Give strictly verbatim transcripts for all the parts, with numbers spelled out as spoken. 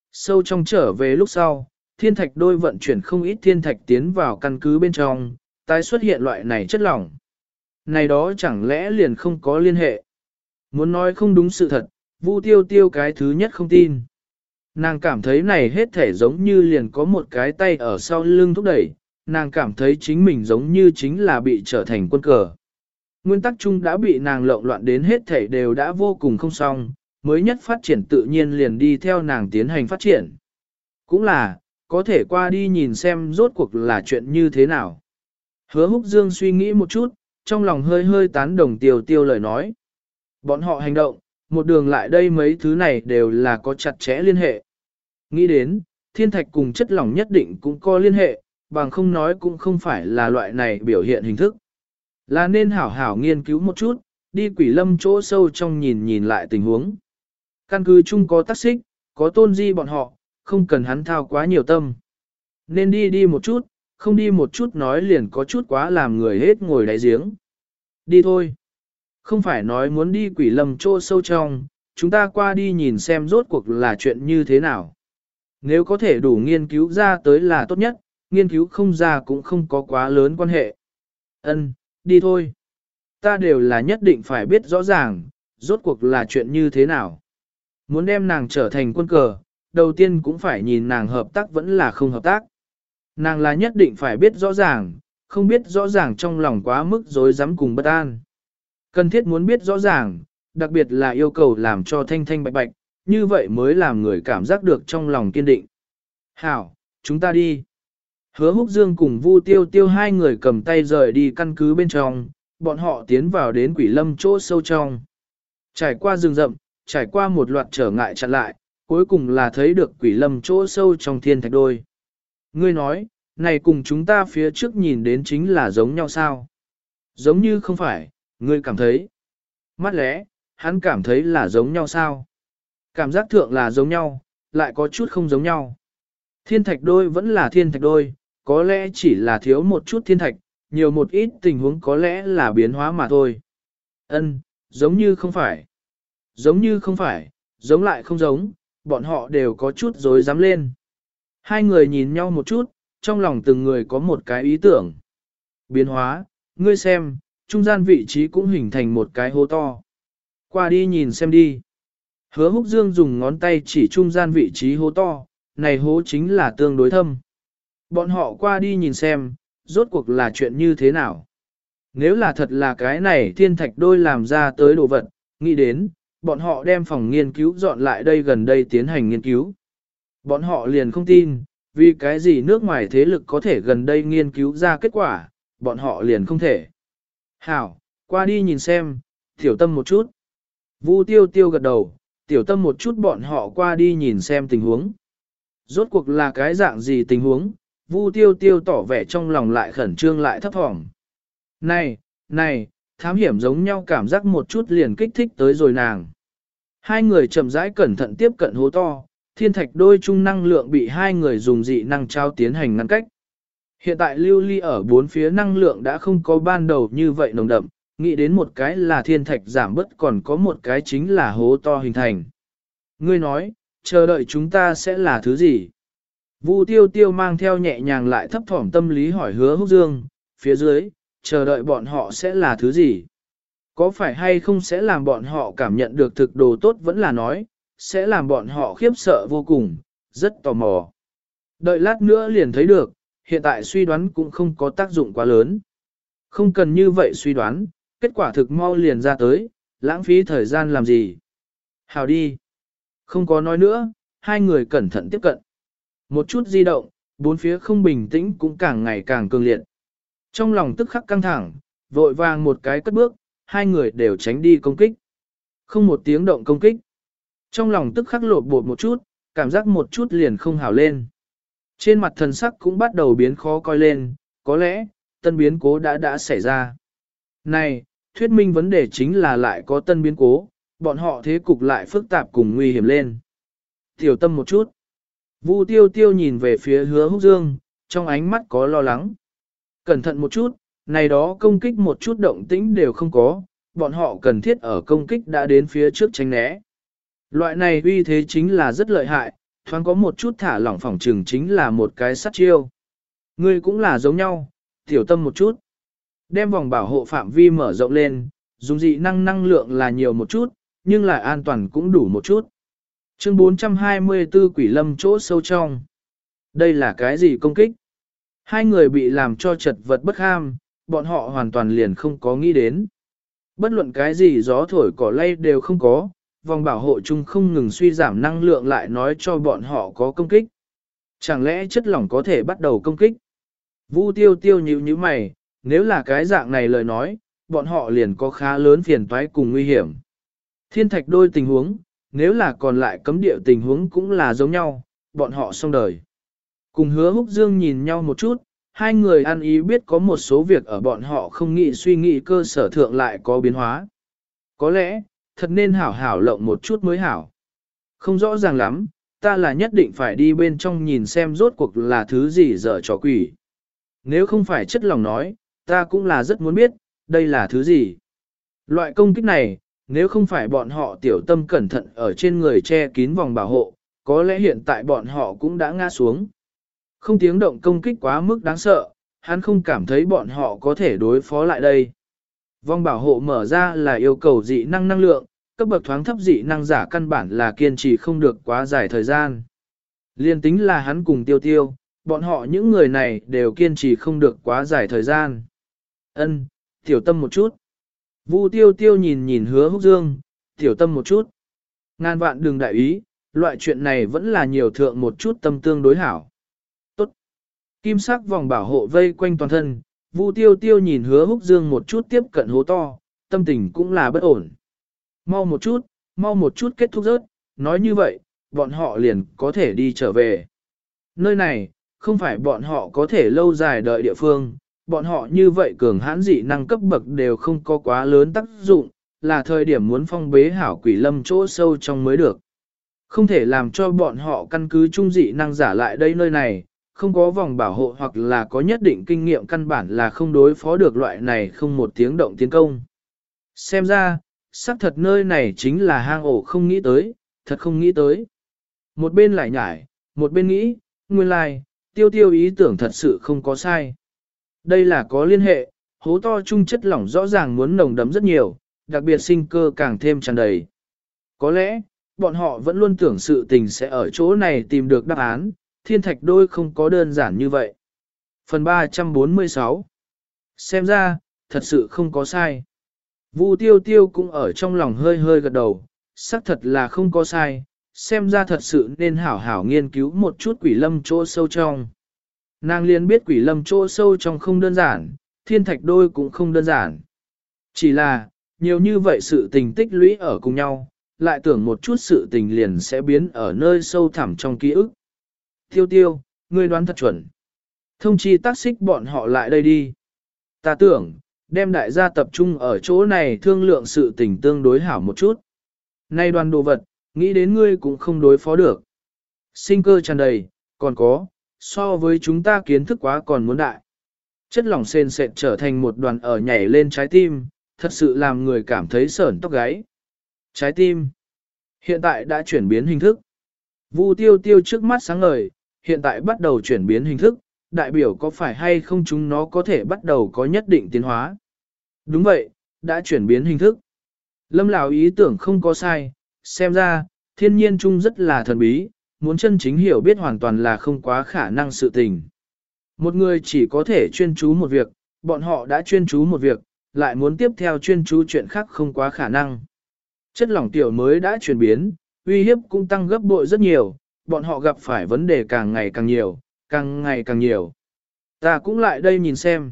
Sâu trong trở về lúc sau, thiên thạch đôi vận chuyển không ít thiên thạch tiến vào căn cứ bên trong, tái xuất hiện loại này chất lỏng. Này đó chẳng lẽ liền không có liên hệ. Muốn nói không đúng sự thật, Vu Tiêu Tiêu cái thứ nhất không tin. Nàng cảm thấy này hết thể giống như liền có một cái tay ở sau lưng thúc đẩy, nàng cảm thấy chính mình giống như chính là bị trở thành quân cờ. Nguyên tắc chung đã bị nàng lộn loạn đến hết thể đều đã vô cùng không xong, mới nhất phát triển tự nhiên liền đi theo nàng tiến hành phát triển. Cũng là, có thể qua đi nhìn xem rốt cuộc là chuyện như thế nào. Hứa Húc Dương suy nghĩ một chút, trong lòng hơi hơi tán đồng Tiêu Tiêu lời nói. Bọn họ hành động, một đường lại đây mấy thứ này đều là có chặt chẽ liên hệ. Nghĩ đến, thiên thạch cùng chất lỏng nhất định cũng có liên hệ, bằng không nói cũng không phải là loại này biểu hiện hình thức. Là nên hảo hảo nghiên cứu một chút, đi quỷ lâm chỗ sâu trong nhìn nhìn lại tình huống. Căn cứ chung có tác xích, có tôn di bọn họ, không cần hắn thao quá nhiều tâm. Nên đi đi một chút, không đi một chút nói liền có chút quá làm người hết ngồi đáy giếng. Đi thôi. Không phải nói muốn đi quỷ lâm chỗ sâu trong, chúng ta qua đi nhìn xem rốt cuộc là chuyện như thế nào. Nếu có thể đủ nghiên cứu ra tới là tốt nhất, nghiên cứu không ra cũng không có quá lớn quan hệ. Ân, đi thôi. Ta đều là nhất định phải biết rõ ràng, rốt cuộc là chuyện như thế nào. Muốn đem nàng trở thành quân cờ, đầu tiên cũng phải nhìn nàng hợp tác vẫn là không hợp tác. Nàng là nhất định phải biết rõ ràng, không biết rõ ràng trong lòng quá mức rối rắm cùng bất an. Cần thiết muốn biết rõ ràng, đặc biệt là yêu cầu làm cho thanh thanh bạch bạch, như vậy mới làm người cảm giác được trong lòng kiên định. Hảo, chúng ta đi. Hứa Húc Dương cùng Vu Tiêu Tiêu hai người cầm tay rời đi căn cứ bên trong, bọn họ tiến vào đến quỷ lâm chỗ sâu trong. Trải qua rừng rậm, trải qua một loạt trở ngại chặn lại, cuối cùng là thấy được quỷ lâm chỗ sâu trong thiên thạch đôi. Ngươi nói, này cùng chúng ta phía trước nhìn đến chính là giống nhau sao? Giống như không phải, ngươi cảm thấy. Mắt lẽ, hắn cảm thấy là giống nhau sao? Cảm giác thượng là giống nhau, lại có chút không giống nhau. Thiên thạch đôi vẫn là thiên thạch đôi, có lẽ chỉ là thiếu một chút thiên thạch, nhiều một ít tình huống có lẽ là biến hóa mà thôi. Ân, giống như không phải. Giống như không phải, giống lại không giống, bọn họ đều có chút rối rắm lên. Hai người nhìn nhau một chút, trong lòng từng người có một cái ý tưởng. Biến hóa, ngươi xem, trung gian vị trí cũng hình thành một cái hố to. Qua đi nhìn xem đi. Hứa Húc Dương dùng ngón tay chỉ trung gian vị trí hố to, này hố chính là tương đối thâm. Bọn họ qua đi nhìn xem, rốt cuộc là chuyện như thế nào. Nếu là thật là cái này thiên thạch đôi làm ra tới đồ vật, nghĩ đến, bọn họ đem phòng nghiên cứu dọn lại đây gần đây tiến hành nghiên cứu. Bọn họ liền không tin, vì cái gì nước ngoài thế lực có thể gần đây nghiên cứu ra kết quả, bọn họ liền không thể. Hảo, qua đi nhìn xem, tiểu tâm một chút. Vu Tiêu Tiêu gật đầu, tiểu tâm một chút bọn họ qua đi nhìn xem tình huống. Rốt cuộc là cái dạng gì tình huống, Vu Tiêu Tiêu tỏ vẻ trong lòng lại khẩn trương lại thấp thỏm. Này, này, thám hiểm giống nhau cảm giác một chút liền kích thích tới rồi nàng. Hai người chậm rãi cẩn thận tiếp cận hố to, thiên thạch đôi chung năng lượng bị hai người dùng dị năng trao tiến hành ngăn cách. Hiện tại lưu ly ở bốn phía năng lượng đã không có ban đầu như vậy nồng đậm, nghĩ đến một cái là thiên thạch giảm bớt còn có một cái chính là hố to hình thành. Ngươi nói, chờ đợi chúng ta sẽ là thứ gì? Vu Tiêu Tiêu mang theo nhẹ nhàng lại thấp thỏm tâm lý hỏi Hứa Húc Dương, phía dưới, chờ đợi bọn họ sẽ là thứ gì? Có phải hay không sẽ làm bọn họ cảm nhận được thực đồ tốt vẫn là nói, sẽ làm bọn họ khiếp sợ vô cùng, rất tò mò. Đợi lát nữa liền thấy được, hiện tại suy đoán cũng không có tác dụng quá lớn. Không cần như vậy suy đoán, kết quả thực mau liền ra tới, lãng phí thời gian làm gì. Hào đi. Không có nói nữa, hai người cẩn thận tiếp cận. Một chút di động, bốn phía không bình tĩnh cũng càng ngày càng cường liệt. Trong lòng tức khắc căng thẳng, vội vàng một cái cất bước, hai người đều tránh đi công kích. Không một tiếng động công kích. Trong lòng tức khắc lột bột một chút, cảm giác một chút liền không hảo lên. Trên mặt thần sắc cũng bắt đầu biến khó coi lên, có lẽ, tân biến cố đã đã xảy ra. Này, thuyết minh vấn đề chính là lại có tân biến cố, bọn họ thế cục lại phức tạp cùng nguy hiểm lên. Tiểu tâm một chút. Vu Tiêu Tiêu nhìn về phía Hứa Húc Dương, trong ánh mắt có lo lắng. Cẩn thận một chút, này đó công kích một chút động tĩnh đều không có, bọn họ cần thiết ở công kích đã đến phía trước tránh né. Loại này uy thế chính là rất lợi hại, thoáng có một chút thả lỏng phỏng trừng chính là một cái sát chiêu. Ngươi cũng là giống nhau, tiểu tâm một chút. Đem vòng bảo hộ phạm vi mở rộng lên, dùng dị năng năng lượng là nhiều một chút, nhưng lại an toàn cũng đủ một chút. Chương bốn trăm hai mươi tư Quỷ Lâm chỗ sâu trong. Đây là cái gì công kích? Hai người bị làm cho chật vật bất ham, bọn họ hoàn toàn liền không có nghĩ đến. Bất luận cái gì gió thổi cỏ lay đều không có, vòng bảo hộ chung không ngừng suy giảm năng lượng lại nói cho bọn họ có công kích. Chẳng lẽ chất lỏng có thể bắt đầu công kích? Vu tiêu tiêu nhíu nhíu mày, nếu là cái dạng này lời nói, bọn họ liền có khá lớn phiền toái cùng nguy hiểm. Thiên thạch đôi tình huống, nếu là còn lại cấm địa tình huống cũng là giống nhau, bọn họ xong đời. Cùng Hứa Húc Dương nhìn nhau một chút, hai người ăn ý biết có một số việc ở bọn họ không nghĩ suy nghĩ cơ sở thượng lại có biến hóa. Có lẽ, thật nên hảo hảo lộng một chút mới hảo. Không rõ ràng lắm, ta là nhất định phải đi bên trong nhìn xem rốt cuộc là thứ gì dở trò quỷ. Nếu không phải chất lòng nói, ta cũng là rất muốn biết, đây là thứ gì. Loại công kích này, nếu không phải bọn họ tiểu tâm cẩn thận ở trên người che kín vòng bảo hộ, có lẽ hiện tại bọn họ cũng đã ngã xuống. Không tiếng động công kích quá mức đáng sợ, hắn không cảm thấy bọn họ có thể đối phó lại đây. Vòng bảo hộ mở ra là yêu cầu dị năng năng lượng, cấp bậc thoáng thấp dị năng giả căn bản là kiên trì không được quá dài thời gian. Liên tính là hắn cùng tiêu tiêu, bọn họ những người này đều kiên trì không được quá dài thời gian. Ân, tiểu tâm một chút. Vu tiêu tiêu nhìn nhìn Hứa Húc Dương, tiểu tâm một chút. Ngàn vạn đừng đại ý, loại chuyện này vẫn là nhiều thượng một chút tâm tương đối hảo. Tốt. Kim sắc vòng bảo hộ vây quanh toàn thân, Vu tiêu tiêu nhìn Hứa Húc Dương một chút tiếp cận hố to, tâm tình cũng là bất ổn. Mau một chút, mau một chút kết thúc rớt, nói như vậy, bọn họ liền có thể đi trở về. Nơi này, không phải bọn họ có thể lâu dài đợi địa phương, bọn họ như vậy cường hãn dị năng cấp bậc đều không có quá lớn tác dụng, là thời điểm muốn phong bế hảo Quỷ Lâm chỗ sâu trong mới được. Không thể làm cho bọn họ căn cứ trung dị năng giả lại đây nơi này, không có vòng bảo hộ hoặc là có nhất định kinh nghiệm căn bản là không đối phó được loại này không một tiếng động tiến công. Xem ra, xác thật nơi này chính là hang ổ không nghĩ tới, thật không nghĩ tới. Một bên lại nhải, một bên nghĩ, nguyên lai, like, tiêu tiêu ý tưởng thật sự không có sai. Đây là có liên hệ, hố to chung chất lỏng rõ ràng muốn nồng đấm rất nhiều, đặc biệt sinh cơ càng thêm tràn đầy. Có lẽ, bọn họ vẫn luôn tưởng sự tình sẽ ở chỗ này tìm được đáp án, thiên thạch đôi không có đơn giản như vậy. Phần ba trăm bốn mươi sáu. Xem ra, thật sự không có sai. Vu tiêu tiêu cũng ở trong lòng hơi hơi gật đầu, xác thật là không có sai, xem ra thật sự nên hảo hảo nghiên cứu một chút Quỷ Lâm chỗ sâu trong. Nàng liền biết Quỷ Lâm chỗ sâu trong không đơn giản, thiên thạch đôi cũng không đơn giản. Chỉ là, nhiều như vậy sự tình tích lũy ở cùng nhau, lại tưởng một chút sự tình liền sẽ biến ở nơi sâu thẳm trong ký ức. Tiêu tiêu, ngươi đoán thật chuẩn. Thông chi tác xích bọn họ lại đây đi. Ta tưởng, đem đại gia tập trung ở chỗ này thương lượng sự tình tương đối hảo một chút. Nay đoàn đồ vật, nghĩ đến ngươi cũng không đối phó được. Sinh cơ tràn đầy, còn có, so với chúng ta kiến thức quá còn muốn đại. Chất lỏng sền sệt trở thành một đoàn ở nhảy lên trái tim, thật sự làm người cảm thấy sởn tóc gáy. Trái tim, hiện tại đã chuyển biến hình thức. Vu tiêu tiêu trước mắt sáng ngời, hiện tại bắt đầu chuyển biến hình thức, đại biểu có phải hay không chúng nó có thể bắt đầu có nhất định tiến hóa. Đúng vậy, đã chuyển biến hình thức. Lâm Lão ý tưởng không có sai, xem ra, thiên nhiên chung rất là thần bí, muốn chân chính hiểu biết hoàn toàn là không quá khả năng sự tình. Một người chỉ có thể chuyên chú một việc, bọn họ đã chuyên chú một việc, lại muốn tiếp theo chuyên chú chuyện khác không quá khả năng. Chất lỏng tiểu mới đã chuyển biến, uy hiếp cũng tăng gấp bội rất nhiều, bọn họ gặp phải vấn đề càng ngày càng nhiều, càng ngày càng nhiều. Ta cũng lại đây nhìn xem.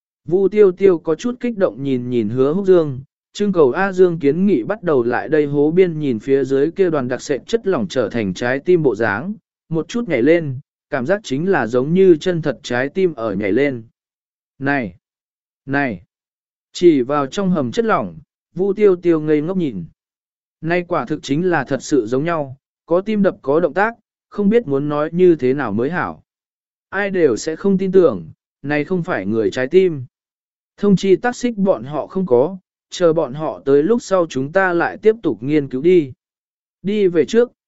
Vu tiêu tiêu có chút kích động nhìn nhìn Hứa Húc Dương, trưng cầu A Dương kiến nghị bắt đầu lại đây hố biên nhìn phía dưới kia đoàn đặc sệt chất lỏng trở thành trái tim bộ dáng, một chút nhảy lên, cảm giác chính là giống như chân thật trái tim ở nhảy lên. Này! Này! Chỉ vào trong hầm chất lỏng, Vu tiêu tiêu ngây ngốc nhìn. Nay quả thực chính là thật sự giống nhau, có tim đập có động tác, không biết muốn nói như thế nào mới hảo. Ai đều sẽ không tin tưởng, này không phải người trái tim. Thông chi tác xích bọn họ không có, chờ bọn họ tới lúc sau chúng ta lại tiếp tục nghiên cứu đi. Đi về trước,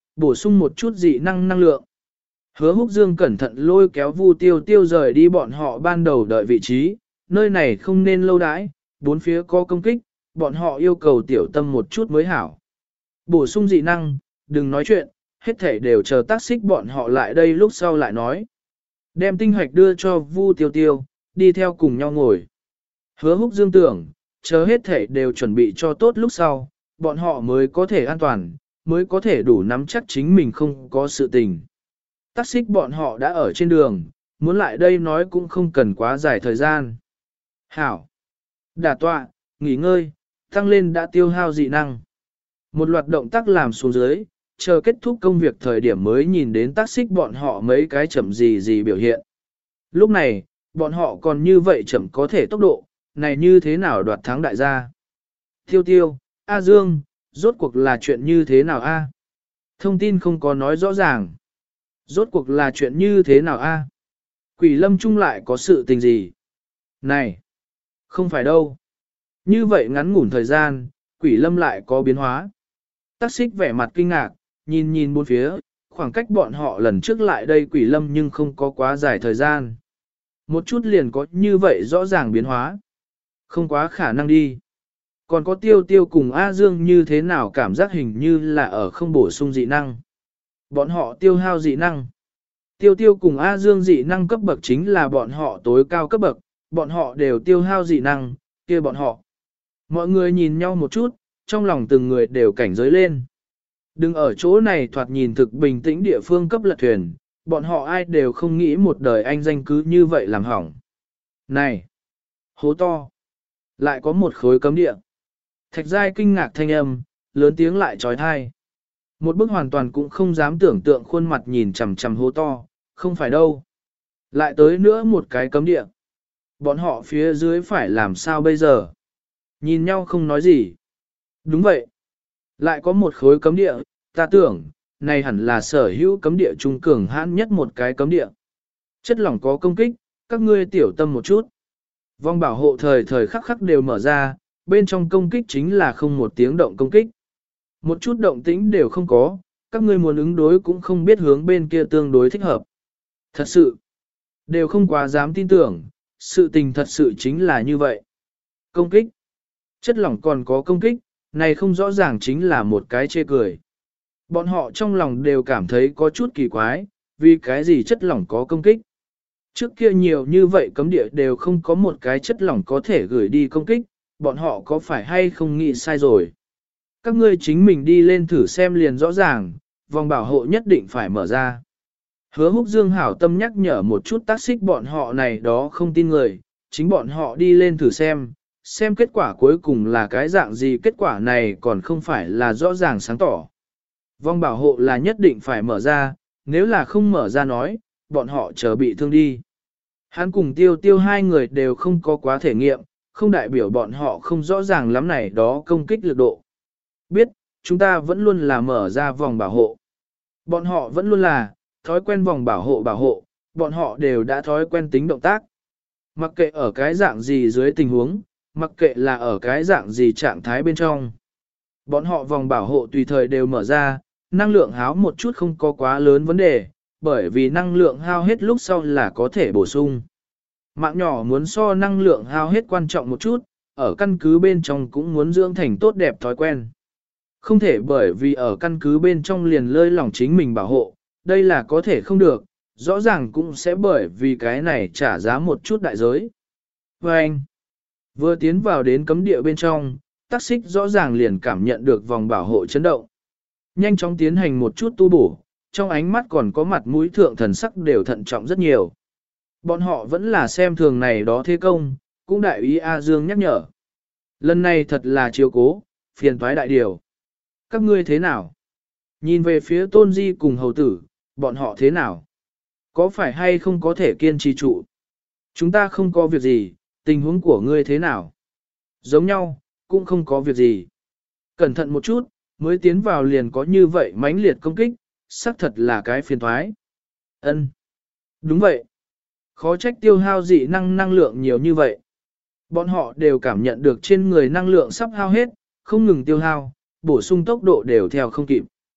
bổ sung một chút dị năng năng lượng. Hứa Húc Dương cẩn thận lôi kéo Vu Tiêu Tiêu rời đi bọn họ ban đầu đợi vị trí, nơi này không nên lâu đãi, bốn phía có công kích, bọn họ yêu cầu tiểu tâm một chút mới hảo. Bổ sung dị năng, đừng nói chuyện, hết thể đều chờ tác xích bọn họ lại đây lúc sau lại nói. Đem tinh hoạch đưa cho Vu Tiêu Tiêu, đi theo cùng nhau ngồi. Hứa Húc Dương tưởng, chờ hết thể đều chuẩn bị cho tốt lúc sau, bọn họ mới có thể an toàn, mới có thể đủ nắm chắc chính mình không có sự tình. Tác xích bọn họ đã ở trên đường, muốn lại đây nói cũng không cần quá dài thời gian. Hảo! Đả tọa, nghỉ ngơi, tăng lên đã tiêu hao dị năng. Một loạt động tác làm xuống dưới, chờ kết thúc công việc thời điểm mới nhìn đến tác xích bọn họ mấy cái chậm gì gì biểu hiện. Lúc này, bọn họ còn như vậy chậm có thể tốc độ, này như thế nào đoạt thắng đại gia. Tiêu tiêu, A Dương, rốt cuộc là chuyện như thế nào A? Thông tin không có nói rõ ràng. Rốt cuộc là chuyện như thế nào A? Quỷ lâm chung lại có sự tình gì? Này! Không phải đâu. Như vậy ngắn ngủn thời gian, quỷ lâm lại có biến hóa. Tác xích vẻ mặt kinh ngạc, nhìn nhìn bốn phía, khoảng cách bọn họ lần trước lại đây quỷ lâm nhưng không có quá dài thời gian. Một chút liền có như vậy rõ ràng biến hóa. Không quá khả năng đi. Còn có tiêu tiêu cùng A Dương như thế nào cảm giác hình như là ở không bổ sung dị năng. Bọn họ tiêu hao dị năng. Tiêu tiêu cùng A Dương dị năng cấp bậc chính là bọn họ tối cao cấp bậc, bọn họ đều tiêu hao dị năng, kia bọn họ. Mọi người nhìn nhau một chút, trong lòng từng người đều cảnh giới lên. Đừng ở chỗ này thoạt nhìn thực bình tĩnh địa phương cấp lật thuyền, bọn họ ai đều không nghĩ một đời anh danh cứ như vậy làm hỏng. Này! Hố to! Lại có một khối cấm địa. Thạch giai kinh ngạc thanh âm, lớn tiếng lại trói thai. Một bức hoàn toàn cũng không dám tưởng tượng khuôn mặt nhìn chằm chằm hố to, không phải đâu. Lại tới nữa một cái cấm địa. Bọn họ phía dưới phải làm sao bây giờ? Nhìn nhau không nói gì. Đúng vậy. Lại có một khối cấm địa, ta tưởng, này hẳn là sở hữu cấm địa trung cường hãn nhất một cái cấm địa. Chất lỏng có công kích, các ngươi tiểu tâm một chút. Vong bảo hộ thời thời khắc khắc đều mở ra, bên trong công kích chính là không một tiếng động công kích. Một chút động tĩnh đều không có, các ngươi muốn ứng đối cũng không biết hướng bên kia tương đối thích hợp. Thật sự, đều không quá dám tin tưởng, sự tình thật sự chính là như vậy. Công kích, chất lỏng còn có công kích, này không rõ ràng chính là một cái chê cười. Bọn họ trong lòng đều cảm thấy có chút kỳ quái, vì cái gì chất lỏng có công kích. Trước kia nhiều như vậy cấm địa đều không có một cái chất lỏng có thể gửi đi công kích, bọn họ có phải hay không nghĩ sai rồi. Các ngươi chính mình đi lên thử xem liền rõ ràng, vòng bảo hộ nhất định phải mở ra. Hứa Húc Dương hảo tâm nhắc nhở một chút tác xích bọn họ này đó không tin người, chính bọn họ đi lên thử xem, xem kết quả cuối cùng là cái dạng gì, kết quả này còn không phải là rõ ràng sáng tỏ. Vòng bảo hộ là nhất định phải mở ra, nếu là không mở ra nói, bọn họ chờ bị thương đi. Hắn cùng tiêu tiêu hai người đều không có quá thể nghiệm, không đại biểu bọn họ không rõ ràng lắm này đó công kích lực độ. Biết, chúng ta vẫn luôn là mở ra vòng bảo hộ. Bọn họ vẫn luôn là, thói quen vòng bảo hộ bảo hộ, bọn họ đều đã thói quen tính động tác. Mặc kệ ở cái dạng gì dưới tình huống, mặc kệ là ở cái dạng gì trạng thái bên trong. Bọn họ vòng bảo hộ tùy thời đều mở ra, năng lượng háo một chút không có quá lớn vấn đề, bởi vì năng lượng hao hết lúc sau là có thể bổ sung. Mạng nhỏ muốn so năng lượng hao hết quan trọng một chút, ở căn cứ bên trong cũng muốn dưỡng thành tốt đẹp thói quen. Không thể bởi vì ở căn cứ bên trong liền lơi lỏng chính mình bảo hộ, đây là có thể không được, rõ ràng cũng sẽ bởi vì cái này trả giá một chút đại giới. Và anh, vừa tiến vào đến cấm địa bên trong, tác xích rõ ràng liền cảm nhận được vòng bảo hộ chấn động. Nhanh chóng tiến hành một chút tu bổ, trong ánh mắt còn có mặt mũi thượng thần sắc đều thận trọng rất nhiều. Bọn họ vẫn là xem thường này đó thế công, cũng đại úy A Dương nhắc nhở. Lần này thật là chiếu cố, phiền toái đại điều. Các ngươi thế nào? Nhìn về phía tôn di cùng hầu tử, bọn họ thế nào? Có phải hay không có thể kiên trì trụ? Chúng ta không có việc gì, tình huống của ngươi thế nào? Giống nhau, cũng không có việc gì. Cẩn thận một chút, mới tiến vào liền có như vậy mãnh liệt công kích, xác thật là cái phiền thoái. Ân, đúng vậy. Khó trách tiêu hao dị năng năng lượng nhiều như vậy. Bọn họ đều cảm nhận được trên người năng lượng sắp hao hết, không ngừng tiêu hao, bổ sung tốc độ đều theo không kịp.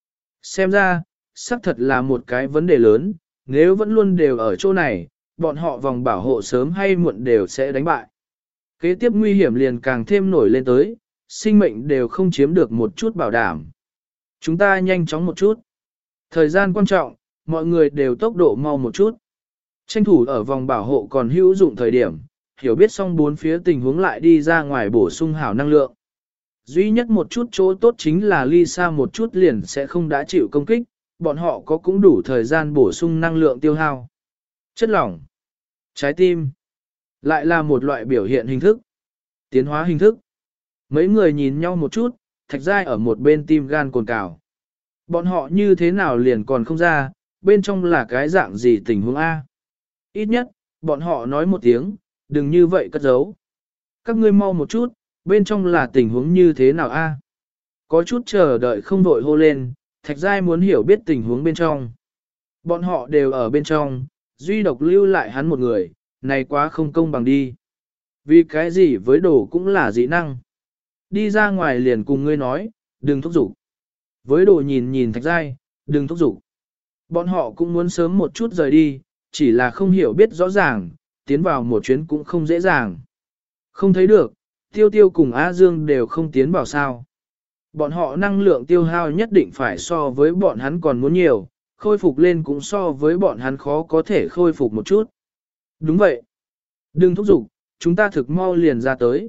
Xem ra, xác thật là một cái vấn đề lớn, nếu vẫn luôn đều ở chỗ này, bọn họ vòng bảo hộ sớm hay muộn đều sẽ đánh bại. Kế tiếp nguy hiểm liền càng thêm nổi lên tới, sinh mệnh đều không chiếm được một chút bảo đảm. Chúng ta nhanh chóng một chút. Thời gian quan trọng, mọi người đều tốc độ mau một chút. Tranh thủ ở vòng bảo hộ còn hữu dụng thời điểm, hiểu biết xong bốn phía tình huống lại đi ra ngoài bổ sung hảo năng lượng. Duy nhất một chút chỗ tốt chính là ly xa một chút liền sẽ không đã chịu công kích, bọn họ có cũng đủ thời gian bổ sung năng lượng tiêu hao. Chất lỏng, trái tim, lại là một loại biểu hiện hình thức, tiến hóa hình thức. Mấy người nhìn nhau một chút, Thạch Giai ở một bên tim gan cồn cào. Bọn họ như thế nào liền còn không ra, bên trong là cái dạng gì tình huống A. Ít nhất, bọn họ nói một tiếng, đừng như vậy cất giấu. Các ngươi mau một chút, bên trong là tình huống như thế nào A. Có chút chờ đợi không vội hô lên, Thạch Giai muốn hiểu biết tình huống bên trong. Bọn họ đều ở bên trong, duy độc lưu lại hắn một người, này quá không công bằng đi. Vì cái gì với đồ cũng là dị năng. Đi ra ngoài liền cùng ngươi nói, đừng thúc giục. Với đồ nhìn nhìn Thạch Giai, đừng thúc giục. Bọn họ cũng muốn sớm một chút rời đi, chỉ là không hiểu biết rõ ràng, tiến vào một chuyến cũng không dễ dàng. Không thấy được, Tiêu Tiêu cùng Á Dương đều không tiến vào sao. Bọn họ năng lượng tiêu hao nhất định phải so với bọn hắn còn muốn nhiều, khôi phục lên cũng so với bọn hắn khó có thể khôi phục một chút. Đúng vậy. Đừng thúc giục, chúng ta thực mau liền ra tới.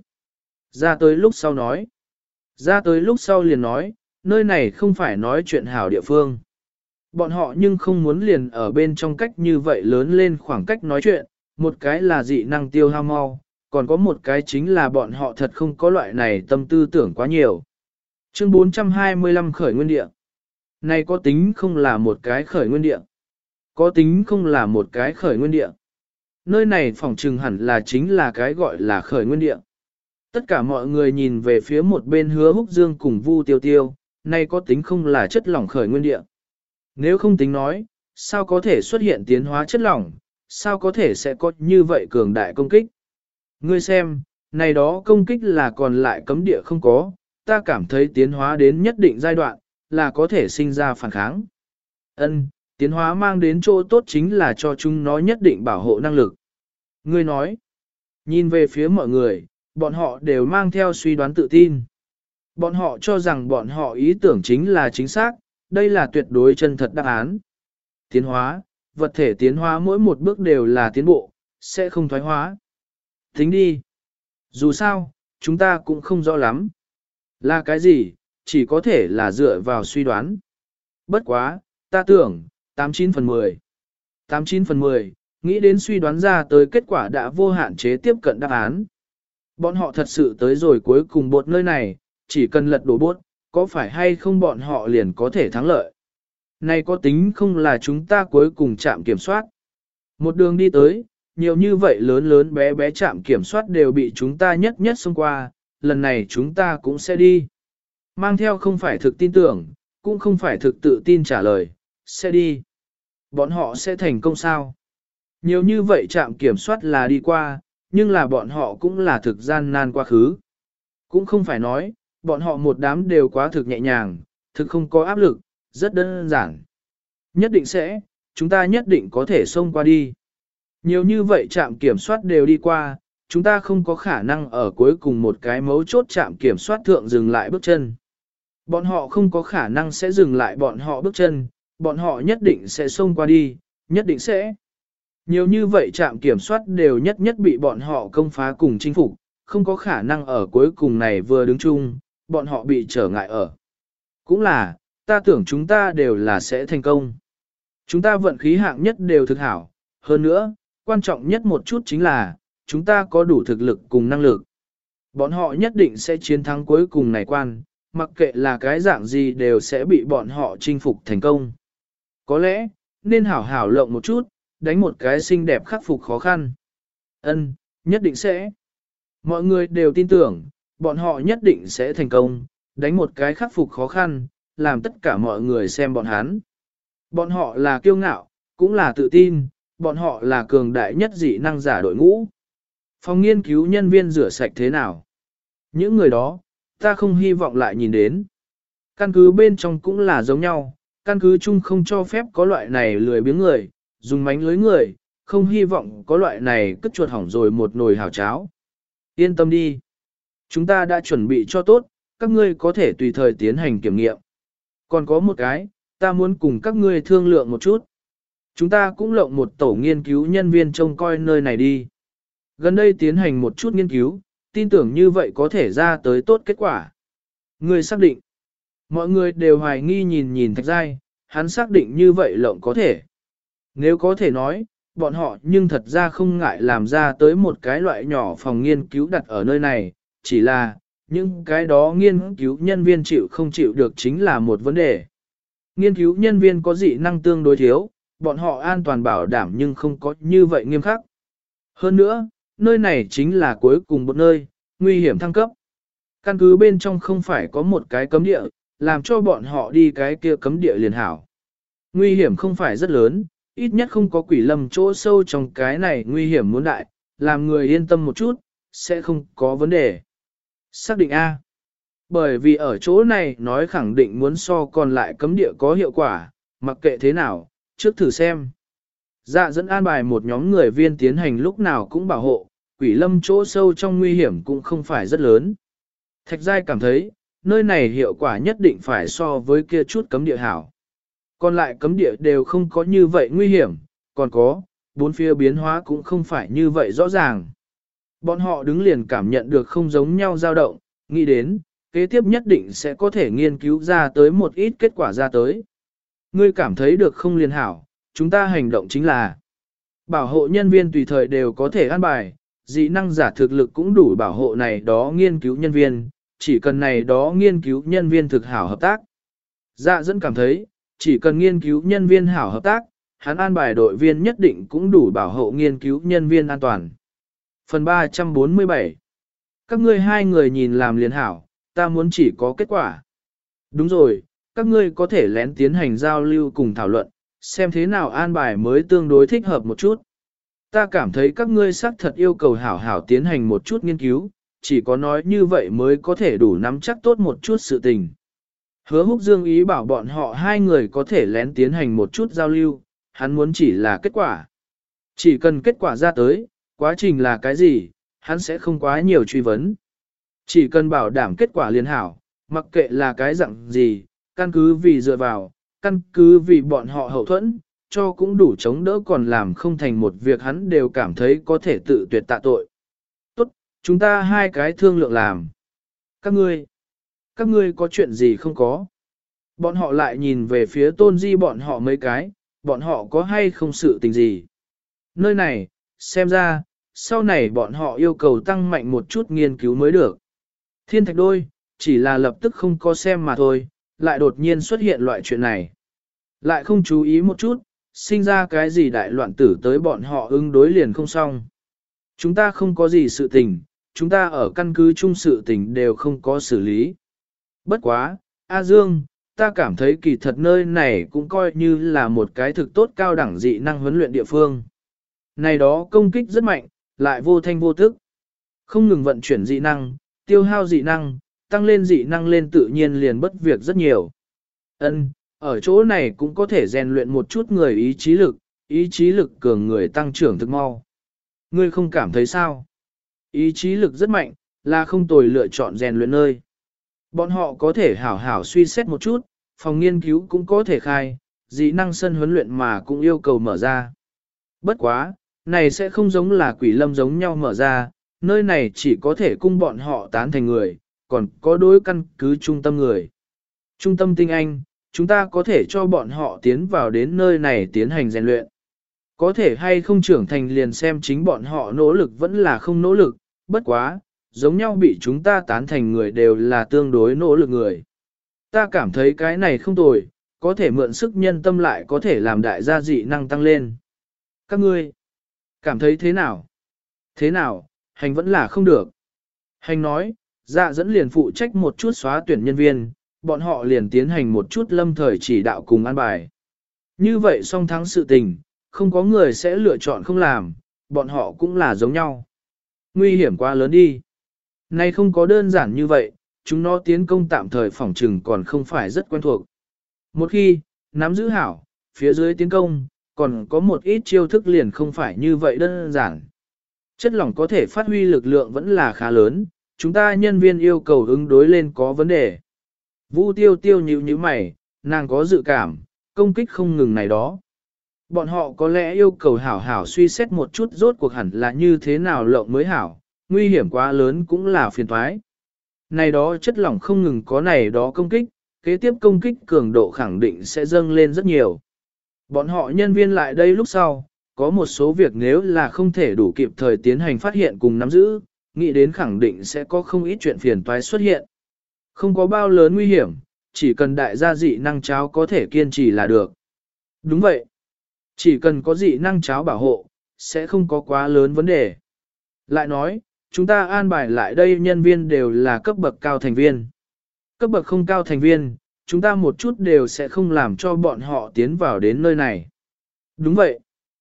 Ra tới lúc sau nói. Ra tới lúc sau liền nói, nơi này không phải nói chuyện hảo địa phương. Bọn họ nhưng không muốn liền ở bên trong cách như vậy lớn lên khoảng cách nói chuyện, một cái là dị năng tiêu hao mau, còn có một cái chính là bọn họ thật không có loại này tâm tư tưởng quá nhiều. Chương bốn trăm hai mươi lăm khởi nguyên địa. Này có tính không là một cái khởi nguyên địa. Có tính không là một cái khởi nguyên địa. Nơi này phỏng trừng hẳn là chính là cái gọi là khởi nguyên địa. Tất cả mọi người nhìn về phía một bên Hứa Húc Dương cùng Vu Tiêu Tiêu, này có tính không là chất lỏng khởi nguyên địa. Nếu không tính nói, sao có thể xuất hiện tiến hóa chất lỏng, sao có thể sẽ có như vậy cường đại công kích. Ngươi xem, này đó công kích là còn lại cấm địa không có, ta cảm thấy tiến hóa đến nhất định giai đoạn, là có thể sinh ra phản kháng. Ân, tiến hóa mang đến chỗ tốt chính là cho chúng nó nhất định bảo hộ năng lực. Ngươi nói, nhìn về phía mọi người, bọn họ đều mang theo suy đoán tự tin. Bọn họ cho rằng bọn họ ý tưởng chính là chính xác, đây là tuyệt đối chân thật đáp án. Tiến hóa, vật thể tiến hóa mỗi một bước đều là tiến bộ, sẽ không thoái hóa. Tính đi. Dù sao, chúng ta cũng không rõ lắm. Là cái gì, chỉ có thể là dựa vào suy đoán. Bất quá, ta tưởng, tám chín phần mười. tám chín phần mười, nghĩ đến suy đoán ra tới kết quả đã vô hạn chế tiếp cận đáp án. Bọn họ thật sự tới rồi cuối cùng bột nơi này, chỉ cần lật đổ bốt, có phải hay không bọn họ liền có thể thắng lợi. Này có tính không là chúng ta cuối cùng chạm kiểm soát. Một đường đi tới, nhiều như vậy lớn lớn bé bé chạm kiểm soát đều bị chúng ta nhất nhất xông qua, lần này chúng ta cũng sẽ đi. Mang theo không phải thực tin tưởng, cũng không phải thực tự tin trả lời, sẽ đi. Bọn họ sẽ thành công sao? Nhiều như vậy chạm kiểm soát là đi qua, nhưng là bọn họ cũng là thực gian nan quá khứ. Cũng không phải nói, bọn họ một đám đều quá thực nhẹ nhàng, thực không có áp lực, rất đơn giản. Nhất định sẽ, chúng ta nhất định có thể xông qua đi. Nhiều như vậy trạm kiểm soát đều đi qua, chúng ta không có khả năng ở cuối cùng một cái mấu chốt trạm kiểm soát thượng dừng lại bước chân. Bọn họ không có khả năng sẽ dừng lại bọn họ bước chân, bọn họ nhất định sẽ xông qua đi, nhất định sẽ. Nhiều như vậy trạm kiểm soát đều nhất nhất bị bọn họ công phá cùng chinh phục, không có khả năng ở cuối cùng này vừa đứng chung, bọn họ bị trở ngại ở. Cũng là, ta tưởng chúng ta đều là sẽ thành công. Chúng ta vận khí hạng nhất đều thực hảo, hơn nữa, quan trọng nhất một chút chính là, chúng ta có đủ thực lực cùng năng lực. Bọn họ nhất định sẽ chiến thắng cuối cùng này quan, mặc kệ là cái dạng gì đều sẽ bị bọn họ chinh phục thành công. Có lẽ, nên hảo hảo lộng một chút, đánh một cái xinh đẹp khắc phục khó khăn. Ân, nhất định sẽ. Mọi người đều tin tưởng, bọn họ nhất định sẽ thành công, đánh một cái khắc phục khó khăn, làm tất cả mọi người xem bọn hắn. Bọn họ là kiêu ngạo, cũng là tự tin, bọn họ là cường đại nhất dị năng giả đội ngũ. Phòng nghiên cứu nhân viên rửa sạch thế nào? Những người đó, ta không hy vọng lại nhìn đến. Căn cứ bên trong cũng là giống nhau, căn cứ chung không cho phép có loại này lười biếng người, dùng mánh lưới người, không hy vọng có loại này cất chuột hỏng rồi một nồi hào cháo. Yên tâm đi. Chúng ta đã chuẩn bị cho tốt, các ngươi có thể tùy thời tiến hành kiểm nghiệm. Còn có một cái, ta muốn cùng các ngươi thương lượng một chút. Chúng ta cũng lộng một tổ nghiên cứu nhân viên trông coi nơi này đi. Gần đây tiến hành một chút nghiên cứu, tin tưởng như vậy có thể ra tới tốt kết quả. Ngươi xác định. Mọi người đều hoài nghi nhìn nhìn Thạch Giai, hắn xác định như vậy lộng có thể. Nếu có thể nói, bọn họ nhưng thật ra không ngại làm ra tới một cái loại nhỏ phòng nghiên cứu đặt ở nơi này, chỉ là, những cái đó nghiên cứu nhân viên chịu không chịu được chính là một vấn đề. Nghiên cứu nhân viên có dị năng tương đối thiếu, bọn họ an toàn bảo đảm nhưng không có như vậy nghiêm khắc. Hơn nữa, nơi này chính là cuối cùng một nơi, nguy hiểm thăng cấp. Căn cứ bên trong không phải có một cái cấm địa, làm cho bọn họ đi cái kia cấm địa liền hảo. Nguy hiểm không phải rất lớn, ít nhất không có quỷ lâm chỗ sâu trong cái này nguy hiểm muốn đại, làm người yên tâm một chút, sẽ không có vấn đề. Xác định A. Bởi vì ở chỗ này nói khẳng định muốn so còn lại cấm địa có hiệu quả, mặc kệ thế nào, trước thử xem. Dạ dẫn an bài một nhóm người viên tiến hành lúc nào cũng bảo hộ, quỷ lâm chỗ sâu trong nguy hiểm cũng không phải rất lớn. Thạch Giai cảm thấy, nơi này hiệu quả nhất định phải so với kia chút cấm địa hảo. Còn lại cấm địa đều không có như vậy nguy hiểm, còn có, bốn phía biến hóa cũng không phải như vậy rõ ràng. Bọn họ đứng liền cảm nhận được không giống nhau dao động, nghĩ đến, kế tiếp nhất định sẽ có thể nghiên cứu ra tới một ít kết quả ra tới. Ngươi cảm thấy được không liền hảo, chúng ta hành động chính là bảo hộ nhân viên tùy thời đều có thể an bài, dị năng giả thực lực cũng đủ bảo hộ này đó nghiên cứu nhân viên, chỉ cần này đó nghiên cứu nhân viên thực hảo hợp tác. Dạ dẫn cảm thấy, chỉ cần nghiên cứu nhân viên hảo hợp tác, hắn an bài đội viên nhất định cũng đủ bảo hộ nghiên cứu nhân viên an toàn. Phần ba trăm bốn mươi bảy. Các ngươi hai người nhìn làm liền hảo, ta muốn chỉ có kết quả. Đúng rồi, các ngươi có thể lén tiến hành giao lưu cùng thảo luận, xem thế nào an bài mới tương đối thích hợp một chút. Ta cảm thấy các ngươi xác thật yêu cầu hảo hảo tiến hành một chút nghiên cứu, chỉ có nói như vậy mới có thể đủ nắm chắc tốt một chút sự tình. Hứa Húc Dương ý bảo bọn họ hai người có thể lén tiến hành một chút giao lưu, hắn muốn chỉ là kết quả. Chỉ cần kết quả ra tới, quá trình là cái gì, hắn sẽ không quá nhiều truy vấn. Chỉ cần bảo đảm kết quả liên hảo, mặc kệ là cái dạng gì, căn cứ vì dựa vào, căn cứ vì bọn họ hậu thuẫn, cho cũng đủ chống đỡ còn làm không thành một việc hắn đều cảm thấy có thể tự tuyệt tạ tội. Tốt, chúng ta hai cái thương lượng làm. Các ngươi, các ngươi có chuyện gì không có? Bọn họ lại nhìn về phía tôn di bọn họ mấy cái, bọn họ có hay không sự tình gì? Nơi này, xem ra, sau này bọn họ yêu cầu tăng mạnh một chút nghiên cứu mới được. Thiên thạch đôi, chỉ là lập tức không có xem mà thôi, lại đột nhiên xuất hiện loại chuyện này. Lại không chú ý một chút, sinh ra cái gì đại loạn tử tới bọn họ ứng đối liền không xong. Chúng ta không có gì sự tình, chúng ta ở căn cứ chung sự tình đều không có xử lý. Bất quá, A Dương, ta cảm thấy kỳ thật nơi này cũng coi như là một cái thực tốt cao đẳng dị năng huấn luyện địa phương. Này đó công kích rất mạnh, lại vô thanh vô tức. Không ngừng vận chuyển dị năng, tiêu hao dị năng, tăng lên dị năng lên tự nhiên liền bất việc rất nhiều. Ân, ở chỗ này cũng có thể rèn luyện một chút người ý chí lực, ý chí lực cường người tăng trưởng thực mau. Ngươi không cảm thấy sao? Ý chí lực rất mạnh, là không tồi lựa chọn rèn luyện nơi. Bọn họ có thể hảo hảo suy xét một chút, phòng nghiên cứu cũng có thể khai, dị năng sân huấn luyện mà cũng yêu cầu mở ra. Bất quá, này sẽ không giống là quỷ lâm giống nhau mở ra, nơi này chỉ có thể cung bọn họ tán thành người, còn có đối căn cứ trung tâm người. Trung tâm tinh anh, chúng ta có thể cho bọn họ tiến vào đến nơi này tiến hành rèn luyện. Có thể hay không trưởng thành liền xem chính bọn họ nỗ lực vẫn là không nỗ lực, bất quá, giống nhau bị chúng ta tán thành người đều là tương đối nỗ lực người. Ta cảm thấy cái này không tồi, có thể mượn sức nhân tâm lại có thể làm đại gia dị năng tăng lên. Các ngươi, cảm thấy thế nào? Thế nào, hành vẫn là không được. Hành nói, dạ dẫn liền phụ trách một chút xóa tuyển nhân viên, bọn họ liền tiến hành một chút lâm thời chỉ đạo cùng an bài. Như vậy song thắng sự tình, không có người sẽ lựa chọn không làm, bọn họ cũng là giống nhau. Nguy hiểm quá lớn đi. Nay không có đơn giản như vậy, chúng nó tiến công tạm thời phỏng trừng còn không phải rất quen thuộc. Một khi, nắm giữ hảo, phía dưới tiến công, còn có một ít chiêu thức liền không phải như vậy đơn giản. Chất lỏng có thể phát huy lực lượng vẫn là khá lớn, chúng ta nhân viên yêu cầu ứng đối lên có vấn đề. Vu tiêu tiêu nhíu nhíu mày, nàng có dự cảm, công kích không ngừng này đó. Bọn họ có lẽ yêu cầu hảo hảo suy xét một chút rốt cuộc hẳn là như thế nào lộng mới hảo, nguy hiểm quá lớn cũng là phiền toái. Này đó chất lỏng không ngừng có này đó công kích, kế tiếp công kích cường độ khẳng định sẽ dâng lên rất nhiều. Bọn họ nhân viên lại đây lúc sau, có một số việc nếu là không thể đủ kịp thời tiến hành phát hiện cùng nắm giữ, nghĩ đến khẳng định sẽ có không ít chuyện phiền toái xuất hiện. Không có bao lớn nguy hiểm, chỉ cần đại gia dị năng cháo có thể kiên trì là được. Đúng vậy. Chỉ cần có dị năng cháo bảo hộ, sẽ không có quá lớn vấn đề. Lại nói, chúng ta an bài lại đây nhân viên đều là cấp bậc cao thành viên. Cấp bậc không cao thành viên, chúng ta một chút đều sẽ không làm cho bọn họ tiến vào đến nơi này. Đúng vậy.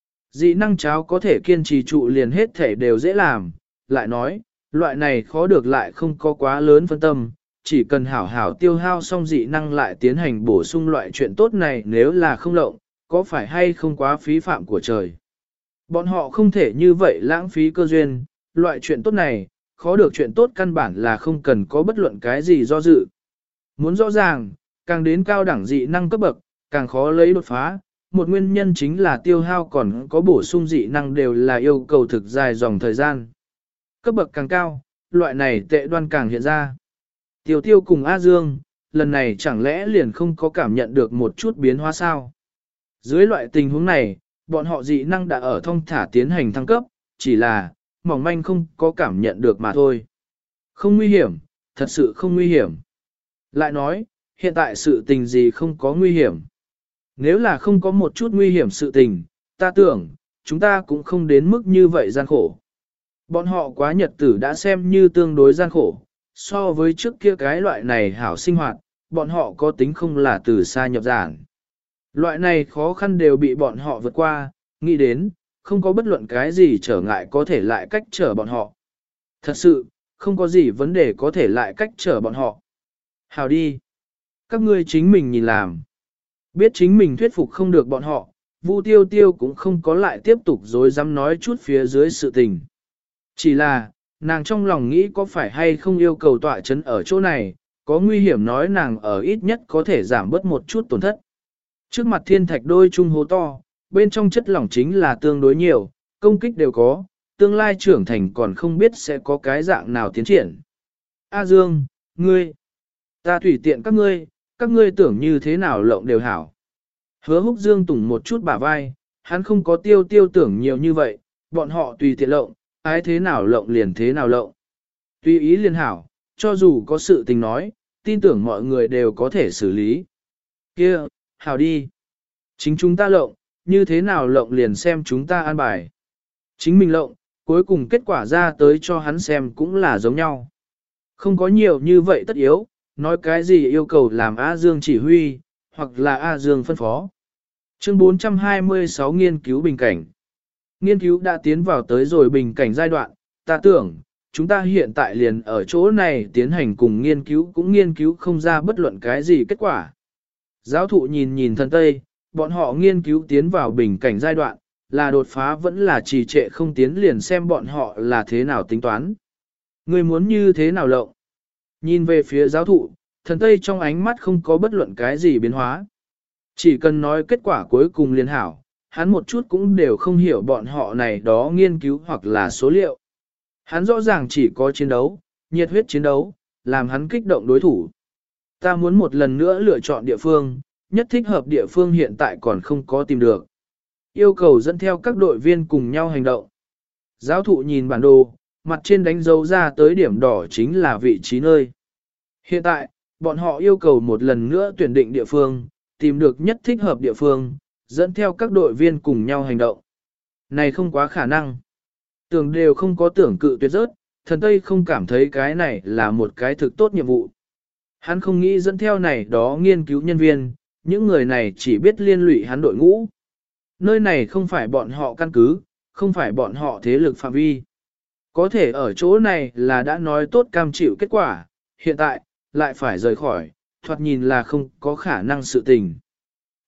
Dị năng cháo có thể kiên trì trụ liền hết thể đều dễ làm. Lại nói, loại này khó được lại không có quá lớn phân tâm, chỉ cần hảo hảo tiêu hao xong dị năng lại tiến hành bổ sung loại chuyện tốt này nếu là không lộng, có phải hay không quá phí phạm của trời. Bọn họ không thể như vậy lãng phí cơ duyên, loại chuyện tốt này, khó được chuyện tốt căn bản là không cần có bất luận cái gì do dự. Muốn rõ ràng, càng đến cao đẳng dị năng cấp bậc, càng khó lấy đột phá, một nguyên nhân chính là tiêu hao còn có bổ sung dị năng đều là yêu cầu thực dài dòng thời gian. Cấp bậc càng cao, loại này tệ đoan càng hiện ra. Tiêu tiêu cùng A Dương, lần này chẳng lẽ liền không có cảm nhận được một chút biến hóa sao? Dưới loại tình huống này, bọn họ dị năng đã ở thông thả tiến hành thăng cấp, chỉ là, mỏng manh không có cảm nhận được mà thôi. Không nguy hiểm, thật sự không nguy hiểm. Lại nói, hiện tại sự tình gì không có nguy hiểm. Nếu là không có một chút nguy hiểm sự tình, ta tưởng, chúng ta cũng không đến mức như vậy gian khổ. Bọn họ quá nhật tử đã xem như tương đối gian khổ, so với trước kia cái loại này hảo sinh hoạt, bọn họ có tính không là từ xa nhập giản. Loại này khó khăn đều bị bọn họ vượt qua, nghĩ đến, không có bất luận cái gì trở ngại có thể lại cách trở bọn họ. Thật sự, không có gì vấn đề có thể lại cách trở bọn họ. Hào đi. Các ngươi chính mình nhìn làm. Biết chính mình thuyết phục không được bọn họ, Vu Tiêu Tiêu cũng không có lại tiếp tục dối dám nói chút phía dưới sự tình. Chỉ là, nàng trong lòng nghĩ có phải hay không yêu cầu tọa chấn ở chỗ này, có nguy hiểm nói nàng ở ít nhất có thể giảm bớt một chút tổn thất. Trước mặt thiên thạch đôi chung hố to, bên trong chất lỏng chính là tương đối nhiều, công kích đều có, tương lai trưởng thành còn không biết sẽ có cái dạng nào tiến triển. A Dương, ngươi, ta tùy tiện các ngươi, các ngươi tưởng như thế nào lộng đều hảo. Hứa Húc Dương tùng một chút bả vai, hắn không có tiêu tiêu tưởng nhiều như vậy, bọn họ tùy tiện lộng, ái thế nào lộng liền thế nào lộng. Tùy ý liên hảo, cho dù có sự tình nói, tin tưởng mọi người đều có thể xử lý. Kia, hảo đi. Chính chúng ta lộng, như thế nào lộng liền xem chúng ta an bài. Chính mình lộng, cuối cùng kết quả ra tới cho hắn xem cũng là giống nhau. Không có nhiều như vậy tất yếu, nói cái gì yêu cầu làm A Dương chỉ huy, hoặc là A Dương phân phó. Chương bốn trăm hai mươi sáu nghiên cứu bình cảnh. Nghiên cứu đã tiến vào tới rồi bình cảnh giai đoạn, ta tưởng, chúng ta hiện tại liền ở chỗ này tiến hành cùng nghiên cứu cũng nghiên cứu không ra bất luận cái gì kết quả. Giáo thụ nhìn nhìn thần Tây, bọn họ nghiên cứu tiến vào bình cảnh giai đoạn, là đột phá vẫn là trì trệ không tiến liền xem bọn họ là thế nào tính toán. Người muốn như thế nào lộng? Nhìn về phía giáo thụ, thần Tây trong ánh mắt không có bất luận cái gì biến hóa. Chỉ cần nói kết quả cuối cùng liền hảo, hắn một chút cũng đều không hiểu bọn họ này đó nghiên cứu hoặc là số liệu. Hắn rõ ràng chỉ có chiến đấu, nhiệt huyết chiến đấu, làm hắn kích động đối thủ. Ta muốn một lần nữa lựa chọn địa phương, nhất thích hợp địa phương hiện tại còn không có tìm được. Yêu cầu dẫn theo các đội viên cùng nhau hành động. Giáo thụ nhìn bản đồ, mặt trên đánh dấu ra tới điểm đỏ chính là vị trí nơi. Hiện tại, bọn họ yêu cầu một lần nữa tuyển định địa phương, tìm được nhất thích hợp địa phương, dẫn theo các đội viên cùng nhau hành động. Này không quá khả năng. Tưởng đều không có tưởng cự tuyệt rớt, thần Tây không cảm thấy cái này là một cái thực tốt nhiệm vụ. Hắn không nghĩ dẫn theo này đó nghiên cứu nhân viên, những người này chỉ biết liên lụy hắn đội ngũ. Nơi này không phải bọn họ căn cứ, không phải bọn họ thế lực phạm vi. Có thể ở chỗ này là đã nói tốt cam chịu kết quả, hiện tại, lại phải rời khỏi, thoạt nhìn là không có khả năng sự tình.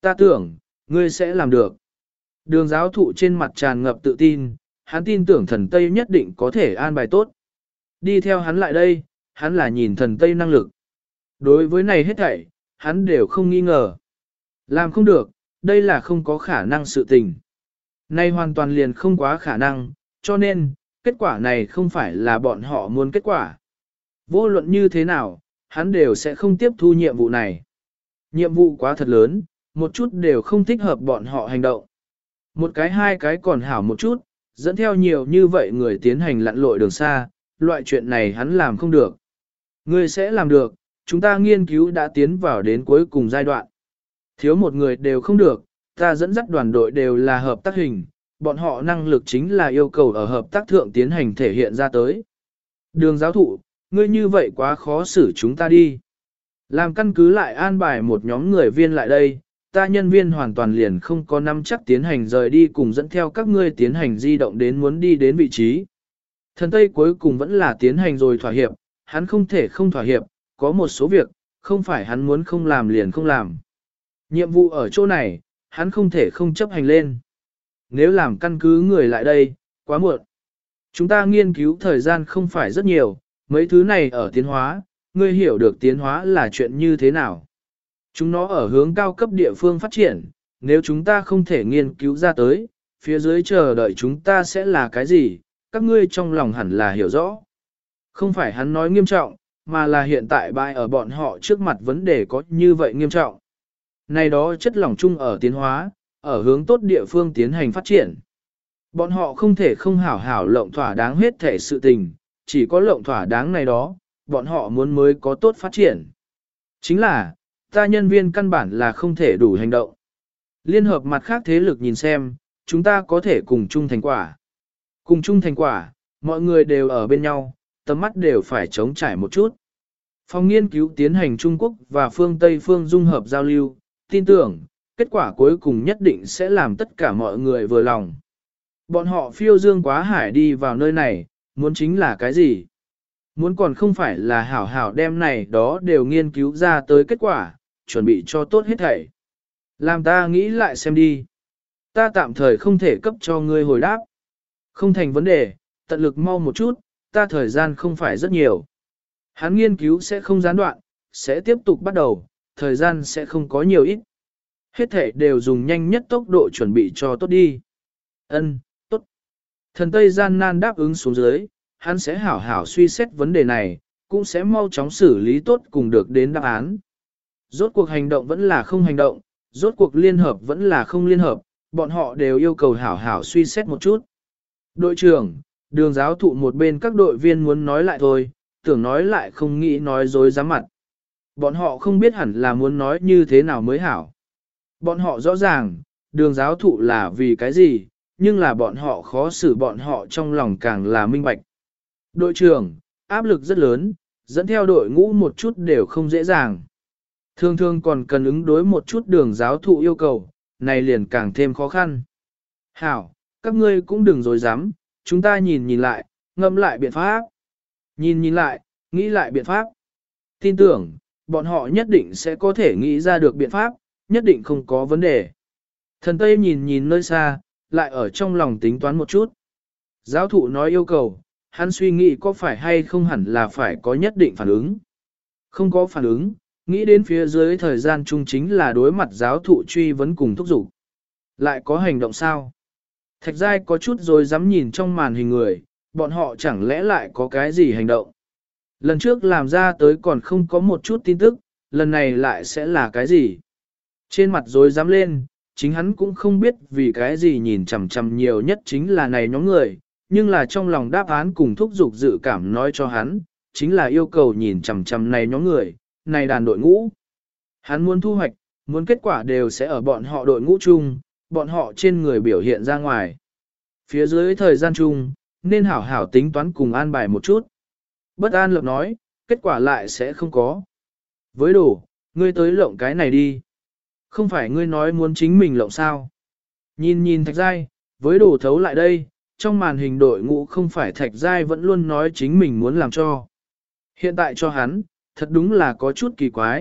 Ta tưởng, ngươi sẽ làm được. Đường giáo thụ trên mặt tràn ngập tự tin, hắn tin tưởng thần Tây nhất định có thể an bài tốt. Đi theo hắn lại đây, hắn là nhìn thần Tây năng lực. Đối với này hết thảy, hắn đều không nghi ngờ. Làm không được, đây là không có khả năng sự tình. Nay hoàn toàn liền không quá khả năng, cho nên, kết quả này không phải là bọn họ muốn kết quả. Vô luận như thế nào, hắn đều sẽ không tiếp thu nhiệm vụ này. Nhiệm vụ quá thật lớn, một chút đều không thích hợp bọn họ hành động. Một cái hai cái còn hảo một chút, dẫn theo nhiều như vậy người tiến hành lặn lội đường xa, loại chuyện này hắn làm không được. Ngươi sẽ làm được, chúng ta nghiên cứu đã tiến vào đến cuối cùng giai đoạn. Thiếu một người đều không được, ta dẫn dắt đoàn đội đều là hợp tác hình, bọn họ năng lực chính là yêu cầu ở hợp tác thượng tiến hành thể hiện ra tới. Đường giáo thụ, ngươi như vậy quá khó xử chúng ta đi. Làm căn cứ lại an bài một nhóm người viên lại đây, ta nhân viên hoàn toàn liền không có nắm chắc tiến hành rời đi cùng dẫn theo các ngươi tiến hành di động đến muốn đi đến vị trí. Thần Tây cuối cùng vẫn là tiến hành rồi thỏa hiệp, hắn không thể không thỏa hiệp, có một số việc, không phải hắn muốn không làm liền không làm. Nhiệm vụ ở chỗ này, hắn không thể không chấp hành lên. Nếu làm căn cứ người lại đây, quá muộn. Chúng ta nghiên cứu thời gian không phải rất nhiều, mấy thứ này ở tiến hóa, ngươi hiểu được tiến hóa là chuyện như thế nào. Chúng nó ở hướng cao cấp địa phương phát triển, nếu chúng ta không thể nghiên cứu ra tới, phía dưới chờ đợi chúng ta sẽ là cái gì, các ngươi trong lòng hẳn là hiểu rõ. Không phải hắn nói nghiêm trọng, mà là hiện tại bại ở bọn họ trước mặt vấn đề có như vậy nghiêm trọng. Này đó chất lỏng chung ở tiến hóa, ở hướng tốt địa phương tiến hành phát triển. Bọn họ không thể không hảo hảo lộng thỏa đáng hết thể sự tình, chỉ có lộng thỏa đáng này đó, bọn họ muốn mới có tốt phát triển. Chính là, ta nhân viên căn bản là không thể đủ hành động. Liên hợp mặt khác thế lực nhìn xem, chúng ta có thể cùng chung thành quả. Cùng chung thành quả, mọi người đều ở bên nhau, tầm mắt đều phải chống trải một chút. Phòng nghiên cứu tiến hành Trung Quốc và phương Tây phương dung hợp giao lưu, tin tưởng, kết quả cuối cùng nhất định sẽ làm tất cả mọi người vừa lòng. Bọn họ phiêu dương quá hải đi vào nơi này, muốn chính là cái gì? Muốn còn không phải là hảo hảo đem này đó đều nghiên cứu ra tới kết quả, chuẩn bị cho tốt hết thảy. Làm ta nghĩ lại xem đi. Ta tạm thời không thể cấp cho ngươi hồi đáp. Không thành vấn đề, tận lực mau một chút, ta thời gian không phải rất nhiều. Hắn nghiên cứu sẽ không gián đoạn, sẽ tiếp tục bắt đầu, thời gian sẽ không có nhiều ít. Hết thảy đều dùng nhanh nhất tốc độ chuẩn bị cho tốt đi. Ân, tốt. Thần Tây gian nan đáp ứng xuống dưới, hắn sẽ hảo hảo suy xét vấn đề này, cũng sẽ mau chóng xử lý tốt cùng được đến đáp án. Rốt cuộc hành động vẫn là không hành động, rốt cuộc liên hợp vẫn là không liên hợp, bọn họ đều yêu cầu hảo hảo suy xét một chút. Đội trưởng, đường giáo thụ một bên các đội viên muốn nói lại thôi, tưởng nói lại không nghĩ nói dối dám mặt. Bọn họ không biết hẳn là muốn nói như thế nào mới hảo. Bọn họ rõ ràng, đường giáo thụ là vì cái gì, nhưng là bọn họ khó xử bọn họ trong lòng càng là minh bạch. Đội trưởng, áp lực rất lớn, dẫn theo đội ngũ một chút đều không dễ dàng. Thường thường còn cần ứng đối một chút đường giáo thụ yêu cầu, này liền càng thêm khó khăn. Hảo, các ngươi cũng đừng dối dám, chúng ta nhìn nhìn lại, ngâm lại biện pháp. Nhìn nhìn lại, nghĩ lại biện pháp. Tin tưởng, bọn họ nhất định sẽ có thể nghĩ ra được biện pháp, nhất định không có vấn đề. Thần Tây nhìn nhìn nơi xa, lại ở trong lòng tính toán một chút. Giáo thụ nói yêu cầu, hắn suy nghĩ có phải hay không hẳn là phải có nhất định phản ứng. Không có phản ứng, nghĩ đến phía dưới thời gian chung chính là đối mặt giáo thụ truy vấn cùng thúc giục. Lại có hành động sao? Thạch Giai có chút rồi dám nhìn trong màn hình người, bọn họ chẳng lẽ lại có cái gì hành động. Lần trước làm ra tới còn không có một chút tin tức, lần này lại sẽ là cái gì? Trên mặt rồi dám lên, chính hắn cũng không biết vì cái gì nhìn chằm chằm nhiều nhất chính là này nhóm người, nhưng là trong lòng đáp án cùng thúc giục dự cảm nói cho hắn, chính là yêu cầu nhìn chằm chằm này nhóm người, này đàn đội ngũ. Hắn muốn thu hoạch, muốn kết quả đều sẽ ở bọn họ đội ngũ chung, bọn họ trên người biểu hiện ra ngoài. Phía dưới thời gian chung, nên hảo hảo tính toán cùng an bài một chút. Bất an lập nói, kết quả lại sẽ không có. Với đủ, ngươi tới lộng cái này đi. Không phải ngươi nói muốn chính mình lộng sao. Nhìn nhìn Thạch Giai, với đủ thấu lại đây, trong màn hình đội ngũ không phải Thạch Giai vẫn luôn nói chính mình muốn làm cho. Hiện tại cho hắn, thật đúng là có chút kỳ quái,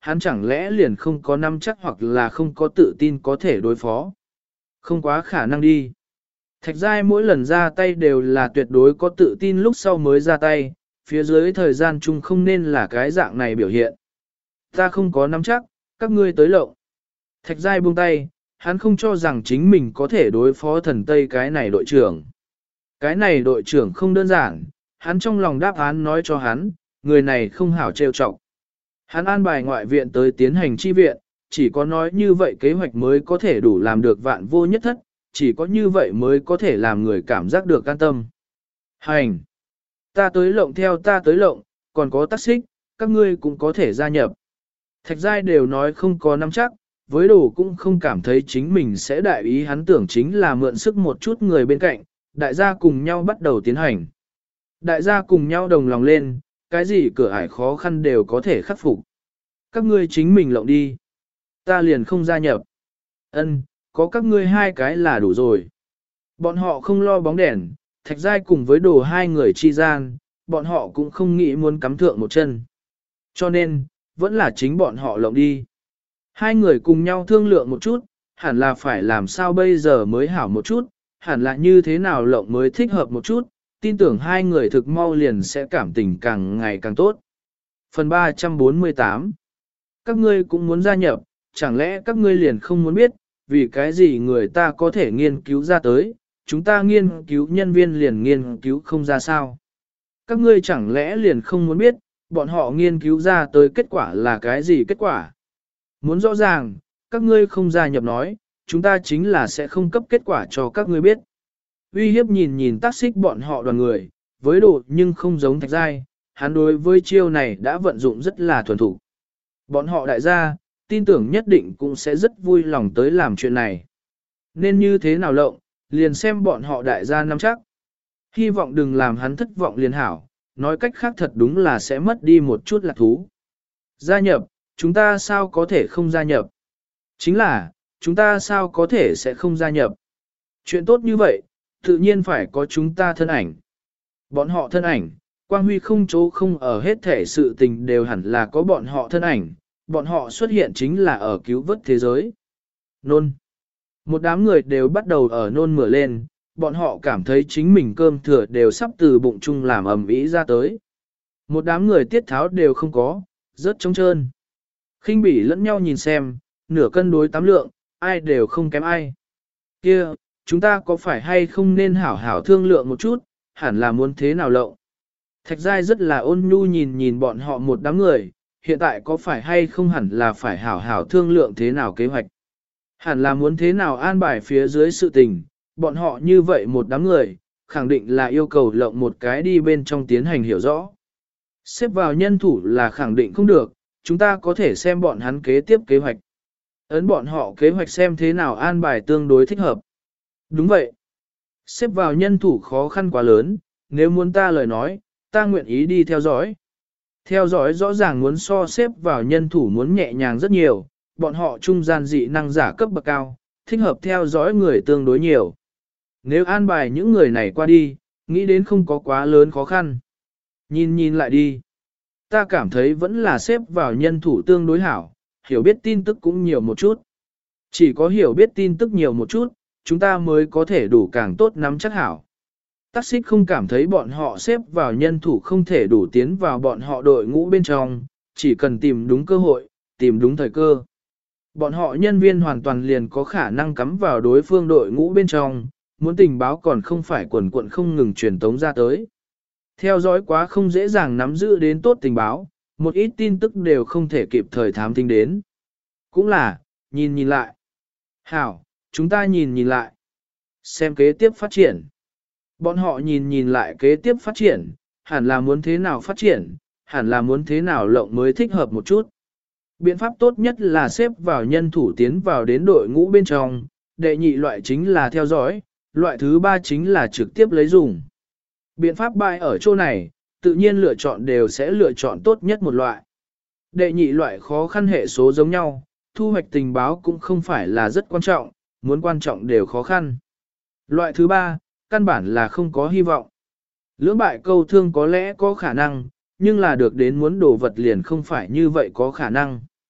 hắn chẳng lẽ liền không có nắm chắc hoặc là không có tự tin có thể đối phó. Không quá khả năng đi. Thạch giai mỗi lần ra tay đều là tuyệt đối có tự tin lúc sau mới ra tay, phía dưới thời gian chung không nên là cái dạng này biểu hiện. Ta không có nắm chắc, các ngươi tới lộng. Thạch giai buông tay, hắn không cho rằng chính mình có thể đối phó thần Tây cái này đội trưởng. Cái này đội trưởng không đơn giản, hắn trong lòng đáp án nói cho hắn, người này không hảo trêu chọc. Hắn an bài ngoại viện tới tiến hành chi viện, chỉ có nói như vậy kế hoạch mới có thể đủ làm được vạn vô nhất thất, chỉ có như vậy mới có thể làm người cảm giác được an tâm. Hành! Ta tới lộng theo ta tới lộng, còn có tác xích, các ngươi cũng có thể gia nhập. Thạch giai đều nói không có nắm chắc, với đồ cũng không cảm thấy chính mình sẽ đại ý, hắn tưởng chính là mượn sức một chút người bên cạnh, đại gia cùng nhau bắt đầu tiến hành. Đại gia cùng nhau đồng lòng lên, cái gì cửa ải khó khăn đều có thể khắc phục. Các ngươi chính mình lộng đi. Ta liền không gia nhập. Ân, có các ngươi hai cái là đủ rồi. Bọn họ không lo bóng đèn, thạch giai cùng với đồ hai người chi gian, bọn họ cũng không nghĩ muốn cắm thượng một chân. Cho nên, vẫn là chính bọn họ lộng đi. Hai người cùng nhau thương lượng một chút, hẳn là phải làm sao bây giờ mới hảo một chút, hẳn là như thế nào lộng mới thích hợp một chút, tin tưởng hai người thực mau liền sẽ cảm tình càng ngày càng tốt. Phần ba trăm bốn mươi tám. Các ngươi cũng muốn gia nhập, chẳng lẽ các ngươi liền không muốn biết, vì cái gì người ta có thể nghiên cứu ra tới, chúng ta nghiên cứu nhân viên liền nghiên cứu không ra sao. Các ngươi chẳng lẽ liền không muốn biết, bọn họ nghiên cứu ra tới kết quả là cái gì kết quả. Muốn rõ ràng, các ngươi không gia nhập nói, chúng ta chính là sẽ không cấp kết quả cho các ngươi biết. Uy hiếp nhìn nhìn tác xích bọn họ đoàn người, với độ nhưng không giống thạch giai, hắn đối với chiêu này đã vận dụng rất là thuần thủ. Bọn họ đại gia, tin tưởng nhất định cũng sẽ rất vui lòng tới làm chuyện này. Nên như thế nào lộng, liền xem bọn họ đại gia nắm chắc. Hy vọng đừng làm hắn thất vọng liền hảo, nói cách khác thật đúng là sẽ mất đi một chút lạc thú. Gia nhập, chúng ta sao có thể không gia nhập? Chính là, chúng ta sao có thể sẽ không gia nhập? Chuyện tốt như vậy, tự nhiên phải có chúng ta thân ảnh. Bọn họ thân ảnh, Quang Huy không chỗ không ở hết thể sự tình đều hẳn là có bọn họ thân ảnh, bọn họ xuất hiện chính là ở cứu vớt thế giới. Nôn. Một đám người đều bắt đầu ở nôn mửa lên, bọn họ cảm thấy chính mình cơm thừa đều sắp từ bụng chung làm ầm ĩ ra tới. Một đám người tiết tháo đều không có, rất trống trơn. Khinh bỉ lẫn nhau nhìn xem, nửa cân đối tám lượng, ai đều không kém ai. Kia, chúng ta có phải hay không nên hảo hảo thương lượng một chút, hẳn là muốn thế nào lộng. Thạch giai rất là ôn nhu nhìn nhìn bọn họ một đám người, hiện tại có phải hay không hẳn là phải hảo hảo thương lượng thế nào kế hoạch. Hẳn là muốn thế nào an bài phía dưới sự tình, bọn họ như vậy một đám người, khẳng định là yêu cầu lộng một cái đi bên trong tiến hành hiểu rõ. Xếp vào nhân thủ là khẳng định không được, chúng ta có thể xem bọn hắn kế tiếp kế hoạch. Ấn bọn họ kế hoạch xem thế nào an bài tương đối thích hợp. Đúng vậy. Xếp vào nhân thủ khó khăn quá lớn, nếu muốn ta lời nói, ta nguyện ý đi theo dõi. Theo dõi rõ ràng muốn so xếp vào nhân thủ muốn nhẹ nhàng rất nhiều, bọn họ trung gian dị năng giả cấp bậc cao, thích hợp theo dõi người tương đối nhiều. Nếu an bài những người này qua đi, nghĩ đến không có quá lớn khó khăn. Nhìn nhìn lại đi. Ta cảm thấy vẫn là xếp vào nhân thủ tương đối hảo, hiểu biết tin tức cũng nhiều một chút. Chỉ có hiểu biết tin tức nhiều một chút, chúng ta mới có thể đủ càng tốt nắm chắc hảo. Tắc xích không cảm thấy bọn họ xếp vào nhân thủ không thể đủ tiến vào bọn họ đội ngũ bên trong, chỉ cần tìm đúng cơ hội, tìm đúng thời cơ. Bọn họ nhân viên hoàn toàn liền có khả năng cắm vào đối phương đội ngũ bên trong, muốn tình báo còn không phải quần quận không ngừng truyền tống ra tới. Theo dõi quá không dễ dàng nắm giữ đến tốt tình báo, một ít tin tức đều không thể kịp thời thám thính đến. Cũng là, nhìn nhìn lại. Hảo, chúng ta nhìn nhìn lại. Xem kế tiếp phát triển. Bọn họ nhìn nhìn lại kế tiếp phát triển, hẳn là muốn thế nào phát triển, hẳn là muốn thế nào lộng mới thích hợp một chút. Biện pháp tốt nhất là xếp vào nhân thủ tiến vào đến đội ngũ bên trong, đệ nhị loại chính là theo dõi, loại thứ ba chính là trực tiếp lấy dùng. Biện pháp bại ở chỗ này, tự nhiên lựa chọn đều sẽ lựa chọn tốt nhất một loại. Đệ nhị loại khó khăn hệ số giống nhau, thu hoạch tình báo cũng không phải là rất quan trọng, muốn quan trọng đều khó khăn. Loại thứ ba, căn bản là không có hy vọng. Lưỡng bại câu thương có lẽ có khả năng, nhưng là được đến muốn đồ vật liền không phải như vậy có khả năng.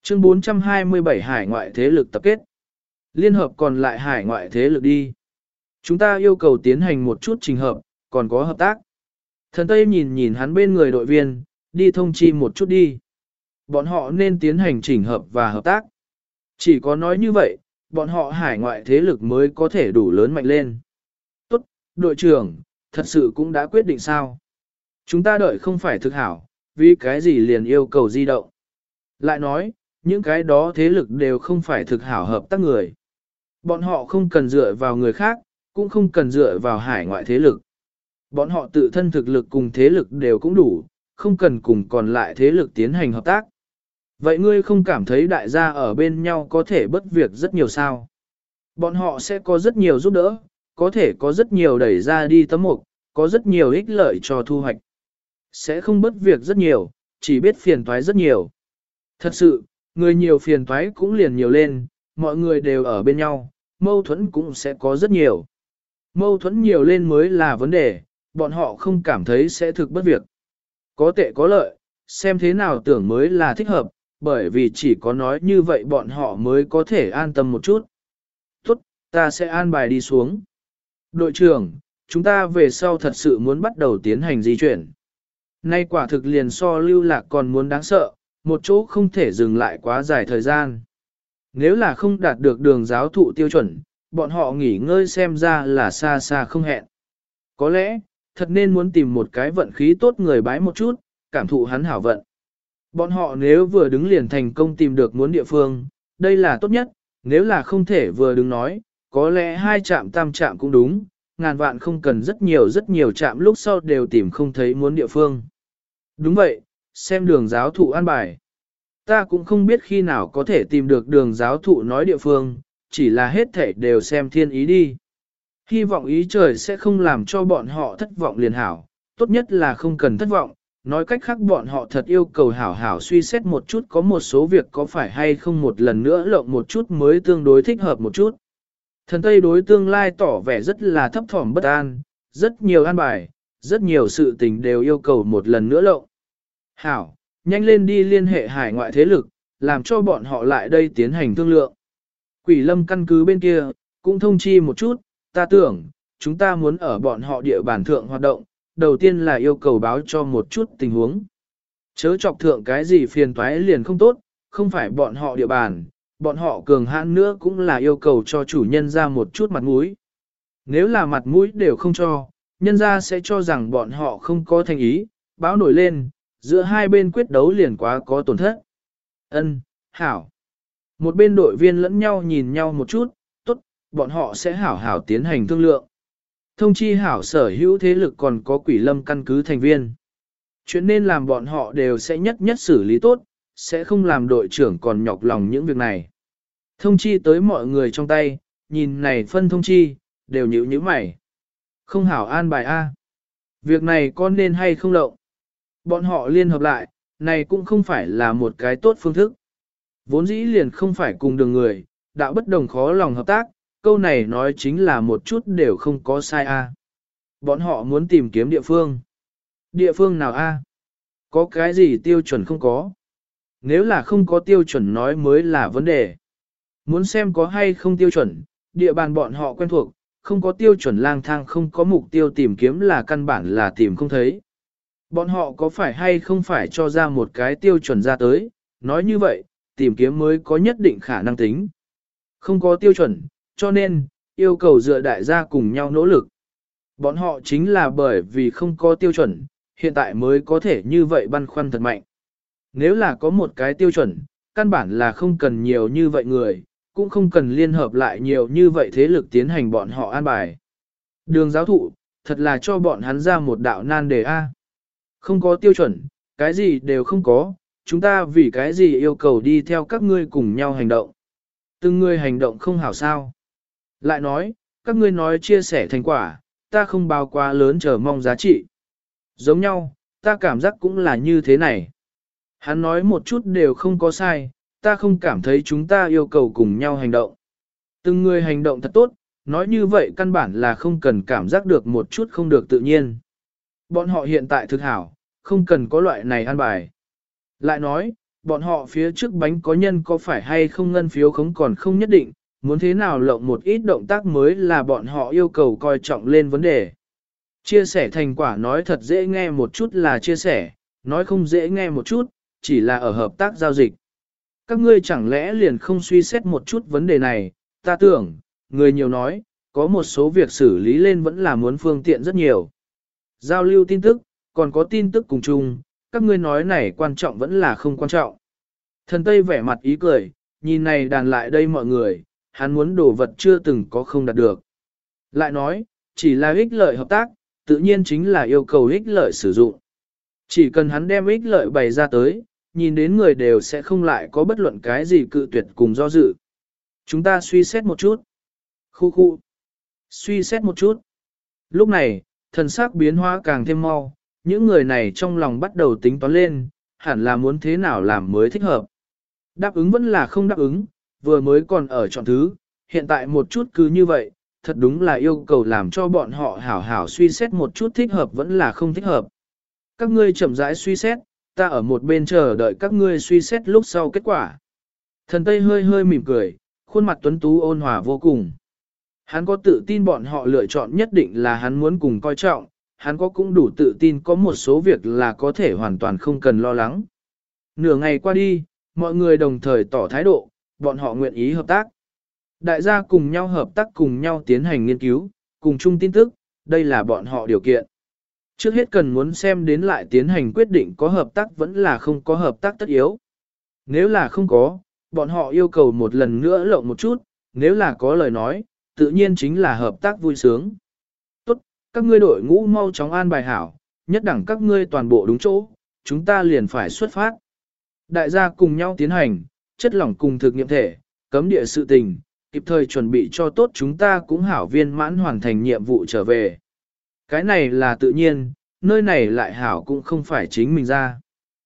Chương bốn trăm hai mươi bảy hải ngoại thế lực tập kết. Liên hợp còn lại hải ngoại thế lực đi. Chúng ta yêu cầu tiến hành một chút trình hợp, còn có hợp tác. Thần Tây nhìn nhìn hắn bên người đội viên, đi thông chi một chút đi. Bọn họ nên tiến hành chỉnh hợp và hợp tác. Chỉ có nói như vậy, bọn họ hải ngoại thế lực mới có thể đủ lớn mạnh lên. Tốt, đội trưởng, thật sự cũng đã quyết định sao? Chúng ta đợi không phải thực hảo, vì cái gì liền yêu cầu di động. Lại nói, những cái đó thế lực đều không phải thực hảo hợp tác người. Bọn họ không cần dựa vào người khác, cũng không cần dựa vào hải ngoại thế lực. Bọn họ tự thân thực lực cùng thế lực đều cũng đủ, không cần cùng còn lại thế lực tiến hành hợp tác. Vậy ngươi không cảm thấy đại gia ở bên nhau có thể bất việc rất nhiều sao? Bọn họ sẽ có rất nhiều giúp đỡ, có thể có rất nhiều đẩy ra đi tấm mục, có rất nhiều ích lợi cho thu hoạch. Sẽ không bất việc rất nhiều, chỉ biết phiền toái rất nhiều. Thật sự, người nhiều phiền toái cũng liền nhiều lên, mọi người đều ở bên nhau, mâu thuẫn cũng sẽ có rất nhiều. Mâu thuẫn nhiều lên mới là vấn đề, bọn họ không cảm thấy sẽ thực bất việc. Có tệ có lợi, xem thế nào tưởng mới là thích hợp, bởi vì chỉ có nói như vậy bọn họ mới có thể an tâm một chút. Tốt, ta sẽ an bài đi xuống. Đội trưởng, chúng ta về sau thật sự muốn bắt đầu tiến hành di chuyển. Nay quả thực liền so lưu lạc còn muốn đáng sợ, một chỗ không thể dừng lại quá dài thời gian. Nếu là không đạt được đường giáo thụ tiêu chuẩn, bọn họ nghỉ ngơi xem ra là xa xa không hẹn. Có lẽ, thật nên muốn tìm một cái vận khí tốt người bái một chút, cảm thụ hắn hảo vận. Bọn họ nếu vừa đứng liền thành công tìm được muốn địa phương, đây là tốt nhất, nếu là không thể vừa đứng nói, có lẽ hai trạm tam trạm cũng đúng, ngàn vạn không cần rất nhiều rất nhiều trạm lúc sau đều tìm không thấy muốn địa phương. Đúng vậy, xem đường giáo thụ an bài. Ta cũng không biết khi nào có thể tìm được đường giáo thụ nói địa phương, chỉ là hết thể đều xem thiên ý đi. Hy vọng ý trời sẽ không làm cho bọn họ thất vọng liền hảo, tốt nhất là không cần thất vọng, nói cách khác bọn họ thật yêu cầu hảo hảo suy xét một chút có một số việc có phải hay không một lần nữa lộng một chút mới tương đối thích hợp một chút. Thần Tây đối tương lai tỏ vẻ rất là thấp thỏm bất an, rất nhiều an bài, rất nhiều sự tình đều yêu cầu một lần nữa lộng. Hảo, nhanh lên đi liên hệ hải ngoại thế lực, làm cho bọn họ lại đây tiến hành thương lượng. Quỷ lâm căn cứ bên kia, cũng thông chi một chút, ta tưởng, chúng ta muốn ở bọn họ địa bàn thượng hoạt động, đầu tiên là yêu cầu báo cho một chút tình huống. Chớ chọc thượng cái gì phiền toái liền không tốt, không phải bọn họ địa bàn, bọn họ cường hãn nữa cũng là yêu cầu cho chủ nhân ra một chút mặt mũi. Nếu là mặt mũi đều không cho, nhân ra sẽ cho rằng bọn họ không có thành ý, báo nổi lên, giữa hai bên quyết đấu liền quá có tổn thất. Ân, hảo. Một bên đội viên lẫn nhau nhìn nhau một chút, tốt, bọn họ sẽ hảo hảo tiến hành thương lượng. Thông chi hảo sở hữu thế lực còn có quỷ lâm căn cứ thành viên. Chuyện nên làm bọn họ đều sẽ nhất nhất xử lý tốt, sẽ không làm đội trưởng còn nhọc lòng những việc này. Thông chi tới mọi người trong tay, nhìn này phân thông chi, đều nhíu nhíu mày. Không hảo an bài A. Việc này con nên hay không lộng. Bọn họ liên hợp lại, này cũng không phải là một cái tốt phương thức. Vốn dĩ liền không phải cùng đường người, đạo bất đồng khó lòng hợp tác, câu này nói chính là một chút đều không có sai A. Bọn họ muốn tìm kiếm địa phương. Địa phương nào A? Có cái gì tiêu chuẩn không có? Nếu là không có tiêu chuẩn nói mới là vấn đề. Muốn xem có hay không tiêu chuẩn, địa bàn bọn họ quen thuộc, không có tiêu chuẩn lang thang không có mục tiêu tìm kiếm là căn bản là tìm không thấy. Bọn họ có phải hay không phải cho ra một cái tiêu chuẩn ra tới, nói như vậy, tìm kiếm mới có nhất định khả năng tính. Không có tiêu chuẩn, cho nên, yêu cầu dựa đại gia cùng nhau nỗ lực. Bọn họ chính là bởi vì không có tiêu chuẩn, hiện tại mới có thể như vậy băn khoăn thật mạnh. Nếu là có một cái tiêu chuẩn, căn bản là không cần nhiều như vậy người, cũng không cần liên hợp lại nhiều như vậy thế lực tiến hành bọn họ an bài. Đường giáo thụ, thật là cho bọn hắn ra một đạo nan đề A. Không có tiêu chuẩn, cái gì đều không có, chúng ta vì cái gì yêu cầu đi theo các ngươi cùng nhau hành động. Từng người hành động không hảo sao. Lại nói, các ngươi nói chia sẻ thành quả, ta không bao quá lớn chờ mong giá trị. Giống nhau, ta cảm giác cũng là như thế này. Hắn nói một chút đều không có sai, ta không cảm thấy chúng ta yêu cầu cùng nhau hành động. Từng người hành động thật tốt, nói như vậy căn bản là không cần cảm giác được một chút không được tự nhiên. Bọn họ hiện tại thực hảo, không cần có loại này an bài. Lại nói, bọn họ phía trước bánh có nhân có phải hay không ngân phiếu không còn không nhất định, muốn thế nào lộng một ít động tác mới là bọn họ yêu cầu coi trọng lên vấn đề. Chia sẻ thành quả nói thật dễ nghe một chút là chia sẻ, nói không dễ nghe một chút, chỉ là ở hợp tác giao dịch. Các ngươi chẳng lẽ liền không suy xét một chút vấn đề này, ta tưởng, người nhiều nói, có một số việc xử lý lên vẫn là muốn phương tiện rất nhiều. Giao lưu tin tức, còn có tin tức cùng chung, các ngươi nói này quan trọng vẫn là không quan trọng. Thần Tây vẻ mặt ý cười, nhìn này đàn lại đây mọi người, hắn muốn đồ vật chưa từng có không đạt được. Lại nói, chỉ là ích lợi hợp tác, tự nhiên chính là yêu cầu ích lợi sử dụng. Chỉ cần hắn đem ích lợi bày ra tới, nhìn đến người đều sẽ không lại có bất luận cái gì cự tuyệt cùng do dự. Chúng ta suy xét một chút. Khu khu. Suy xét một chút. Lúc này, thần sắc biến hóa càng thêm mau, những người này trong lòng bắt đầu tính toán lên, hẳn là muốn thế nào làm mới thích hợp. Đáp ứng vẫn là không đáp ứng, vừa mới còn ở chọn thứ, hiện tại một chút cứ như vậy, thật đúng là yêu cầu làm cho bọn họ hảo hảo suy xét một chút thích hợp vẫn là không thích hợp. Các ngươi chậm rãi suy xét, ta ở một bên chờ đợi các ngươi suy xét lúc sau kết quả. Thần Tây hơi hơi mỉm cười, khuôn mặt tuấn tú ôn hòa vô cùng. Hắn có tự tin bọn họ lựa chọn nhất định là hắn muốn cùng coi trọng, hắn có cũng đủ tự tin có một số việc là có thể hoàn toàn không cần lo lắng. Nửa ngày qua đi, mọi người đồng thời tỏ thái độ, bọn họ nguyện ý hợp tác. Đại gia cùng nhau hợp tác cùng nhau tiến hành nghiên cứu, cùng chung tin tức, đây là bọn họ điều kiện. Trước hết cần muốn xem đến lại tiến hành quyết định có hợp tác vẫn là không có hợp tác tất yếu. Nếu là không có, bọn họ yêu cầu một lần nữa lộng một chút, nếu là có lời nói, tự nhiên chính là hợp tác vui sướng. Tốt, các ngươi đội ngũ mau chóng an bài hảo, nhất đẳng các ngươi toàn bộ đúng chỗ, chúng ta liền phải xuất phát. Đại gia cùng nhau tiến hành, chất lỏng cùng thực nghiệm thể, cấm địa sự tình, kịp thời chuẩn bị cho tốt chúng ta cũng hảo viên mãn hoàn thành nhiệm vụ trở về. Cái này là tự nhiên, nơi này lại hảo cũng không phải chính mình ra.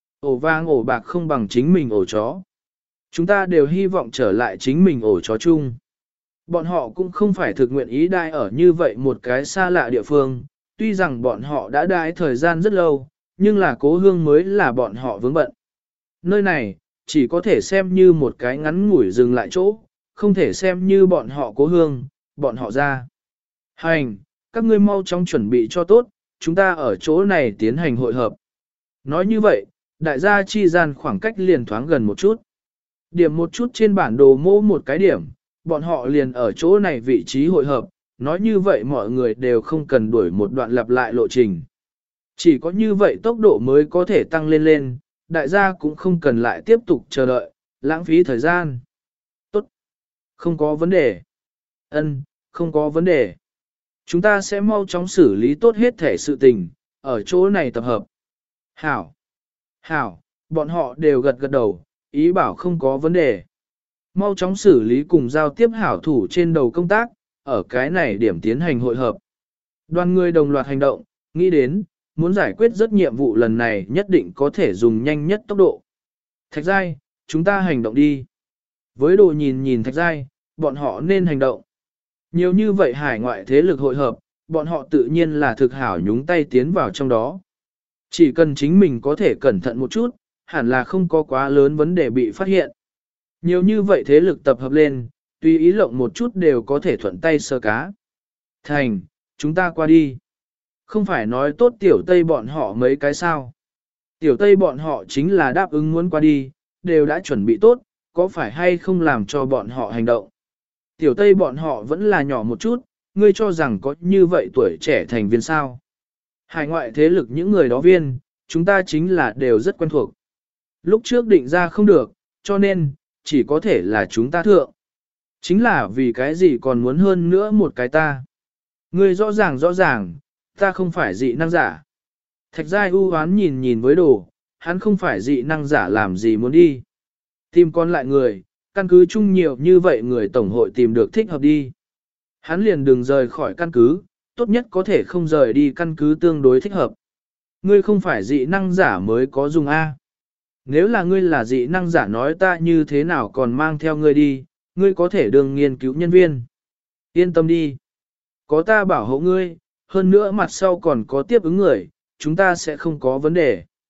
Ổ vang ổ bạc không bằng chính mình ổ chó. Chúng ta đều hy vọng trở lại chính mình ổ chó chung. Bọn họ cũng không phải thực nguyện ý đai ở như vậy một cái xa lạ địa phương, tuy rằng bọn họ đã đai thời gian rất lâu, nhưng là cố hương mới là bọn họ vướng bận. Nơi này, chỉ có thể xem như một cái ngắn ngủi dừng lại chỗ, không thể xem như bọn họ cố hương, bọn họ ra. Hành, các ngươi mau chóng chuẩn bị cho tốt, chúng ta ở chỗ này tiến hành hội hợp. Nói như vậy, đại gia chi gian khoảng cách liền thoáng gần một chút. Điểm một chút trên bản đồ mô một cái điểm, bọn họ liền ở chỗ này vị trí hội hợp, nói như vậy mọi người đều không cần đuổi một đoạn lặp lại lộ trình. Chỉ có như vậy tốc độ mới có thể tăng lên lên, đại gia cũng không cần lại tiếp tục chờ đợi, lãng phí thời gian. Tốt. Không có vấn đề. Ân, không có vấn đề. Chúng ta sẽ mau chóng xử lý tốt hết thể sự tình, ở chỗ này tập hợp. Hảo. Hảo, bọn họ đều gật gật đầu, ý bảo không có vấn đề. Mau chóng xử lý cùng giao tiếp hảo thủ trên đầu công tác, ở cái này điểm tiến hành hội hợp. Đoàn người đồng loạt hành động, nghĩ đến, muốn giải quyết rất nhiệm vụ lần này nhất định có thể dùng nhanh nhất tốc độ. Thạch giai, chúng ta hành động đi. Với đồ nhìn nhìn thạch giai, bọn họ nên hành động. Nhiều như vậy hải ngoại thế lực hội hợp, bọn họ tự nhiên là thực hảo nhúng tay tiến vào trong đó. Chỉ cần chính mình có thể cẩn thận một chút, hẳn là không có quá lớn vấn đề bị phát hiện. Nhiều như vậy thế lực tập hợp lên, tùy ý lộng một chút đều có thể thuận tay sơ cá. Thành, chúng ta qua đi. Không phải nói tốt tiểu Tây bọn họ mấy cái sao. Tiểu Tây bọn họ chính là đáp ứng muốn qua đi, đều đã chuẩn bị tốt, có phải hay không làm cho bọn họ hành động. Tiểu Tây bọn họ vẫn là nhỏ một chút, ngươi cho rằng có như vậy tuổi trẻ thành viên sao. Hải ngoại thế lực những người đó viên, chúng ta chính là đều rất quen thuộc. Lúc trước định ra không được, cho nên, chỉ có thể là chúng ta thượng. Chính là vì cái gì còn muốn hơn nữa một cái ta. Ngươi rõ ràng rõ ràng, ta không phải dị năng giả. Thạch giai u hoán nhìn nhìn với đồ, hắn không phải dị năng giả làm gì muốn đi. Tìm con lại người, căn cứ chung nhiều như vậy người tổng hội tìm được thích hợp đi. Hắn liền đừng rời khỏi căn cứ, tốt nhất có thể không rời đi căn cứ tương đối thích hợp. Ngươi không phải dị năng giả mới có dùng A. Nếu là ngươi là dị năng giả nói ta như thế nào còn mang theo ngươi đi, ngươi có thể đương nghiên cứu nhân viên. Yên tâm đi. Có ta bảo hộ ngươi, hơn nữa mặt sau còn có tiếp ứng người, chúng ta sẽ không có vấn đề.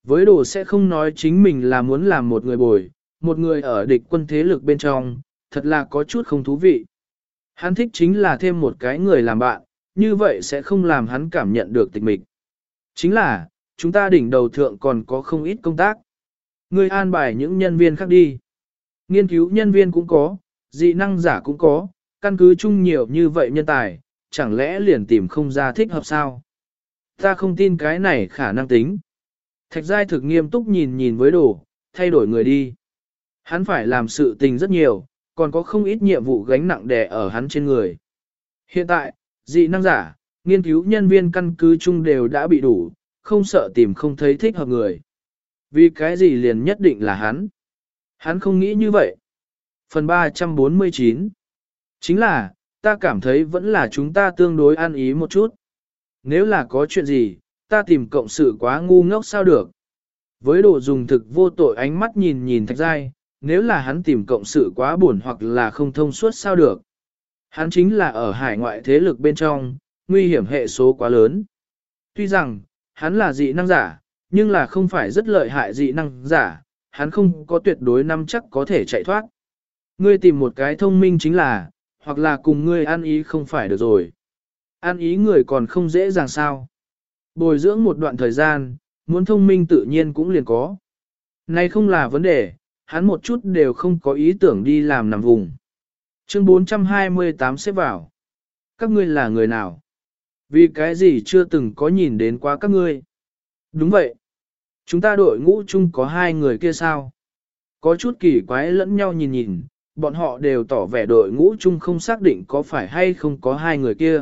Với đồ sẽ không nói chính mình là muốn làm một người bồi, một người ở địch quân thế lực bên trong, thật là có chút không thú vị. Hắn thích chính là thêm một cái người làm bạn, như vậy sẽ không làm hắn cảm nhận được tịch mịch. Chính là, chúng ta đỉnh đầu thượng còn có không ít công tác. Ngươi an bài những nhân viên khác đi. Nghiên cứu nhân viên cũng có, dị năng giả cũng có, căn cứ chung nhiều như vậy nhân tài, chẳng lẽ liền tìm không ra thích hợp sao? Ta không tin cái này khả năng tính. Thạch giai thực nghiêm túc nhìn nhìn với đồ, thay đổi người đi. Hắn phải làm sự tình rất nhiều, còn có không ít nhiệm vụ gánh nặng đè ở hắn trên người. Hiện tại, dị năng giả, nghiên cứu nhân viên căn cứ chung đều đã bị đủ, không sợ tìm không thấy thích hợp người. Vì cái gì liền nhất định là hắn? Hắn không nghĩ như vậy. Phần ba trăm bốn mươi chín. Chính là, ta cảm thấy vẫn là chúng ta tương đối ăn ý một chút. Nếu là có chuyện gì, ta tìm cộng sự quá ngu ngốc sao được. Với đồ dùng thực vô tội ánh mắt nhìn nhìn Thạch Giai, nếu là hắn tìm cộng sự quá buồn hoặc là không thông suốt sao được. Hắn chính là ở hải ngoại thế lực bên trong, nguy hiểm hệ số quá lớn. Tuy rằng, hắn là dị năng giả, nhưng là không phải rất lợi hại dị năng giả, hắn không có tuyệt đối nắm chắc có thể chạy thoát. Ngươi tìm một cái thông minh chính là, hoặc là cùng ngươi ăn ý không phải được rồi. Ăn ý người còn không dễ dàng sao. Bồi dưỡng một đoạn thời gian, muốn thông minh tự nhiên cũng liền có. Này không là vấn đề, hắn một chút đều không có ý tưởng đi làm nằm vùng. Chương bốn trăm hai mươi tám xếp vào. Các ngươi là người nào? Vì cái gì chưa từng có nhìn đến quá các ngươi? Đúng vậy. Chúng ta đội ngũ chung có hai người kia sao? Có chút kỳ quái lẫn nhau nhìn nhìn, bọn họ đều tỏ vẻ đội ngũ chung không xác định có phải hay không có hai người kia.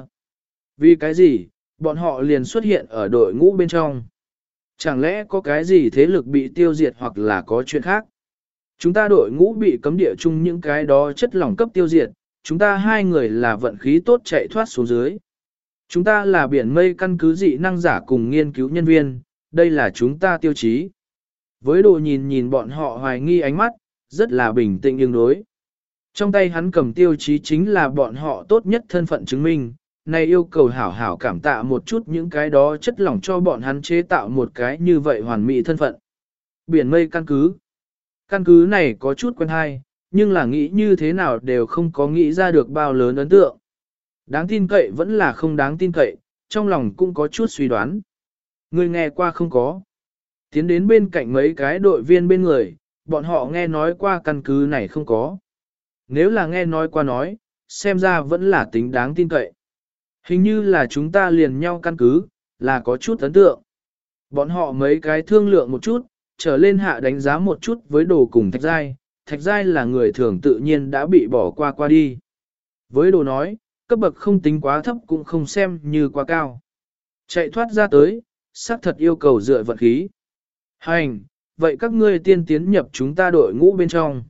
Vì cái gì, bọn họ liền xuất hiện ở đội ngũ bên trong. Chẳng lẽ có cái gì thế lực bị tiêu diệt hoặc là có chuyện khác? Chúng ta đội ngũ bị cấm địa chung những cái đó chất lỏng cấp tiêu diệt, chúng ta hai người là vận khí tốt chạy thoát xuống dưới. Chúng ta là biển mây căn cứ dị năng giả cùng nghiên cứu nhân viên, đây là chúng ta tiêu chí. Với đồ nhìn nhìn bọn họ hoài nghi ánh mắt, rất là bình tĩnh nhưng đối. Trong tay hắn cầm tiêu chí chính là bọn họ tốt nhất thân phận chứng minh, này yêu cầu hảo hảo cảm tạ một chút những cái đó chất lỏng cho bọn hắn chế tạo một cái như vậy hoàn mỹ thân phận. Biển mây căn cứ. Căn cứ này có chút quen hay, nhưng là nghĩ như thế nào đều không có nghĩ ra được bao lớn ấn tượng. Đáng tin cậy vẫn là không đáng tin cậy, trong lòng cũng có chút suy đoán. Người nghe qua không có. Tiến đến bên cạnh mấy cái đội viên bên người, bọn họ nghe nói qua căn cứ này không có. Nếu là nghe nói qua nói, xem ra vẫn là tính đáng tin cậy. Hình như là chúng ta liền nhau căn cứ, là có chút ấn tượng. Bọn họ mấy cái thương lượng một chút, trở lên hạ đánh giá một chút với đồ cùng Thạch Giai. Thạch Giai là người thường tự nhiên đã bị bỏ qua qua đi. Với đồ nói, cấp bậc không tính quá thấp cũng không xem như quá cao. Chạy thoát ra tới, xác thật yêu cầu dựa vận khí. Hành, vậy các ngươi tiên tiến nhập chúng ta đội ngũ bên trong.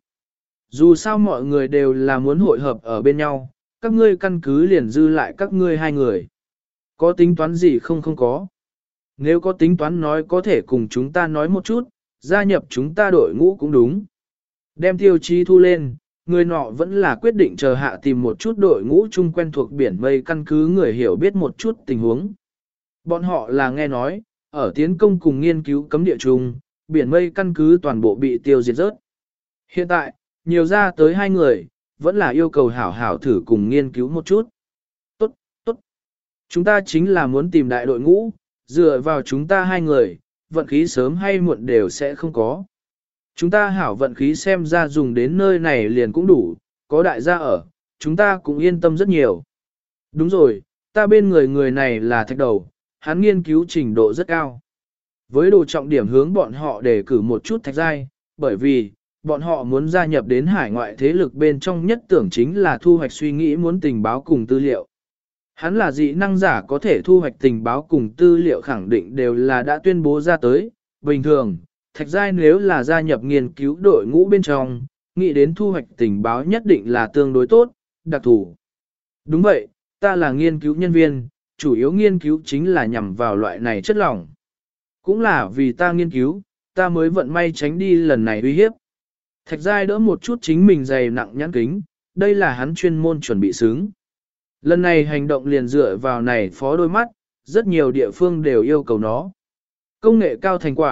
Dù sao mọi người đều là muốn hội hợp ở bên nhau, các ngươi căn cứ liền dư lại các ngươi hai người. Có tính toán gì không không có. Nếu có tính toán nói có thể cùng chúng ta nói một chút, gia nhập chúng ta đội ngũ cũng đúng. Đem tiêu chí thu lên, người nọ vẫn là quyết định chờ hạ tìm một chút đội ngũ chung quen thuộc biển mây căn cứ người hiểu biết một chút tình huống. Bọn họ là nghe nói, ở tiến công cùng nghiên cứu cấm địa chung, biển mây căn cứ toàn bộ bị tiêu diệt rớt. Hiện tại, nhiều ra tới hai người, vẫn là yêu cầu hảo hảo thử cùng nghiên cứu một chút. Tốt, tốt. Chúng ta chính là muốn tìm đại đội ngũ, dựa vào chúng ta hai người, vận khí sớm hay muộn đều sẽ không có. Chúng ta hảo vận khí xem ra dùng đến nơi này liền cũng đủ, có đại gia ở, chúng ta cũng yên tâm rất nhiều. Đúng rồi, ta bên người người này là Thạch Đầu, hắn nghiên cứu trình độ rất cao. Với đồ trọng điểm hướng bọn họ để cử một chút Thạch Giai, bởi vì, bọn họ muốn gia nhập đến hải ngoại thế lực bên trong nhất tưởng chính là thu hoạch suy nghĩ muốn tình báo cùng tư liệu. Hắn là dị năng giả có thể thu hoạch tình báo cùng tư liệu khẳng định đều là đã tuyên bố ra tới. Bình thường, Thạch Giai nếu là gia nhập nghiên cứu đội ngũ bên trong, nghĩ đến thu hoạch tình báo nhất định là tương đối tốt, đặc thủ. Đúng vậy, ta là nghiên cứu nhân viên, chủ yếu nghiên cứu chính là nhằm vào loại này chất lỏng. Cũng là vì ta nghiên cứu, ta mới vận may tránh đi lần này uy hiếp. Thạch Giai đỡ một chút chính mình dày nặng nhãn kính, đây là hắn chuyên môn chuẩn bị xứng. Lần này hành động liền dựa vào này phó đôi mắt, rất nhiều địa phương đều yêu cầu nó. Công nghệ cao thành quả,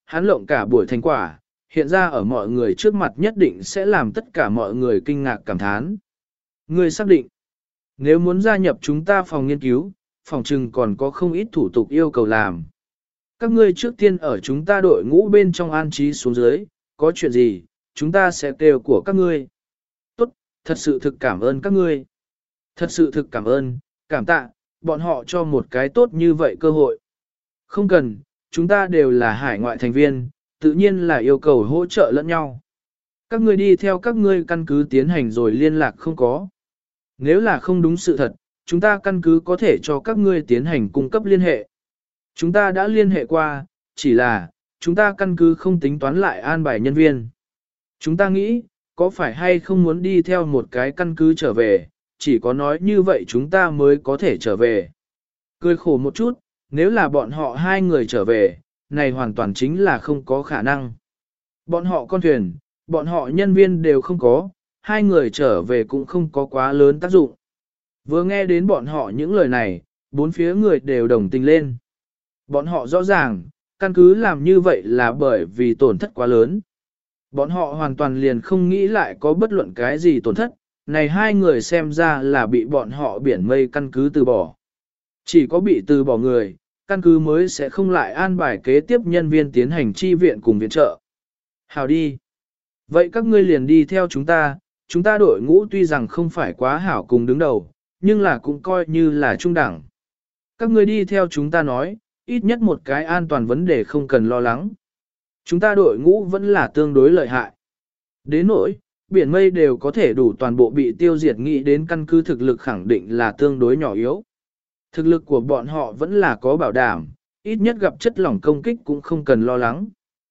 hắn lộng cả buổi thành quả, hiện ra ở mọi người trước mặt nhất định sẽ làm tất cả mọi người kinh ngạc cảm thán. Ngươi xác định, nếu muốn gia nhập chúng ta phòng nghiên cứu, phòng trừng còn có không ít thủ tục yêu cầu làm. Các ngươi trước tiên ở chúng ta đội ngũ bên trong an trí xuống dưới, có chuyện gì, chúng ta sẽ kêu của các ngươi. Tốt, thật sự thực cảm ơn các ngươi. Thật sự thực cảm ơn, cảm tạ, bọn họ cho một cái tốt như vậy cơ hội. Không cần, chúng ta đều là hải ngoại thành viên, tự nhiên là yêu cầu hỗ trợ lẫn nhau. Các ngươi đi theo các ngươi căn cứ tiến hành rồi liên lạc không có. Nếu là không đúng sự thật, chúng ta căn cứ có thể cho các ngươi tiến hành cung cấp liên hệ. Chúng ta đã liên hệ qua, chỉ là, chúng ta căn cứ không tính toán lại an bài nhân viên. Chúng ta nghĩ, có phải hay không muốn đi theo một cái căn cứ trở về, chỉ có nói như vậy chúng ta mới có thể trở về. Cười khổ một chút, nếu là bọn họ hai người trở về, này hoàn toàn chính là không có khả năng. Bọn họ con thuyền, bọn họ nhân viên đều không có, hai người trở về cũng không có quá lớn tác dụng. Vừa nghe đến bọn họ những lời này, bốn phía người đều đồng tình lên. Bọn họ rõ ràng, căn cứ làm như vậy là bởi vì tổn thất quá lớn. Bọn họ hoàn toàn liền không nghĩ lại có bất luận cái gì tổn thất, này hai người xem ra là bị bọn họ biển mây căn cứ từ bỏ. Chỉ có bị từ bỏ người, căn cứ mới sẽ không lại an bài kế tiếp nhân viên tiến hành chi viện cùng viện trợ. Hào đi. Vậy các ngươi liền đi theo chúng ta, chúng ta đội ngũ tuy rằng không phải quá hảo cùng đứng đầu, nhưng là cũng coi như là trung đẳng. Các ngươi đi theo chúng ta nói, ít nhất một cái an toàn vấn đề không cần lo lắng. Chúng ta đội ngũ vẫn là tương đối lợi hại. Đến nỗi, biển mây đều có thể đủ toàn bộ bị tiêu diệt, nghĩ đến căn cứ thực lực khẳng định là tương đối nhỏ yếu. Thực lực của bọn họ vẫn là có bảo đảm, ít nhất gặp chất lỏng công kích cũng không cần lo lắng.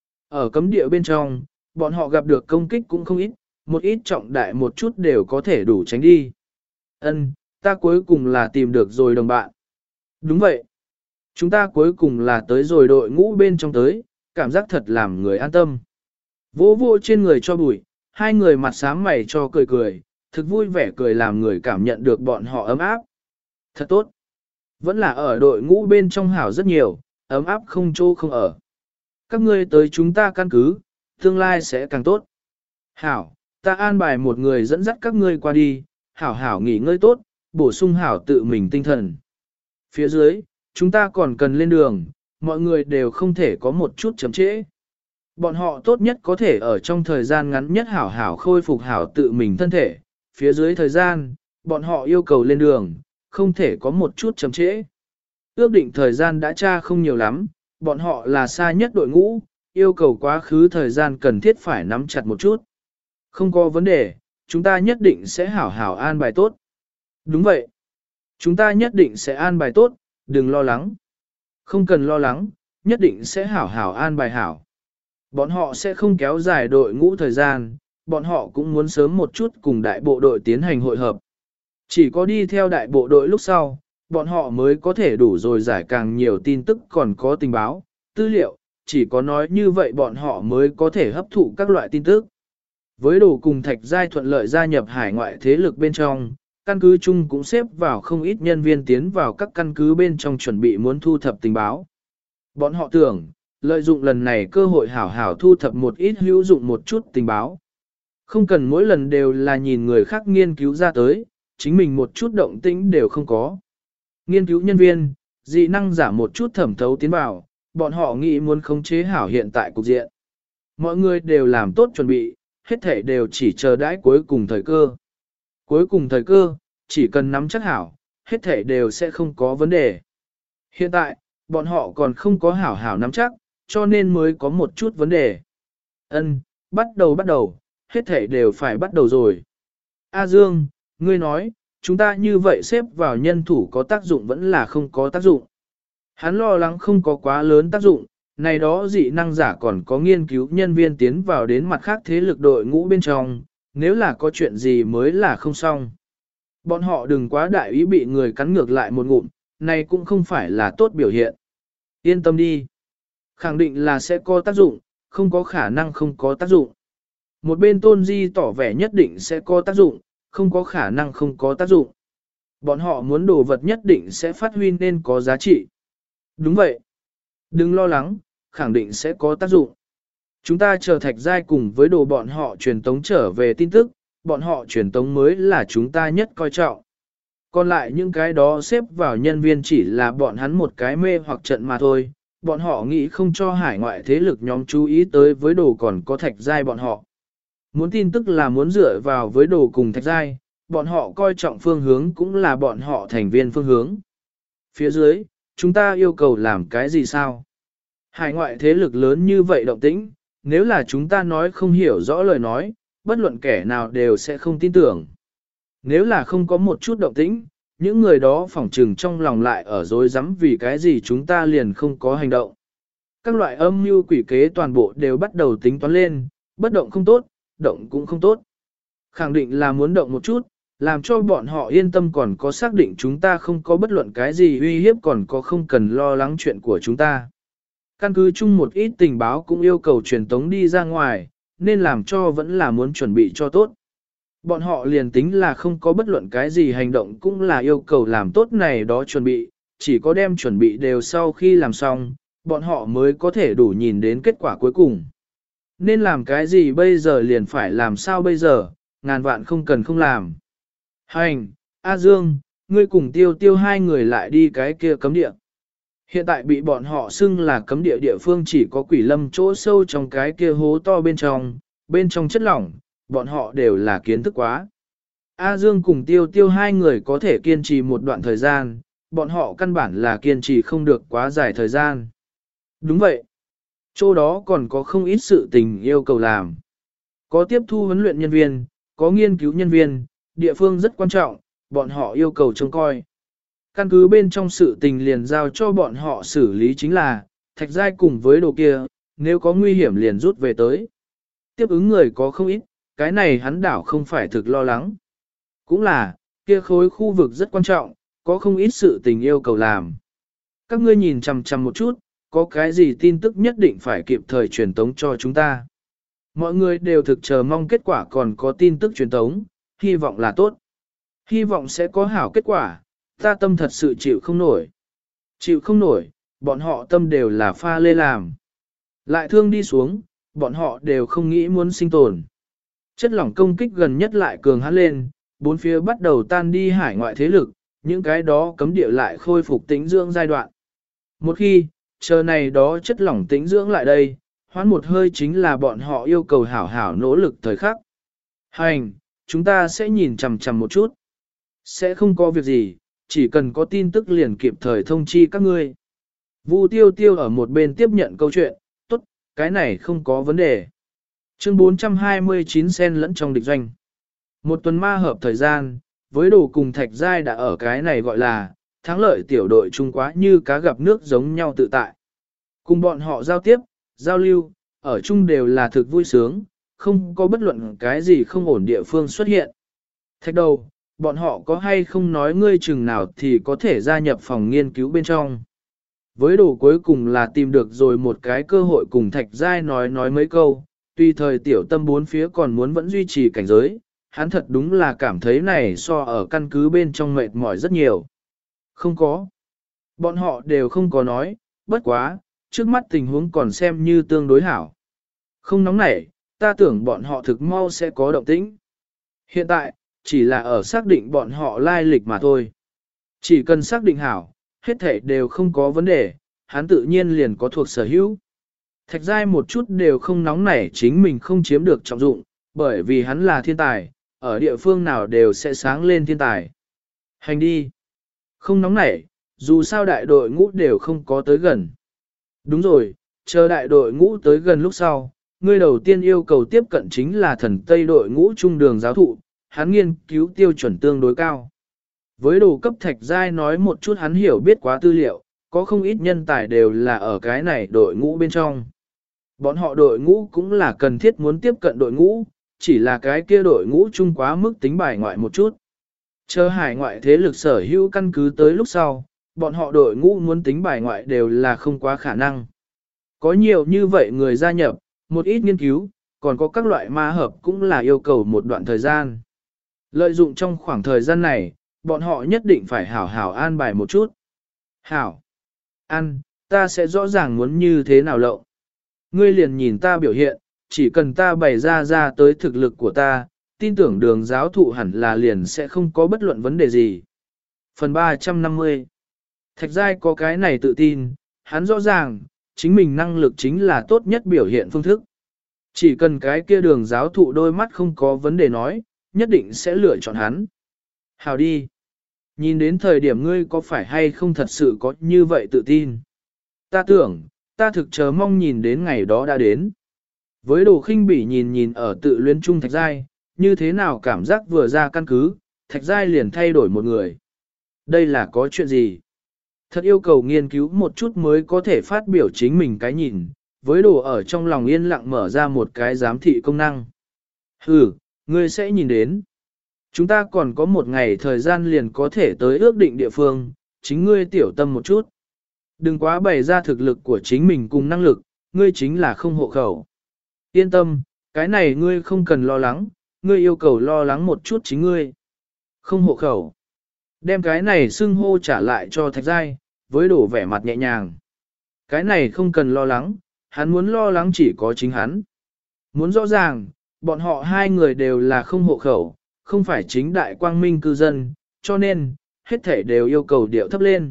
Ở cấm địa bên trong, bọn họ gặp được công kích cũng không ít, một ít trọng đại một chút đều có thể đủ tránh đi. Ân, ta cuối cùng là tìm được rồi đồng bạn. Đúng vậy. Chúng ta cuối cùng là tới rồi đội ngũ bên trong tới, cảm giác thật làm người an tâm. Vô vô trên người cho bụi, hai người mặt xám mày cho cười cười, thực vui vẻ cười làm người cảm nhận được bọn họ ấm áp. Thật tốt. Vẫn là ở đội ngũ bên trong hảo rất nhiều, ấm áp không chỗ không ở. Các ngươi tới chúng ta căn cứ, tương lai sẽ càng tốt. Hảo, ta an bài một người dẫn dắt các ngươi qua đi, hảo hảo nghỉ ngơi tốt, bổ sung hảo tự mình tinh thần. Phía dưới, chúng ta còn cần lên đường, mọi người đều không thể có một chút chậm trễ. Bọn họ tốt nhất có thể ở trong thời gian ngắn nhất hảo hảo khôi phục hảo tự mình thân thể. Phía dưới thời gian, bọn họ yêu cầu lên đường, không thể có một chút chậm trễ. Ước định thời gian đã tra không nhiều lắm, bọn họ là xa nhất đội ngũ, yêu cầu quá khứ thời gian cần thiết phải nắm chặt một chút. Không có vấn đề, chúng ta nhất định sẽ hảo hảo an bài tốt. Đúng vậy. Chúng ta nhất định sẽ an bài tốt, đừng lo lắng. Không cần lo lắng, nhất định sẽ hảo hảo an bài hảo. Bọn họ sẽ không kéo dài đội ngũ thời gian, bọn họ cũng muốn sớm một chút cùng đại bộ đội tiến hành hội hợp. Chỉ có đi theo đại bộ đội lúc sau, bọn họ mới có thể đủ rồi giải càng nhiều tin tức còn có tình báo, tư liệu, chỉ có nói như vậy bọn họ mới có thể hấp thụ các loại tin tức. Với đồ cùng Thạch Giai thuận lợi gia nhập hải ngoại thế lực bên trong, căn cứ chung cũng xếp vào không ít nhân viên tiến vào các căn cứ bên trong chuẩn bị muốn thu thập tình báo. Bọn họ tưởng, lợi dụng lần này cơ hội hảo hảo thu thập một ít hữu dụng một chút tình báo. Không cần mỗi lần đều là nhìn người khác nghiên cứu ra tới, chính mình một chút động tĩnh đều không có. Nghiên cứu nhân viên, dị năng giả một chút thẩm thấu tiến vào, bọn họ nghĩ muốn khống chế hảo hiện tại cục diện. Mọi người đều làm tốt chuẩn bị, hết thể đều chỉ chờ đãi cuối cùng thời cơ. Cuối cùng thời cơ, chỉ cần nắm chắc hảo, hết thể đều sẽ không có vấn đề. Hiện tại, bọn họ còn không có hảo hảo nắm chắc, cho nên mới có một chút vấn đề. Ân, bắt đầu bắt đầu, hết thể đều phải bắt đầu rồi. A Dương, ngươi nói, chúng ta như vậy xếp vào nhân thủ có tác dụng vẫn là không có tác dụng. Hắn lo lắng không có quá lớn tác dụng, này đó dị năng giả còn có nghiên cứu nhân viên tiến vào đến mặt khác thế lực đội ngũ bên trong, nếu là có chuyện gì mới là không xong. Bọn họ đừng quá đại ý bị người cắn ngược lại một ngụm, này cũng không phải là tốt biểu hiện. Yên tâm đi. Khẳng định là sẽ có tác dụng, không có khả năng không có tác dụng. Một bên Tôn Di tỏ vẻ nhất định sẽ có tác dụng, không có khả năng không có tác dụng. Bọn họ muốn đồ vật nhất định sẽ phát huy nên có giá trị. Đúng vậy. Đừng lo lắng, khẳng định sẽ có tác dụng. Chúng ta chờ thạch giai cùng với đồ bọn họ truyền tống trở về tin tức, bọn họ truyền tống mới là chúng ta nhất coi trọng. Còn lại những cái đó xếp vào nhân viên chỉ là bọn hắn một cái mê hoặc trận mà thôi, bọn họ nghĩ không cho hải ngoại thế lực nhóm chú ý tới với đồ còn có thạch giai bọn họ. Muốn tin tức là muốn dựa vào với đồ cùng thạch giai, bọn họ coi trọng phương hướng cũng là bọn họ thành viên phương hướng. Phía dưới, chúng ta yêu cầu làm cái gì sao? Hải ngoại thế lực lớn như vậy động tĩnh, nếu là chúng ta nói không hiểu rõ lời nói, bất luận kẻ nào đều sẽ không tin tưởng. Nếu là không có một chút động tĩnh, những người đó phỏng trừng trong lòng lại ở dối rắm vì cái gì chúng ta liền không có hành động. Các loại âm mưu quỷ kế toàn bộ đều bắt đầu tính toán lên, bất động không tốt, động cũng không tốt. Khẳng định là muốn động một chút, làm cho bọn họ yên tâm còn có xác định chúng ta không có bất luận cái gì uy hiếp còn có không cần lo lắng chuyện của chúng ta. Căn cứ chung một ít tình báo cũng yêu cầu truyền tống đi ra ngoài, nên làm cho vẫn là muốn chuẩn bị cho tốt. Bọn họ liền tính là không có bất luận cái gì hành động cũng là yêu cầu làm tốt này đó chuẩn bị, chỉ có đem chuẩn bị đều sau khi làm xong, bọn họ mới có thể đủ nhìn đến kết quả cuối cùng. Nên làm cái gì bây giờ liền phải làm sao bây giờ, ngàn vạn không cần không làm. Hành, A Dương, ngươi cùng tiêu tiêu hai người lại đi cái kia cấm địa. Hiện tại bị bọn họ xưng là cấm địa địa phương chỉ có quỷ lâm chỗ sâu trong cái kia hố to bên trong, bên trong chất lỏng, bọn họ đều là kiến thức quá. A Dương cùng tiêu tiêu hai người có thể kiên trì một đoạn thời gian, bọn họ căn bản là kiên trì không được quá dài thời gian. Đúng vậy. Chỗ đó còn có không ít sự tình yêu cầu làm. Có tiếp thu huấn luyện nhân viên, có nghiên cứu nhân viên, địa phương rất quan trọng, bọn họ yêu cầu trông coi. Căn cứ bên trong sự tình liền giao cho bọn họ xử lý chính là, thạch giai cùng với đồ kia, nếu có nguy hiểm liền rút về tới. Tiếp ứng người có không ít, cái này hắn đảo không phải thực lo lắng. Cũng là, kia khối khu vực rất quan trọng, có không ít sự tình yêu cầu làm. Các ngươi nhìn chằm chằm một chút, có cái gì tin tức nhất định phải kịp thời truyền tống cho chúng ta. Mọi người đều thực chờ mong kết quả còn có tin tức truyền tống, hy vọng là tốt. Hy vọng sẽ có hảo kết quả, ta tâm thật sự chịu không nổi. Chịu không nổi, bọn họ tâm đều là pha lê làm. Lại thương đi xuống, bọn họ đều không nghĩ muốn sinh tồn. Chất lỏng công kích gần nhất lại cường hắn lên, bốn phía bắt đầu tan đi hải ngoại thế lực, những cái đó cấm địa lại khôi phục tĩnh dưỡng giai đoạn. Một khi, chờ này đó chất lỏng tĩnh dưỡng lại đây, hoán một hơi chính là bọn họ yêu cầu hảo hảo nỗ lực thời khắc. Hành, chúng ta sẽ nhìn chằm chằm một chút. Sẽ không có việc gì, chỉ cần có tin tức liền kịp thời thông chi các ngươi. Vu Tiêu Tiêu ở một bên tiếp nhận câu chuyện, tốt, cái này không có vấn đề. Chương bốn trăm hai mươi chín sen lẫn trong địch doanh. Một tuần ma hợp thời gian, với đồ cùng thạch giai đã ở cái này gọi là, thắng lợi tiểu đội chung quá như cá gặp nước giống nhau tự tại. Cùng bọn họ giao tiếp, giao lưu, ở chung đều là thực vui sướng, không có bất luận cái gì không ổn địa phương xuất hiện. Thạch đầu, bọn họ có hay không nói ngươi chừng nào thì có thể gia nhập phòng nghiên cứu bên trong. Với đồ cuối cùng là tìm được rồi một cái cơ hội cùng thạch giai nói nói mấy câu, tuy thời tiểu tâm bốn phía còn muốn vẫn duy trì cảnh giới, hắn thật đúng là cảm thấy này so ở căn cứ bên trong mệt mỏi rất nhiều. Không có. Bọn họ đều không có nói, bất quá, trước mắt tình huống còn xem như tương đối hảo. Không nóng nảy, ta tưởng bọn họ thực mau sẽ có động tĩnh. Hiện tại, chỉ là ở xác định bọn họ lai lịch mà thôi. Chỉ cần xác định hảo, hết thảy đều không có vấn đề, hắn tự nhiên liền có thuộc sở hữu. Thạch giai một chút đều không nóng nảy chính mình không chiếm được trọng dụng, bởi vì hắn là thiên tài, ở địa phương nào đều sẽ sáng lên thiên tài. Hành đi. Không nóng nảy, dù sao đại đội ngũ đều không có tới gần. Đúng rồi, chờ đại đội ngũ tới gần lúc sau, người đầu tiên yêu cầu tiếp cận chính là thần Tây đội ngũ trung đường giáo thụ, hắn nghiên cứu tiêu chuẩn tương đối cao. Với đồ cấp thạch giai nói một chút hắn hiểu biết quá tư liệu, có không ít nhân tài đều là ở cái này đội ngũ bên trong. Bọn họ đội ngũ cũng là cần thiết muốn tiếp cận đội ngũ, chỉ là cái kia đội ngũ chung quá mức tính bài ngoại một chút. Chờ hải ngoại thế lực sở hữu căn cứ tới lúc sau, bọn họ đội ngũ muốn tính bài ngoại đều là không quá khả năng. Có nhiều như vậy người gia nhập, một ít nghiên cứu, còn có các loại ma hợp cũng là yêu cầu một đoạn thời gian. Lợi dụng trong khoảng thời gian này, bọn họ nhất định phải hảo hảo an bài một chút. Hảo! Ăn, ta sẽ rõ ràng muốn như thế nào lậu. Ngươi liền nhìn ta biểu hiện, chỉ cần ta bày ra ra tới thực lực của ta, tin tưởng đường giáo thụ hẳn là liền sẽ không có bất luận vấn đề gì. Phần ba trăm năm mươi. Thạch Giai có cái này tự tin, hắn rõ ràng, chính mình năng lực chính là tốt nhất biểu hiện phương thức. Chỉ cần cái kia đường giáo thụ đôi mắt không có vấn đề nói, nhất định sẽ lựa chọn hắn. Hào đi. Nhìn đến thời điểm ngươi có phải hay không thật sự có như vậy tự tin. Ta tưởng, ta thực chờ mong nhìn đến ngày đó đã đến. Với đồ khinh bỉ nhìn nhìn ở tự luyến trung Thạch Giai, như thế nào cảm giác vừa ra căn cứ, Thạch Giai liền thay đổi một người. Đây là có chuyện gì? Thật yêu cầu nghiên cứu một chút mới có thể phát biểu chính mình cái nhìn, với đồ ở trong lòng yên lặng mở ra một cái giám thị công năng. Ừ, ngươi sẽ nhìn đến. Chúng ta còn có một ngày thời gian liền có thể tới ước định địa phương, chính ngươi tiểu tâm một chút. Đừng quá bày ra thực lực của chính mình cùng năng lực, ngươi chính là không hộ khẩu. Yên tâm, cái này ngươi không cần lo lắng, ngươi yêu cầu lo lắng một chút chính ngươi. Không hộ khẩu. Đem cái này xưng hô trả lại cho Thạch Giai, với đổ vẻ mặt nhẹ nhàng. Cái này không cần lo lắng, hắn muốn lo lắng chỉ có chính hắn. Muốn rõ ràng, bọn họ hai người đều là không hộ khẩu, không phải chính đại quang minh cư dân, cho nên, hết thể đều yêu cầu điệu thấp lên.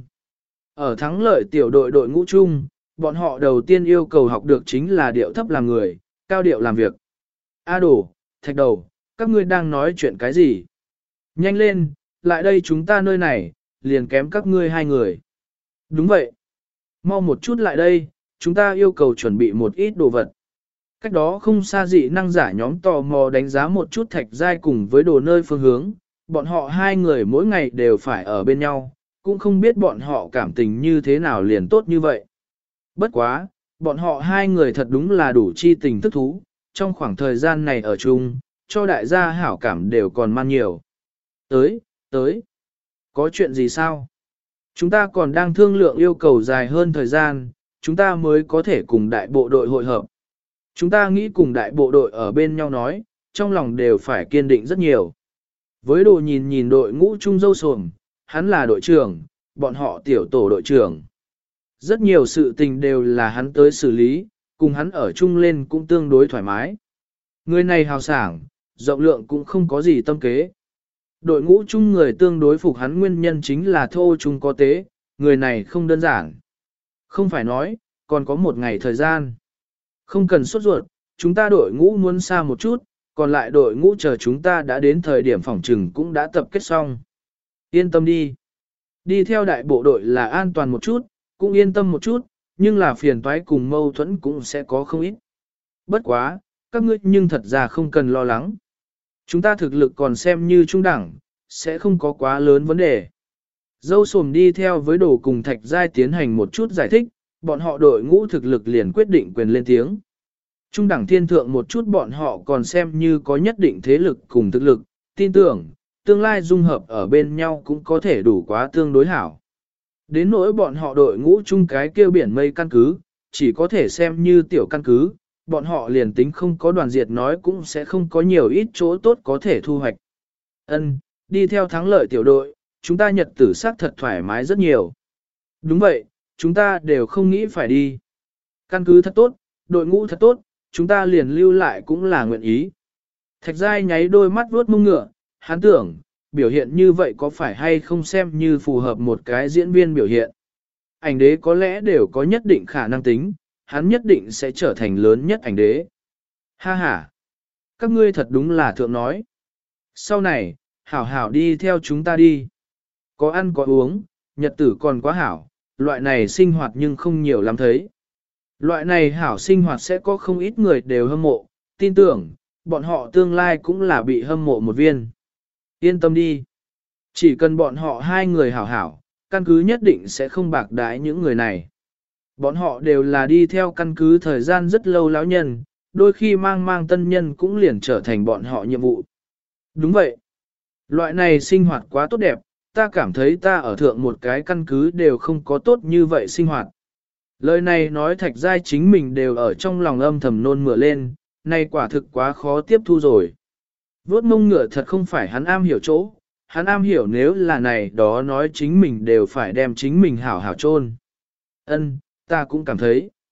Ở thắng lợi tiểu đội đội ngũ chung, bọn họ đầu tiên yêu cầu học được chính là điệu thấp làm người, cao điệu làm việc. A đổ, Thạch đầu, các ngươi đang nói chuyện cái gì? Nhanh lên, lại đây chúng ta nơi này, liền kém các ngươi hai người. Đúng vậy. Mau một chút lại đây, chúng ta yêu cầu chuẩn bị một ít đồ vật. Cách đó không xa dị năng giả nhóm tò mò đánh giá một chút Thạch Giai cùng với đồ nơi phương hướng, bọn họ hai người mỗi ngày đều phải ở bên nhau, cũng không biết bọn họ cảm tình như thế nào liền tốt như vậy. Bất quá, bọn họ hai người thật đúng là đủ chi tình thức thú, trong khoảng thời gian này ở chung, cho đại gia hảo cảm đều còn man nhiều. Tới, tới, có chuyện gì sao? Chúng ta còn đang thương lượng yêu cầu dài hơn thời gian, chúng ta mới có thể cùng đại bộ đội hội hợp. Chúng ta nghĩ cùng đại bộ đội ở bên nhau nói, trong lòng đều phải kiên định rất nhiều. Với đồ nhìn nhìn đội ngũ trung dâu sồm, hắn là đội trưởng, bọn họ tiểu tổ đội trưởng. Rất nhiều sự tình đều là hắn tới xử lý, cùng hắn ở chung lên cũng tương đối thoải mái. Người này hào sảng, rộng lượng cũng không có gì tâm kế. Đội ngũ chung người tương đối phục hắn nguyên nhân chính là thô chung có tế, người này không đơn giản. Không phải nói, còn có một ngày thời gian. Không cần sốt ruột, chúng ta đội ngũ muốn xa một chút, còn lại đội ngũ chờ chúng ta đã đến thời điểm phỏng trừng cũng đã tập kết xong. Yên tâm đi. Đi theo đại bộ đội là an toàn một chút, cũng yên tâm một chút, nhưng là phiền toái cùng mâu thuẫn cũng sẽ có không ít. Bất quá, các ngươi nhưng thật ra không cần lo lắng. Chúng ta thực lực còn xem như trung đẳng, sẽ không có quá lớn vấn đề. Dâu sồm đi theo với đồ cùng Thạch Giai tiến hành một chút giải thích, bọn họ đội ngũ thực lực liền quyết định quyền lên tiếng. Trung đẳng thiên thượng một chút bọn họ còn xem như có nhất định thế lực cùng thực lực, tin tưởng, tương lai dung hợp ở bên nhau cũng có thể đủ quá tương đối hảo. Đến nỗi bọn họ đội ngũ chung cái kêu biển mây căn cứ, chỉ có thể xem như tiểu căn cứ, bọn họ liền tính không có đoàn diệt nói cũng sẽ không có nhiều ít chỗ tốt có thể thu hoạch. Ân, đi theo thắng lợi tiểu đội, chúng ta nhật tử sát thật thoải mái rất nhiều. Đúng vậy, chúng ta đều không nghĩ phải đi. Căn cứ thật tốt, đội ngũ thật tốt, chúng ta liền lưu lại cũng là nguyện ý. Thạch Giai nháy đôi mắt vuốt mông ngựa, hắn tưởng, biểu hiện như vậy có phải hay không xem như phù hợp một cái diễn viên biểu hiện. Ảnh đế có lẽ đều có nhất định khả năng tính, hắn nhất định sẽ trở thành lớn nhất ảnh đế. Ha ha! Các ngươi thật đúng là thượng nói. Sau này, hảo hảo đi theo chúng ta đi. Có ăn có uống, nhật tử còn quá hảo, loại này sinh hoạt nhưng không nhiều lắm thấy. Loại này hảo sinh hoạt sẽ có không ít người đều hâm mộ, tin tưởng, bọn họ tương lai cũng là bị hâm mộ một viên. Yên tâm đi. Chỉ cần bọn họ hai người hảo hảo, căn cứ nhất định sẽ không bạc đái những người này. Bọn họ đều là đi theo căn cứ thời gian rất lâu lão nhân, đôi khi mang mang tân nhân cũng liền trở thành bọn họ nhiệm vụ. Đúng vậy. Loại này sinh hoạt quá tốt đẹp, ta cảm thấy ta ở thượng một cái căn cứ đều không có tốt như vậy sinh hoạt. Lời này nói Thạch Giai chính mình đều ở trong lòng âm thầm nôn mửa lên, nay quả thực quá khó tiếp thu rồi. Vuốt mông ngựa thật không phải hắn am hiểu chỗ, hắn am hiểu nếu là này đó nói chính mình đều phải đem chính mình hảo hảo chôn. Ân, ta cũng cảm thấy.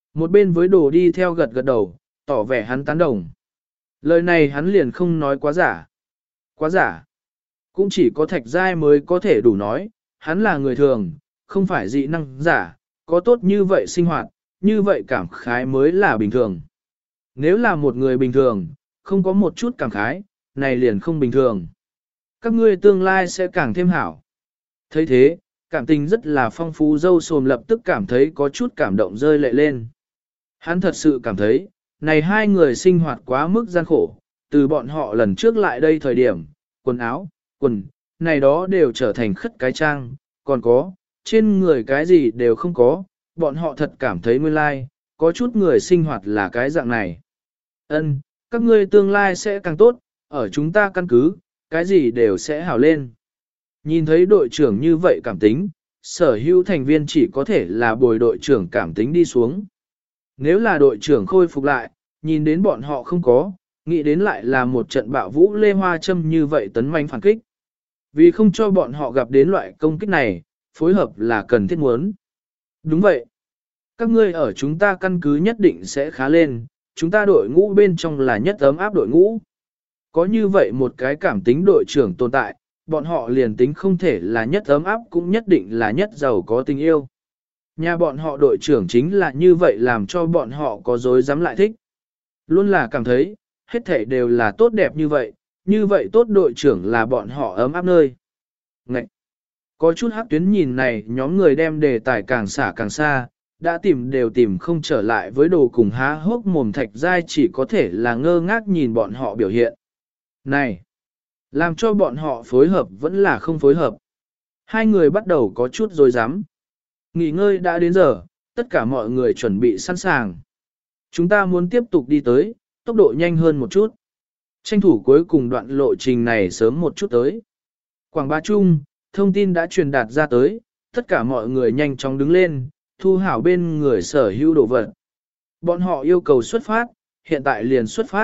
Một bên với đồ đi theo gật gật đầu, tỏ vẻ hắn tán đồng. Lời này hắn liền không nói quá giả. Quá giả. Cũng chỉ có thạch giai mới có thể đủ nói, hắn là người thường, không phải dị năng giả, có tốt như vậy sinh hoạt, như vậy cảm khái mới là bình thường. Nếu là một người bình thường, không có một chút cảm khái, này liền không bình thường. Các ngươi tương lai sẽ càng thêm hảo. thấy thế, cảm tình rất là phong phú dâu xồm lập tức cảm thấy có chút cảm động rơi lệ lên. Hắn thật sự cảm thấy, này hai người sinh hoạt quá mức gian khổ, từ bọn họ lần trước lại đây thời điểm, quần áo, quần, này đó đều trở thành khất cái trang, còn có, trên người cái gì đều không có, bọn họ thật cảm thấy nguyên lai, có chút người sinh hoạt là cái dạng này. Ân, các ngươi tương lai sẽ càng tốt, ở chúng ta căn cứ, cái gì đều sẽ hảo lên. Nhìn thấy đội trưởng như vậy cảm tính, sở hữu thành viên chỉ có thể là bồi đội trưởng cảm tính đi xuống. Nếu là đội trưởng khôi phục lại, nhìn đến bọn họ không có, nghĩ đến lại là một trận bạo vũ lê hoa châm như vậy tấn manh phản kích. Vì không cho bọn họ gặp đến loại công kích này, phối hợp là cần thiết muốn. Đúng vậy. Các ngươi ở chúng ta căn cứ nhất định sẽ khá lên, chúng ta đội ngũ bên trong là nhất ấm áp đội ngũ. Có như vậy một cái cảm tính đội trưởng tồn tại, bọn họ liền tính không thể là nhất ấm áp cũng nhất định là nhất giàu có tình yêu. Nhà bọn họ đội trưởng chính là như vậy làm cho bọn họ có dối dám lại thích. Luôn là cảm thấy, hết thảy đều là tốt đẹp như vậy, như vậy tốt đội trưởng là bọn họ ấm áp nơi. Ngậy! Có chút hắc tuyến nhìn này nhóm người đem đề tài càng xả càng xa, đã tìm đều tìm không trở lại với đồ cùng há hốc mồm thạch dai chỉ có thể là ngơ ngác nhìn bọn họ biểu hiện. Này! Làm cho bọn họ phối hợp vẫn là không phối hợp. Hai người bắt đầu có chút rồi dám. Nghỉ ngơi đã đến giờ, tất cả mọi người chuẩn bị sẵn sàng. Chúng ta muốn tiếp tục đi tới, tốc độ nhanh hơn một chút. Tranh thủ cuối cùng đoạn lộ trình này sớm một chút tới. Quảng Bá Trung, thông tin đã truyền đạt ra tới, tất cả mọi người nhanh chóng đứng lên, thu hảo bên người sở hữu đồ vật. Bọn họ yêu cầu xuất phát, hiện tại liền xuất phát.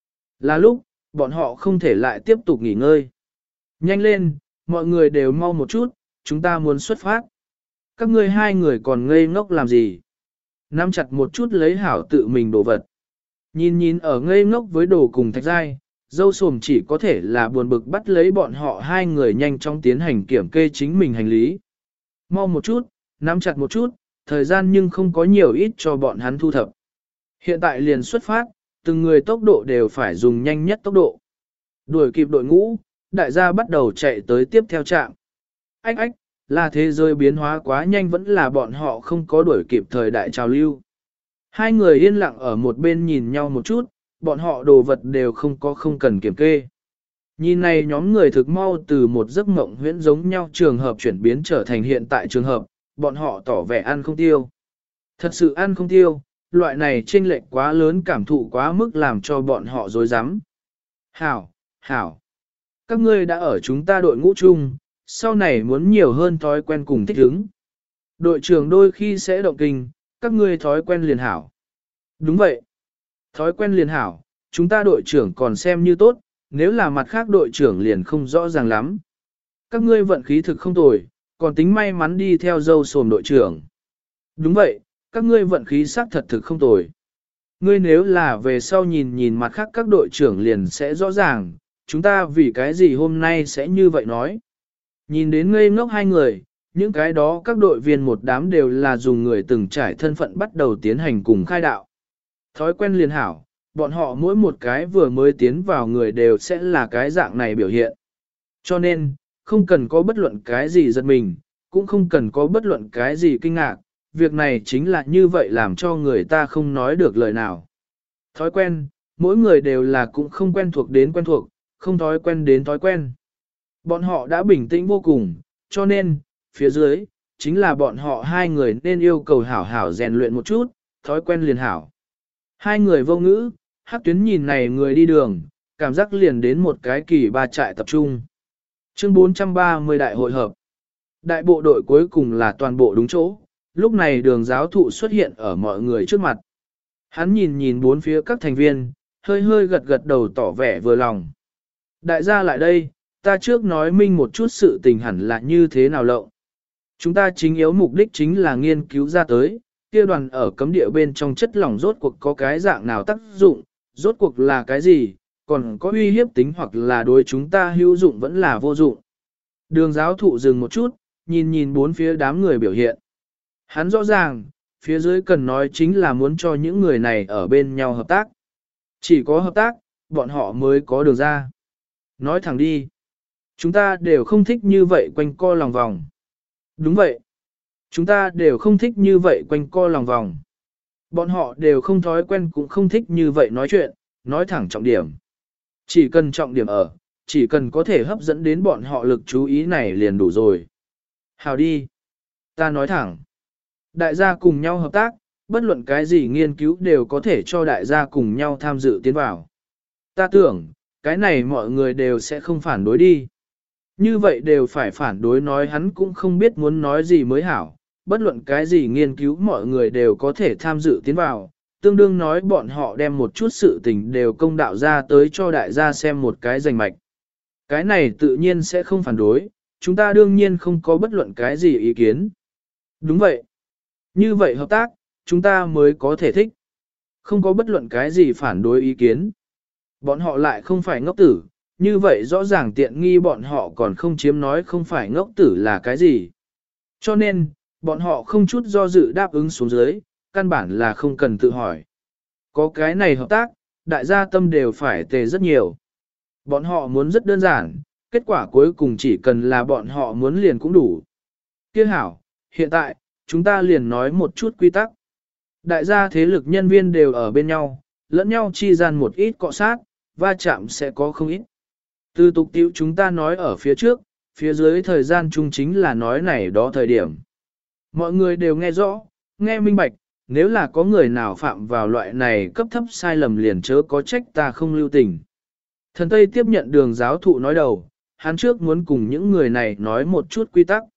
Là lúc, bọn họ không thể lại tiếp tục nghỉ ngơi. Nhanh lên, mọi người đều mau một chút, chúng ta muốn xuất phát. Các ngươi hai người còn ngây ngốc làm gì? Nắm chặt một chút lấy hảo tự mình đồ vật. Nhìn nhìn ở ngây ngốc với đồ cùng thạch giai, dâu sồm chỉ có thể là buồn bực bắt lấy bọn họ hai người nhanh chóng tiến hành kiểm kê chính mình hành lý. Mau một chút, nắm chặt một chút, thời gian nhưng không có nhiều ít cho bọn hắn thu thập. Hiện tại liền xuất phát, từng người tốc độ đều phải dùng nhanh nhất tốc độ. Đuổi kịp đội ngũ, đại gia bắt đầu chạy tới tiếp theo trạm. Ách ách, là thế giới biến hóa quá nhanh vẫn là bọn họ không có đuổi kịp thời đại trào lưu. Hai người yên lặng ở một bên nhìn nhau một chút, bọn họ đồ vật đều không có không cần kiểm kê. Nhìn này nhóm người thực mau từ một giấc mộng huyễn giống nhau trường hợp chuyển biến trở thành hiện tại trường hợp, bọn họ tỏ vẻ ăn không tiêu. Thật sự ăn không tiêu, loại này chênh lệch quá lớn cảm thụ quá mức làm cho bọn họ dối rắm. Hảo, hảo, các ngươi đã ở chúng ta đội ngũ chung, sau này muốn nhiều hơn thói quen cùng thích ứng. Đội trưởng đôi khi sẽ động kinh, các ngươi thói quen liền hảo. Đúng vậy. Thói quen liền hảo, chúng ta đội trưởng còn xem như tốt, nếu là mặt khác đội trưởng liền không rõ ràng lắm. Các ngươi vận khí thực không tồi, còn tính may mắn đi theo dâu sồm đội trưởng. Đúng vậy, các ngươi vận khí xác thật thực không tồi. Ngươi nếu là về sau nhìn nhìn mặt khác các đội trưởng liền sẽ rõ ràng, chúng ta vì cái gì hôm nay sẽ như vậy nói. Nhìn đến ngây ngốc hai người, những cái đó các đội viên một đám đều là dùng người từng trải thân phận bắt đầu tiến hành cùng khai đạo. Thói quen liền hảo, bọn họ mỗi một cái vừa mới tiến vào người đều sẽ là cái dạng này biểu hiện. Cho nên, không cần có bất luận cái gì giật mình, cũng không cần có bất luận cái gì kinh ngạc, việc này chính là như vậy làm cho người ta không nói được lời nào. Thói quen, mỗi người đều là cũng không quen thuộc đến quen thuộc, không thói quen đến thói quen. Bọn họ đã bình tĩnh vô cùng, cho nên, phía dưới, chính là bọn họ hai người nên yêu cầu hảo hảo rèn luyện một chút, thói quen liền hảo. Hai người vô ngữ, Hắc Tuyến nhìn này người đi đường, cảm giác liền đến một cái kỳ ba trại tập trung. Chương bốn trăm ba mươi đại hội hợp. Đại bộ đội cuối cùng là toàn bộ đúng chỗ, lúc này đường giáo thụ xuất hiện ở mọi người trước mặt. Hắn nhìn nhìn bốn phía các thành viên, hơi hơi gật gật đầu tỏ vẻ vừa lòng. Đại gia lại đây, ta trước nói minh một chút sự tình hẳn là như thế nào lộng. Chúng ta chính yếu mục đích chính là nghiên cứu ra tới, kia đoàn ở cấm địa bên trong chất lỏng rốt cuộc có cái dạng nào tác dụng, rốt cuộc là cái gì, còn có uy hiếp tính hoặc là đối chúng ta hữu dụng vẫn là vô dụng. Đường giáo thụ dừng một chút, nhìn nhìn bốn phía đám người biểu hiện. Hắn rõ ràng, phía dưới cần nói chính là muốn cho những người này ở bên nhau hợp tác. Chỉ có hợp tác, bọn họ mới có đường ra. Nói thẳng đi. Chúng ta đều không thích như vậy quanh co lòng vòng. Đúng vậy. Chúng ta đều không thích như vậy quanh co lòng vòng. Bọn họ đều không thói quen cũng không thích như vậy nói chuyện, nói thẳng trọng điểm. Chỉ cần trọng điểm ở, chỉ cần có thể hấp dẫn đến bọn họ lực chú ý này liền đủ rồi. Hào đi. Ta nói thẳng. Đại gia cùng nhau hợp tác, bất luận cái gì nghiên cứu đều có thể cho đại gia cùng nhau tham dự tiến vào. Ta tưởng, cái này mọi người đều sẽ không phản đối đi. Như vậy đều phải phản đối nói hắn cũng không biết muốn nói gì mới hảo, bất luận cái gì nghiên cứu mọi người đều có thể tham dự tiến vào, tương đương nói bọn họ đem một chút sự tình đều công đạo ra tới cho đại gia xem một cái rành mạch. Cái này tự nhiên sẽ không phản đối, chúng ta đương nhiên không có bất luận cái gì ý kiến. Đúng vậy. Như vậy hợp tác, chúng ta mới có thể thích. Không có bất luận cái gì phản đối ý kiến. Bọn họ lại không phải ngốc tử, như vậy rõ ràng tiện nghi bọn họ còn không chiếm nói không phải ngốc tử là cái gì. Cho nên, bọn họ không chút do dự đáp ứng xuống dưới, căn bản là không cần tự hỏi. Có cái này hợp tác, đại gia tâm đều phải tề rất nhiều. Bọn họ muốn rất đơn giản, kết quả cuối cùng chỉ cần là bọn họ muốn liền cũng đủ. Kia hảo, hiện tại, chúng ta liền nói một chút quy tắc. Đại gia thế lực nhân viên đều ở bên nhau, lẫn nhau chi gian một ít cọ sát, va chạm sẽ có không ít. Từ tục tiễu chúng ta nói ở phía trước, phía dưới thời gian chung chính là nói này đó thời điểm. Mọi người đều nghe rõ, nghe minh bạch, nếu là có người nào phạm vào loại này cấp thấp sai lầm liền chớ có trách ta không lưu tình. Thần Tây tiếp nhận đường giáo thụ nói đầu, hắn trước muốn cùng những người này nói một chút quy tắc.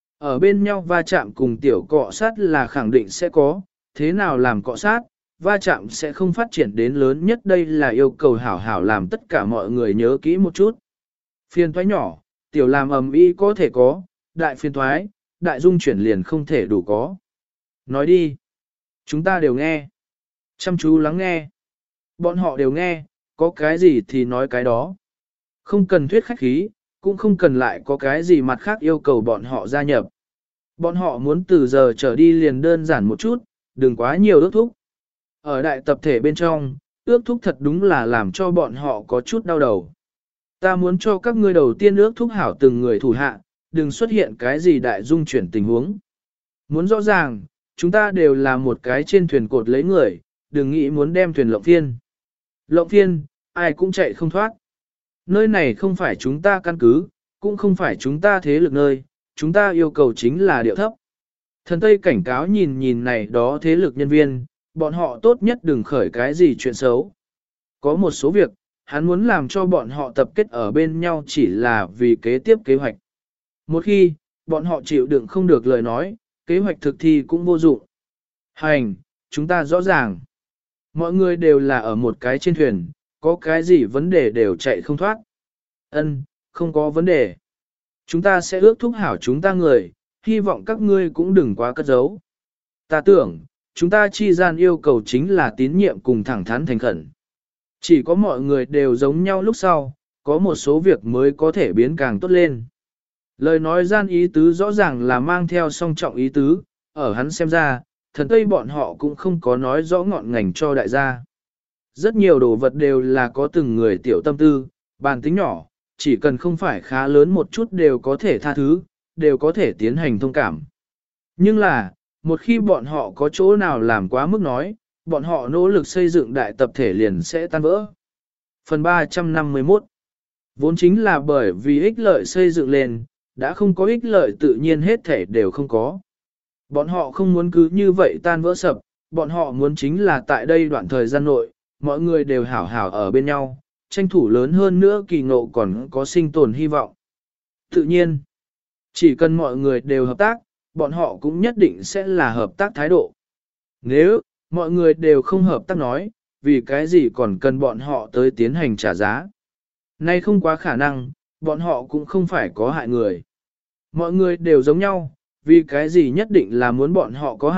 Ở bên nhau va chạm cùng tiểu cọ sát là khẳng định sẽ có, thế nào làm cọ sát, va chạm sẽ không phát triển đến lớn nhất đây là yêu cầu hảo hảo làm tất cả mọi người nhớ kỹ một chút. Phiên thoái nhỏ, tiểu làm ầm ĩ có thể có, đại phiên thoái, đại dung chuyển liền không thể đủ có. Nói đi. Chúng ta đều nghe. Chăm chú lắng nghe. Bọn họ đều nghe, có cái gì thì nói cái đó. Không cần thuyết khách khí, cũng không cần lại có cái gì mặt khác yêu cầu bọn họ gia nhập. Bọn họ muốn từ giờ trở đi liền đơn giản một chút, đừng quá nhiều ước thúc. Ở đại tập thể bên trong, ước thúc thật đúng là làm cho bọn họ có chút đau đầu. Ta muốn cho các ngươi đầu tiên ước thúc hảo từng người thủ hạ, đừng xuất hiện cái gì đại dung chuyển tình huống. Muốn rõ ràng, chúng ta đều là một cái trên thuyền cột lấy người, đừng nghĩ muốn đem thuyền lộng phiên. Lộng phiên, ai cũng chạy không thoát. Nơi này không phải chúng ta căn cứ, cũng không phải chúng ta thế lực nơi, chúng ta yêu cầu chính là điệu thấp. Thần Tây cảnh cáo nhìn nhìn này đó thế lực nhân viên, bọn họ tốt nhất đừng khởi cái gì chuyện xấu. Có một số việc, hắn muốn làm cho bọn họ tập kết ở bên nhau chỉ là vì kế tiếp kế hoạch. Một khi, bọn họ chịu đựng không được lời nói, kế hoạch thực thi cũng vô dụng. Hành, chúng ta rõ ràng. Mọi người đều là ở một cái trên thuyền, có cái gì vấn đề đều chạy không thoát. Ân, không có vấn đề. Chúng ta sẽ ước thúc hảo chúng ta người, hy vọng các ngươi cũng đừng quá cất giấu. Ta tưởng, chúng ta chi gian yêu cầu chính là tín nhiệm cùng thẳng thắn thành khẩn. Chỉ có mọi người đều giống nhau lúc sau, có một số việc mới có thể biến càng tốt lên. Lời nói gian ý tứ rõ ràng là mang theo song trọng ý tứ, ở hắn xem ra, thần Tây bọn họ cũng không có nói rõ ngọn ngành cho đại gia. Rất nhiều đồ vật đều là có từng người tiểu tâm tư, bàn tính nhỏ, chỉ cần không phải khá lớn một chút đều có thể tha thứ, đều có thể tiến hành thông cảm. Nhưng là, một khi bọn họ có chỗ nào làm quá mức nói, bọn họ nỗ lực xây dựng đại tập thể liền sẽ tan vỡ. Phần ba trăm năm mươi mốt vốn chính là bởi vì ích lợi xây dựng lên, đã không có ích lợi tự nhiên hết thể đều không có. Bọn họ không muốn cứ như vậy tan vỡ sập, bọn họ muốn chính là tại đây đoạn thời gian nội, mọi người đều hảo hảo ở bên nhau, tranh thủ lớn hơn nữa kỳ ngộ còn có sinh tồn hy vọng. Tự nhiên, chỉ cần mọi người đều hợp tác, bọn họ cũng nhất định sẽ là hợp tác thái độ. Nếu, mọi người đều không hợp tác nói, vì cái gì còn cần bọn họ tới tiến hành trả giá. Nay không quá khả năng, bọn họ cũng không phải có hại người. Mọi người đều giống nhau, vì cái gì nhất định là muốn bọn họ có hại,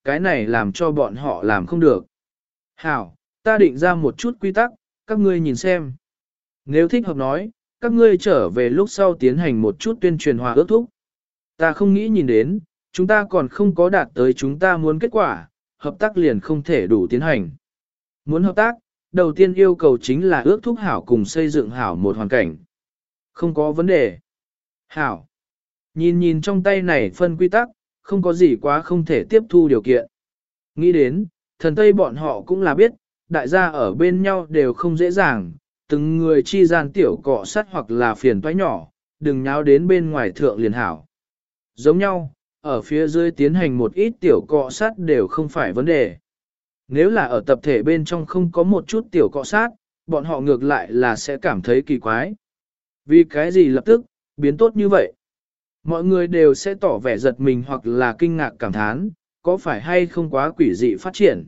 cái này làm cho bọn họ làm không được. Hảo, ta định ra một chút quy tắc, các ngươi nhìn xem. Nếu thích hợp nói, các ngươi trở về lúc sau tiến hành một chút tuyên truyền hòa ước thúc. Ta không nghĩ nhìn đến, chúng ta còn không có đạt tới chúng ta muốn kết quả, hợp tác liền không thể đủ tiến hành. Muốn hợp tác, đầu tiên yêu cầu chính là ước thúc hảo cùng xây dựng hảo một hoàn cảnh. Không có vấn đề. Hảo. Nhìn nhìn trong tay này phân quy tắc, không có gì quá không thể tiếp thu điều kiện. Nghĩ đến, thần Tây bọn họ cũng là biết, đại gia ở bên nhau đều không dễ dàng, từng người chi gian tiểu cọ sắt hoặc là phiền toái nhỏ, đừng nháo đến bên ngoài thượng liền hảo. Giống nhau, ở phía dưới tiến hành một ít tiểu cọ sát đều không phải vấn đề. Nếu là ở tập thể bên trong không có một chút tiểu cọ sát, bọn họ ngược lại là sẽ cảm thấy kỳ quái. Vì cái gì lập tức, biến tốt như vậy? Mọi người đều sẽ tỏ vẻ giật mình hoặc là kinh ngạc cảm thán, có phải hay không quá quỷ dị phát triển.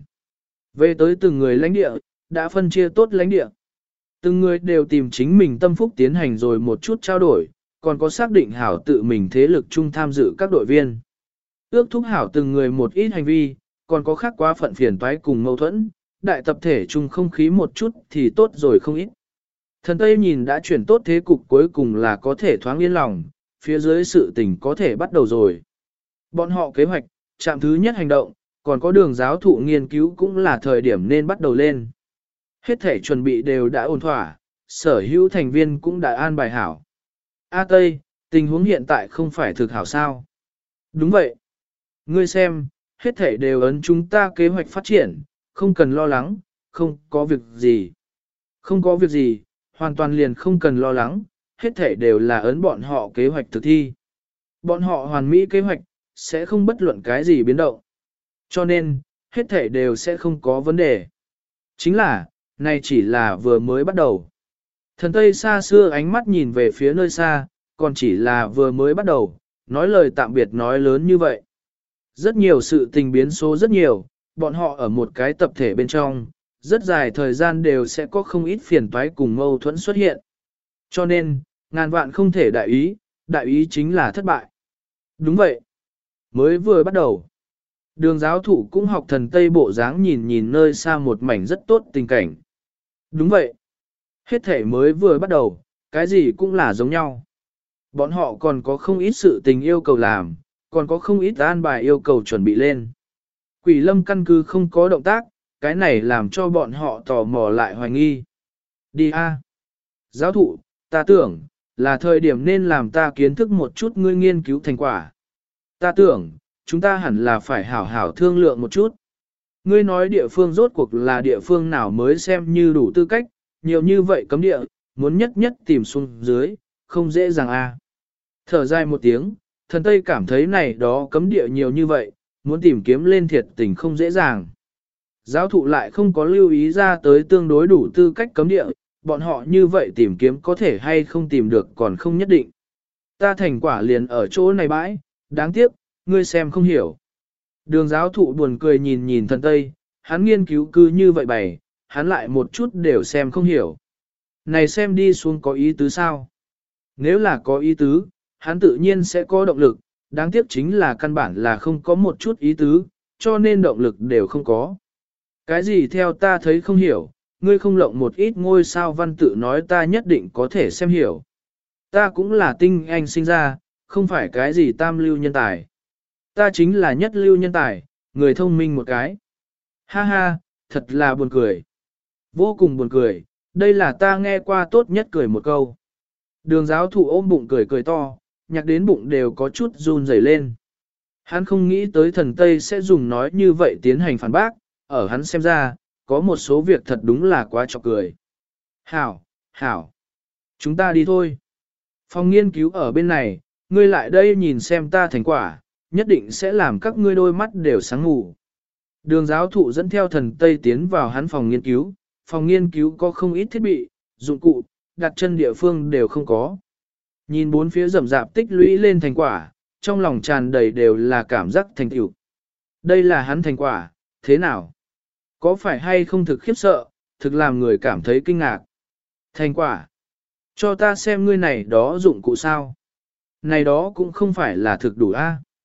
Về tới từng người lãnh địa, đã phân chia tốt lãnh địa. Từng người đều tìm chính mình tâm phúc tiến hành rồi một chút trao đổi, còn có xác định hảo tự mình thế lực chung tham dự các đội viên. Ước thúc hảo từng người một ít hành vi, còn có khác quá phận phiền toái cùng mâu thuẫn, đại tập thể chung không khí một chút thì tốt rồi không ít. Thần Tây nhìn đã chuyển tốt thế cục cuối cùng là có thể thoáng yên lòng, phía dưới sự tình có thể bắt đầu rồi. Bọn họ kế hoạch, trạm thứ nhất hành động, còn có đường giáo thụ nghiên cứu cũng là thời điểm nên bắt đầu lên. Hết thể chuẩn bị đều đã ổn thỏa, sở hữu thành viên cũng đã an bài hảo. A Tây, tình huống hiện tại không phải thực hảo sao? Đúng vậy. Ngươi xem, hết thể đều ấn chúng ta kế hoạch phát triển, không cần lo lắng, không có việc gì. Không có việc gì, hoàn toàn liền không cần lo lắng, hết thể đều là ấn bọn họ kế hoạch thực thi. Bọn họ hoàn mỹ kế hoạch, sẽ không bất luận cái gì biến động. Cho nên, hết thể đều sẽ không có vấn đề. Chính là, này chỉ là vừa mới bắt đầu. Thần Tây xa xưa ánh mắt nhìn về phía nơi xa, còn chỉ là vừa mới bắt đầu, nói lời tạm biệt nói lớn như vậy. Rất nhiều sự tình biến số rất nhiều, bọn họ ở một cái tập thể bên trong, rất dài thời gian đều sẽ có không ít phiền toái cùng mâu thuẫn xuất hiện. Cho nên, ngàn vạn không thể đại ý, đại ý chính là thất bại. Đúng vậy. Mới vừa bắt đầu. Đường giáo thụ cũng học thần Tây bộ dáng nhìn nhìn nơi xa một mảnh rất tốt tình cảnh. Đúng vậy. Hết thể mới vừa bắt đầu, cái gì cũng là giống nhau. Bọn họ còn có không ít sự tình yêu cầu làm, còn có không ít an bài yêu cầu chuẩn bị lên. Quỷ lâm căn cứ không có động tác, cái này làm cho bọn họ tò mò lại hoài nghi. Đi a, Giáo thụ, ta tưởng, là thời điểm nên làm ta kiến thức một chút ngươi nghiên cứu thành quả. Ta tưởng, chúng ta hẳn là phải hảo hảo thương lượng một chút. Ngươi nói địa phương rốt cuộc là địa phương nào mới xem như đủ tư cách, nhiều như vậy cấm địa, muốn nhất nhất tìm xuống dưới, không dễ dàng a. Thở dài một tiếng, thần Tây cảm thấy này đó cấm địa nhiều như vậy, muốn tìm kiếm lên thiệt tình không dễ dàng. Giáo thụ lại không có lưu ý ra tới tương đối đủ tư cách cấm địa, bọn họ như vậy tìm kiếm có thể hay không tìm được còn không nhất định. Ta thành quả liền ở chỗ này bãi, đáng tiếc, ngươi xem không hiểu. Đường giáo thụ buồn cười nhìn nhìn thần Tây, hắn nghiên cứu cư như vậy bày, hắn lại một chút đều xem không hiểu. Này xem đi xuống có ý tứ sao? Nếu là có ý tứ, hắn tự nhiên sẽ có động lực, đáng tiếc chính là căn bản là không có một chút ý tứ, cho nên động lực đều không có. Cái gì theo ta thấy không hiểu, ngươi không lộng một ít ngôi sao văn tự nói ta nhất định có thể xem hiểu. Ta cũng là tinh anh sinh ra, không phải cái gì tam lưu nhân tài. Ta chính là nhất lưu nhân tài, người thông minh một cái. Ha ha, thật là buồn cười. Vô cùng buồn cười, đây là ta nghe qua tốt nhất cười một câu. Đường giáo thụ ôm bụng cười cười to, nhắc đến bụng đều có chút run rẩy lên. Hắn không nghĩ tới thần Tây sẽ dùng nói như vậy tiến hành phản bác, ở hắn xem ra, có một số việc thật đúng là quá chọc cười. Hảo, hảo, chúng ta đi thôi. Phòng nghiên cứu ở bên này, ngươi lại đây nhìn xem ta thành quả, nhất định sẽ làm các ngươi đôi mắt đều sáng ngủ. Đường giáo thụ dẫn theo thần Tây tiến vào hắn phòng nghiên cứu, phòng nghiên cứu có không ít thiết bị, dụng cụ, đặt chân địa phương đều không có. Nhìn bốn phía rậm rạp tích lũy lên thành quả, trong lòng tràn đầy đều là cảm giác thành tựu. Đây là hắn thành quả, thế nào? Có phải hay không thực khiếp sợ, thực làm người cảm thấy kinh ngạc? Thành quả. Cho ta xem ngươi này đó dụng cụ sao. Này đó cũng không phải là thực đủ a.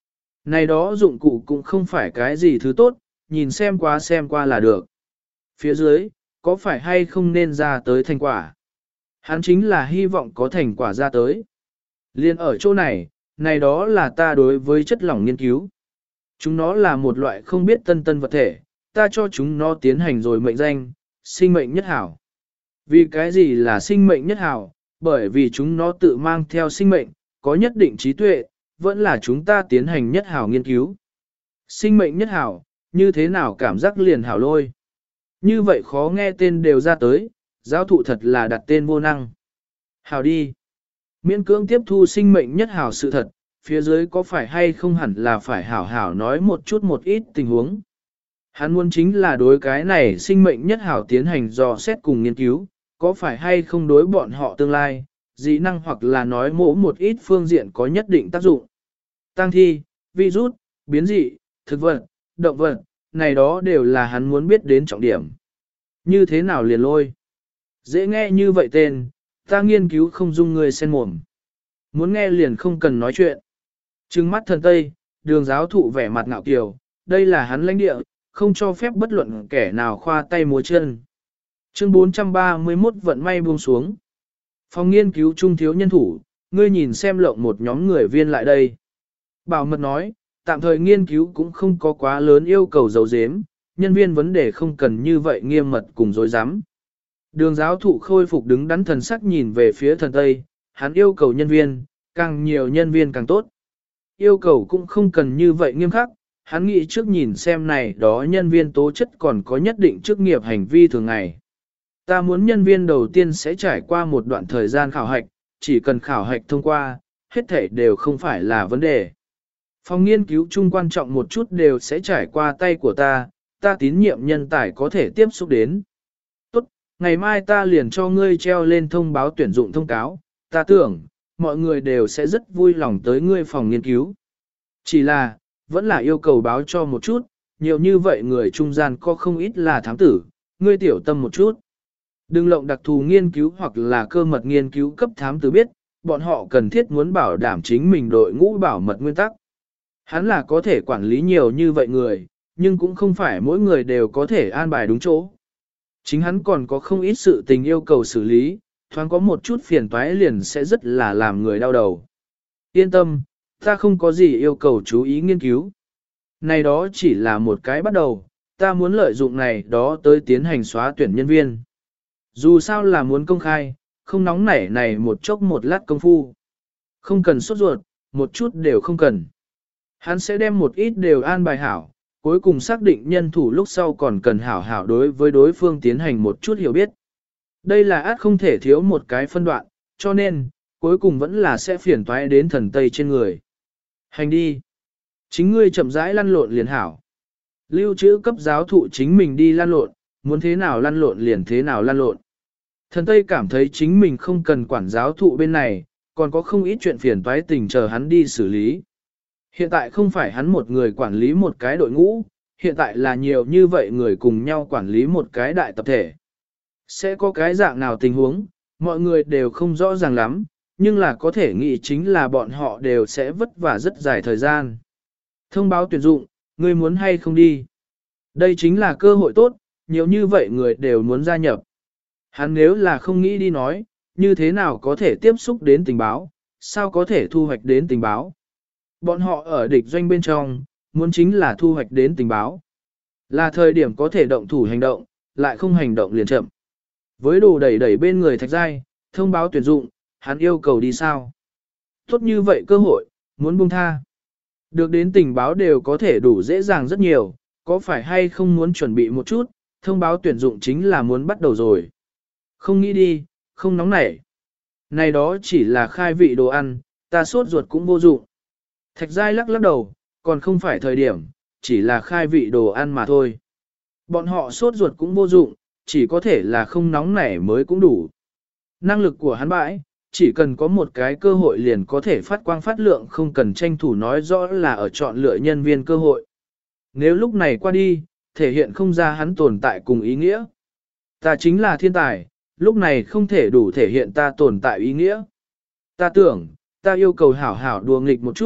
Này đó dụng cụ cũng không phải cái gì thứ tốt, nhìn xem qua xem qua là được. Phía dưới, có phải hay không nên ra tới thành quả? Hắn chính là hy vọng có thành quả ra tới. Liên ở chỗ này, này đó là ta đối với chất lỏng nghiên cứu. Chúng nó là một loại không biết tân tân vật thể, ta cho chúng nó tiến hành rồi mệnh danh, sinh mệnh nhất hảo. Vì cái gì là sinh mệnh nhất hảo? Bởi vì chúng nó tự mang theo sinh mệnh, có nhất định trí tuệ, vẫn là chúng ta tiến hành nhất hảo nghiên cứu. Sinh mệnh nhất hảo, như thế nào cảm giác liền hảo lôi? Như vậy khó nghe tên đều ra tới, giáo thụ thật là đặt tên vô năng. Hảo đi. Miễn cưỡng tiếp thu sinh mệnh nhất hảo sự thật, phía dưới có phải hay không hẳn là phải hảo hảo nói một chút một ít tình huống. Hắn muốn chính là đối cái này sinh mệnh nhất hảo tiến hành dò xét cùng nghiên cứu, có phải hay không đối bọn họ tương lai, dị năng hoặc là nói mỗ một ít phương diện có nhất định tác dụng. Tăng thi, virus, biến dị, thực vật, động vật, này đó đều là hắn muốn biết đến trọng điểm. Như thế nào liền lôi? Dễ nghe như vậy tên, ta nghiên cứu không dung người sen mồm. Muốn nghe liền không cần nói chuyện. Trừng mắt thần Tây, đường giáo thụ vẻ mặt ngạo kiều, đây là hắn lãnh địa, không cho phép bất luận kẻ nào khoa tay múa chân. Chương bốn trăm ba mươi mốt vận may buông xuống. Phòng nghiên cứu trung thiếu nhân thủ, ngươi nhìn xem lộng một nhóm người viên lại đây. Bảo mật nói, tạm thời nghiên cứu cũng không có quá lớn yêu cầu giấu giếm, nhân viên vấn đề không cần như vậy nghiêm mật cùng dối rắm. Đường giáo thụ khôi phục đứng đắn thần sắc nhìn về phía thần Tây, hắn yêu cầu nhân viên, càng nhiều nhân viên càng tốt. Yêu cầu cũng không cần như vậy nghiêm khắc, hắn nghĩ trước nhìn xem này đó nhân viên tố chất còn có nhất định chức nghiệp hành vi thường ngày. Ta muốn nhân viên đầu tiên sẽ trải qua một đoạn thời gian khảo hạch, chỉ cần khảo hạch thông qua, hết thể đều không phải là vấn đề. Phòng nghiên cứu chung quan trọng một chút đều sẽ trải qua tay của ta, ta tín nhiệm nhân tài có thể tiếp xúc đến. Tốt, ngày mai ta liền cho ngươi treo lên thông báo tuyển dụng thông cáo, ta tưởng, mọi người đều sẽ rất vui lòng tới ngươi phòng nghiên cứu. Chỉ là, vẫn là yêu cầu báo cho một chút, nhiều như vậy người trung gian có không ít là thám tử, ngươi tiểu tâm một chút. Đừng lộng đặc thù nghiên cứu hoặc là cơ mật nghiên cứu cấp thám tử biết, bọn họ cần thiết muốn bảo đảm chính mình đội ngũ bảo mật nguyên tắc. Hắn là có thể quản lý nhiều như vậy người, nhưng cũng không phải mỗi người đều có thể an bài đúng chỗ. Chính hắn còn có không ít sự tình yêu cầu xử lý, thoáng có một chút phiền toái liền sẽ rất là làm người đau đầu. Yên tâm, ta không có gì yêu cầu chú ý nghiên cứu. Này đó chỉ là một cái bắt đầu, ta muốn lợi dụng này đó tới tiến hành xóa tuyển nhân viên. Dù sao là muốn công khai, không nóng nảy này một chốc một lát công phu. Không cần sốt ruột, một chút đều không cần. Hắn sẽ đem một ít đều an bài hảo, cuối cùng xác định nhân thủ lúc sau còn cần hảo hảo đối với đối phương tiến hành một chút hiểu biết. Đây là át không thể thiếu một cái phân đoạn, cho nên, cuối cùng vẫn là sẽ phiền toái đến thần Tây trên người. Hành đi. Chính ngươi chậm rãi lăn lộn liền hảo. Lưu trữ cấp giáo thụ chính mình đi lăn lộn, muốn thế nào lăn lộn liền thế nào lăn lộn. Thần Tây cảm thấy chính mình không cần quản giáo thụ bên này, còn có không ít chuyện phiền toái tình chờ hắn đi xử lý. Hiện tại không phải hắn một người quản lý một cái đội ngũ, hiện tại là nhiều như vậy người cùng nhau quản lý một cái đại tập thể. Sẽ có cái dạng nào tình huống, mọi người đều không rõ ràng lắm, nhưng là có thể nghĩ chính là bọn họ đều sẽ vất vả rất dài thời gian. Thông báo tuyển dụng, người muốn hay không đi. Đây chính là cơ hội tốt, nhiều như vậy người đều muốn gia nhập. Hắn nếu là không nghĩ đi nói, như thế nào có thể tiếp xúc đến tình báo, sao có thể thu hoạch đến tình báo. Bọn họ ở địch doanh bên trong, muốn chính là thu hoạch đến tình báo. Là thời điểm có thể động thủ hành động, lại không hành động liền chậm. Với đồ đẩy đẩy bên người Thạch Giai, thông báo tuyển dụng, hắn yêu cầu đi sao? Tốt như vậy cơ hội, muốn buông tha. Được đến tình báo đều có thể đủ dễ dàng rất nhiều, có phải hay không muốn chuẩn bị một chút, thông báo tuyển dụng chính là muốn bắt đầu rồi. Không nghĩ đi, không nóng nảy. Này đó chỉ là khai vị đồ ăn, ta sốt ruột cũng vô dụng. Thạch Giai lắc lắc đầu, còn không phải thời điểm, chỉ là khai vị đồ ăn mà thôi. Bọn họ sốt ruột cũng vô dụng, chỉ có thể là không nóng nảy mới cũng đủ. Năng lực của hắn bãi, chỉ cần có một cái cơ hội liền có thể phát quang phát lượng, không cần tranh thủ nói rõ là ở chọn lựa nhân viên cơ hội. Nếu lúc này qua đi, thể hiện không ra hắn tồn tại cùng ý nghĩa. Ta chính là thiên tài, lúc này không thể đủ thể hiện ta tồn tại ý nghĩa. Ta tưởng, ta yêu cầu hảo hảo đùa nghịch một chút,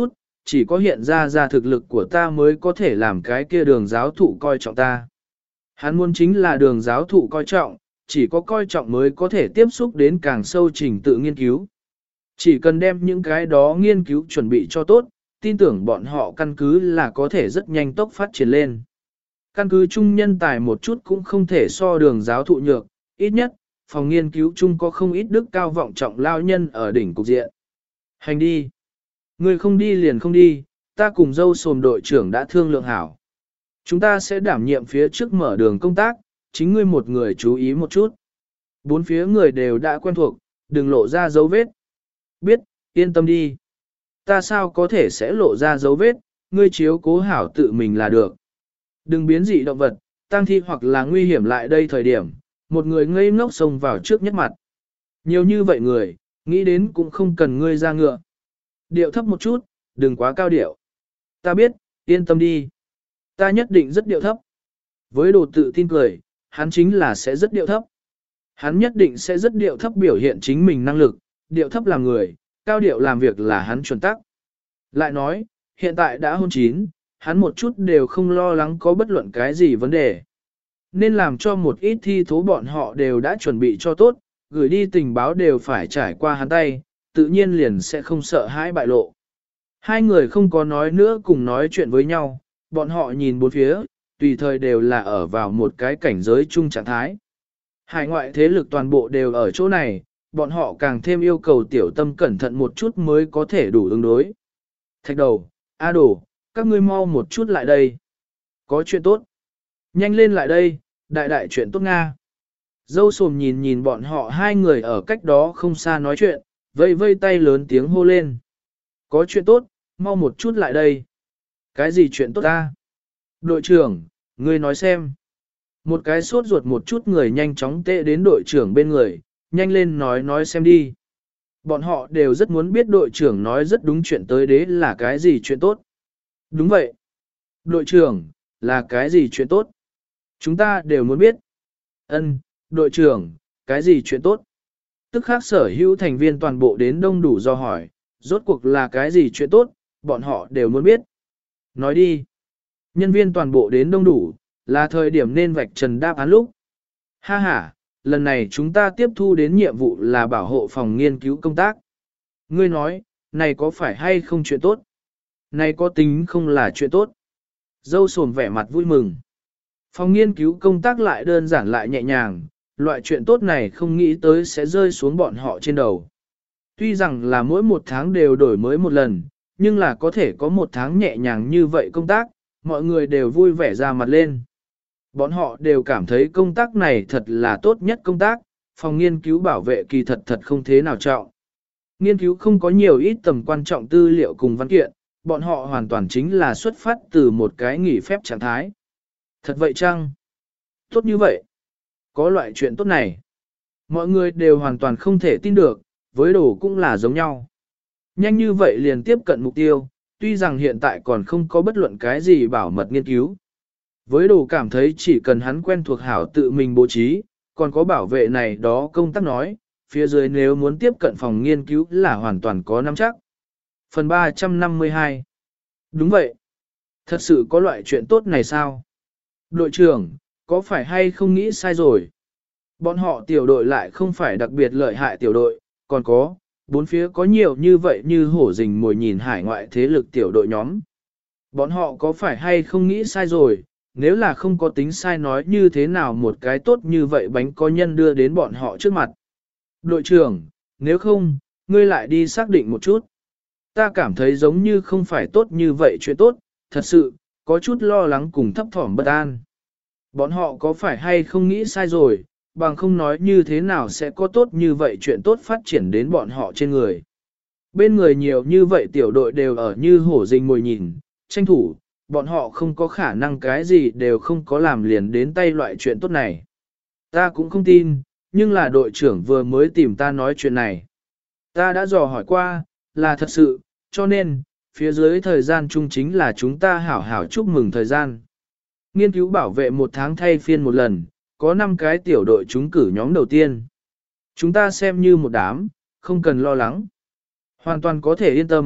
chỉ có hiện ra ra thực lực của ta mới có thể làm cái kia đường giáo thụ coi trọng ta. Hắn muốn chính là đường giáo thụ coi trọng, chỉ có coi trọng mới có thể tiếp xúc đến càng sâu trình tự nghiên cứu. Chỉ cần đem những cái đó nghiên cứu chuẩn bị cho tốt, tin tưởng bọn họ căn cứ là có thể rất nhanh tốc phát triển lên. Căn cứ chung nhân tài một chút cũng không thể so đường giáo thụ nhược, ít nhất, phòng nghiên cứu chung có không ít đức cao vọng trọng lao nhân ở đỉnh cục diện. Hành đi. Người không đi liền không đi, ta cùng dâu sồm đội trưởng đã thương lượng hảo. Chúng ta sẽ đảm nhiệm phía trước mở đường công tác, chính ngươi một người chú ý một chút. Bốn phía người đều đã quen thuộc, đừng lộ ra dấu vết. Biết, yên tâm đi. Ta sao có thể sẽ lộ ra dấu vết, ngươi chiếu cố hảo tự mình là được. Đừng biến dị động vật, tang thi hoặc là nguy hiểm lại đây thời điểm, một người ngây ngốc xông vào trước nhất mặt. Nhiều như vậy người, nghĩ đến cũng không cần ngươi ra ngựa. Điệu thấp một chút, đừng quá cao điệu. Ta biết, yên tâm đi. Ta nhất định rất điệu thấp. Với đồ tự tin cười, hắn chính là sẽ rất điệu thấp. Hắn nhất định sẽ rất điệu thấp biểu hiện chính mình năng lực, điệu thấp làm người, cao điệu làm việc là hắn chuẩn tắc. Lại nói, hiện tại đã hôn chín, hắn một chút đều không lo lắng có bất luận cái gì vấn đề. Nên làm cho một ít thi thố bọn họ đều đã chuẩn bị cho tốt, gửi đi tình báo đều phải trải qua hắn tay, tự nhiên liền sẽ không sợ hãi bại lộ. Hai người không có nói nữa cùng nói chuyện với nhau, bọn họ nhìn bốn phía, tùy thời đều là ở vào một cái cảnh giới chung trạng thái. Hải ngoại thế lực toàn bộ đều ở chỗ này, bọn họ càng thêm yêu cầu tiểu tâm cẩn thận một chút mới có thể đủ ứng đối. Thạch đầu, A Đồ, các ngươi mau một chút lại đây. Có chuyện tốt. Nhanh lên lại đây, đại đại chuyện tốt Nga. Dâu sồm nhìn nhìn bọn họ hai người ở cách đó không xa nói chuyện, vây vây tay lớn tiếng hô lên. Có chuyện tốt, mau một chút lại đây. Cái gì chuyện tốt ta? Đội trưởng, ngươi nói xem. Một cái sốt ruột một chút người nhanh chóng tệ đến đội trưởng bên người, nhanh lên nói nói xem đi. Bọn họ đều rất muốn biết đội trưởng nói rất đúng chuyện tới đế là cái gì chuyện tốt. Đúng vậy. Đội trưởng, là cái gì chuyện tốt? Chúng ta đều muốn biết. Ân, đội trưởng, cái gì chuyện tốt? Tức khác sở hữu thành viên toàn bộ đến đông đủ do hỏi, rốt cuộc là cái gì chuyện tốt, bọn họ đều muốn biết. Nói đi. Nhân viên toàn bộ đến đông đủ, là thời điểm nên vạch trần đáp án lúc. Ha ha, lần này chúng ta tiếp thu đến nhiệm vụ là bảo hộ phòng nghiên cứu công tác. Ngươi nói, này có phải hay không chuyện tốt? Này có tính không là chuyện tốt? Dâu sồm vẻ mặt vui mừng. Phòng nghiên cứu công tác lại đơn giản lại nhẹ nhàng, loại chuyện tốt này không nghĩ tới sẽ rơi xuống bọn họ trên đầu. Tuy rằng là mỗi một tháng đều đổi mới một lần, nhưng là có thể có một tháng nhẹ nhàng như vậy công tác, mọi người đều vui vẻ ra mặt lên. Bọn họ đều cảm thấy công tác này thật là tốt nhất công tác, phòng nghiên cứu bảo vệ kỳ thật thật không thế nào trọng. Nghiên cứu không có nhiều ít tầm quan trọng tư liệu cùng văn kiện, bọn họ hoàn toàn chính là xuất phát từ một cái nghỉ phép trạng thái. Thật vậy chăng? Tốt như vậy? Có loại chuyện tốt này. Mọi người đều hoàn toàn không thể tin được, với đồ cũng là giống nhau. Nhanh như vậy liền tiếp cận mục tiêu, tuy rằng hiện tại còn không có bất luận cái gì bảo mật nghiên cứu. Với đồ cảm thấy chỉ cần hắn quen thuộc hảo tự mình bố trí, còn có bảo vệ này đó công tác nói, phía dưới nếu muốn tiếp cận phòng nghiên cứu là hoàn toàn có nắm chắc. Phần ba trăm năm mươi hai. Đúng vậy. Thật sự có loại chuyện tốt này sao? Đội trưởng, có phải hay không nghĩ sai rồi? Bọn họ tiểu đội lại không phải đặc biệt lợi hại tiểu đội, còn có, bốn phía có nhiều như vậy như hổ rình mồi nhìn hải ngoại thế lực tiểu đội nhóm. Bọn họ có phải hay không nghĩ sai rồi, nếu là không có tính sai nói như thế nào một cái tốt như vậy bánh có nhân đưa đến bọn họ trước mặt. Đội trưởng, nếu không, ngươi lại đi xác định một chút. Ta cảm thấy giống như không phải tốt như vậy chuyện tốt, thật sự, có chút lo lắng cùng thấp thỏm bất an. Bọn họ có phải hay không nghĩ sai rồi, bằng không nói như thế nào sẽ có tốt như vậy chuyện tốt phát triển đến bọn họ trên người. Bên người nhiều như vậy tiểu đội đều ở như hổ rình mồi nhìn, tranh thủ, bọn họ không có khả năng cái gì đều không có làm liền đến tay loại chuyện tốt này. Ta cũng không tin, nhưng là đội trưởng vừa mới tìm ta nói chuyện này. Ta đã dò hỏi qua, là thật sự, cho nên, phía dưới thời gian chung chính là chúng ta hảo hảo chúc mừng thời gian. Nghiên cứu bảo vệ một tháng thay phiên một lần, có năm cái tiểu đội chúng cử nhóm đầu tiên. Chúng ta xem như một đám, không cần lo lắng. Hoàn toàn có thể yên tâm,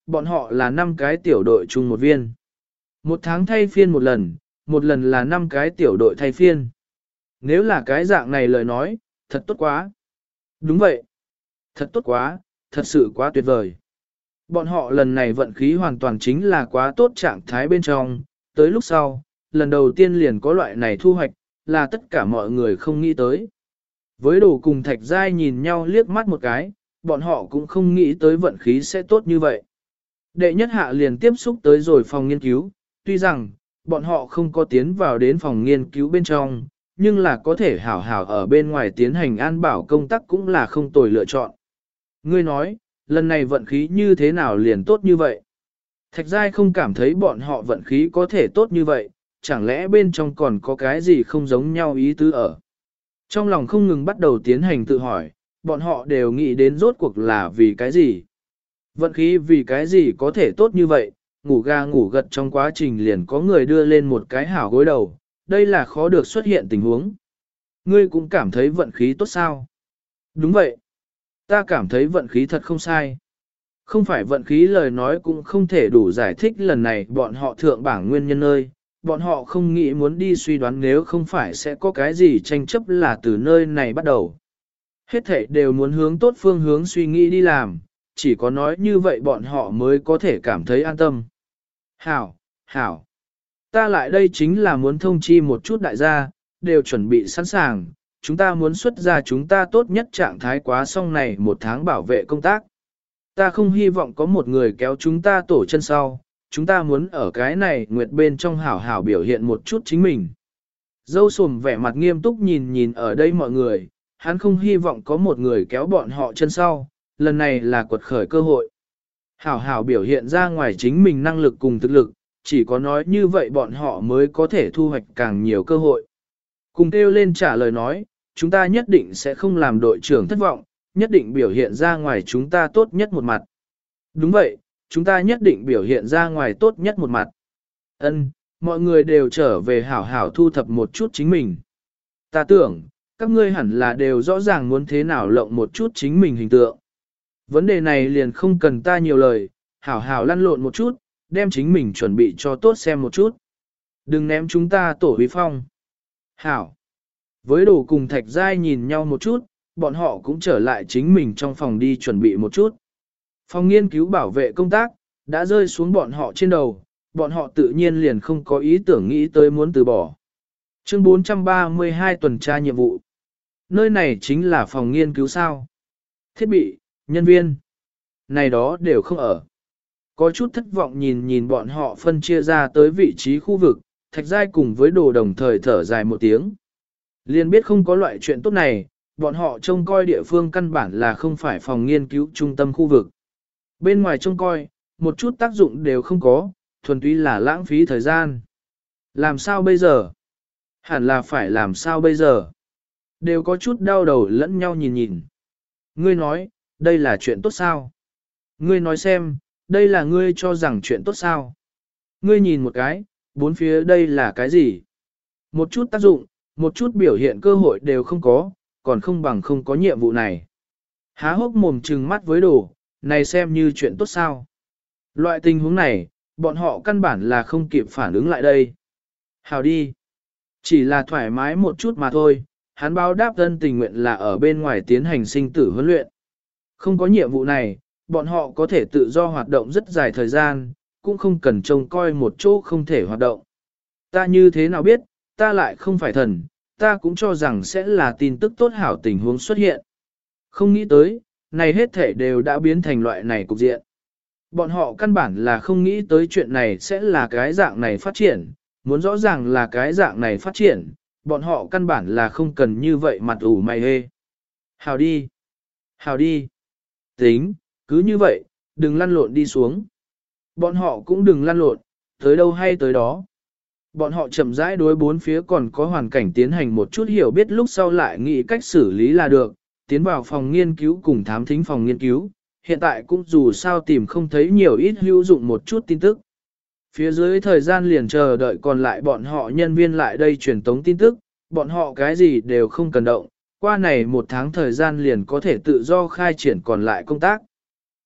bọn họ là năm cái tiểu đội chung một viên. Một tháng thay phiên một lần, một lần là năm cái tiểu đội thay phiên. Nếu là cái dạng này lời nói, thật tốt quá. Đúng vậy. Thật tốt quá, thật sự quá tuyệt vời. Bọn họ lần này vận khí hoàn toàn chính là quá tốt trạng thái bên trong, tới lúc sau, lần đầu tiên liền có loại này thu hoạch, là tất cả mọi người không nghĩ tới. Với đồ cùng thạch giai nhìn nhau liếc mắt một cái, bọn họ cũng không nghĩ tới vận khí sẽ tốt như vậy. Đệ nhất hạ liền tiếp xúc tới rồi phòng nghiên cứu, tuy rằng, bọn họ không có tiến vào đến phòng nghiên cứu bên trong, nhưng là có thể hảo hảo ở bên ngoài tiến hành an bảo công tác cũng là không tồi lựa chọn. Ngươi nói, lần này vận khí như thế nào liền tốt như vậy? Thạch giai không cảm thấy bọn họ vận khí có thể tốt như vậy, chẳng lẽ bên trong còn có cái gì không giống nhau ý tứ ở? Trong lòng không ngừng bắt đầu tiến hành tự hỏi, bọn họ đều nghĩ đến rốt cuộc là vì cái gì? Vận khí vì cái gì có thể tốt như vậy? Ngủ ga ngủ gật trong quá trình liền có người đưa lên một cái hảo gối đầu, đây là khó được xuất hiện tình huống. Ngươi cũng cảm thấy vận khí tốt sao? Đúng vậy. Ta cảm thấy vận khí thật không sai. Không phải vận khí lời nói cũng không thể đủ giải thích lần này bọn họ thượng bảng nguyên nhân nơi, bọn họ không nghĩ muốn đi suy đoán nếu không phải sẽ có cái gì tranh chấp là từ nơi này bắt đầu. Hết thảy đều muốn hướng tốt phương hướng suy nghĩ đi làm, chỉ có nói như vậy bọn họ mới có thể cảm thấy an tâm. Hảo, hảo. Ta lại đây chính là muốn thông chi một chút đại gia, đều chuẩn bị sẵn sàng, chúng ta muốn xuất ra chúng ta tốt nhất trạng thái quá xong này một tháng bảo vệ công tác. Ta không hy vọng có một người kéo chúng ta tổ chân sau, chúng ta muốn ở cái này nguyệt bên trong hảo hảo biểu hiện một chút chính mình. Dâu sùm vẻ mặt nghiêm túc nhìn nhìn ở đây mọi người, hắn không hy vọng có một người kéo bọn họ chân sau, lần này là quật khởi cơ hội. Hảo hảo biểu hiện ra ngoài chính mình năng lực cùng thực lực, chỉ có nói như vậy bọn họ mới có thể thu hoạch càng nhiều cơ hội. Cùng kêu lên trả lời nói, chúng ta nhất định sẽ không làm đội trưởng thất vọng, nhất định biểu hiện ra ngoài chúng ta tốt nhất một mặt. Đúng vậy, chúng ta nhất định biểu hiện ra ngoài tốt nhất một mặt. Ân, mọi người đều trở về hảo hảo thu thập một chút chính mình. Ta tưởng, các ngươi hẳn là đều rõ ràng muốn thế nào lộng một chút chính mình hình tượng. Vấn đề này liền không cần ta nhiều lời, hảo hảo lăn lộn một chút, đem chính mình chuẩn bị cho tốt xem một chút. Đừng ném chúng ta tổ huy phong. Hảo. Với đồ cùng thạch giai nhìn nhau một chút, bọn họ cũng trở lại chính mình trong phòng đi chuẩn bị một chút. Phòng nghiên cứu bảo vệ công tác, đã rơi xuống bọn họ trên đầu, bọn họ tự nhiên liền không có ý tưởng nghĩ tới muốn từ bỏ. Chương bốn trăm ba mươi hai tuần tra nhiệm vụ. Nơi này chính là phòng nghiên cứu sao. Thiết bị, nhân viên, này đó đều không ở. Có chút thất vọng nhìn nhìn bọn họ phân chia ra tới vị trí khu vực, thạch giai cùng với đồ đồng thời thở dài một tiếng. Liên biết không có loại chuyện tốt này, bọn họ trông coi địa phương căn bản là không phải phòng nghiên cứu trung tâm khu vực. Bên ngoài trông coi, một chút tác dụng đều không có, thuần túy là lãng phí thời gian. Làm sao bây giờ? Hẳn là phải làm sao bây giờ? Đều có chút đau đầu lẫn nhau nhìn nhìn. Ngươi nói, đây là chuyện tốt sao? Ngươi nói xem, đây là ngươi cho rằng chuyện tốt sao? Ngươi nhìn một cái, bốn phía đây là cái gì? Một chút tác dụng, một chút biểu hiện cơ hội đều không có, còn không bằng không có nhiệm vụ này. Há hốc mồm trừng mắt với đồ, này xem như chuyện tốt sao? Loại tình huống này, bọn họ căn bản là không kịp phản ứng lại đây. Hào đi. Chỉ là thoải mái một chút mà thôi, hắn báo đáp thân tình nguyện là ở bên ngoài tiến hành sinh tử huấn luyện. Không có nhiệm vụ này, bọn họ có thể tự do hoạt động rất dài thời gian, cũng không cần trông coi một chỗ không thể hoạt động. Ta như thế nào biết, ta lại không phải thần, ta cũng cho rằng sẽ là tin tức tốt hảo tình huống xuất hiện. Không nghĩ tới, này hết thể đều đã biến thành loại này cục diện. Bọn họ căn bản là không nghĩ tới chuyện này sẽ là cái dạng này phát triển, muốn rõ ràng là cái dạng này phát triển, bọn họ căn bản là không cần như vậy mặt ủ mày hê. Hào đi, hào đi, tính, cứ như vậy, đừng lăn lộn đi xuống. Bọn họ cũng đừng lăn lộn, tới đâu hay tới đó. Bọn họ chậm rãi đối bốn phía còn có hoàn cảnh tiến hành một chút hiểu biết lúc sau lại nghĩ cách xử lý là được, tiến vào phòng nghiên cứu cùng thám thính phòng nghiên cứu, hiện tại cũng dù sao tìm không thấy nhiều ít hữu dụng một chút tin tức. Phía dưới thời gian liền chờ đợi còn lại bọn họ nhân viên lại đây truyền tống tin tức, bọn họ cái gì đều không cần động, qua này một tháng thời gian liền có thể tự do khai triển còn lại công tác.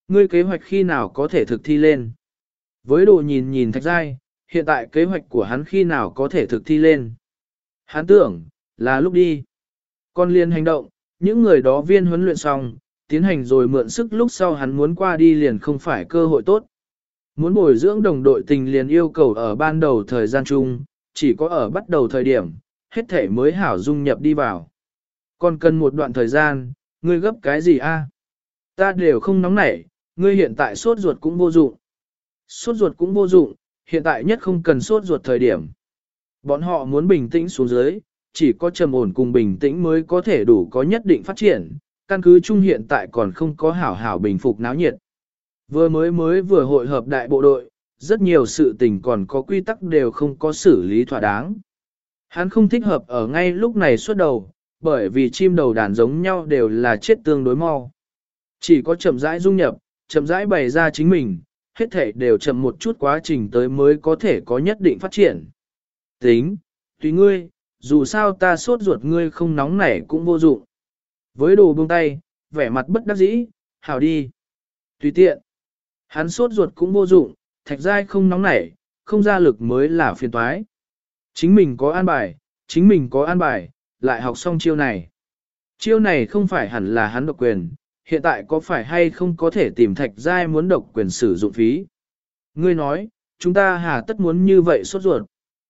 Ngươi kế hoạch khi nào có thể thực thi lên? Với đồ nhìn nhìn Thạch Giai, hiện tại kế hoạch của hắn khi nào có thể thực thi lên? Hắn tưởng, là lúc đi. Con liên hành động, những người đó viên huấn luyện xong, tiến hành rồi mượn sức lúc sau hắn muốn qua đi liền không phải cơ hội tốt. Muốn bồi dưỡng đồng đội tình liền yêu cầu ở ban đầu thời gian chung, chỉ có ở bắt đầu thời điểm, hết thể mới hảo dung nhập đi vào. Còn cần một đoạn thời gian, ngươi gấp cái gì a? Ta đều không nóng nảy, ngươi hiện tại sốt ruột cũng vô dụng. Sốt ruột cũng vô dụng, hiện tại nhất không cần sốt ruột thời điểm. Bọn họ muốn bình tĩnh xuống dưới, chỉ có trầm ổn cùng bình tĩnh mới có thể đủ có nhất định phát triển, căn cứ chung hiện tại còn không có hảo hảo bình phục náo nhiệt. Vừa mới mới vừa hội hợp đại bộ đội, rất nhiều sự tình còn có quy tắc đều không có xử lý thỏa đáng. Hắn không thích hợp ở ngay lúc này xuất đầu, bởi vì chim đầu đàn giống nhau đều là chết tương đối mau. Chỉ có chậm rãi dung nhập, chậm rãi bày ra chính mình, hết thể đều chậm một chút quá trình tới mới có thể có nhất định phát triển. Tính, tùy ngươi, dù sao ta sốt ruột ngươi không nóng nảy cũng vô dụng. Với đồ buông tay, vẻ mặt bất đắc dĩ, hảo đi. Tùy tiện. Hắn sốt ruột cũng vô dụng, Thạch Giai không nóng nảy, không ra lực mới là phiền toái. Chính mình có an bài, chính mình có an bài, lại học xong chiêu này. Chiêu này không phải hẳn là hắn độc quyền, hiện tại có phải hay không có thể tìm Thạch Giai muốn độc quyền sử dụng phí. Ngươi nói, chúng ta hà tất muốn như vậy sốt ruột.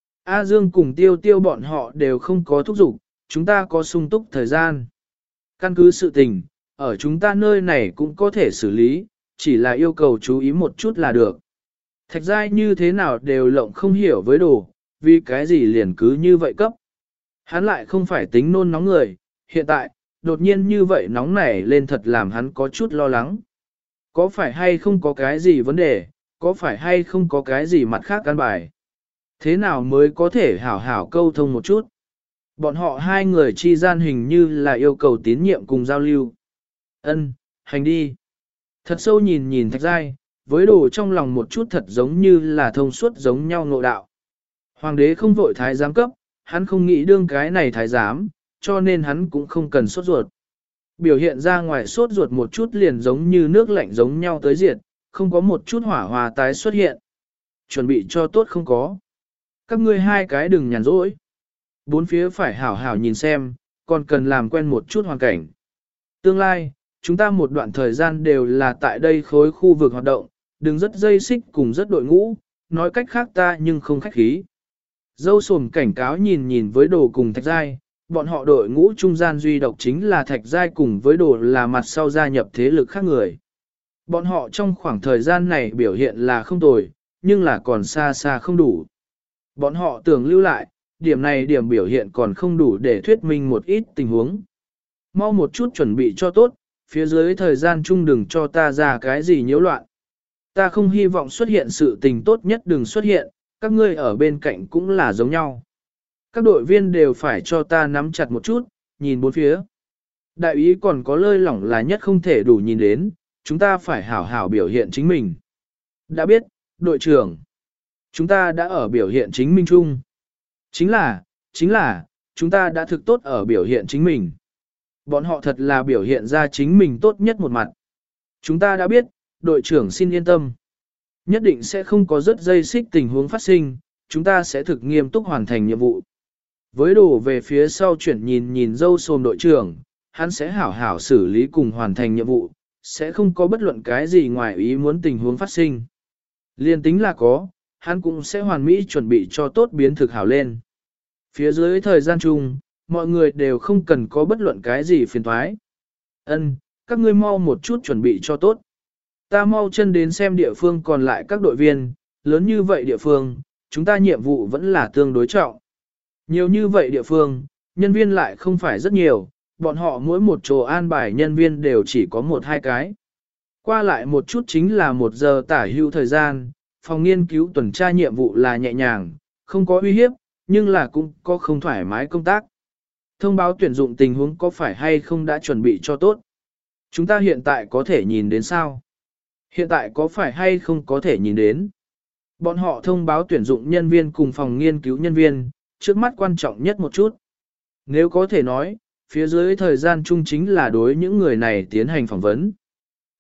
A Dương cùng Tiêu Tiêu bọn họ đều không có thúc giục, chúng ta có sung túc thời gian. Căn cứ sự tình, ở chúng ta nơi này cũng có thể xử lý, chỉ là yêu cầu chú ý một chút là được. Thạch Giai như thế nào đều lộng không hiểu với đồ, vì cái gì liền cứ như vậy cấp. Hắn lại không phải tính nôn nóng người, hiện tại, đột nhiên như vậy nóng nảy lên thật làm hắn có chút lo lắng. Có phải hay không có cái gì vấn đề, có phải hay không có cái gì mặt khác căn bài. Thế nào mới có thể hảo hảo câu thông một chút. Bọn họ hai người chi gian hình như là yêu cầu tín nhiệm cùng giao lưu. Ân, hành đi. Thật sâu nhìn nhìn Thạch Giai, với đồ trong lòng một chút thật giống như là thông suốt giống nhau ngộ đạo. Hoàng đế không vội thái giám cấp, hắn không nghĩ đương cái này thái giám, cho nên hắn cũng không cần sốt ruột. Biểu hiện ra ngoài sốt ruột một chút liền giống như nước lạnh giống nhau tới diệt, không có một chút hỏa hòa tái xuất hiện. Chuẩn bị cho tốt không có. Các ngươi hai cái đừng nhàn rỗi. Bốn phía phải hảo hảo nhìn xem, còn cần làm quen một chút hoàn cảnh. Tương lai, chúng ta một đoạn thời gian đều là tại đây khối khu vực hoạt động, đừng rất dây xích cùng rất đội ngũ, nói cách khác ta nhưng không khách khí. Dâu sồm cảnh cáo nhìn nhìn với đồ cùng Thạch Giai, bọn họ đội ngũ trung gian duy độc chính là Thạch Giai cùng với đồ là mặt sau gia nhập thế lực khác người. Bọn họ trong khoảng thời gian này biểu hiện là không tồi, nhưng là còn xa xa không đủ. Bọn họ tưởng lưu lại, điểm này điểm biểu hiện còn không đủ để thuyết minh một ít tình huống. Mau một chút chuẩn bị cho tốt, phía dưới thời gian chung đừng cho ta ra cái gì nhiễu loạn. Ta không hy vọng xuất hiện sự tình tốt nhất đừng xuất hiện, các ngươi ở bên cạnh cũng là giống nhau. Các đội viên đều phải cho ta nắm chặt một chút, nhìn bốn phía. Đại ý còn có lơi lỏng là nhất không thể đủ nhìn đến, chúng ta phải hảo hảo biểu hiện chính mình. Đã biết, đội trưởng, chúng ta đã ở biểu hiện chính mình chung. Chính là, chính là, chúng ta đã thực tốt ở biểu hiện chính mình. Bọn họ thật là biểu hiện ra chính mình tốt nhất một mặt. Chúng ta đã biết, đội trưởng xin yên tâm. Nhất định sẽ không có rất dây xích tình huống phát sinh, chúng ta sẽ thực nghiêm túc hoàn thành nhiệm vụ. Với đồ về phía sau chuyển nhìn nhìn dâu xồm đội trưởng, hắn sẽ hảo hảo xử lý cùng hoàn thành nhiệm vụ, sẽ không có bất luận cái gì ngoài ý muốn tình huống phát sinh. Liên tính là có, hắn cũng sẽ hoàn mỹ chuẩn bị cho tốt biến thực hảo lên. Phía dưới thời gian chung, mọi người đều không cần có bất luận cái gì phiền thoái. Ân, các ngươi mau một chút chuẩn bị cho tốt. Ta mau chân đến xem địa phương còn lại các đội viên, lớn như vậy địa phương, chúng ta nhiệm vụ vẫn là tương đối trọng. Nhiều như vậy địa phương, nhân viên lại không phải rất nhiều, bọn họ mỗi một chỗ an bài nhân viên đều chỉ có một hai cái. Qua lại một chút chính là một giờ tả hữu thời gian, phòng nghiên cứu tuần tra nhiệm vụ là nhẹ nhàng, không có uy hiếp, nhưng là cũng có không thoải mái công tác. Thông báo tuyển dụng tình huống có phải hay không đã chuẩn bị cho tốt. Chúng ta hiện tại có thể nhìn đến sao? Hiện tại có phải hay không có thể nhìn đến? Bọn họ thông báo tuyển dụng nhân viên cùng phòng nghiên cứu nhân viên, trước mắt quan trọng nhất một chút. Nếu có thể nói, phía dưới thời gian chung chính là đối những người này tiến hành phỏng vấn.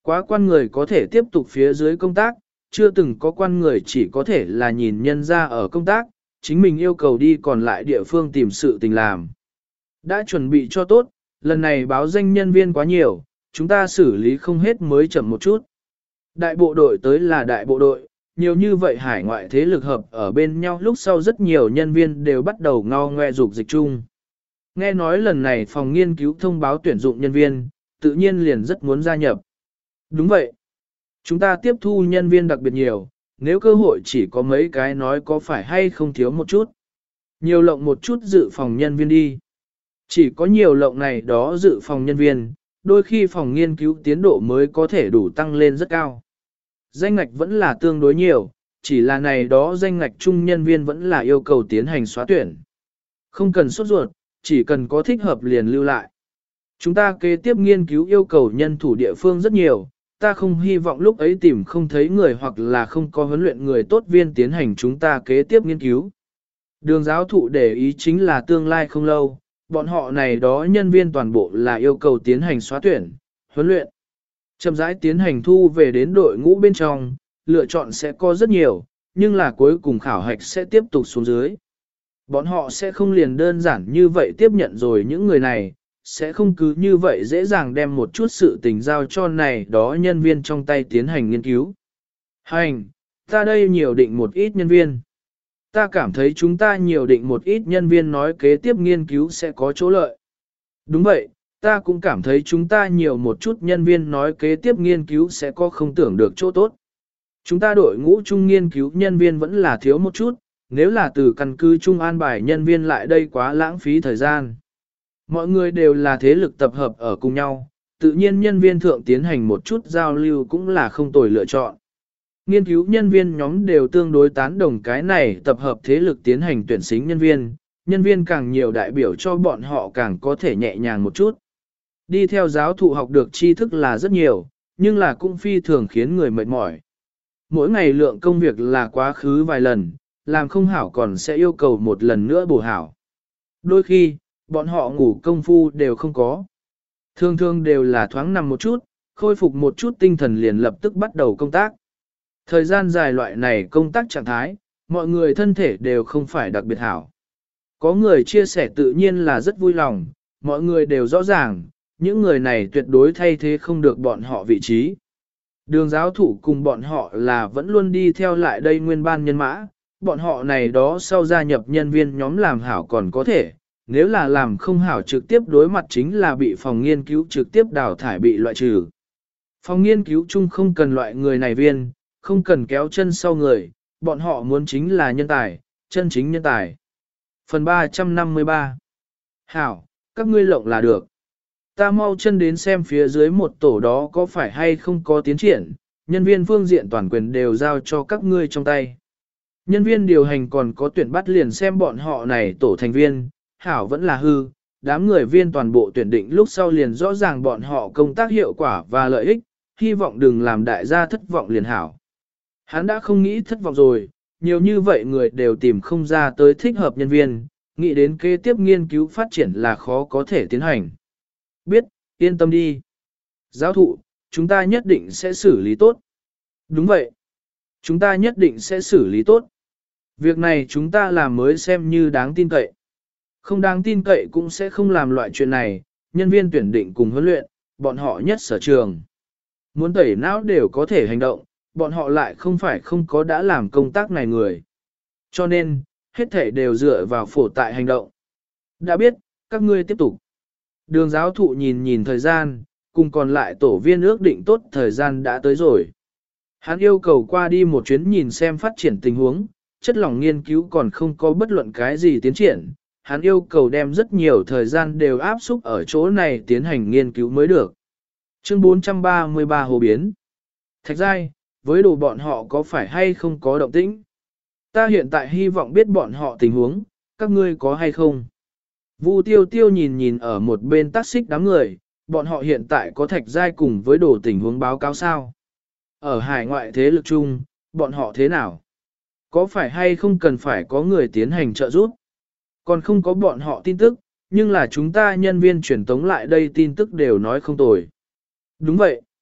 Quá quan người có thể tiếp tục phía dưới công tác, chưa từng có quan người chỉ có thể là nhìn nhân ra ở công tác, chính mình yêu cầu đi còn lại địa phương tìm sự tình làm. Đã chuẩn bị cho tốt, lần này báo danh nhân viên quá nhiều, chúng ta xử lý không hết mới chậm một chút. Đại bộ đội tới là đại bộ đội, nhiều như vậy hải ngoại thế lực hợp ở bên nhau lúc sau rất nhiều nhân viên đều bắt đầu ngao ngoe dục dịch chung. Nghe nói lần này phòng nghiên cứu thông báo tuyển dụng nhân viên, tự nhiên liền rất muốn gia nhập. Đúng vậy. Chúng ta tiếp thu nhân viên đặc biệt nhiều, nếu cơ hội chỉ có mấy cái nói có phải hay không thiếu một chút. Nhiều lộng một chút dự phòng nhân viên đi. Chỉ có nhiều lộng này đó dự phòng nhân viên, đôi khi phòng nghiên cứu tiến độ mới có thể đủ tăng lên rất cao. Danh ngạch vẫn là tương đối nhiều, chỉ là này đó danh ngạch chung nhân viên vẫn là yêu cầu tiến hành xóa tuyển. Không cần sốt ruột, chỉ cần có thích hợp liền lưu lại. Chúng ta kế tiếp nghiên cứu yêu cầu nhân thủ địa phương rất nhiều, ta không hy vọng lúc ấy tìm không thấy người hoặc là không có huấn luyện người tốt viên tiến hành chúng ta kế tiếp nghiên cứu. Đường giáo thụ để ý chính là tương lai không lâu, bọn họ này đó nhân viên toàn bộ là yêu cầu tiến hành xóa tuyển, huấn luyện. Chậm rãi tiến hành thu về đến đội ngũ bên trong, lựa chọn sẽ có rất nhiều, nhưng là cuối cùng khảo hạch sẽ tiếp tục xuống dưới. Bọn họ sẽ không liền đơn giản như vậy tiếp nhận rồi những người này, sẽ không cứ như vậy dễ dàng đem một chút sự tình giao cho này đó nhân viên trong tay tiến hành nghiên cứu. Hành, ta đây nhiều định một ít nhân viên. Ta cảm thấy chúng ta nhiều định một ít nhân viên nói kế tiếp nghiên cứu sẽ có chỗ lợi. Đúng vậy, ta cũng cảm thấy chúng ta nhiều một chút nhân viên nói kế tiếp nghiên cứu sẽ có không tưởng được chỗ tốt. Chúng ta đội ngũ chung nghiên cứu nhân viên vẫn là thiếu một chút, nếu là từ căn cứ chung an bài nhân viên lại đây quá lãng phí thời gian. Mọi người đều là thế lực tập hợp ở cùng nhau, tự nhiên nhân viên thượng tiến hành một chút giao lưu cũng là không tồi lựa chọn. Nghiên cứu nhân viên nhóm đều tương đối tán đồng cái này tập hợp thế lực tiến hành tuyển sinh nhân viên, nhân viên càng nhiều đại biểu cho bọn họ càng có thể nhẹ nhàng một chút. Đi theo giáo thụ học được tri thức là rất nhiều, nhưng là cũng phi thường khiến người mệt mỏi. Mỗi ngày lượng công việc là quá khứ vài lần, làm không hảo còn sẽ yêu cầu một lần nữa bổ hảo. Đôi khi, bọn họ ngủ công phu đều không có. Thường thường đều là thoáng nằm một chút, khôi phục một chút tinh thần liền lập tức bắt đầu công tác. Thời gian dài loại này công tác trạng thái, mọi người thân thể đều không phải đặc biệt hảo. Có người chia sẻ tự nhiên là rất vui lòng, mọi người đều rõ ràng, những người này tuyệt đối thay thế không được bọn họ vị trí. Đường giáo thủ cùng bọn họ là vẫn luôn đi theo lại đây nguyên ban nhân mã, bọn họ này đó sau gia nhập nhân viên nhóm làm hảo còn có thể, nếu là làm không hảo trực tiếp đối mặt chính là bị phòng nghiên cứu trực tiếp đào thải bị loại trừ. Phòng nghiên cứu chung không cần loại người này viên, không cần kéo chân sau người, bọn họ muốn chính là nhân tài, chân chính nhân tài. Phần ba trăm năm mươi ba Hảo, các ngươi lộng là được. Ta mau chân đến xem phía dưới một tổ đó có phải hay không có tiến triển, nhân viên phương diện toàn quyền đều giao cho các ngươi trong tay. Nhân viên điều hành còn có tuyển bắt liền xem bọn họ này tổ thành viên, hảo vẫn là hư, đám người viên toàn bộ tuyển định lúc sau liền rõ ràng bọn họ công tác hiệu quả và lợi ích, hy vọng đừng làm đại gia thất vọng liền hảo. Hắn đã không nghĩ thất vọng rồi, nhiều như vậy người đều tìm không ra tới thích hợp nhân viên, nghĩ đến kế tiếp nghiên cứu phát triển là khó có thể tiến hành. Biết, yên tâm đi. Giáo thụ, chúng ta nhất định sẽ xử lý tốt. Đúng vậy. Chúng ta nhất định sẽ xử lý tốt. Việc này chúng ta làm mới xem như đáng tin cậy. Không đáng tin cậy cũng sẽ không làm loại chuyện này, nhân viên tuyển định cùng huấn luyện, bọn họ nhất sở trường. Muốn tẩy não đều có thể hành động, bọn họ lại không phải không có đã làm công tác này người. Cho nên, hết thể đều dựa vào phổ tại hành động. Đã biết, các ngươi tiếp tục. Đường giáo thụ nhìn nhìn thời gian, cùng còn lại tổ viên ước định tốt thời gian đã tới rồi. Hắn yêu cầu qua đi một chuyến nhìn xem phát triển tình huống, chất lỏng nghiên cứu còn không có bất luận cái gì tiến triển. Hắn yêu cầu đem rất nhiều thời gian đều áp xúc ở chỗ này tiến hành nghiên cứu mới được. Chương bốn trăm ba mươi ba Hồ Biến Thạch Giai, với đồ bọn họ có phải hay không có động tĩnh? Ta hiện tại hy vọng biết bọn họ tình huống, các ngươi có hay không? Vu Tiêu Tiêu nhìn nhìn ở một bên tác xích đám người, bọn họ hiện tại có Thạch Giai cùng với đồ tình huống báo cáo sao? Ở hải ngoại thế lực chung, bọn họ thế nào? Có phải hay không cần phải có người tiến hành trợ giúp? Còn không có bọn họ tin tức, nhưng là chúng ta nhân viên truyền tống lại đây tin tức đều nói không tồi. Đúng vậy.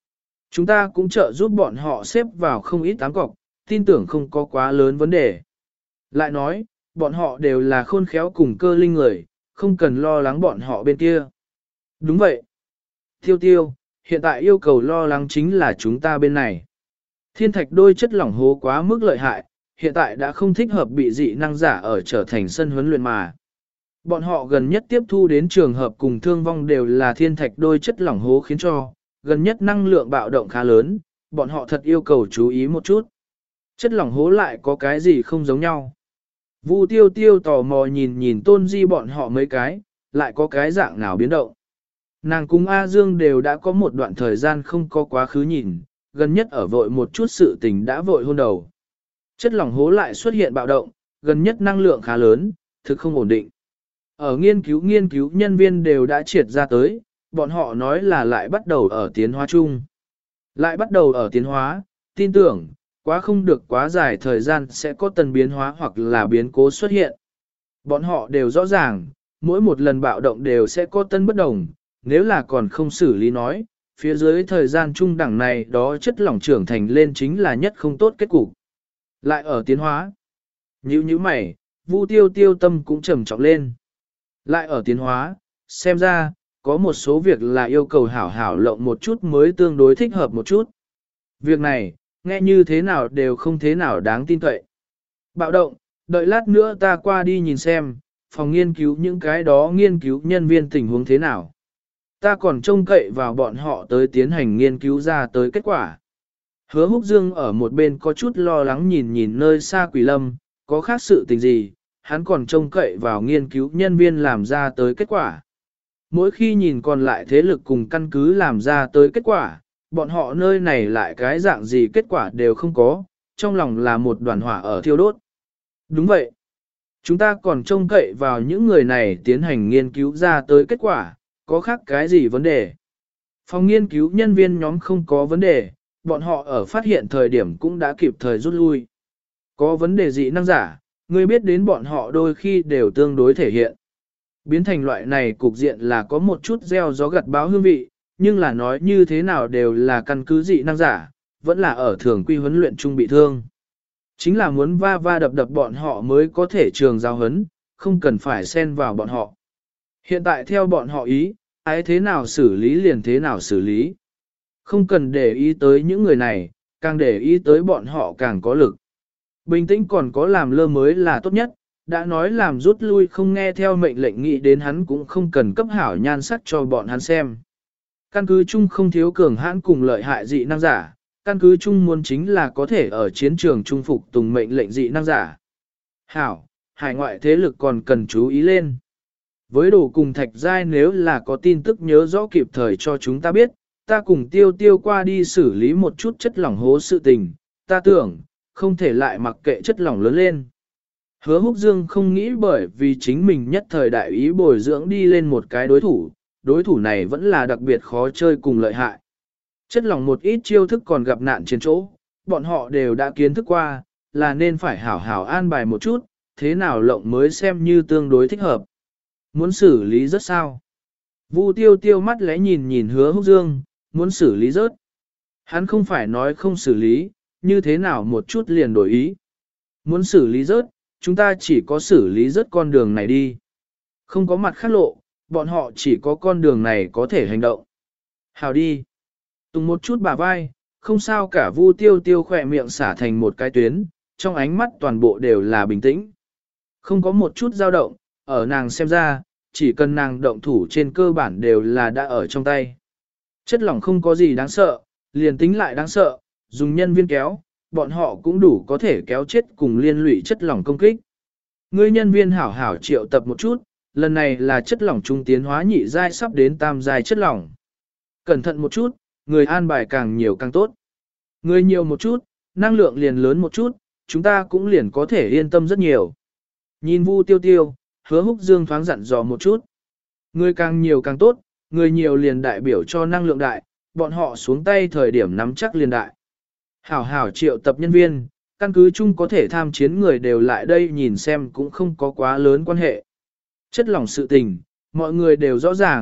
Chúng ta cũng trợ giúp bọn họ xếp vào không ít tám cọc, tin tưởng không có quá lớn vấn đề. Lại nói, bọn họ đều là khôn khéo cùng cơ linh người, không cần lo lắng bọn họ bên kia. Đúng vậy. Tiêu tiêu, hiện tại yêu cầu lo lắng chính là chúng ta bên này. Thiên thạch đôi chất lỏng hố quá mức lợi hại, hiện tại đã không thích hợp bị dị năng giả ở trở thành sân huấn luyện mà. Bọn họ gần nhất tiếp thu đến trường hợp cùng thương vong đều là thiên thạch đôi chất lỏng hố khiến cho, gần nhất năng lượng bạo động khá lớn, bọn họ thật yêu cầu chú ý một chút. Chất lỏng hố lại có cái gì không giống nhau. Vu tiêu tiêu tò mò nhìn nhìn tôn di bọn họ mấy cái, lại có cái dạng nào biến động. Nàng cùng A Dương đều đã có một đoạn thời gian không có quá khứ nhìn, gần nhất ở vội một chút sự tình đã vội hôn đầu. Chất lỏng hố lại xuất hiện bạo động, gần nhất năng lượng khá lớn, thực không ổn định. Ở nghiên cứu nghiên cứu nhân viên đều đã triệt ra tới, bọn họ nói là lại bắt đầu ở tiến hóa chung. Lại bắt đầu ở tiến hóa, tin tưởng, quá không được quá dài thời gian sẽ có tần biến hóa hoặc là biến cố xuất hiện. Bọn họ đều rõ ràng, mỗi một lần bạo động đều sẽ có tân bất đồng, nếu là còn không xử lý nói, phía dưới thời gian trung đẳng này đó chất lỏng trưởng thành lên chính là nhất không tốt kết cục. Lại ở tiến hóa. Nhữ như mày, Vu tiêu tiêu tâm cũng trầm trọng lên. Lại ở tiến hóa, xem ra, có một số việc là yêu cầu hảo hảo lộng một chút mới tương đối thích hợp một chút. Việc này, nghe như thế nào đều không thế nào đáng tin cậy. Bạo động, đợi lát nữa ta qua đi nhìn xem, phòng nghiên cứu những cái đó nghiên cứu nhân viên tình huống thế nào. Ta còn trông cậy vào bọn họ tới tiến hành nghiên cứu ra tới kết quả. Hứa Húc Dương ở một bên có chút lo lắng nhìn nhìn nơi xa Quỷ Lâm, có khác sự tình gì, hắn còn trông cậy vào nghiên cứu nhân viên làm ra tới kết quả. Mỗi khi nhìn còn lại thế lực cùng căn cứ làm ra tới kết quả, bọn họ nơi này lại cái dạng gì kết quả đều không có, trong lòng là một đoàn hỏa ở thiêu đốt. Đúng vậy. Chúng ta còn trông cậy vào những người này tiến hành nghiên cứu ra tới kết quả, có khác cái gì vấn đề. Phòng nghiên cứu nhân viên nhóm không có vấn đề, bọn họ ở phát hiện thời điểm cũng đã kịp thời rút lui. Có vấn đề dị năng giả, ngươi biết đến bọn họ đôi khi đều tương đối thể hiện. Biến thành loại này cục diện là có một chút gieo gió gặt báo hương vị, nhưng là nói như thế nào đều là căn cứ dị năng giả, vẫn là ở thường quy huấn luyện trung bị thương. Chính là muốn va va đập đập bọn họ mới có thể trường giao huấn, không cần phải xen vào bọn họ. Hiện tại theo bọn họ ý, ai thế nào xử lý liền thế nào xử lý. Không cần để ý tới những người này, càng để ý tới bọn họ càng có lực. Bình tĩnh còn có làm lơ mới là tốt nhất, đã nói làm rút lui không nghe theo mệnh lệnh nghĩ đến hắn cũng không cần cấp hảo nhan sắc cho bọn hắn xem. Căn cứ chung không thiếu cường hãn cùng lợi hại dị năng giả, căn cứ chung muốn chính là có thể ở chiến trường trung phục tùng mệnh lệnh dị năng giả. Hảo, hải ngoại thế lực còn cần chú ý lên. Với đồ cùng thạch giai nếu là có tin tức nhớ rõ kịp thời cho chúng ta biết, ta cùng tiêu tiêu qua đi xử lý một chút chất lỏng hố sự tình, ta tưởng, không thể lại mặc kệ chất lỏng lớn lên. Hứa Húc Dương không nghĩ bởi vì chính mình nhất thời đại ý bồi dưỡng đi lên một cái đối thủ, đối thủ này vẫn là đặc biệt khó chơi cùng lợi hại. Chất lỏng một ít chiêu thức còn gặp nạn trên chỗ, bọn họ đều đã kiến thức qua, là nên phải hảo hảo an bài một chút, thế nào lộng mới xem như tương đối thích hợp. Muốn xử lý rất sao? Vu tiêu tiêu mắt lẽ nhìn nhìn Hứa Húc Dương, muốn xử lý rớt. Hắn không phải nói không xử lý, như thế nào một chút liền đổi ý. Muốn xử lý rớt, chúng ta chỉ có xử lý rớt con đường này đi. Không có mặt khác lộ, bọn họ chỉ có con đường này có thể hành động. Hào đi. Tùng một chút bả vai, không sao cả. Vu tiêu tiêu khỏe miệng xả thành một cái tuyến, trong ánh mắt toàn bộ đều là bình tĩnh. Không có một chút dao động, ở nàng xem ra, chỉ cần nàng động thủ trên cơ bản đều là đã ở trong tay. Chất lỏng không có gì đáng sợ, liền tính lại đáng sợ, dùng nhân viên kéo, bọn họ cũng đủ có thể kéo chết cùng liên lụy chất lỏng công kích. Ngươi nhân viên hảo hảo triệu tập một chút, lần này là chất lỏng trung tiến hóa nhị giai sắp đến tam giai chất lỏng. Cẩn thận một chút, người an bài càng nhiều càng tốt. Người nhiều một chút, năng lượng liền lớn một chút, chúng ta cũng liền có thể yên tâm rất nhiều. Nhìn Vu tiêu tiêu, Hứa Húc Dương thoáng dặn dò một chút. Người càng nhiều càng tốt, người nhiều liền đại biểu cho năng lượng đại, bọn họ xuống tay thời điểm nắm chắc liền đại. Hảo hảo triệu tập nhân viên, căn cứ chung có thể tham chiến người đều lại đây nhìn xem cũng không có quá lớn quan hệ. Chất lỏng sự tình, mọi người đều rõ ràng,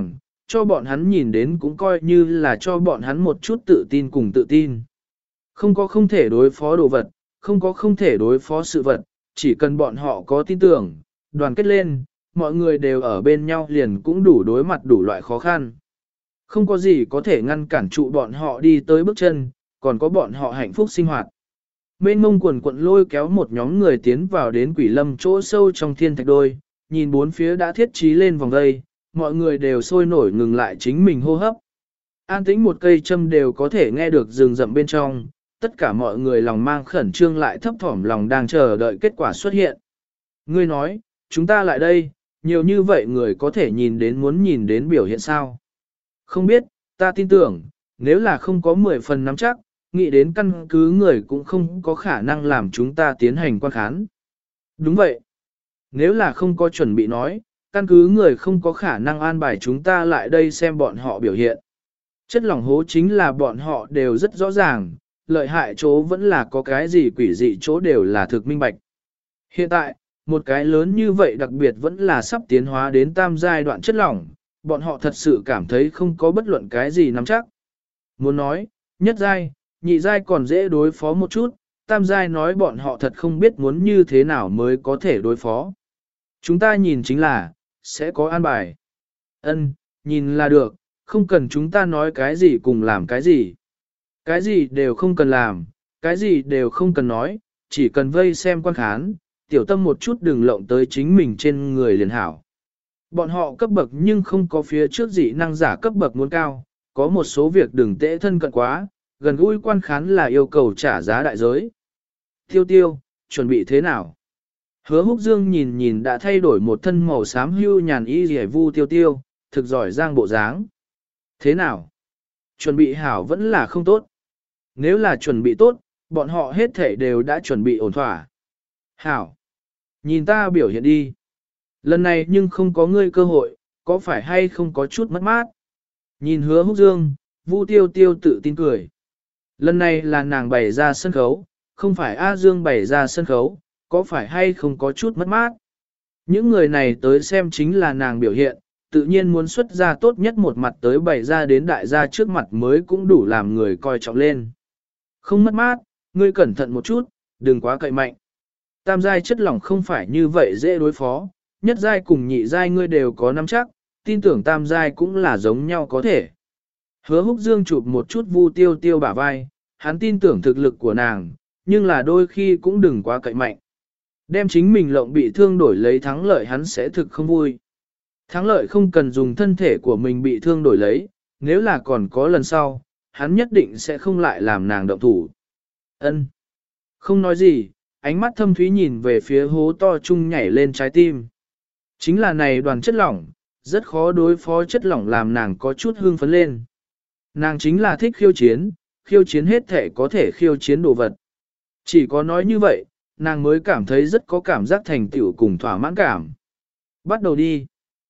cho bọn hắn nhìn đến cũng coi như là cho bọn hắn một chút tự tin cùng tự tin. Không có không thể đối phó đồ vật, không có không thể đối phó sự vật, chỉ cần bọn họ có tin tưởng, đoàn kết lên, mọi người đều ở bên nhau liền cũng đủ đối mặt đủ loại khó khăn. Không có gì có thể ngăn cản trụ bọn họ đi tới bước chân, còn có bọn họ hạnh phúc sinh hoạt. Mênh mông quần quận lôi kéo một nhóm người tiến vào đến quỷ lâm chỗ sâu trong thiên thạch đôi, nhìn bốn phía đã thiết trí lên vòng vây, mọi người đều sôi nổi ngừng lại chính mình hô hấp. An tĩnh một cây châm đều có thể nghe được rừng rậm bên trong, tất cả mọi người lòng mang khẩn trương lại thấp thỏm lòng đang chờ đợi kết quả xuất hiện. Ngươi nói, chúng ta lại đây, nhiều như vậy người có thể nhìn đến muốn nhìn đến biểu hiện sao? Không biết, ta tin tưởng, nếu là không có mười phần nắm chắc, nghĩ đến căn cứ người cũng không có khả năng làm chúng ta tiến hành quan khán. Đúng vậy. Nếu là không có chuẩn bị nói, căn cứ người không có khả năng an bài chúng ta lại đây xem bọn họ biểu hiện. Chất lỏng hố chính là bọn họ đều rất rõ ràng, lợi hại chỗ vẫn là có cái gì quỷ dị chỗ đều là thực minh bạch. Hiện tại, một cái lớn như vậy đặc biệt vẫn là sắp tiến hóa đến tam giai đoạn chất lỏng, bọn họ thật sự cảm thấy không có bất luận cái gì nắm chắc. Muốn nói, nhất giai, nhị giai còn dễ đối phó một chút, tam giai nói bọn họ thật không biết muốn như thế nào mới có thể đối phó. Chúng ta nhìn chính là, sẽ có an bài. Ân, nhìn là được, không cần chúng ta nói cái gì cùng làm cái gì. Cái gì đều không cần làm, cái gì đều không cần nói, chỉ cần vây xem quan khán, tiểu tâm một chút đừng lộng tới chính mình trên người liền hảo. Bọn họ cấp bậc nhưng không có phía trước dị năng giả cấp bậc muốn cao, có một số việc đừng tễ thân cận quá, gần gũi quan khán là yêu cầu trả giá đại giới. Tiêu tiêu, chuẩn bị thế nào? Hứa Húc Dương nhìn nhìn đã thay đổi một thân màu xám hưu nhàn y rỉa vu tiêu tiêu, thực giỏi giang bộ dáng. Thế nào? Chuẩn bị hảo vẫn là không tốt. Nếu là chuẩn bị tốt, bọn họ hết thể đều đã chuẩn bị ổn thỏa. Hảo! Nhìn ta biểu hiện đi. Lần này nhưng không có ngươi cơ hội, có phải hay không có chút mất mát? Nhìn Hứa Húc Dương, Vu Tiêu Tiêu tự tin cười. Lần này là nàng bày ra sân khấu, không phải A Dương bày ra sân khấu, có phải hay không có chút mất mát? Những người này tới xem chính là nàng biểu hiện, tự nhiên muốn xuất ra tốt nhất một mặt tới bày ra đến đại gia trước mặt mới cũng đủ làm người coi trọng lên. Không mất mát, ngươi cẩn thận một chút, đừng quá cậy mạnh. Tam giai chất lỏng không phải như vậy dễ đối phó, nhất giai cùng nhị giai ngươi đều có nắm chắc, tin tưởng tam giai cũng là giống nhau có thể. Hứa Húc Dương chụp một chút Vu Tiêu Tiêu bả vai, hắn tin tưởng thực lực của nàng, nhưng là đôi khi cũng đừng quá cậy mạnh. Đem chính mình lộng bị thương đổi lấy thắng lợi hắn sẽ thực không vui. Thắng lợi không cần dùng thân thể của mình bị thương đổi lấy, nếu là còn có lần sau, hắn nhất định sẽ không lại làm nàng động thủ. Ân, không nói gì, ánh mắt thâm thúy nhìn về phía hố to chung nhảy lên trái tim. Chính là này đoàn chất lỏng, rất khó đối phó chất lỏng làm nàng có chút hương phấn lên. Nàng chính là thích khiêu chiến, khiêu chiến hết thể có thể khiêu chiến đồ vật. Chỉ có nói như vậy, nàng mới cảm thấy rất có cảm giác thành tựu cùng thỏa mãn cảm. Bắt đầu đi.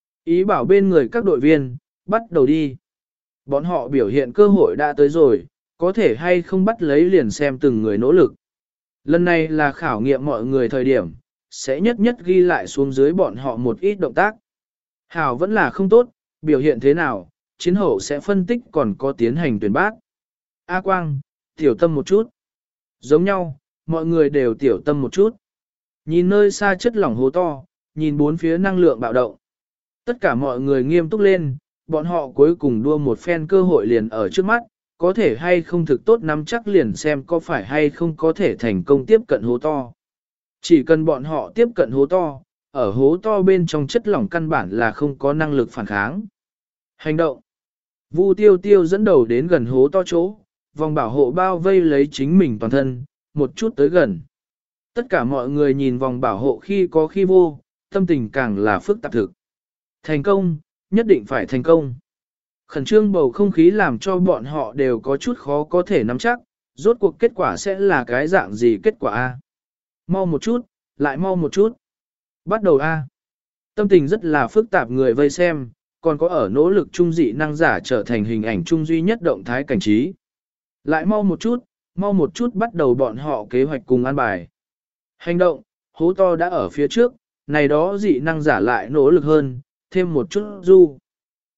Ý bảo bên người các đội viên, bắt đầu đi. Bọn họ biểu hiện cơ hội đã tới rồi, có thể hay không bắt lấy liền xem từng người nỗ lực. Lần này là khảo nghiệm mọi người thời điểm, sẽ nhất nhất ghi lại xuống dưới bọn họ một ít động tác. Hảo vẫn là không tốt, biểu hiện thế nào, chiến hậu sẽ phân tích còn có tiến hành tuyển bác. A Quang, tiểu tâm một chút. Giống nhau, mọi người đều tiểu tâm một chút. Nhìn nơi xa chất lỏng hố to, nhìn bốn phía năng lượng bạo động. Tất cả mọi người nghiêm túc lên, bọn họ cuối cùng đua một phen cơ hội liền ở trước mắt, có thể hay không thực tốt nắm chắc liền xem có phải hay không có thể thành công tiếp cận hố to. Chỉ cần bọn họ tiếp cận hố to, ở hố to bên trong chất lỏng căn bản là không có năng lực phản kháng. Hành động. Vu Tiêu Tiêu dẫn đầu đến gần hố to chỗ, vòng bảo hộ bao vây lấy chính mình toàn thân, một chút tới gần. Tất cả mọi người nhìn vòng bảo hộ khi có khi vô, tâm tình càng là phức tạp thực. Thành công, nhất định phải thành công. Khẩn trương bầu không khí làm cho bọn họ đều có chút khó có thể nắm chắc, rốt cuộc kết quả sẽ là cái dạng gì kết quả A. Mau một chút, lại mau một chút. Bắt đầu A. Tâm tình rất là phức tạp người vây xem, còn có ở nỗ lực trung dị năng giả trở thành hình ảnh trung duy nhất động thái cảnh trí. Lại mau một chút, mau một chút bắt đầu bọn họ kế hoạch cùng an bài. Hành động, hố to đã ở phía trước, này đó dị năng giả lại nỗ lực hơn, thêm một chút du.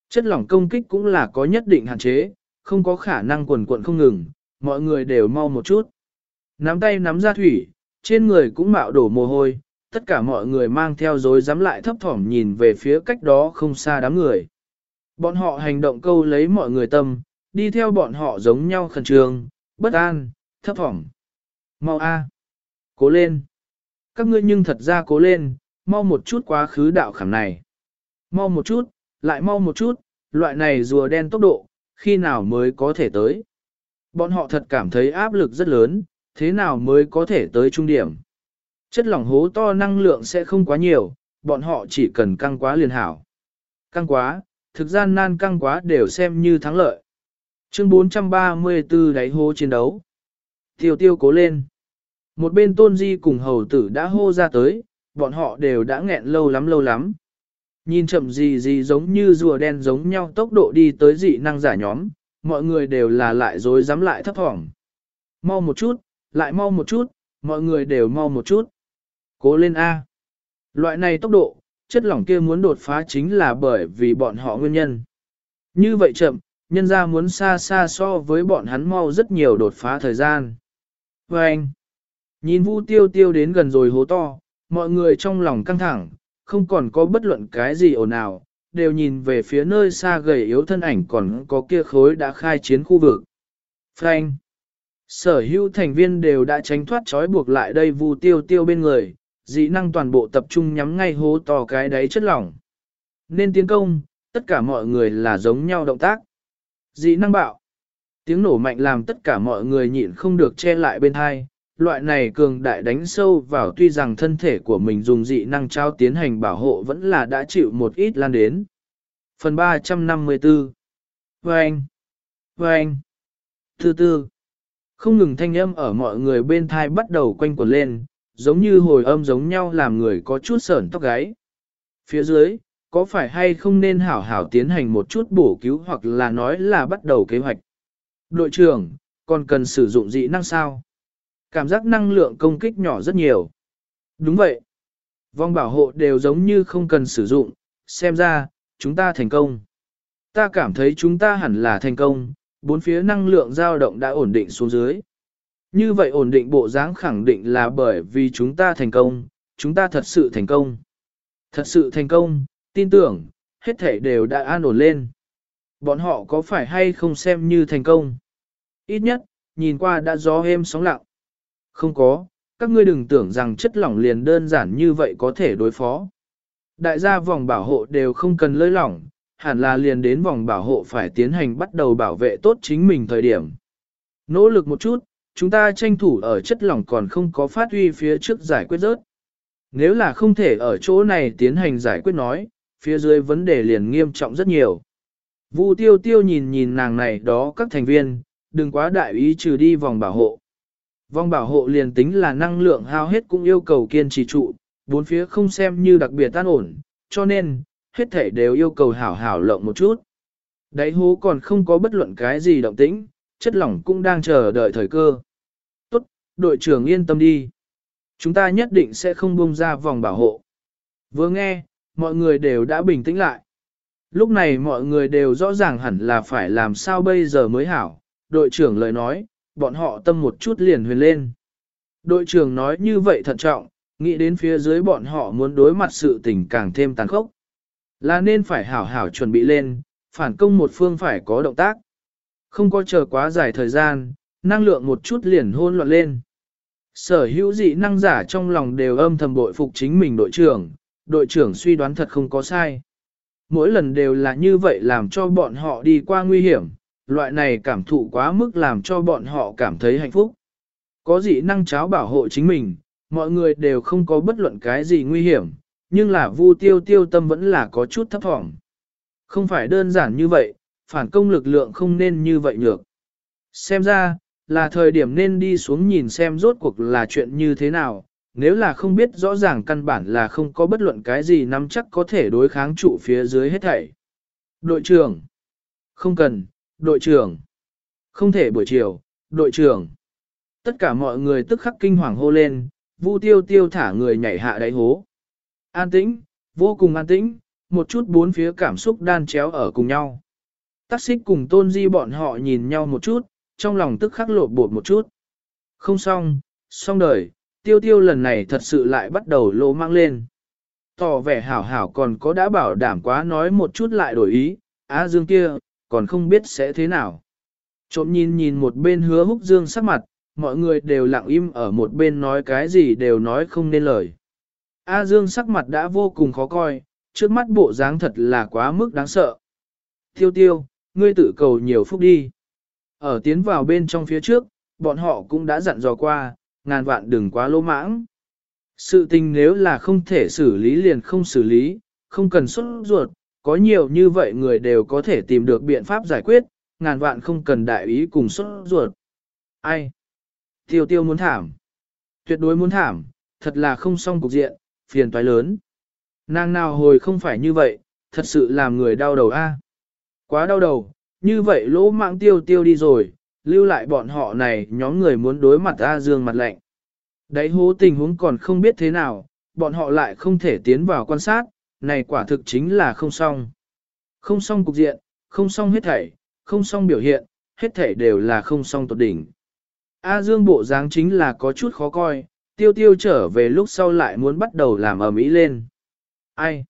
Chất lỏng công kích cũng là có nhất định hạn chế, không có khả năng quần quận không ngừng, mọi người đều mau một chút. Nắm tay nắm ra thủy, trên người cũng mạo đổ mồ hôi, tất cả mọi người mang theo dối dám lại thấp thỏm nhìn về phía cách đó không xa đám người. Bọn họ hành động câu lấy mọi người tâm, đi theo bọn họ giống nhau khẩn trương, bất an, thấp thỏm. Mau a, cố lên. Các ngươi nhưng thật ra cố lên, mau một chút quá khứ đạo khảm này. Mau một chút, lại mau một chút, loại này rùa đen tốc độ, khi nào mới có thể tới. Bọn họ thật cảm thấy áp lực rất lớn, thế nào mới có thể tới trung điểm. Chất lỏng hố to năng lượng sẽ không quá nhiều, bọn họ chỉ cần căng quá liền hảo. Căng quá, thực gian nan căng quá đều xem như thắng lợi. Chương bốn trăm ba mươi tư đáy hố chiến đấu. Tiêu tiêu cố lên. Một bên tôn di cùng hầu tử đã hô ra tới, bọn họ đều đã nghẹn lâu lắm lâu lắm. Nhìn chậm gì gì giống như rùa đen giống nhau tốc độ đi tới dị năng giả nhóm, mọi người đều là lại dối dám lại thấp thỏm. Mau một chút, lại mau một chút, mọi người đều mau một chút. Cố lên A. Loại này tốc độ, chất lỏng kia muốn đột phá chính là bởi vì bọn họ nguyên nhân. Như vậy chậm, nhân ra muốn xa xa so với bọn hắn mau rất nhiều đột phá thời gian. Và anh, nhìn Vu Tiêu Tiêu đến gần rồi hố to, mọi người trong lòng căng thẳng, không còn có bất luận cái gì ồn ào, đều nhìn về phía nơi xa gầy yếu thân ảnh còn có kia khối đã khai chiến khu vực. Frank, sở hữu thành viên đều đã tránh thoát trói buộc lại đây Vu Tiêu Tiêu bên người, dị năng toàn bộ tập trung nhắm ngay hố to cái đáy chất lỏng. Nên tiến công, tất cả mọi người là giống nhau động tác. Dị năng bạo. Tiếng nổ mạnh làm tất cả mọi người nhịn không được che lại bên hai. Loại này cường đại đánh sâu vào tuy rằng thân thể của mình dùng dị năng trao tiến hành bảo hộ vẫn là đã chịu một ít lan đến. Phần ba trăm năm mươi tư. Vâng! Vâng! Thứ tư. Không ngừng thanh âm ở mọi người bên thai bắt đầu quanh quẩn lên, giống như hồi âm giống nhau làm người có chút sởn tóc gáy. Phía dưới, có phải hay không nên hảo hảo tiến hành một chút bổ cứu hoặc là nói là bắt đầu kế hoạch. Đội trưởng, còn cần sử dụng dị năng sao? Cảm giác năng lượng công kích nhỏ rất nhiều. Đúng vậy. Vòng bảo hộ đều giống như không cần sử dụng, xem ra, chúng ta thành công. Ta cảm thấy chúng ta hẳn là thành công, bốn phía năng lượng dao động đã ổn định xuống dưới. Như vậy ổn định bộ dáng khẳng định là bởi vì chúng ta thành công, chúng ta thật sự thành công. Thật sự thành công, tin tưởng, hết thể đều đã an ổn lên. Bọn họ có phải hay không xem như thành công? Ít nhất, nhìn qua đã gió êm sóng lặng. Không có, các ngươi đừng tưởng rằng chất lỏng liền đơn giản như vậy có thể đối phó. Đại gia vòng bảo hộ đều không cần lơi lỏng, hẳn là liền đến vòng bảo hộ phải tiến hành bắt đầu bảo vệ tốt chính mình thời điểm. Nỗ lực một chút, chúng ta tranh thủ ở chất lỏng còn không có phát huy phía trước giải quyết rớt. Nếu là không thể ở chỗ này tiến hành giải quyết nói, phía dưới vấn đề liền nghiêm trọng rất nhiều. Vu Tiêu Tiêu nhìn nhìn nàng này đó các thành viên, đừng quá đại ý trừ đi vòng bảo hộ. Vòng bảo hộ liền tính là năng lượng hao hết cũng yêu cầu kiên trì trụ, bốn phía không xem như đặc biệt tan ổn, cho nên, hết thể đều yêu cầu hảo hảo lộng một chút. Đáy hố còn không có bất luận cái gì động tĩnh, chất lỏng cũng đang chờ đợi thời cơ. Tốt, đội trưởng yên tâm đi. Chúng ta nhất định sẽ không buông ra vòng bảo hộ. Vừa nghe, mọi người đều đã bình tĩnh lại. Lúc này mọi người đều rõ ràng hẳn là phải làm sao bây giờ mới hảo. Đội trưởng lời nói, bọn họ tâm một chút liền huyền lên. Đội trưởng nói như vậy thận trọng, nghĩ đến phía dưới bọn họ muốn đối mặt sự tình càng thêm tàn khốc. Là nên phải hảo hảo chuẩn bị lên, phản công một phương phải có động tác. Không có chờ quá dài thời gian, năng lượng một chút liền hôn loạn lên. Sở hữu dị năng giả trong lòng đều âm thầm bội phục chính mình đội trưởng, đội trưởng suy đoán thật không có sai. Mỗi lần đều là như vậy làm cho bọn họ đi qua nguy hiểm, loại này cảm thụ quá mức làm cho bọn họ cảm thấy hạnh phúc. Có dị năng cháo bảo hộ chính mình, mọi người đều không có bất luận cái gì nguy hiểm, nhưng là Vu Tiêu Tiêu tâm vẫn là có chút thấp thỏm. Không phải đơn giản như vậy, phản công lực lượng không nên như vậy nhược. Xem ra, là thời điểm nên đi xuống nhìn xem rốt cuộc là chuyện như thế nào, nếu là không biết rõ ràng căn bản là không có bất luận cái gì nắm chắc có thể đối kháng trụ phía dưới hết thảy. Đội trưởng. Không cần, đội trưởng. Không thể buổi chiều, đội trưởng. Tất cả mọi người tức khắc kinh hoàng hô lên, Vu Tiêu Tiêu thả người nhảy hạ đáy hố. An tĩnh, vô cùng an tĩnh, một chút bốn phía cảm xúc đan chéo ở cùng nhau. Tắc xích cùng tôn di bọn họ nhìn nhau một chút, trong lòng tức khắc lột bột một chút. Không xong, xong đời, tiêu tiêu lần này thật sự lại bắt đầu lỗ mang lên. Tỏ vẻ hảo hảo còn có đã bảo đảm quá nói một chút lại đổi ý, á dương kia, còn không biết sẽ thế nào. Trộm nhìn nhìn một bên hứa húc dương sắc mặt, mọi người đều lặng im ở một bên nói cái gì đều nói không nên lời. A Dương sắc mặt đã vô cùng khó coi, trước mắt bộ dáng thật là quá mức đáng sợ. Tiêu tiêu, ngươi tự cầu nhiều phúc đi. Ở tiến vào bên trong phía trước, bọn họ cũng đã dặn dò qua, ngàn vạn đừng quá lỗ mãng. Sự tình nếu là không thể xử lý liền không xử lý, không cần xuất ruột, có nhiều như vậy người đều có thể tìm được biện pháp giải quyết, ngàn vạn không cần đại ý cùng xuất ruột. Ai? Tiêu tiêu muốn thảm. Tuyệt đối muốn thảm, thật là không xong cục diện, phiền toái lớn. Nàng nào hồi không phải như vậy, thật sự làm người đau đầu a. Quá đau đầu, như vậy lỗ mạng tiêu tiêu đi rồi, lưu lại bọn họ này nhóm người muốn đối mặt A Dương mặt lạnh. Đấy hố tình huống còn không biết thế nào, bọn họ lại không thể tiến vào quan sát, này quả thực chính là không xong. Không xong cục diện, không xong hết thảy, không xong biểu hiện, hết thảy đều là không xong tột đỉnh. A Dương bộ dáng chính là có chút khó coi, tiêu tiêu trở về lúc sau lại muốn bắt đầu làm ầm ĩ lên. Ai?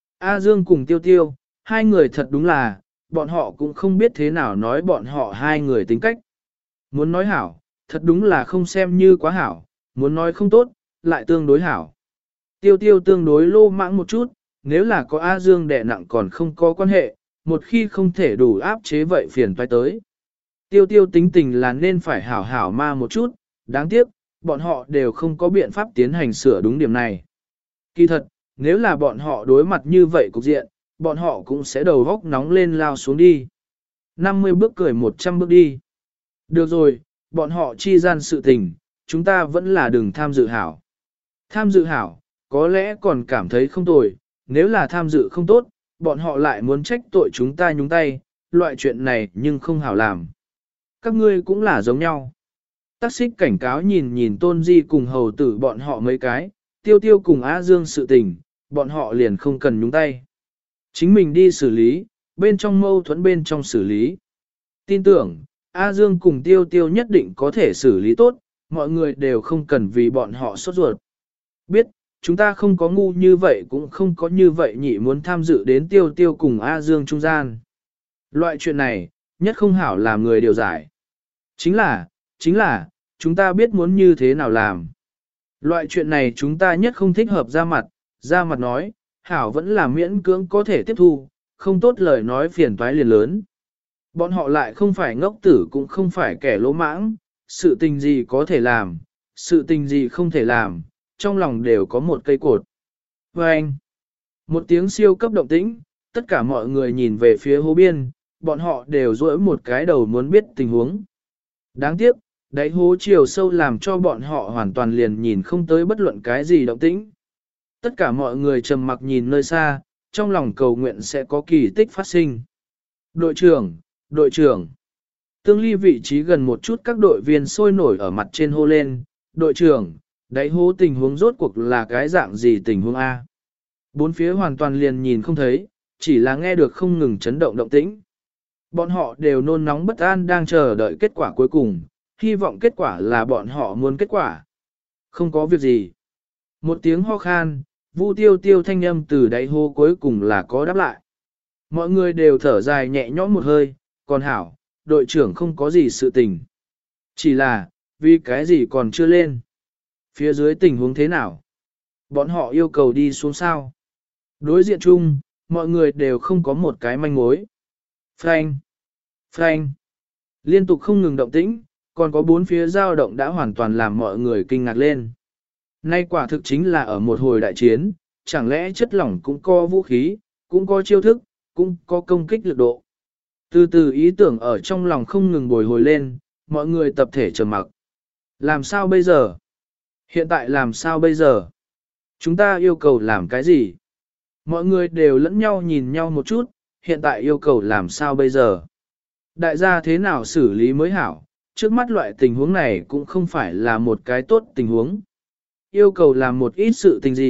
A Dương cùng tiêu tiêu, hai người thật đúng là, bọn họ cũng không biết thế nào nói bọn họ hai người tính cách. Muốn nói hảo, thật đúng là không xem như quá hảo, muốn nói không tốt, lại tương đối hảo. Tiêu tiêu tương đối lô mãng một chút, nếu là có A Dương đè nặng còn không có quan hệ, một khi không thể đủ áp chế vậy phiền toái tới. Tiêu tiêu tính tình là nên phải hảo hảo ma một chút, đáng tiếc, bọn họ đều không có biện pháp tiến hành sửa đúng điểm này. Kỳ thật, nếu là bọn họ đối mặt như vậy cục diện, bọn họ cũng sẽ đầu góc nóng lên lao xuống đi. năm mươi bước cười một trăm bước đi. Được rồi, bọn họ chi gian sự tình, chúng ta vẫn là đừng tham dự hảo. Tham dự hảo, có lẽ còn cảm thấy không tồi, nếu là tham dự không tốt, bọn họ lại muốn trách tội chúng ta nhúng tay, loại chuyện này nhưng không hảo làm. Các ngươi cũng là giống nhau. Tắc xích cảnh cáo nhìn nhìn tôn di cùng hầu tử bọn họ mấy cái, tiêu tiêu cùng A Dương sự tình, bọn họ liền không cần nhúng tay. Chính mình đi xử lý, bên trong mâu thuẫn bên trong xử lý. Tin tưởng, A Dương cùng tiêu tiêu nhất định có thể xử lý tốt, mọi người đều không cần vì bọn họ sốt ruột. Biết, chúng ta không có ngu như vậy cũng không có như vậy nhị muốn tham dự đến tiêu tiêu cùng A Dương trung gian. Loại chuyện này, nhất không hảo làm người điều giải. Chính là, chính là, chúng ta biết muốn như thế nào làm. Loại chuyện này chúng ta nhất không thích hợp ra mặt, ra mặt nói, hảo vẫn là miễn cưỡng có thể tiếp thu, không tốt lời nói phiền toái liền lớn. Bọn họ lại không phải ngốc tử cũng không phải kẻ lỗ mãng, sự tình gì có thể làm, sự tình gì không thể làm, trong lòng đều có một cây cột. Và anh, một tiếng siêu cấp động tĩnh, tất cả mọi người nhìn về phía hố biên, bọn họ đều rỗi một cái đầu muốn biết tình huống. Đáng tiếc, đáy hố chiều sâu làm cho bọn họ hoàn toàn liền nhìn không tới bất luận cái gì động tĩnh. Tất cả mọi người trầm mặc nhìn nơi xa, trong lòng cầu nguyện sẽ có kỳ tích phát sinh. Đội trưởng, đội trưởng. Tương ly vị trí gần một chút các đội viên sôi nổi ở mặt trên hô lên. Đội trưởng, đáy hố tình huống rốt cuộc là cái dạng gì tình huống A. Bốn phía hoàn toàn liền nhìn không thấy, chỉ là nghe được không ngừng chấn động động tĩnh. Bọn họ đều nôn nóng bất an đang chờ đợi kết quả cuối cùng, hy vọng kết quả là bọn họ muốn kết quả. Không có việc gì. Một tiếng ho khan, Vu tiêu tiêu thanh âm từ đáy hố cuối cùng là có đáp lại. Mọi người đều thở dài nhẹ nhõm một hơi, còn hảo, đội trưởng không có gì sự tình. Chỉ là, vì cái gì còn chưa lên. Phía dưới tình huống thế nào? Bọn họ yêu cầu đi xuống sao? Đối diện chung, mọi người đều không có một cái manh mối. Frank! Frank! Liên tục không ngừng động tĩnh, còn có bốn phía dao động đã hoàn toàn làm mọi người kinh ngạc lên. Nay quả thực chính là ở một hồi đại chiến, chẳng lẽ chất lỏng cũng có vũ khí, cũng có chiêu thức, cũng có công kích lực độ. Từ từ ý tưởng ở trong lòng không ngừng bồi hồi lên, mọi người tập thể trầm mặc. Làm sao bây giờ? Hiện tại làm sao bây giờ? Chúng ta yêu cầu làm cái gì? Mọi người đều lẫn nhau nhìn nhau một chút, hiện tại yêu cầu làm sao bây giờ? Đại gia thế nào xử lý mới hảo? Trước mắt loại tình huống này cũng không phải là một cái tốt tình huống. Yêu cầu làm một ít sự tình gì,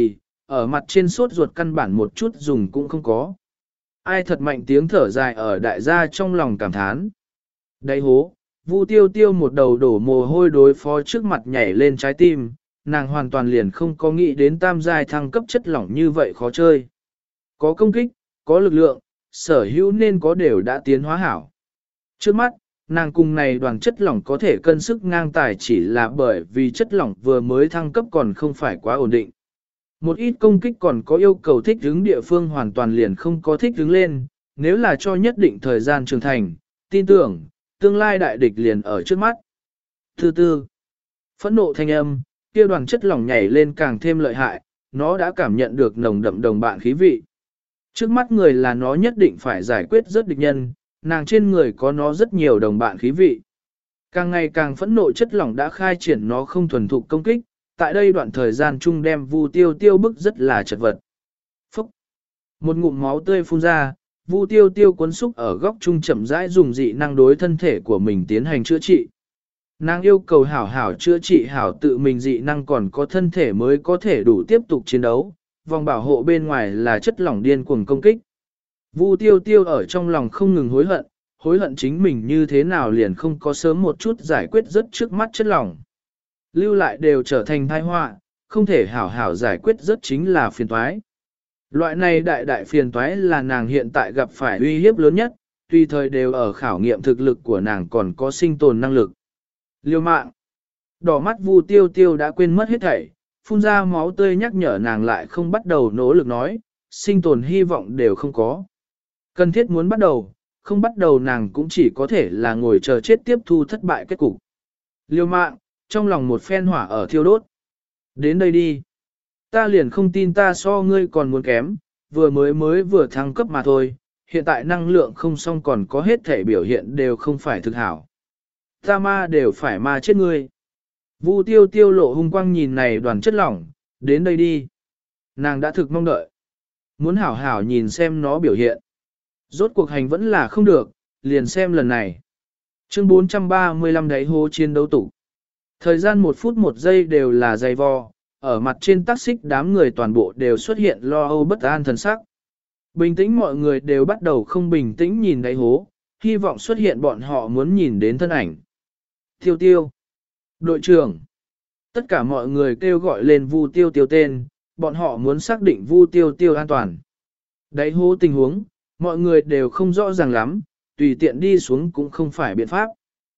ở mặt trên sốt ruột căn bản một chút dùng cũng không có. Ai thật mạnh tiếng thở dài ở đại gia trong lòng cảm thán. Đáy hố, Vu Tiêu Tiêu một đầu đổ mồ hôi đối phó trước mặt nhảy lên trái tim, nàng hoàn toàn liền không có nghĩ đến tam giai thăng cấp chất lỏng như vậy khó chơi. Có công kích, có lực lượng, sở hữu nên có đều đã tiến hóa hảo. Trước mắt, nàng cùng này đoàn chất lỏng có thể cân sức ngang tài chỉ là bởi vì chất lỏng vừa mới thăng cấp còn không phải quá ổn định. Một ít công kích còn có yêu cầu thích ứng địa phương hoàn toàn liền không có thích ứng lên, nếu là cho nhất định thời gian trưởng thành, tin tưởng, tương lai đại địch liền ở trước mắt. Thứ tư, phẫn nộ thanh âm, kia đoàn chất lỏng nhảy lên càng thêm lợi hại, nó đã cảm nhận được nồng đậm đồng bạn khí vị. Trước mắt người là nó nhất định phải giải quyết rất địch nhân, nàng trên người có nó rất nhiều đồng bạn khí vị. Càng ngày càng phẫn nộ chất lỏng đã khai triển nó không thuần thục công kích, tại đây đoạn thời gian chung đem Vu Tiêu Tiêu bức rất là chật vật. Phúc! Một ngụm máu tươi phun ra, Vu Tiêu Tiêu cuốn xúc ở góc trung chậm rãi dùng dị năng đối thân thể của mình tiến hành chữa trị. Nàng yêu cầu hảo hảo chữa trị hảo tự mình dị năng còn có thân thể mới có thể đủ tiếp tục chiến đấu, vòng bảo hộ bên ngoài là chất lỏng điên cuồng công kích. Vu Tiêu Tiêu ở trong lòng không ngừng hối hận, hối hận chính mình như thế nào liền không có sớm một chút giải quyết rất trước mắt chất lỏng. Lưu lại đều trở thành tai họa, không thể hảo hảo giải quyết rất chính là phiền toái. Loại này đại đại phiền toái là nàng hiện tại gặp phải uy hiếp lớn nhất, tùy thời đều ở khảo nghiệm thực lực của nàng còn có sinh tồn năng lực. Liêu mạng. Đỏ mắt Vu Tiêu Tiêu đã quên mất hết thảy, phun ra máu tươi nhắc nhở nàng lại không bắt đầu nỗ lực nói, sinh tồn hy vọng đều không có. Cần thiết muốn bắt đầu, không bắt đầu nàng cũng chỉ có thể là ngồi chờ chết tiếp thu thất bại kết cục. Liêu mạng, trong lòng một phen hỏa ở thiêu đốt. Đến đây đi. Ta liền không tin ta so ngươi còn muốn kém, vừa mới mới vừa thăng cấp mà thôi, hiện tại năng lượng không xong còn có hết thể biểu hiện đều không phải thực hảo. Ta ma đều phải ma chết ngươi. Vu Tiêu Tiêu lộ hung quang nhìn này đoàn chất lỏng, đến đây đi. Nàng đã thực mong đợi. Muốn hảo hảo nhìn xem nó biểu hiện. Rốt cuộc hành vẫn là không được, liền xem lần này. Chương bốn trăm ba mươi lăm đáy hố chiến đấu tủ. Thời gian một phút một giây đều là dày vò, ở mặt trên tác xích đám người toàn bộ đều xuất hiện lo âu bất an thần sắc. Bình tĩnh mọi người đều bắt đầu không bình tĩnh nhìn đáy hố, hy vọng xuất hiện bọn họ muốn nhìn đến thân ảnh. Tiêu Tiêu. Đội trưởng. Tất cả mọi người kêu gọi lên Vu Tiêu Tiêu tên, bọn họ muốn xác định Vu Tiêu Tiêu an toàn. Đáy hố tình huống, mọi người đều không rõ ràng lắm, tùy tiện đi xuống cũng không phải biện pháp.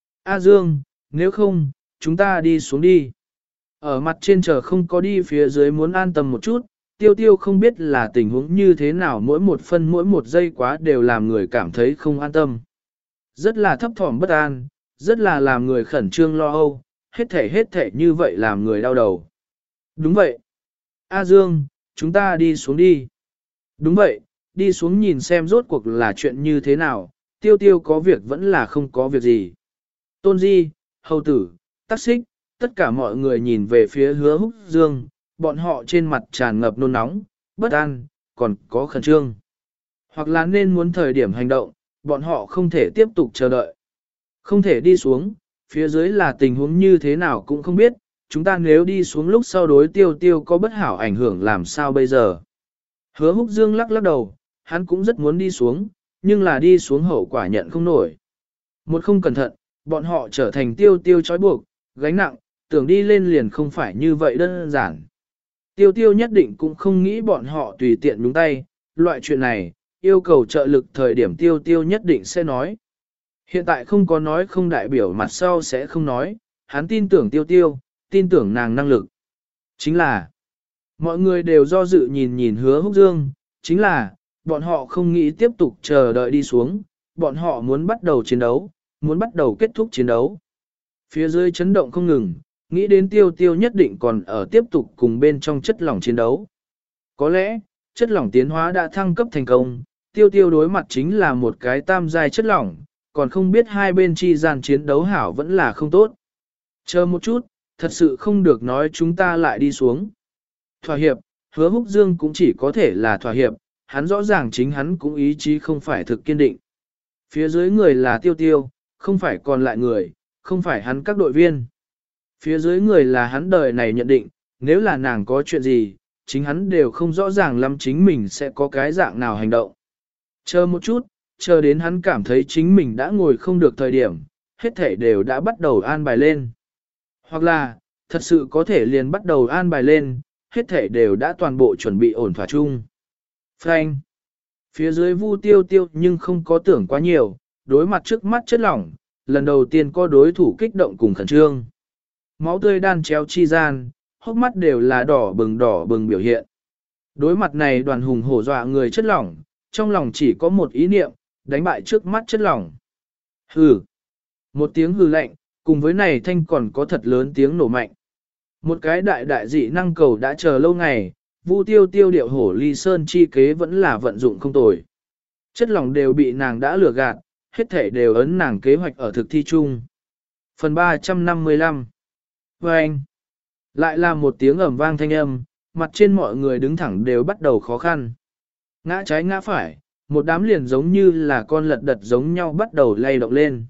A Dương, nếu không, chúng ta đi xuống đi. Ở mặt trên chờ không có đi phía dưới muốn an tâm một chút, Tiêu Tiêu không biết là tình huống như thế nào mỗi một phân mỗi một giây quá đều làm người cảm thấy không an tâm. Rất là thấp thỏm bất an, rất là làm người khẩn trương lo âu, hết thể hết thể như vậy làm người đau đầu. Đúng vậy. A Dương, chúng ta đi xuống đi. Đúng vậy, đi xuống nhìn xem rốt cuộc là chuyện như thế nào, Tiêu Tiêu có việc vẫn là không có việc gì. Tôn Di, Hầu Tử, Tắc Xích, tất cả mọi người nhìn về phía Hứa Húc Dương, bọn họ trên mặt tràn ngập nôn nóng, bất an, còn có khẩn trương. Hoặc là nên muốn thời điểm hành động, bọn họ không thể tiếp tục chờ đợi. Không thể đi xuống, phía dưới là tình huống như thế nào cũng không biết, chúng ta nếu đi xuống lúc sau đối Tiêu Tiêu có bất hảo ảnh hưởng làm sao bây giờ. Hứa Húc Dương lắc lắc đầu, hắn cũng rất muốn đi xuống, nhưng là đi xuống hậu quả nhận không nổi. Một không cẩn thận, bọn họ trở thành Tiêu Tiêu trói buộc, gánh nặng, tưởng đi lên liền không phải như vậy đơn giản. Tiêu Tiêu nhất định cũng không nghĩ bọn họ tùy tiện nhúng tay, loại chuyện này, yêu cầu trợ lực thời điểm Tiêu Tiêu nhất định sẽ nói. Hiện tại không có nói không đại biểu mặt sau sẽ không nói, hắn tin tưởng Tiêu Tiêu, tin tưởng nàng năng lực. Chính là, mọi người đều do dự nhìn nhìn Hứa Húc Dương, chính là, bọn họ không nghĩ tiếp tục chờ đợi đi xuống, bọn họ muốn bắt đầu chiến đấu, muốn bắt đầu kết thúc chiến đấu. Phía dưới chấn động không ngừng, nghĩ đến Tiêu Tiêu nhất định còn ở tiếp tục cùng bên trong chất lỏng chiến đấu. Có lẽ, chất lỏng tiến hóa đã thăng cấp thành công, Tiêu Tiêu đối mặt chính là một cái tam giai chất lỏng, còn không biết hai bên chi gian chiến đấu hảo vẫn là không tốt. Chờ một chút, thật sự không được nói chúng ta lại đi xuống. Thỏa hiệp, Hứa Húc Dương cũng chỉ có thể là thỏa hiệp, hắn rõ ràng chính hắn cũng ý chí không phải thực kiên định. Phía dưới người là Tiêu Tiêu, không phải còn lại người, không phải hắn các đội viên. Phía dưới người là hắn đời này nhận định, nếu là nàng có chuyện gì, chính hắn đều không rõ ràng lắm chính mình sẽ có cái dạng nào hành động. Chờ một chút, chờ đến hắn cảm thấy chính mình đã ngồi không được thời điểm, hết thể đều đã bắt đầu an bài lên. Hoặc là, thật sự có thể liền bắt đầu an bài lên, hết thể đều đã toàn bộ chuẩn bị ổn thỏa chung. Frank. Phía dưới Vu Tiêu Tiêu nhưng không có tưởng quá nhiều, đối mặt trước mắt chất lỏng, lần đầu tiên có đối thủ kích động cùng khẩn trương. Máu tươi đan chéo chi gian, hốc mắt đều là đỏ bừng đỏ bừng biểu hiện. Đối mặt này đoàn hùng hổ dọa người chất lỏng, trong lòng chỉ có một ý niệm, đánh bại trước mắt chất lỏng. Hừ. Một tiếng hừ lạnh, cùng với này thanh còn có thật lớn tiếng nổ mạnh. Một cái đại đại dị năng cầu đã chờ lâu ngày, Vu Tiêu Tiêu điệu hổ ly sơn chi kế vẫn là vận dụng không tồi. Chất lỏng đều bị nàng đã lừa gạt, hết thể đều ấn nàng kế hoạch ở thực thi chung. Phần ba trăm năm mươi lăm. Và anh, lại là một tiếng ầm vang thanh âm, mặt trên mọi người đứng thẳng đều bắt đầu khó khăn. Ngã trái ngã phải, một đám liền giống như là con lật đật giống nhau bắt đầu lay động lên.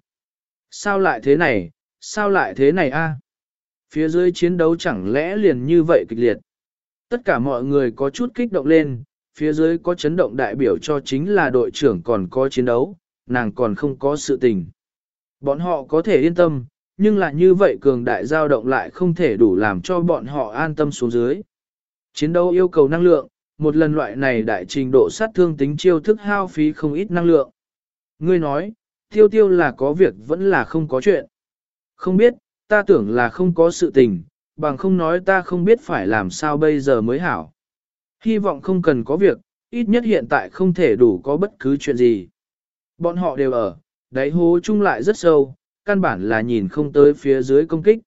Sao lại thế này, sao lại thế này a? Phía dưới chiến đấu chẳng lẽ liền như vậy kịch liệt. Tất cả mọi người có chút kích động lên, phía dưới có chấn động đại biểu cho chính là đội trưởng còn có chiến đấu, nàng còn không có sự tình. Bọn họ có thể yên tâm, nhưng là như vậy cường đại dao động lại không thể đủ làm cho bọn họ an tâm xuống dưới. Chiến đấu yêu cầu năng lượng, một lần loại này đại trình độ sát thương tính chiêu thức hao phí không ít năng lượng. Ngươi nói, tiêu tiêu là có việc vẫn là không có chuyện. Không biết, ta tưởng là không có sự tình, bằng không nói ta không biết phải làm sao bây giờ mới hảo. Hy vọng không cần có việc, ít nhất hiện tại không thể đủ có bất cứ chuyện gì. Bọn họ đều ở, đáy hố chung lại rất sâu, căn bản là nhìn không tới phía dưới công kích.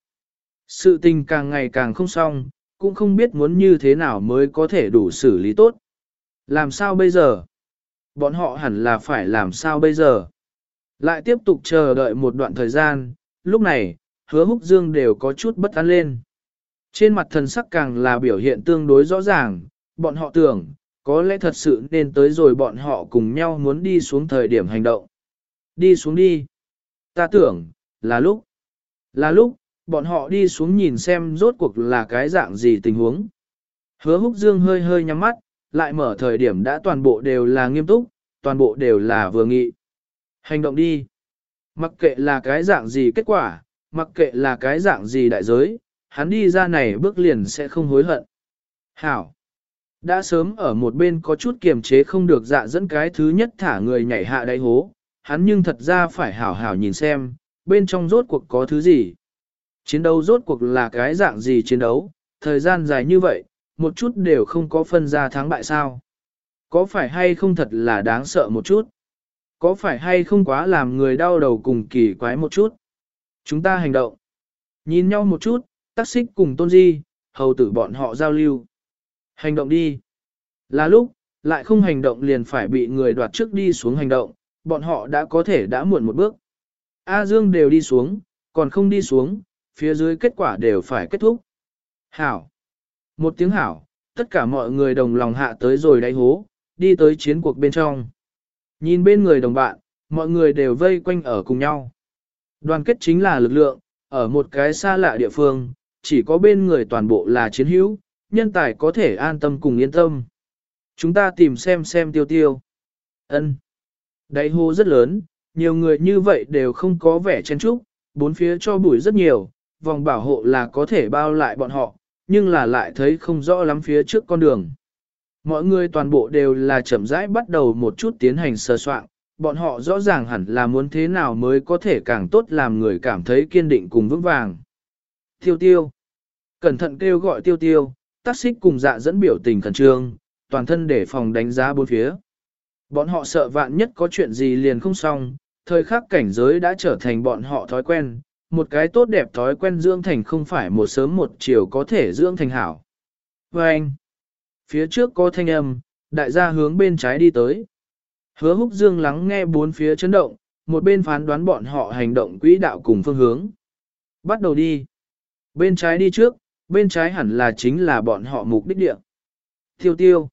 Sự tình càng ngày càng không xong, cũng không biết muốn như thế nào mới có thể đủ xử lý tốt. Làm sao bây giờ? Bọn họ hẳn là phải làm sao bây giờ? Lại tiếp tục chờ đợi một đoạn thời gian, lúc này, Hứa Húc Dương đều có chút bất an lên. Trên mặt thần sắc càng là biểu hiện tương đối rõ ràng, bọn họ tưởng, có lẽ thật sự nên tới rồi bọn họ cùng nhau muốn đi xuống thời điểm hành động. Đi xuống đi. Ta tưởng, là lúc. Là lúc, bọn họ đi xuống nhìn xem rốt cuộc là cái dạng gì tình huống. Hứa Húc Dương hơi hơi nhắm mắt, lại mở thời điểm đã toàn bộ đều là nghiêm túc, toàn bộ đều là vừa nghị. Hành động đi. Mặc kệ là cái dạng gì kết quả, mặc kệ là cái dạng gì đại giới, hắn đi ra này bước liền sẽ không hối hận. Hảo. Đã sớm ở một bên có chút kiềm chế không được dạ dẫn cái thứ nhất thả người nhảy hạ đáy hố, hắn nhưng thật ra phải hảo hảo nhìn xem, bên trong rốt cuộc có thứ gì. Chiến đấu rốt cuộc là cái dạng gì chiến đấu, thời gian dài như vậy, một chút đều không có phân ra thắng bại sao. Có phải hay không thật là đáng sợ một chút? Có phải hay không quá làm người đau đầu cùng kỳ quái một chút? Chúng ta hành động. Nhìn nhau một chút, Tắc Xích cùng Tôn Di, hầu tử bọn họ giao lưu. Hành động đi. Là lúc, lại không hành động liền phải bị người đoạt trước đi xuống hành động, bọn họ đã có thể đã muộn một bước. A Dương đều đi xuống, còn không đi xuống, phía dưới kết quả đều phải kết thúc. Hảo. Một tiếng hảo, tất cả mọi người đồng lòng hạ tới rồi đáy hố, đi tới chiến cuộc bên trong. Nhìn bên người đồng bạn, mọi người đều vây quanh ở cùng nhau. Đoàn kết chính là lực lượng, ở một cái xa lạ địa phương, chỉ có bên người toàn bộ là chiến hữu, nhân tài có thể an tâm cùng yên tâm. Chúng ta tìm xem xem tiêu tiêu. Ân. Đáy hố rất lớn, nhiều người như vậy đều không có vẻ chen chúc, bốn phía cho bụi rất nhiều, vòng bảo hộ là có thể bao lại bọn họ, nhưng là lại thấy không rõ lắm phía trước con đường. Mọi người toàn bộ đều là chậm rãi bắt đầu một chút tiến hành sơ soạn, bọn họ rõ ràng hẳn là muốn thế nào mới có thể càng tốt làm người cảm thấy kiên định cùng vững vàng. Tiêu tiêu. Cẩn thận kêu gọi tiêu tiêu, Tắc Xích cùng dạ dẫn biểu tình khẩn trương, toàn thân để phòng đánh giá bốn phía. Bọn họ sợ vạn nhất có chuyện gì liền không xong, thời khắc cảnh giới đã trở thành bọn họ thói quen, một cái tốt đẹp thói quen dưỡng thành không phải một sớm một chiều có thể dưỡng thành hảo. Và anh, phía trước có thanh âm, đại gia hướng bên trái đi tới. Hứa Húc Dương lắng nghe bốn phía chấn động, một bên phán đoán bọn họ hành động quỹ đạo cùng phương hướng. Bắt đầu đi. Bên trái đi trước, bên trái hẳn là chính là bọn họ mục đích địa. Tiêu tiêu.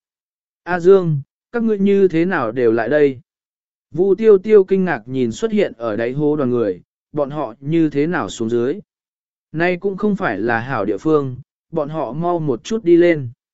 A Dương, các ngươi như thế nào đều lại đây? Vu tiêu tiêu kinh ngạc nhìn xuất hiện ở đáy hố đoàn người, bọn họ như thế nào xuống dưới? Nay cũng không phải là hảo địa phương, bọn họ mau một chút đi lên.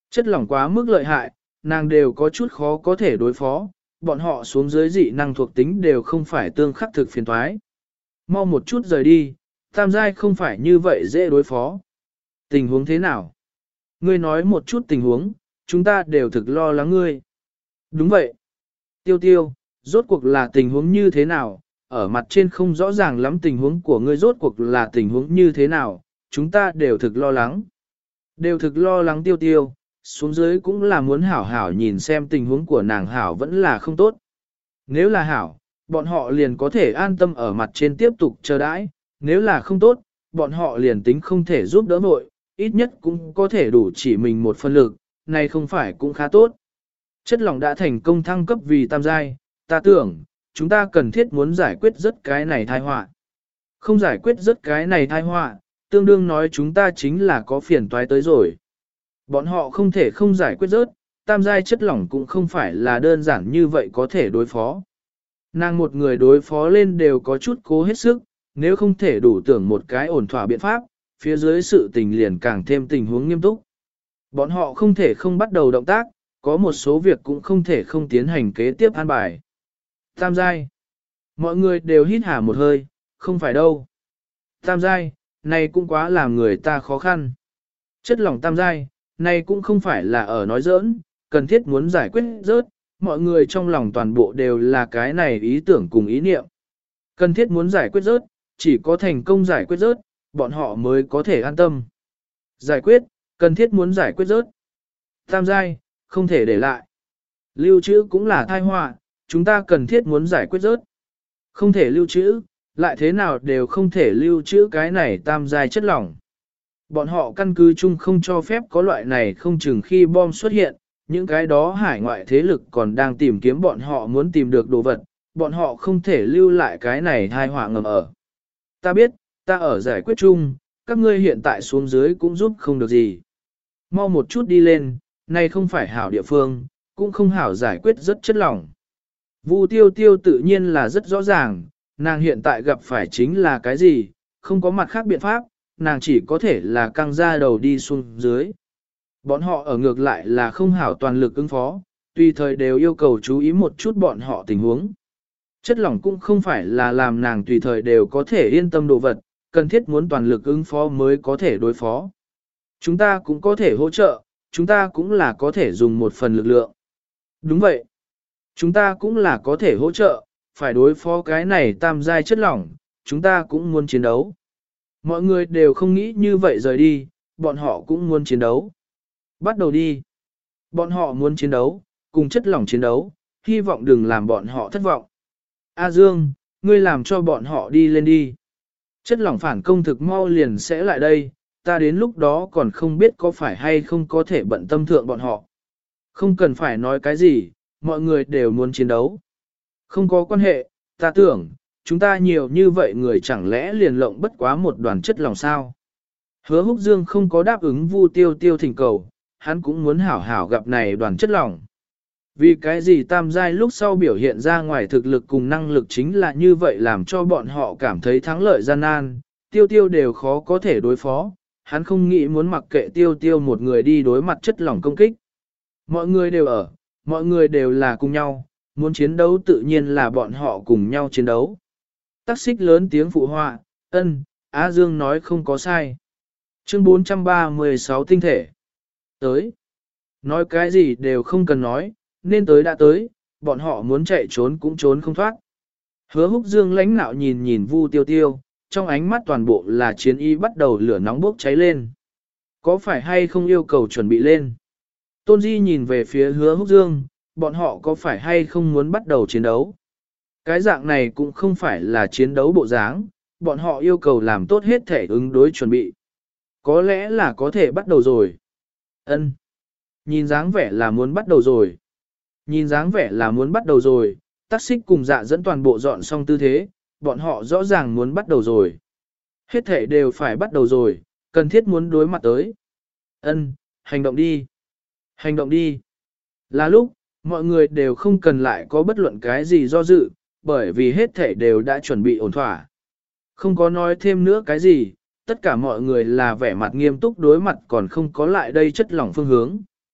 Chất lỏng quá mức lợi hại, nàng đều có chút khó có thể đối phó, bọn họ xuống dưới dị năng thuộc tính đều không phải tương khắc thực phiền toái. Mau một chút rời đi, tam giai không phải như vậy dễ đối phó. Tình huống thế nào? Ngươi nói một chút tình huống, chúng ta đều thực lo lắng ngươi. Đúng vậy. Tiêu tiêu, rốt cuộc là tình huống như thế nào? Ở mặt trên không rõ ràng lắm tình huống của ngươi rốt cuộc là tình huống như thế nào, chúng ta đều thực lo lắng. Đều thực lo lắng tiêu tiêu, xuống dưới cũng là muốn hảo hảo nhìn xem tình huống của nàng hảo vẫn là không tốt. Nếu là hảo, bọn họ liền có thể an tâm ở mặt trên tiếp tục chờ đãi, nếu là không tốt, bọn họ liền tính không thể giúp đỡ vội, ít nhất cũng có thể đủ chỉ mình một phân lực, này không phải cũng khá tốt. Chất lỏng đã thành công thăng cấp vì tam giai, ta tưởng, chúng ta cần thiết muốn giải quyết rất cái này tai họa. Không giải quyết rất cái này tai họa, tương đương nói chúng ta chính là có phiền toái tới rồi. Bọn họ không thể không giải quyết rớt, tam giai chất lỏng cũng không phải là đơn giản như vậy có thể đối phó. Nàng một người đối phó lên đều có chút cố hết sức, nếu không thể đủ tưởng một cái ổn thỏa biện pháp, phía dưới sự tình liền càng thêm tình huống nghiêm túc. Bọn họ không thể không bắt đầu động tác, có một số việc cũng không thể không tiến hành kế tiếp an bài. Tam giai. Mọi người đều hít hà một hơi, không phải đâu. Tam giai, này cũng quá làm người ta khó khăn. Chất lỏng tam giai, này cũng không phải là ở nói giỡn, cần thiết muốn giải quyết rớt, mọi người trong lòng toàn bộ đều là cái này ý tưởng cùng ý niệm. Cần thiết muốn giải quyết rớt, chỉ có thành công giải quyết rớt, bọn họ mới có thể an tâm. Giải quyết, cần thiết muốn giải quyết rớt. Tam giai, không thể để lại. Lưu trữ cũng là tai họa, chúng ta cần thiết muốn giải quyết rớt. Không thể lưu trữ, lại thế nào đều không thể lưu trữ cái này tam giai chất lỏng. Bọn họ căn cứ chung không cho phép có loại này không chừng khi bom xuất hiện, những cái đó hải ngoại thế lực còn đang tìm kiếm bọn họ muốn tìm được đồ vật, bọn họ không thể lưu lại cái này tai họa ngầm ở. Ta biết, ta ở giải quyết chung, các ngươi hiện tại xuống dưới cũng giúp không được gì. Mau một chút đi lên, này không phải hảo địa phương, cũng không hảo giải quyết rất chất lỏng. Vu tiêu tiêu tự nhiên là rất rõ ràng, nàng hiện tại gặp phải chính là cái gì, không có mặt khác biện pháp, nàng chỉ có thể là căng ra đầu đi xuống dưới. Bọn họ ở ngược lại là không hảo toàn lực ứng phó, tùy thời đều yêu cầu chú ý một chút bọn họ tình huống. Chất lỏng cũng không phải là làm nàng tùy thời đều có thể yên tâm đồ vật, cần thiết muốn toàn lực ứng phó mới có thể đối phó. Chúng ta cũng có thể hỗ trợ, chúng ta cũng là có thể dùng một phần lực lượng. Đúng vậy. Chúng ta cũng là có thể hỗ trợ, phải đối phó cái này tam giai chất lỏng, chúng ta cũng muốn chiến đấu. Mọi người đều không nghĩ như vậy rời đi, bọn họ cũng muốn chiến đấu. Bắt đầu đi. Bọn họ muốn chiến đấu, cùng chất lỏng chiến đấu, hy vọng đừng làm bọn họ thất vọng. A Dương, ngươi làm cho bọn họ đi lên đi. Chất lỏng phản công thực mau liền sẽ lại đây, ta đến lúc đó còn không biết có phải hay không có thể bận tâm thượng bọn họ. Không cần phải nói cái gì, mọi người đều muốn chiến đấu. Không có quan hệ, ta tưởng, chúng ta nhiều như vậy người chẳng lẽ liền lộng bất quá một đoàn chất lỏng sao. Hứa Húc Dương không có đáp ứng Vu Tiêu Tiêu thỉnh cầu, hắn cũng muốn hảo hảo gặp này đoàn chất lỏng. Vì cái gì tam giai lúc sau biểu hiện ra ngoài thực lực cùng năng lực chính là như vậy làm cho bọn họ cảm thấy thắng lợi gian nan, Tiêu Tiêu đều khó có thể đối phó, hắn không nghĩ muốn mặc kệ Tiêu Tiêu một người đi đối mặt chất lỏng công kích. Mọi người đều ở, mọi người đều là cùng nhau, muốn chiến đấu tự nhiên là bọn họ cùng nhau chiến đấu. Tắc xích lớn tiếng phụ họa, ân, Á Dương nói không có sai. Chương bốn trăm ba mươi sáu tinh thể. Tới. Nói cái gì đều không cần nói, nên tới đã tới, bọn họ muốn chạy trốn cũng trốn không thoát. Hứa Húc Dương lãnh nạo nhìn nhìn Vu Tiêu Tiêu, trong ánh mắt toàn bộ là chiến y bắt đầu lửa nóng bốc cháy lên. Có phải hay không yêu cầu chuẩn bị lên? Tôn Di nhìn về phía Hứa Húc Dương, bọn họ có phải hay không muốn bắt đầu chiến đấu? Cái dạng này cũng không phải là chiến đấu bộ dáng, bọn họ yêu cầu làm tốt hết thể ứng đối chuẩn bị. Có lẽ là có thể bắt đầu rồi. Ân. Nhìn dáng vẻ là muốn bắt đầu rồi. Nhìn dáng vẻ là muốn bắt đầu rồi, Tắc Xích cùng Dạ dẫn toàn bộ dọn xong tư thế, bọn họ rõ ràng muốn bắt đầu rồi. Hết thể đều phải bắt đầu rồi, cần thiết muốn đối mặt tới. Ân, hành động đi. Hành động đi. Là lúc, mọi người đều không cần lại có bất luận cái gì do dự, bởi vì hết thể đều đã chuẩn bị ổn thỏa. Không có nói thêm nữa cái gì, tất cả mọi người là vẻ mặt nghiêm túc đối mặt còn không có lại đây chất lỏng phương hướng.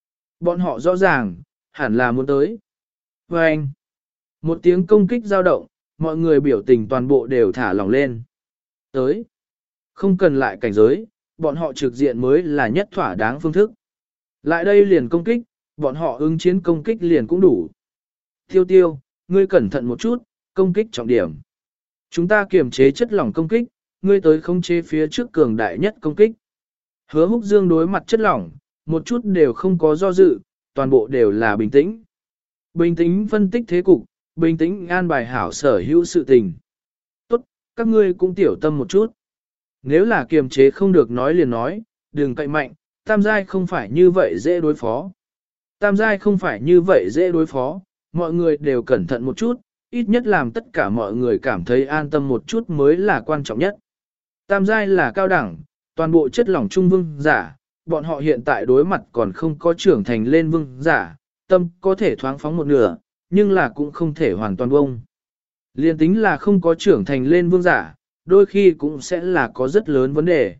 Bọn họ rõ ràng, hẳn là muốn tới. Và anh, một tiếng công kích dao động, mọi người biểu tình toàn bộ đều thả lỏng lên. Tới, không cần lại cảnh giới, bọn họ trực diện mới là nhất thỏa đáng phương thức. Lại đây liền công kích, bọn họ ứng chiến công kích liền cũng đủ. Tiêu tiêu, ngươi cẩn thận một chút, công kích trọng điểm. Chúng ta kiềm chế chất lỏng công kích, ngươi tới khống chế phía trước cường đại nhất công kích. Hứa Húc Dương đối mặt chất lỏng, một chút đều không có do dự, toàn bộ đều là bình tĩnh. Bình tĩnh phân tích thế cục, bình tĩnh an bài hảo sở hữu sự tình. Tốt, các ngươi cũng tiểu tâm một chút. Nếu là kiềm chế không được nói liền nói, đừng cậy mạnh, tam giai không phải như vậy dễ đối phó. Tam giai không phải như vậy dễ đối phó, mọi người đều cẩn thận một chút, ít nhất làm tất cả mọi người cảm thấy an tâm một chút mới là quan trọng nhất. Tam giai là cao đẳng, toàn bộ chất lỏng trung vương giả, bọn họ hiện tại đối mặt còn không có trưởng thành lên vương giả, tâm có thể thoáng phóng một nửa, nhưng là cũng không thể hoàn toàn bông. Liên tính là không có trưởng thành lên vương giả, đôi khi cũng sẽ là có rất lớn vấn đề.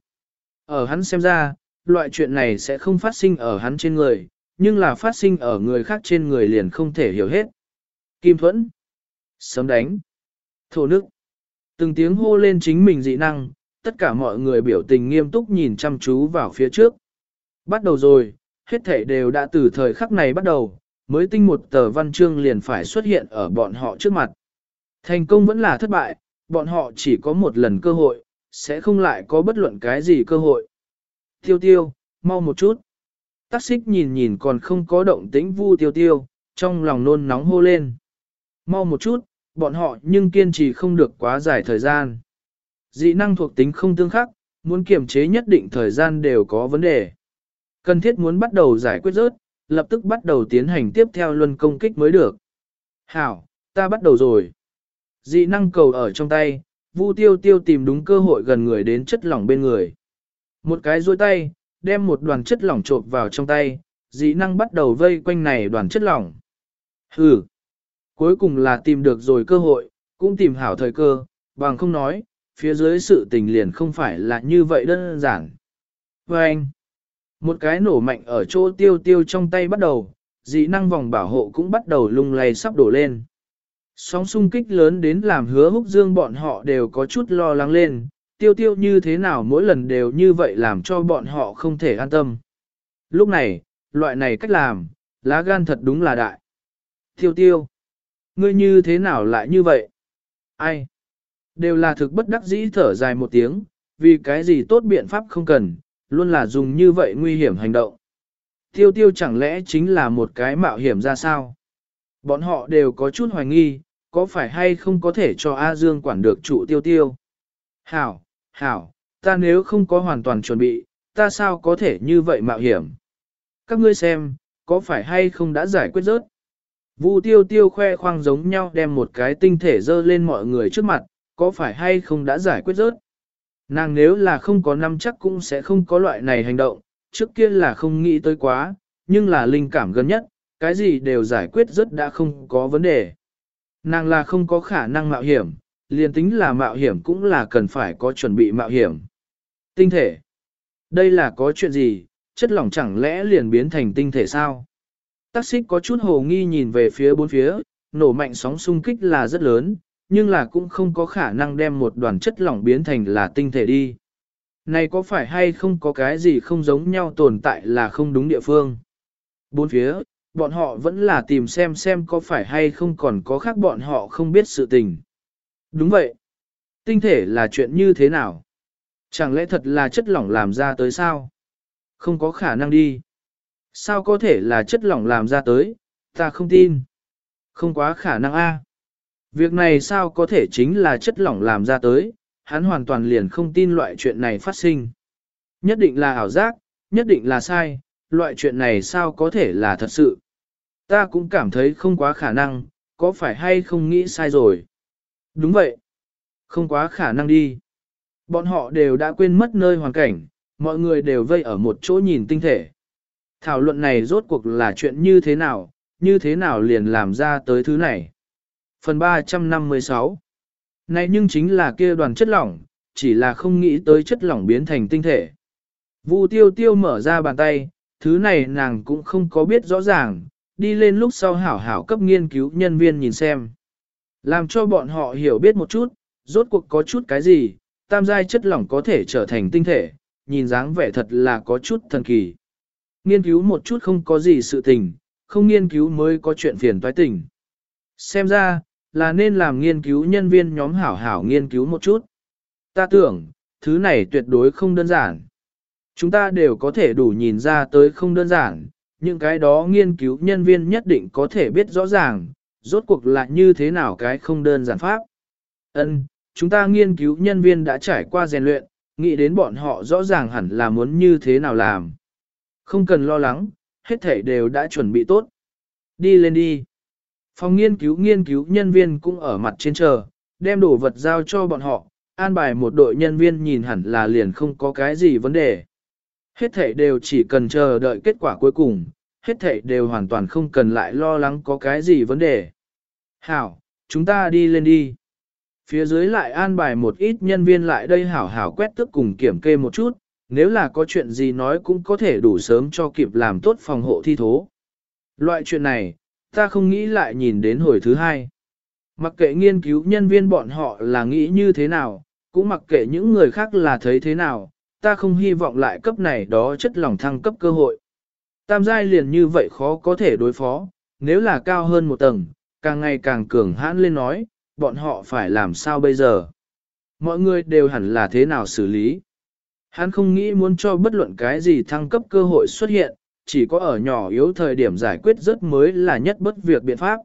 Ở hắn xem ra, loại chuyện này sẽ không phát sinh ở hắn trên người, nhưng là phát sinh ở người khác trên người liền không thể hiểu hết. Kim thuẫn, sấm đánh, thổ nước, từng tiếng hô lên chính mình dị năng, tất cả mọi người biểu tình nghiêm túc nhìn chăm chú vào phía trước. Bắt đầu rồi, hết thể đều đã từ thời khắc này bắt đầu, mới tinh một tờ văn chương liền phải xuất hiện ở bọn họ trước mặt. Thành công vẫn là thất bại, bọn họ chỉ có một lần cơ hội, sẽ không lại có bất luận cái gì cơ hội. Tiêu tiêu, mau một chút. Tắc xích nhìn nhìn còn không có động tĩnh Vu tiêu tiêu, trong lòng nôn nóng hô lên. Mau một chút, bọn họ nhưng kiên trì không được quá dài thời gian. Dị năng thuộc tính không tương khắc, muốn kiềm chế nhất định thời gian đều có vấn đề. Cần thiết muốn bắt đầu giải quyết rớt, lập tức bắt đầu tiến hành tiếp theo luân công kích mới được. Hảo, ta bắt đầu rồi. Dị năng cầu ở trong tay, Vu tiêu tiêu tìm đúng cơ hội gần người đến chất lỏng bên người. Một cái duỗi tay, đem một đoàn chất lỏng trộn vào trong tay, dị năng bắt đầu vây quanh này đoàn chất lỏng. Hừ, cuối cùng là tìm được rồi cơ hội, cũng tìm hảo thời cơ, bằng không nói, phía dưới sự tình liền không phải là như vậy đơn giản. Và anh, một cái nổ mạnh ở chỗ tiêu tiêu trong tay bắt đầu, dị năng vòng bảo hộ cũng bắt đầu lung lay sắp đổ lên. Sóng xung kích lớn đến làm Hứa Húc Dương bọn họ đều có chút lo lắng lên, tiêu tiêu như thế nào mỗi lần đều như vậy làm cho bọn họ không thể an tâm. Lúc này, loại này cách làm, lá gan thật đúng là đại. Tiêu tiêu, ngươi như thế nào lại như vậy? Ai? Đều là thực bất đắc dĩ thở dài một tiếng, vì cái gì tốt biện pháp không cần, luôn là dùng như vậy nguy hiểm hành động. Tiêu tiêu chẳng lẽ chính là một cái mạo hiểm ra sao? Bọn họ đều có chút hoài nghi, có phải hay không có thể cho A Dương quản được trụ tiêu tiêu? Hảo, hảo, ta nếu không có hoàn toàn chuẩn bị, ta sao có thể như vậy mạo hiểm? Các ngươi xem, có phải hay không đã giải quyết rớt? Vu tiêu tiêu khoe khoang giống nhau đem một cái tinh thể dơ lên mọi người trước mặt, có phải hay không đã giải quyết rớt? Nàng nếu là không có năm chắc cũng sẽ không có loại này hành động, trước kia là không nghĩ tới quá, nhưng là linh cảm gần nhất, cái gì đều giải quyết rất đã không có vấn đề. Nàng là không có khả năng mạo hiểm, liền tính là mạo hiểm cũng là cần phải có chuẩn bị mạo hiểm. Tinh thể. Đây là có chuyện gì, chất lỏng chẳng lẽ liền biến thành tinh thể sao? Tắc xích có chút hồ nghi nhìn về phía bốn phía, nổ mạnh sóng xung kích là rất lớn, nhưng là cũng không có khả năng đem một đoàn chất lỏng biến thành là tinh thể đi. Này có phải hay không có cái gì không giống nhau tồn tại là không đúng địa phương? Bốn phía, bọn họ vẫn là tìm xem xem có phải hay không còn có khác bọn họ không biết sự tình. Đúng vậy. Tinh thể là chuyện như thế nào? Chẳng lẽ thật là chất lỏng làm ra tới sao? Không có khả năng đi. Sao có thể là chất lỏng làm ra tới? Ta không tin. Không quá khả năng a. Việc này sao có thể chính là chất lỏng làm ra tới? Hắn hoàn toàn liền không tin loại chuyện này phát sinh. Nhất định là ảo giác, nhất định là sai, loại chuyện này sao có thể là thật sự. Ta cũng cảm thấy không quá khả năng, có phải hay không nghĩ sai rồi. Đúng vậy. Không quá khả năng đi. Bọn họ đều đã quên mất nơi hoàn cảnh, mọi người đều vây ở một chỗ nhìn tinh thể. Thảo luận này rốt cuộc là chuyện như thế nào, như thế nào liền làm ra tới thứ này. Phần ba trăm năm mươi sáu. Này nhưng chính là kia đoàn chất lỏng, chỉ là không nghĩ tới chất lỏng biến thành tinh thể. Vu tiêu tiêu mở ra bàn tay, Thứ này nàng cũng không có biết rõ ràng, đi lên lúc sau hảo hảo cấp nghiên cứu nhân viên nhìn xem. Làm cho bọn họ hiểu biết một chút, rốt cuộc có chút cái gì, tam giai chất lỏng có thể trở thành tinh thể, nhìn dáng vẻ thật là có chút thần kỳ. Nghiên cứu một chút không có gì sự tình, không nghiên cứu mới có chuyện phiền toái tình. Xem ra, là nên làm nghiên cứu nhân viên nhóm hảo hảo nghiên cứu một chút. Ta tưởng, thứ này tuyệt đối không đơn giản. Chúng ta đều có thể đủ nhìn ra tới không đơn giản, những cái đó nghiên cứu nhân viên nhất định có thể biết rõ ràng, rốt cuộc là như thế nào cái không đơn giản pháp. Ân, chúng ta nghiên cứu nhân viên đã trải qua rèn luyện, nghĩ đến bọn họ rõ ràng hẳn là muốn như thế nào làm. Không cần lo lắng, hết thảy đều đã chuẩn bị tốt. Đi lên đi. Phòng nghiên cứu nghiên cứu nhân viên cũng ở mặt trên chờ, đem đồ vật giao cho bọn họ, an bài một đội nhân viên nhìn hẳn là liền không có cái gì vấn đề. Hết thảy đều chỉ cần chờ đợi kết quả cuối cùng, hết thảy đều hoàn toàn không cần lại lo lắng có cái gì vấn đề. Hảo, chúng ta đi lên đi. Phía dưới lại an bài một ít nhân viên lại đây hảo hảo quét tước cùng kiểm kê một chút, nếu là có chuyện gì nói cũng có thể đủ sớm cho kịp làm tốt phòng hộ thi thố. Loại chuyện này, ta không nghĩ lại nhìn đến hồi thứ hai. Mặc kệ nghiên cứu nhân viên bọn họ là nghĩ như thế nào, cũng mặc kệ những người khác là thấy thế nào, ta không hy vọng lại cấp này đó chất lỏng thăng cấp cơ hội. Tam giai liền như vậy khó có thể đối phó, nếu là cao hơn một tầng, càng ngày càng cường hãn lên nói, bọn họ phải làm sao bây giờ? Mọi người đều hẳn là thế nào xử lý? Hắn không nghĩ muốn cho bất luận cái gì thăng cấp cơ hội xuất hiện, chỉ có ở nhỏ yếu thời điểm giải quyết rất mới là nhất bất việc biện pháp.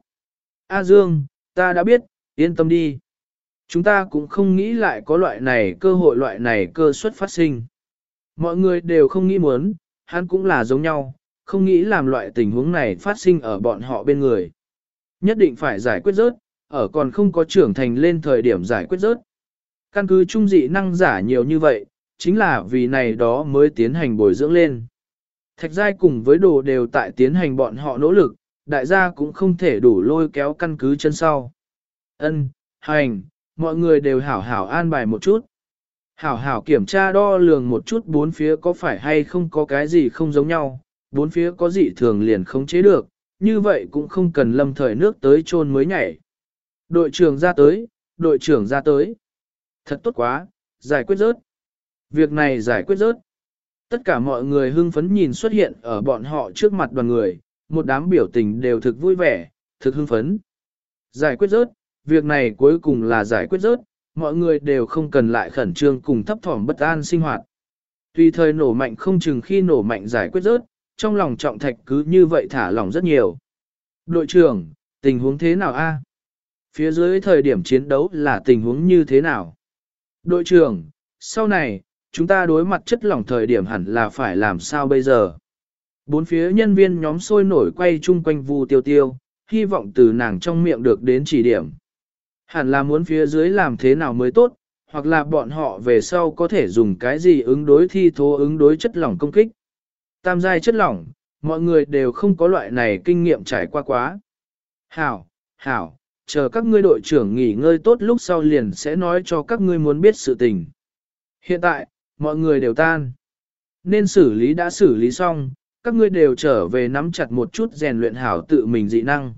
A Dương, ta đã biết, yên tâm đi. Chúng ta cũng không nghĩ lại có loại này cơ hội loại này cơ suất phát sinh. Mọi người đều không nghĩ muốn, hắn cũng là giống nhau, không nghĩ làm loại tình huống này phát sinh ở bọn họ bên người. Nhất định phải giải quyết rớt, ở còn không có trưởng thành lên thời điểm giải quyết rớt. Căn cứ trung dị năng giả nhiều như vậy, chính là vì này đó mới tiến hành bồi dưỡng lên. Thạch giai cùng với đồ đều tại tiến hành bọn họ nỗ lực, đại gia cũng không thể đủ lôi kéo căn cứ chân sau. Ân, hành, mọi người đều hảo hảo an bài một chút. Hảo hảo kiểm tra đo lường một chút bốn phía có phải hay không có cái gì không giống nhau, bốn phía có dị thường liền không chế được, như vậy cũng không cần lâm thời nước tới chôn mới nhảy. Đội trưởng ra tới, đội trưởng ra tới. Thật tốt quá, giải quyết rớt. Việc này giải quyết rớt. Tất cả mọi người hưng phấn nhìn xuất hiện ở bọn họ trước mặt đoàn người, một đám biểu tình đều thực vui vẻ, thực hưng phấn. Giải quyết rớt, việc này cuối cùng là giải quyết rớt, mọi người đều không cần lại khẩn trương cùng thấp thỏm bất an sinh hoạt. Tùy thời nổ mạnh không chừng khi nổ mạnh giải quyết rớt, trong lòng trọng thạch cứ như vậy thả lỏng rất nhiều. Đội trưởng, tình huống thế nào a? Phía dưới thời điểm chiến đấu là tình huống như thế nào? Đội trưởng, sau này, chúng ta đối mặt chất lỏng thời điểm hẳn là phải làm sao bây giờ? Bốn phía nhân viên nhóm sôi nổi quay chung quanh Vu Tiêu Tiêu, hy vọng từ nàng trong miệng được đến chỉ điểm. Hẳn là muốn phía dưới làm thế nào mới tốt, hoặc là bọn họ về sau có thể dùng cái gì ứng đối thi thố ứng đối chất lỏng công kích. Tam giai chất lỏng, mọi người đều không có loại này kinh nghiệm trải qua quá. Hảo, hảo, chờ các ngươi đội trưởng nghỉ ngơi tốt lúc sau liền sẽ nói cho các ngươi muốn biết sự tình. Hiện tại, mọi người đều tan. Nên xử lý đã xử lý xong, các ngươi đều trở về nắm chặt một chút rèn luyện hảo tự mình dị năng.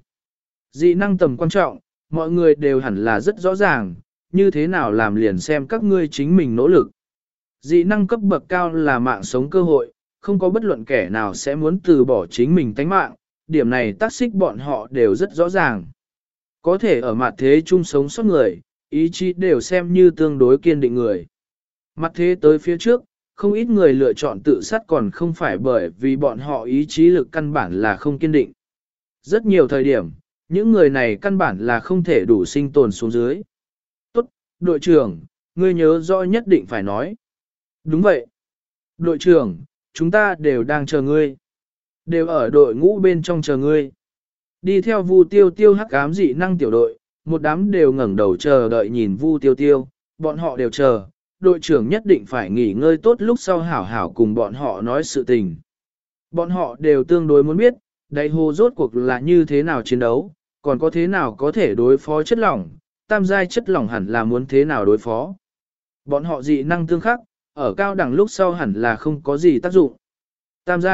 Dị năng tầm quan trọng, mọi người đều hẳn là rất rõ ràng, như thế nào làm liền xem các ngươi chính mình nỗ lực. Dị năng cấp bậc cao là mạng sống cơ hội, không có bất luận kẻ nào sẽ muốn từ bỏ chính mình tánh mạng, điểm này tác xích bọn họ đều rất rõ ràng. Có thể ở mặt thế chung sống sót người, ý chí đều xem như tương đối kiên định người. Mặt thế tới phía trước, không ít người lựa chọn tự sát còn không phải bởi vì bọn họ ý chí lực căn bản là không kiên định. Rất nhiều thời điểm, những người này căn bản là không thể đủ sinh tồn xuống dưới. Tốt, đội trưởng, ngươi nhớ rõ nhất định phải nói. Đúng vậy. Đội trưởng, chúng ta đều đang chờ ngươi. Đều ở đội ngũ bên trong chờ ngươi. Đi theo Vu Tiêu Tiêu hắc ám dị năng tiểu đội, một đám đều ngẩng đầu chờ đợi nhìn Vu Tiêu Tiêu, bọn họ đều chờ, đội trưởng nhất định phải nghỉ ngơi tốt lúc sau hảo hảo cùng bọn họ nói sự tình. Bọn họ đều tương đối muốn biết, đại hồ rốt cuộc là như thế nào chiến đấu, còn có thế nào có thể đối phó chất lỏng, tam giai chất lỏng hẳn là muốn thế nào đối phó. Bọn họ dị năng tương khắc, ở cao đẳng lúc sau hẳn là không có gì tác dụng. Tam giai,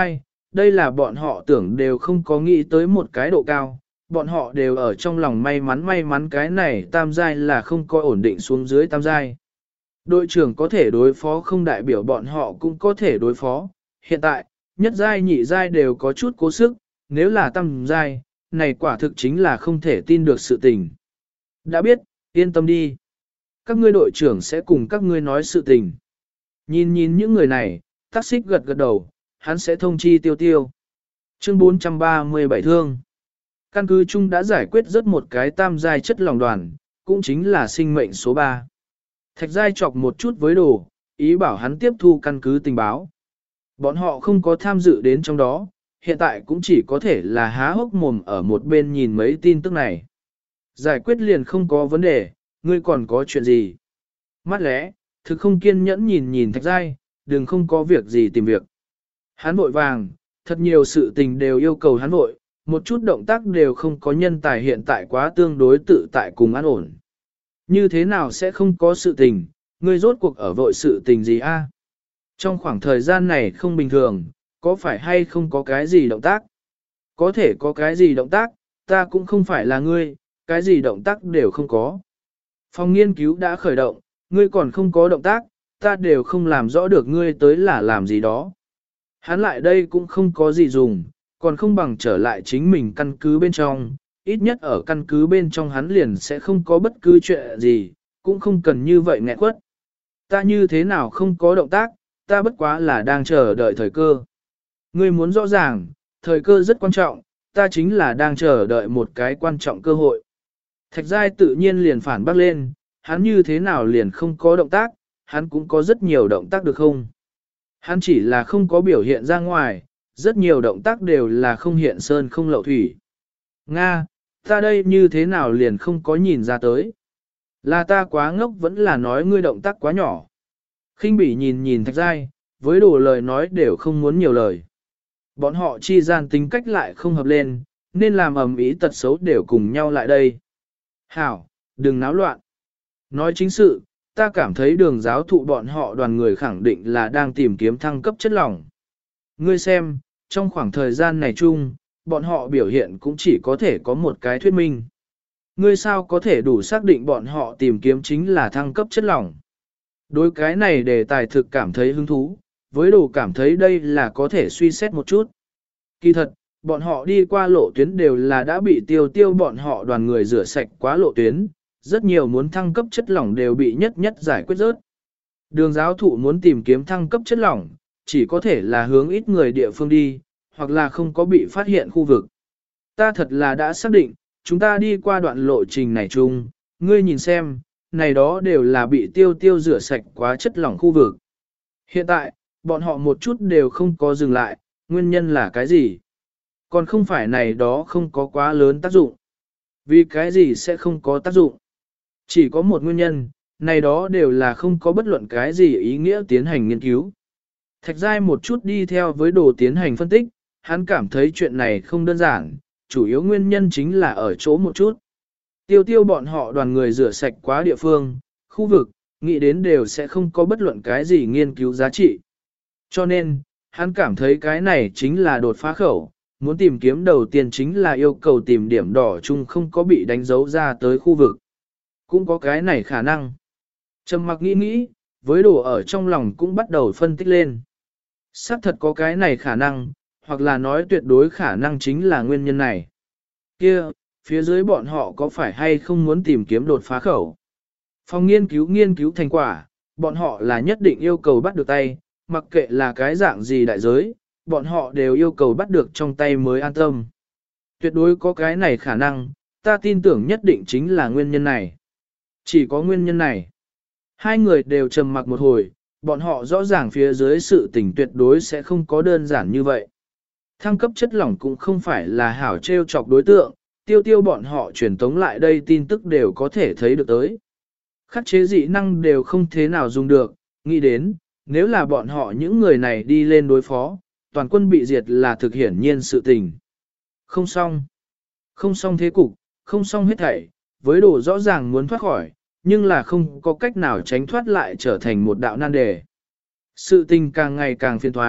đây là bọn họ tưởng đều không có nghĩ tới một cái độ cao, bọn họ đều ở trong lòng may mắn may mắn cái này tam giai là không có ổn định xuống dưới tam giai. Đội trưởng có thể đối phó không đại biểu bọn họ cũng có thể đối phó, hiện tại, nhất giai nhị giai đều có chút cố sức, nếu là tam giai, này quả thực chính là không thể tin được sự tình. Đã biết, yên tâm đi. Các ngươi đội trưởng sẽ cùng các ngươi nói sự tình. Nhìn nhìn những người này, Tắc Xích gật gật đầu, hắn sẽ thông chi Tiêu Tiêu. Chương bốn trăm ba mươi bảy thương. Căn cứ chung đã giải quyết rất một cái tam giai chất lòng đoàn, cũng chính là sinh mệnh số ba. Thạch giai chọc một chút với đồ, ý bảo hắn tiếp thu căn cứ tình báo. Bọn họ không có tham dự đến trong đó, hiện tại cũng chỉ có thể là há hốc mồm ở một bên nhìn mấy tin tức này. Giải quyết liền không có vấn đề, ngươi còn có chuyện gì? Mắt lẽ, thực không kiên nhẫn nhìn nhìn thạch giai, đừng không có việc gì tìm việc. Hắn vội vàng, thật nhiều sự tình đều yêu cầu hắn vội, một chút động tác đều không có nhân tài hiện tại quá tương đối tự tại cùng an ổn. Như thế nào sẽ không có sự tình, ngươi rốt cuộc ở vội sự tình gì a? Trong khoảng thời gian này không bình thường, có phải hay không có cái gì động tác? Có thể có cái gì động tác, ta cũng không phải là ngươi, cái gì động tác đều không có. Phòng nghiên cứu đã khởi động, ngươi còn không có động tác, ta đều không làm rõ được ngươi tới là làm gì đó. Hắn lại đây cũng không có gì dùng, còn không bằng trở lại chính mình căn cứ bên trong, ít nhất ở căn cứ bên trong hắn liền sẽ không có bất cứ chuyện gì, cũng không cần như vậy nghẹn quất. Ta như thế nào không có động tác, ta bất quá là đang chờ đợi thời cơ. Ngươi muốn rõ ràng, thời cơ rất quan trọng, ta chính là đang chờ đợi một cái quan trọng cơ hội. Thạch giai tự nhiên liền phản bác lên, hắn như thế nào liền không có động tác, hắn cũng có rất nhiều động tác được không? Hắn chỉ là không có biểu hiện ra ngoài, rất nhiều động tác đều là không hiện sơn không lậu thủy. Nga, ta đây như thế nào liền không có nhìn ra tới? Là ta quá ngốc vẫn là nói ngươi động tác quá nhỏ. Khinh bỉ nhìn nhìn thạch giai, với đồ lời nói đều không muốn nhiều lời. Bọn họ chi gian tính cách lại không hợp lên, nên làm ầm ĩ tật xấu đều cùng nhau lại đây. Hảo, đừng náo loạn. Nói chính sự, ta cảm thấy đường giáo thụ bọn họ đoàn người khẳng định là đang tìm kiếm thăng cấp chất lỏng. Ngươi xem, trong khoảng thời gian này chung, bọn họ biểu hiện cũng chỉ có thể có một cái thuyết minh. Ngươi sao có thể đủ xác định bọn họ tìm kiếm chính là thăng cấp chất lỏng. Đối cái này đề tài thực cảm thấy hứng thú, với đồ cảm thấy đây là có thể suy xét một chút. Kỳ thật, bọn họ đi qua lộ tuyến đều là đã bị tiêu tiêu bọn họ đoàn người rửa sạch quá lộ tuyến, rất nhiều muốn thăng cấp chất lỏng đều bị nhất nhất giải quyết rớt. Đường giáo thụ muốn tìm kiếm thăng cấp chất lỏng, chỉ có thể là hướng ít người địa phương đi, hoặc là không có bị phát hiện khu vực. Ta thật là đã xác định, chúng ta đi qua đoạn lộ trình này chung, ngươi nhìn xem, này đó đều là bị tiêu tiêu rửa sạch quá chất lỏng khu vực. Hiện tại, bọn họ một chút đều không có dừng lại, nguyên nhân là cái gì? Còn không phải này đó không có quá lớn tác dụng. Vì cái gì sẽ không có tác dụng? Chỉ có một nguyên nhân, này đó đều là không có bất luận cái gì ý nghĩa tiến hành nghiên cứu. Thạch giai một chút đi theo với đồ tiến hành phân tích, hắn cảm thấy chuyện này không đơn giản, chủ yếu nguyên nhân chính là ở chỗ một chút. Tiêu tiêu bọn họ đoàn người rửa sạch quá địa phương, khu vực, nghĩ đến đều sẽ không có bất luận cái gì nghiên cứu giá trị. Cho nên, hắn cảm thấy cái này chính là đột phá khẩu, muốn tìm kiếm đầu tiên chính là yêu cầu tìm điểm đỏ chung không có bị đánh dấu ra tới khu vực. Cũng có cái này khả năng. Trầm mặc nghĩ nghĩ, với đồ ở trong lòng cũng bắt đầu phân tích lên. Xác thật có cái này khả năng, hoặc là nói tuyệt đối khả năng chính là nguyên nhân này. Kia, phía dưới bọn họ có phải hay không muốn tìm kiếm đột phá khẩu? Phòng nghiên cứu nghiên cứu thành quả, bọn họ là nhất định yêu cầu bắt được tay, mặc kệ là cái dạng gì đại giới, bọn họ đều yêu cầu bắt được trong tay mới an tâm. Tuyệt đối có cái này khả năng, ta tin tưởng nhất định chính là nguyên nhân này. Chỉ có nguyên nhân này. Hai người đều trầm mặc một hồi, bọn họ rõ ràng phía dưới sự tình tuyệt đối sẽ không có đơn giản như vậy. Thăng cấp chất lỏng cũng không phải là hảo trêu chọc đối tượng, tiêu tiêu bọn họ truyền tống lại đây tin tức đều có thể thấy được tới. Khắc chế dị năng đều không thế nào dùng được, nghĩ đến, nếu là bọn họ những người này đi lên đối phó, toàn quân bị diệt là thực hiển nhiên sự tình. Không xong. Không xong thế cục, không xong hết thảy, với đồ rõ ràng muốn thoát khỏi, nhưng là không có cách nào tránh thoát lại trở thành một đạo nan đề. Sự tình càng ngày càng phiền thoái,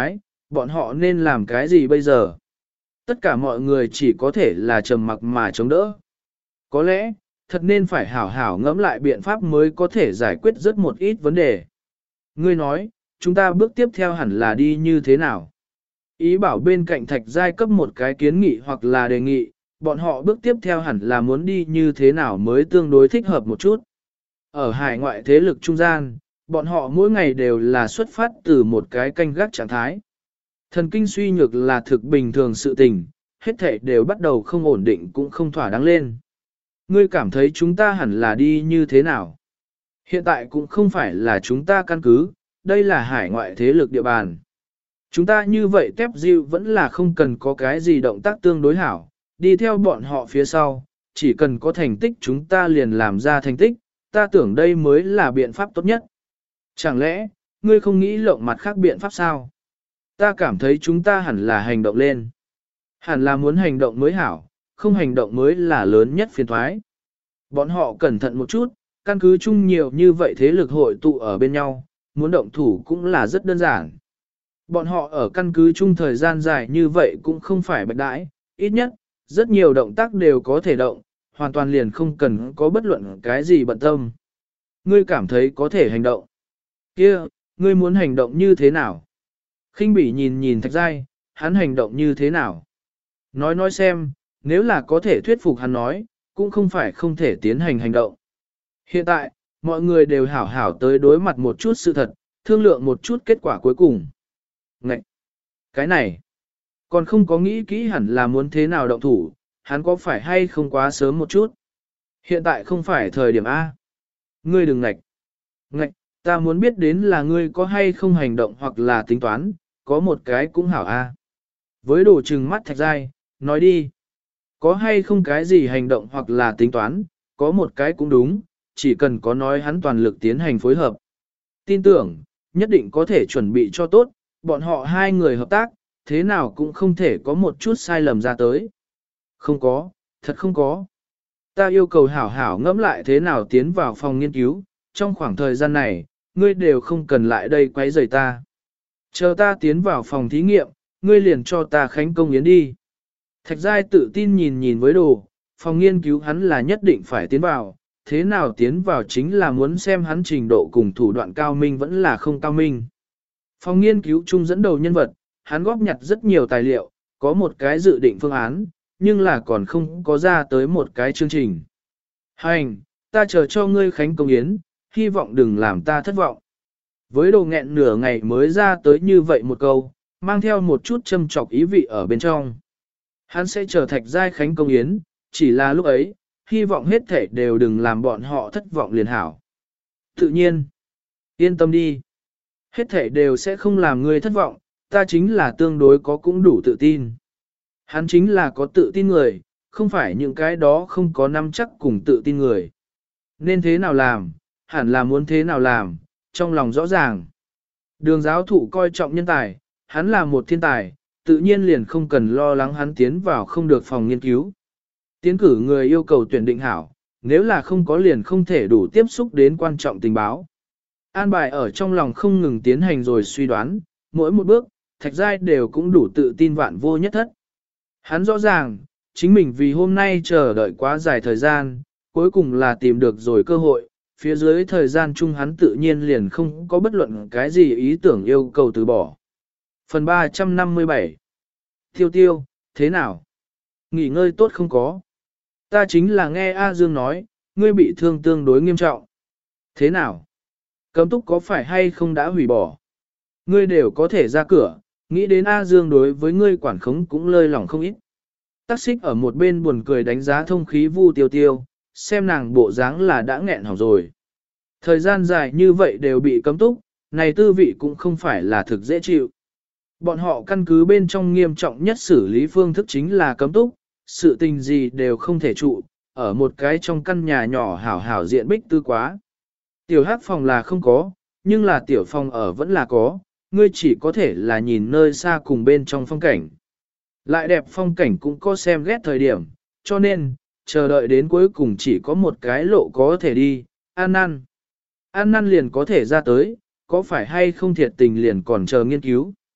bọn họ nên làm cái gì bây giờ? Tất cả mọi người chỉ có thể là trầm mặc mà chống đỡ. Có lẽ, thật nên phải hảo hảo ngẫm lại biện pháp mới có thể giải quyết rất một ít vấn đề. Ngươi nói, chúng ta bước tiếp theo hẳn là đi như thế nào? Ý bảo bên cạnh Thạch Giai cấp một cái kiến nghị hoặc là đề nghị, bọn họ bước tiếp theo hẳn là muốn đi như thế nào mới tương đối thích hợp một chút. Ở hải ngoại thế lực trung gian, bọn họ mỗi ngày đều là xuất phát từ một cái canh gác trạng thái. Thần kinh suy nhược là thực bình thường sự tình, hết thảy đều bắt đầu không ổn định cũng không thỏa đáng lên. Ngươi cảm thấy chúng ta hẳn là đi như thế nào? Hiện tại cũng không phải là chúng ta căn cứ, đây là hải ngoại thế lực địa bàn. Chúng ta như vậy tép dịu vẫn là không cần có cái gì động tác tương đối hảo, đi theo bọn họ phía sau, chỉ cần có thành tích chúng ta liền làm ra thành tích, ta tưởng đây mới là biện pháp tốt nhất. Chẳng lẽ, ngươi không nghĩ lộng mặt khác biện pháp sao? Ta cảm thấy chúng ta hẳn là hành động lên. Hẳn là muốn hành động mới hảo, không hành động mới là lớn nhất phiền thoái. Bọn họ cẩn thận một chút, căn cứ chung nhiều như vậy thế lực hội tụ ở bên nhau, muốn động thủ cũng là rất đơn giản. Bọn họ ở căn cứ chung thời gian dài như vậy cũng không phải bạch đãi, ít nhất, rất nhiều động tác đều có thể động, hoàn toàn liền không cần có bất luận cái gì bận tâm. Ngươi cảm thấy có thể hành động. Kia, ngươi muốn hành động như thế nào? Khinh bỉ nhìn nhìn Thạch Giai, hắn hành động như thế nào? Nói nói xem, nếu là có thể thuyết phục hắn nói, cũng không phải không thể tiến hành hành động. Hiện tại, mọi người đều hảo hảo tới đối mặt một chút sự thật, thương lượng một chút kết quả cuối cùng. Ngậy! Cái này! Còn không có nghĩ kỹ hẳn là muốn thế nào động thủ, hắn có phải hay không quá sớm một chút? Hiện tại không phải thời điểm A. Ngươi đừng ngạch! Ngạch! Ta muốn biết đến là ngươi có hay không hành động hoặc là tính toán, có một cái cũng hảo A. Với đồ trừng mắt Thạch Giai, nói đi. Có hay không cái gì hành động hoặc là tính toán, có một cái cũng đúng, chỉ cần có nói hắn toàn lực tiến hành phối hợp. Tin tưởng, nhất định có thể chuẩn bị cho tốt, bọn họ hai người hợp tác, thế nào cũng không thể có một chút sai lầm ra tới. Không có, thật không có. Ta yêu cầu hảo hảo ngẫm lại thế nào tiến vào phòng nghiên cứu, trong khoảng thời gian này, ngươi đều không cần lại đây quấy rầy ta. Chờ ta tiến vào phòng thí nghiệm, ngươi liền cho ta khánh công yến đi. Thạch Giai tự tin nhìn nhìn với đồ, phòng nghiên cứu hắn là nhất định phải tiến vào, thế nào tiến vào chính là muốn xem hắn trình độ cùng thủ đoạn cao minh vẫn là không cao minh. Phòng nghiên cứu chung dẫn đầu nhân vật, hắn góp nhặt rất nhiều tài liệu, có một cái dự định phương án, nhưng là còn không có ra tới một cái chương trình. Hành, ta chờ cho ngươi khánh công yến, hy vọng đừng làm ta thất vọng. Với đồ nghẹn nửa ngày mới ra tới như vậy một câu, mang theo một chút châm chọc ý vị ở bên trong. Hắn sẽ chờ Thạch Giai khánh công yến, chỉ là lúc ấy, hy vọng hết thể đều đừng làm bọn họ thất vọng liền hảo. Tự nhiên, yên tâm đi. Hết thể đều sẽ không làm ngươi thất vọng, ta chính là tương đối có cũng đủ tự tin. Hắn chính là có tự tin người, không phải những cái đó không có nắm chắc cùng tự tin người. Nên thế nào làm, hẳn là muốn thế nào làm, trong lòng rõ ràng. Đường giáo thụ coi trọng nhân tài, hắn là một thiên tài, tự nhiên liền không cần lo lắng hắn tiến vào không được phòng nghiên cứu. Tiến cử người yêu cầu tuyển định hảo, nếu là không có liền không thể đủ tiếp xúc đến quan trọng tình báo. An bài ở trong lòng không ngừng tiến hành rồi suy đoán, mỗi một bước, Thạch Giai đều cũng đủ tự tin vạn vô nhất thất. Hắn rõ ràng, chính mình vì hôm nay chờ đợi quá dài thời gian, cuối cùng là tìm được rồi cơ hội, phía dưới thời gian chung hắn tự nhiên liền không có bất luận cái gì ý tưởng yêu cầu từ bỏ. Phần ba trăm năm mươi bảy Tiêu tiêu, thế nào? Nghỉ ngơi tốt không có? Ta chính là nghe A Dương nói, ngươi bị thương tương đối nghiêm trọng. Thế nào? Cấm túc có phải hay không đã hủy bỏ? Ngươi đều có thể ra cửa, nghĩ đến A Dương đối với ngươi quản khống cũng lơi lỏng không ít. Tắc xích ở một bên buồn cười đánh giá thông khí vu tiêu tiêu, xem nàng bộ dáng là đã nghẹn hỏng rồi. Thời gian dài như vậy đều bị cấm túc, này tư vị cũng không phải là thực dễ chịu. Bọn họ căn cứ bên trong nghiêm trọng nhất xử lý phương thức chính là cấm túc, sự tình gì đều không thể trụ, ở một cái trong căn nhà nhỏ hảo hảo diện bích tư quá. Tiểu hát phòng là không có, nhưng là tiểu phòng ở vẫn là có, ngươi chỉ có thể là nhìn nơi xa cùng bên trong phong cảnh. Lại đẹp phong cảnh cũng có xem ghét thời điểm, cho nên, chờ đợi đến cuối cùng chỉ có một cái lộ có thể đi, ăn năn. Ăn năn liền có thể ra tới, có phải hay không thiệt tình liền còn chờ nghiên cứu.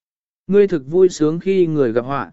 Ngươi thực vui sướng khi người gặp họa.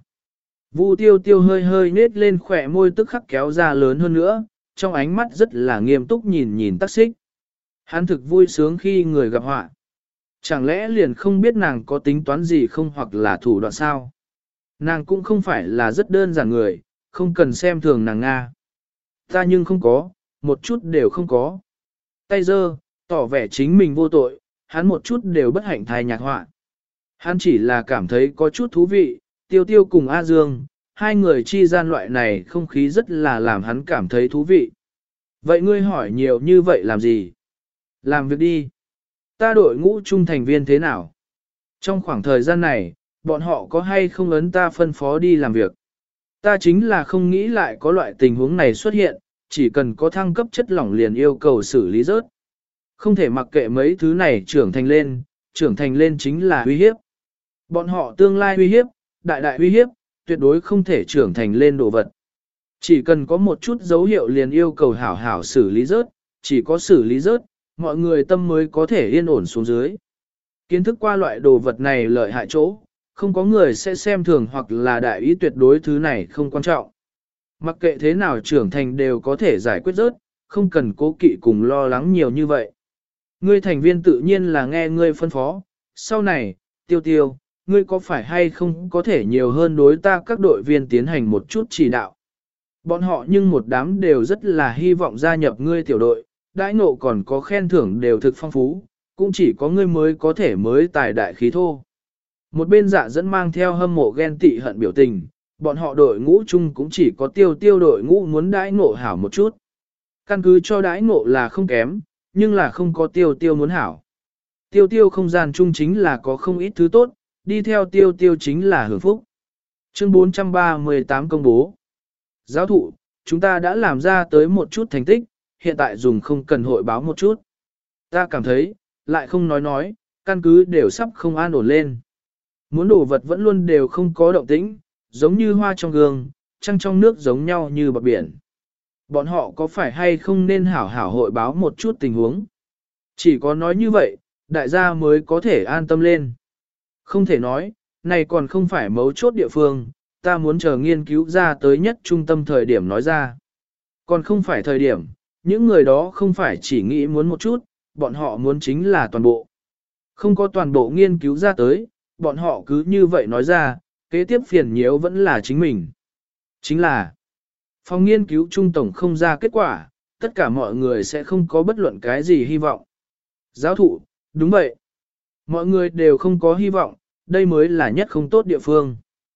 Vu tiêu tiêu hơi hơi nết lên khỏe môi tức khắc kéo ra lớn hơn nữa, trong ánh mắt rất là nghiêm túc nhìn nhìn tắc xích. Hắn thực vui sướng khi người gặp họa. Chẳng lẽ liền không biết nàng có tính toán gì không hoặc là thủ đoạn sao? Nàng cũng không phải là rất đơn giản người, không cần xem thường nàng Nga. Ta nhưng không có, một chút đều không có. Tay giơ, tỏ vẻ chính mình vô tội, hắn một chút đều bất hạnh thai nhạc họa. Hắn chỉ là cảm thấy có chút thú vị, tiêu tiêu cùng A Dương, hai người chi gian loại này không khí rất là làm hắn cảm thấy thú vị. Vậy ngươi hỏi nhiều như vậy làm gì? Làm việc đi. Ta đội ngũ trung thành viên thế nào? Trong khoảng thời gian này, bọn họ có hay không ấn ta phân phó đi làm việc? Ta chính là không nghĩ lại có loại tình huống này xuất hiện, chỉ cần có thăng cấp chất lỏng liền yêu cầu xử lý rớt. Không thể mặc kệ mấy thứ này trưởng thành lên, trưởng thành lên chính là uy hiếp. Bọn họ tương lai uy hiếp, đại đại uy hiếp, tuyệt đối không thể trưởng thành lên đồ vật. Chỉ cần có một chút dấu hiệu liền yêu cầu hảo hảo xử lý rớt, chỉ có xử lý rớt, mọi người tâm mới có thể yên ổn xuống dưới. Kiến thức qua loại đồ vật này lợi hại chỗ, không có người sẽ xem thường hoặc là đại ý tuyệt đối thứ này không quan trọng. Mặc kệ thế nào trưởng thành đều có thể giải quyết rớt, không cần cố kỵ cùng lo lắng nhiều như vậy. Ngươi thành viên tự nhiên là nghe ngươi phân phó, sau này, tiêu tiêu, ngươi có phải hay không có thể nhiều hơn đối ta các đội viên tiến hành một chút chỉ đạo. Bọn họ nhưng một đám đều rất là hy vọng gia nhập ngươi tiểu đội, đãi ngộ còn có khen thưởng đều thực phong phú, cũng chỉ có ngươi mới có thể mới tài đại khí thô. Một bên dạ dẫn mang theo hâm mộ ghen tị hận biểu tình, bọn họ đội ngũ chung cũng chỉ có tiêu tiêu đội ngũ muốn đãi ngộ hảo một chút. Căn cứ cho đãi ngộ là không kém, nhưng là không có tiêu tiêu muốn hảo. Tiêu tiêu không gian chung chính là có không ít thứ tốt, đi theo tiêu tiêu chính là hưởng phúc. Chương bốn trăm ba mươi tám công bố. Giáo thụ, chúng ta đã làm ra tới một chút thành tích, hiện tại dùng không cần hội báo một chút. Ta cảm thấy, lại không nói nói, căn cứ đều sắp không an ổn lên. Muốn đồ vật vẫn luôn đều không có động tĩnh, giống như hoa trong gương, trăng trong nước giống nhau như bọt biển. Bọn họ có phải hay không nên hảo hảo hội báo một chút tình huống? Chỉ có nói như vậy, đại gia mới có thể an tâm lên. Không thể nói, này còn không phải mấu chốt địa phương, ta muốn chờ nghiên cứu ra tới nhất trung tâm thời điểm nói ra. Còn không phải thời điểm, những người đó không phải chỉ nghĩ muốn một chút, bọn họ muốn chính là toàn bộ. Không có toàn bộ nghiên cứu ra tới, bọn họ cứ như vậy nói ra, kế tiếp phiền nhiễu vẫn là chính mình. Chính là, phòng nghiên cứu trung tổng không ra kết quả, tất cả mọi người sẽ không có bất luận cái gì hy vọng. Giáo thụ, đúng vậy. Mọi người đều không có hy vọng, đây mới là nhất không tốt địa phương.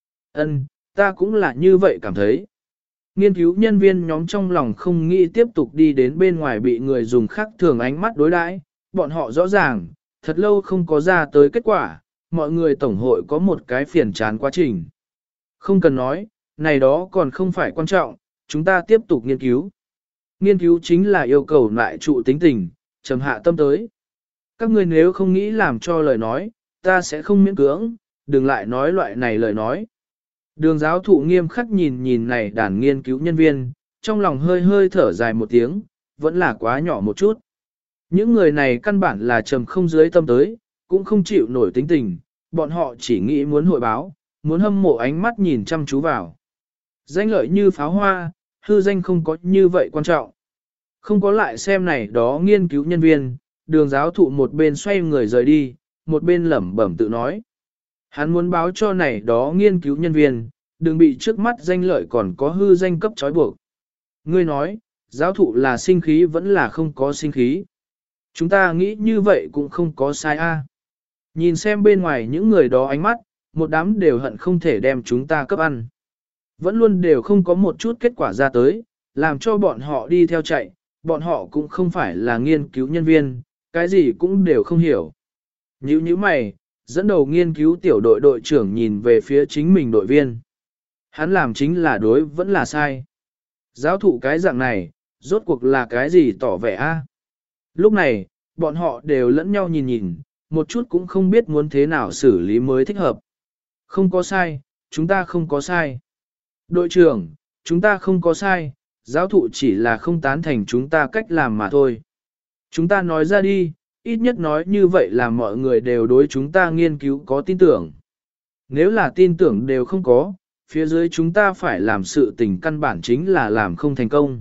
Ân, ta cũng là như vậy cảm thấy. Nghiên cứu nhân viên nhóm trong lòng không nghĩ tiếp tục đi đến bên ngoài bị người dùng khác thường ánh mắt đối đãi, bọn họ rõ ràng, thật lâu không có ra tới kết quả, mọi người tổng hội có một cái phiền chán quá trình. Không cần nói, này đó còn không phải quan trọng, chúng ta tiếp tục nghiên cứu. Nghiên cứu chính là yêu cầu lại trụ tính tình, trầm hạ tâm tới. Các ngươi nếu không nghĩ làm cho lời nói, ta sẽ không miễn cưỡng, đừng lại nói loại này lời nói. Đường giáo thụ nghiêm khắc nhìn nhìn này đàn nghiên cứu nhân viên, trong lòng hơi hơi thở dài một tiếng, vẫn là quá nhỏ một chút. Những người này căn bản là trầm không dưới tâm tới, cũng không chịu nổi tính tình, bọn họ chỉ nghĩ muốn hội báo, muốn hâm mộ ánh mắt nhìn chăm chú vào. Danh lợi như pháo hoa, hư danh không có như vậy quan trọng. Không có lại xem này đó nghiên cứu nhân viên, đường giáo thụ một bên xoay người rời đi, một bên lẩm bẩm tự nói. Hắn muốn báo cho này đó nghiên cứu nhân viên, đừng bị trước mắt danh lợi còn có hư danh cấp trói buộc. Ngươi nói, giáo thụ là sinh khí vẫn là không có sinh khí. Chúng ta nghĩ như vậy cũng không có sai a. Nhìn xem bên ngoài những người đó ánh mắt, một đám đều hận không thể đem chúng ta cấp ăn. Vẫn luôn đều không có một chút kết quả ra tới, làm cho bọn họ đi theo chạy, bọn họ cũng không phải là nghiên cứu nhân viên, cái gì cũng đều không hiểu. Nhữ như mày, dẫn đầu nghiên cứu tiểu đội đội trưởng nhìn về phía chính mình đội viên. Hắn làm chính là đối vẫn là sai. Giáo thụ cái dạng này, rốt cuộc là cái gì tỏ vẻ a? Lúc này, bọn họ đều lẫn nhau nhìn nhìn, một chút cũng không biết muốn thế nào xử lý mới thích hợp. Không có sai, chúng ta không có sai. Đội trưởng, chúng ta không có sai, giáo thụ chỉ là không tán thành chúng ta cách làm mà thôi. Chúng ta nói ra đi, ít nhất nói như vậy là mọi người đều đối chúng ta nghiên cứu có tin tưởng. Nếu là tin tưởng đều không có, phía dưới chúng ta phải làm sự tình căn bản chính là làm không thành công.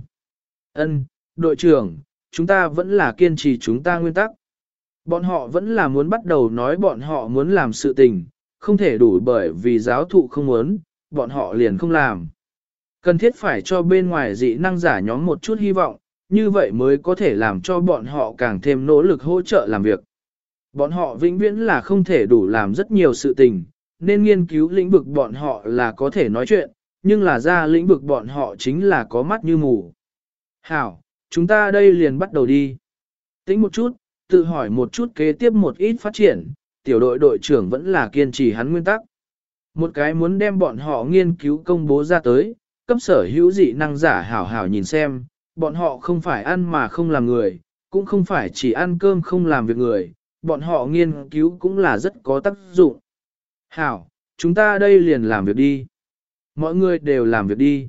Ân, đội trưởng, chúng ta vẫn là kiên trì chúng ta nguyên tắc. Bọn họ vẫn là muốn bắt đầu nói bọn họ muốn làm sự tình, không thể đủ bởi vì giáo thụ không muốn, bọn họ liền không làm. Cần thiết phải cho bên ngoài dị năng giả nhóm một chút hy vọng, như vậy mới có thể làm cho bọn họ càng thêm nỗ lực hỗ trợ làm việc. Bọn họ vĩnh viễn là không thể đủ làm rất nhiều sự tình, nên nghiên cứu lĩnh vực bọn họ là có thể nói chuyện, nhưng là ra lĩnh vực bọn họ chính là có mắt như mù. Hảo, chúng ta đây liền bắt đầu đi. Tính một chút, tự hỏi một chút kế tiếp một ít phát triển, tiểu đội đội trưởng vẫn là kiên trì hắn nguyên tắc. Một cái muốn đem bọn họ nghiên cứu công bố ra tới, cấp sở hữu dị năng giả hảo hảo nhìn xem, bọn họ không phải ăn mà không làm người, cũng không phải chỉ ăn cơm không làm việc người, bọn họ nghiên cứu cũng là rất có tác dụng. Hảo, chúng ta đây liền làm việc đi. Mọi người đều làm việc đi.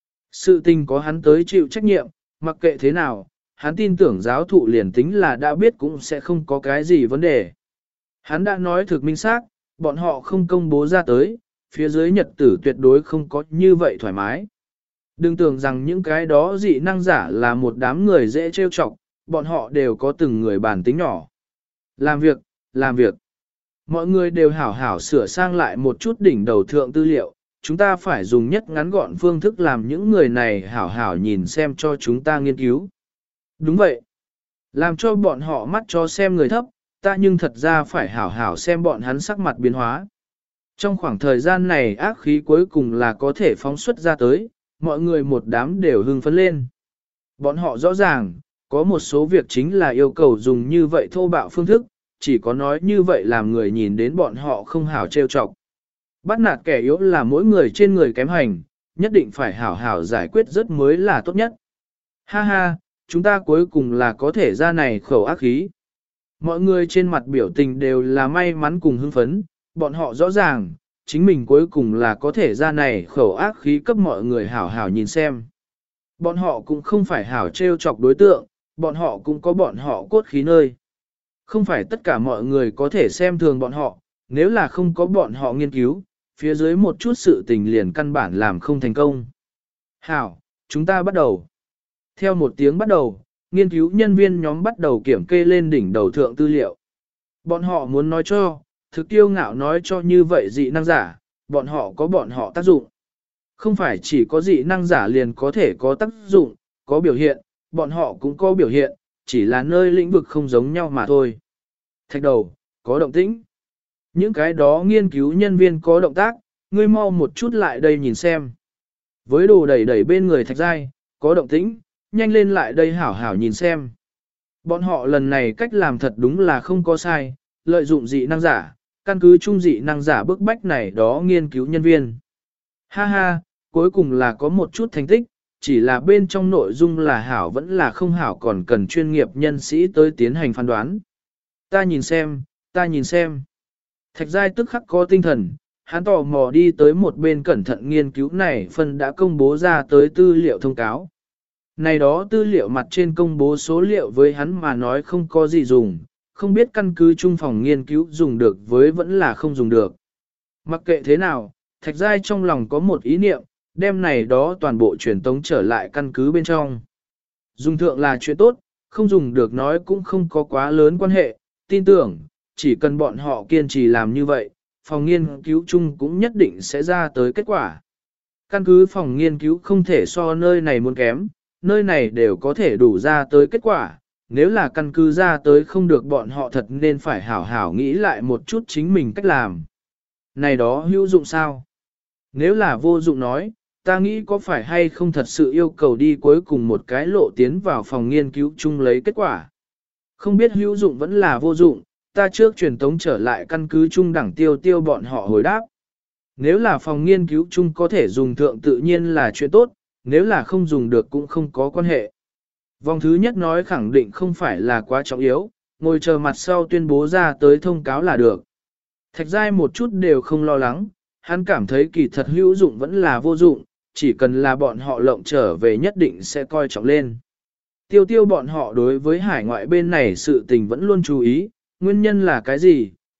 Sự tình có hắn tới chịu trách nhiệm, mặc kệ thế nào, hắn tin tưởng giáo thụ liền tính là đã biết cũng sẽ không có cái gì vấn đề. Hắn đã nói thực minh xác, bọn họ không công bố ra tới, phía dưới nhật tử tuyệt đối không có như vậy thoải mái. Đừng tưởng rằng những cái đó dị năng giả là một đám người dễ trêu chọc, bọn họ đều có từng người bản tính nhỏ. Làm việc, làm việc. Mọi người đều hảo hảo sửa sang lại một chút đỉnh đầu thượng tư liệu, chúng ta phải dùng nhất ngắn gọn phương thức làm những người này hảo hảo nhìn xem cho chúng ta nghiên cứu. Đúng vậy. Làm cho bọn họ mắt cho xem người thấp, ta nhưng thật ra phải hảo hảo xem bọn hắn sắc mặt biến hóa. Trong khoảng thời gian này ác khí cuối cùng là có thể phóng xuất ra tới, mọi người một đám đều hưng phấn lên. Bọn họ rõ ràng, có một số việc chính là yêu cầu dùng như vậy thô bạo phương thức, chỉ có nói như vậy làm người nhìn đến bọn họ không hảo trêu chọc. Bắt nạt kẻ yếu là mỗi người trên người kém hành, nhất định phải hảo hảo giải quyết rất mới là tốt nhất. Ha ha, chúng ta cuối cùng là có thể ra này khẩu ác khí. Mọi người trên mặt biểu tình đều là may mắn cùng hưng phấn, bọn họ rõ ràng, chính mình cuối cùng là có thể ra này khẩu ác khí cấp mọi người hảo hảo nhìn xem. Bọn họ cũng không phải hảo trêu chọc đối tượng, bọn họ cũng có bọn họ cốt khí nơi. Không phải tất cả mọi người có thể xem thường bọn họ, nếu là không có bọn họ nghiên cứu, phía dưới một chút sự tình liền căn bản làm không thành công. Hảo, chúng ta bắt đầu. Theo một tiếng bắt đầu, nghiên cứu nhân viên nhóm bắt đầu kiểm kê lên đỉnh đầu thượng tư liệu. Bọn họ muốn nói cho, thực tiêu ngạo nói cho như vậy dị năng giả, bọn họ có bọn họ tác dụng. Không phải chỉ có dị năng giả liền có thể có tác dụng, có biểu hiện, bọn họ cũng có biểu hiện, chỉ là nơi lĩnh vực không giống nhau mà thôi. Thạch đầu, có động tĩnh. Những cái đó nghiên cứu nhân viên có động tác, ngươi mau một chút lại đây nhìn xem. Với đồ đẩy đẩy bên người thạch giai, có động tĩnh, nhanh lên lại đây hảo hảo nhìn xem. Bọn họ lần này cách làm thật đúng là không có sai, lợi dụng dị năng giả, căn cứ chung dị năng giả bức bách này đó nghiên cứu nhân viên. Ha ha, cuối cùng là có một chút thành tích, chỉ là bên trong nội dung là hảo vẫn là không hảo còn cần chuyên nghiệp nhân sĩ tới tiến hành phán đoán. Ta nhìn xem, ta nhìn xem. Thạch giai tức khắc có tinh thần, hắn tò mò đi tới một bên cẩn thận nghiên cứu này phần đã công bố ra tới tư liệu thông cáo. Này đó tư liệu mặt trên công bố số liệu với hắn mà nói không có gì dùng, không biết căn cứ trung phòng nghiên cứu dùng được với vẫn là không dùng được. Mặc kệ thế nào, Thạch giai trong lòng có một ý niệm, đem này đó toàn bộ truyền tống trở lại căn cứ bên trong. Dùng thượng là chuyện tốt, không dùng được nói cũng không có quá lớn quan hệ, tin tưởng, chỉ cần bọn họ kiên trì làm như vậy, phòng nghiên cứu chung cũng nhất định sẽ ra tới kết quả. Căn cứ phòng nghiên cứu không thể so nơi này muốn kém, nơi này đều có thể đủ ra tới kết quả, nếu là căn cứ ra tới không được bọn họ thật nên phải hảo hảo nghĩ lại một chút chính mình cách làm. Này đó hữu dụng sao? Nếu là vô dụng nói, ta nghĩ có phải hay không thật sự yêu cầu đi cuối cùng một cái lộ tiến vào phòng nghiên cứu chung lấy kết quả. Không biết hữu dụng vẫn là vô dụng, ta trước truyền tống trở lại căn cứ chung đẳng tiêu tiêu bọn họ hồi đáp. Nếu là phòng nghiên cứu chung có thể dùng thượng tự nhiên là chuyện tốt, nếu là không dùng được cũng không có quan hệ. Vòng thứ nhất nói khẳng định không phải là quá trọng yếu, ngồi chờ mặt sau tuyên bố ra tới thông cáo là được. Thạch giai một chút đều không lo lắng, hắn cảm thấy kỳ thật hữu dụng vẫn là vô dụng, chỉ cần là bọn họ lộng trở về nhất định sẽ coi trọng lên. Tiêu tiêu bọn họ đối với hải ngoại bên này sự tình vẫn luôn chú ý, nguyên nhân là cái gì,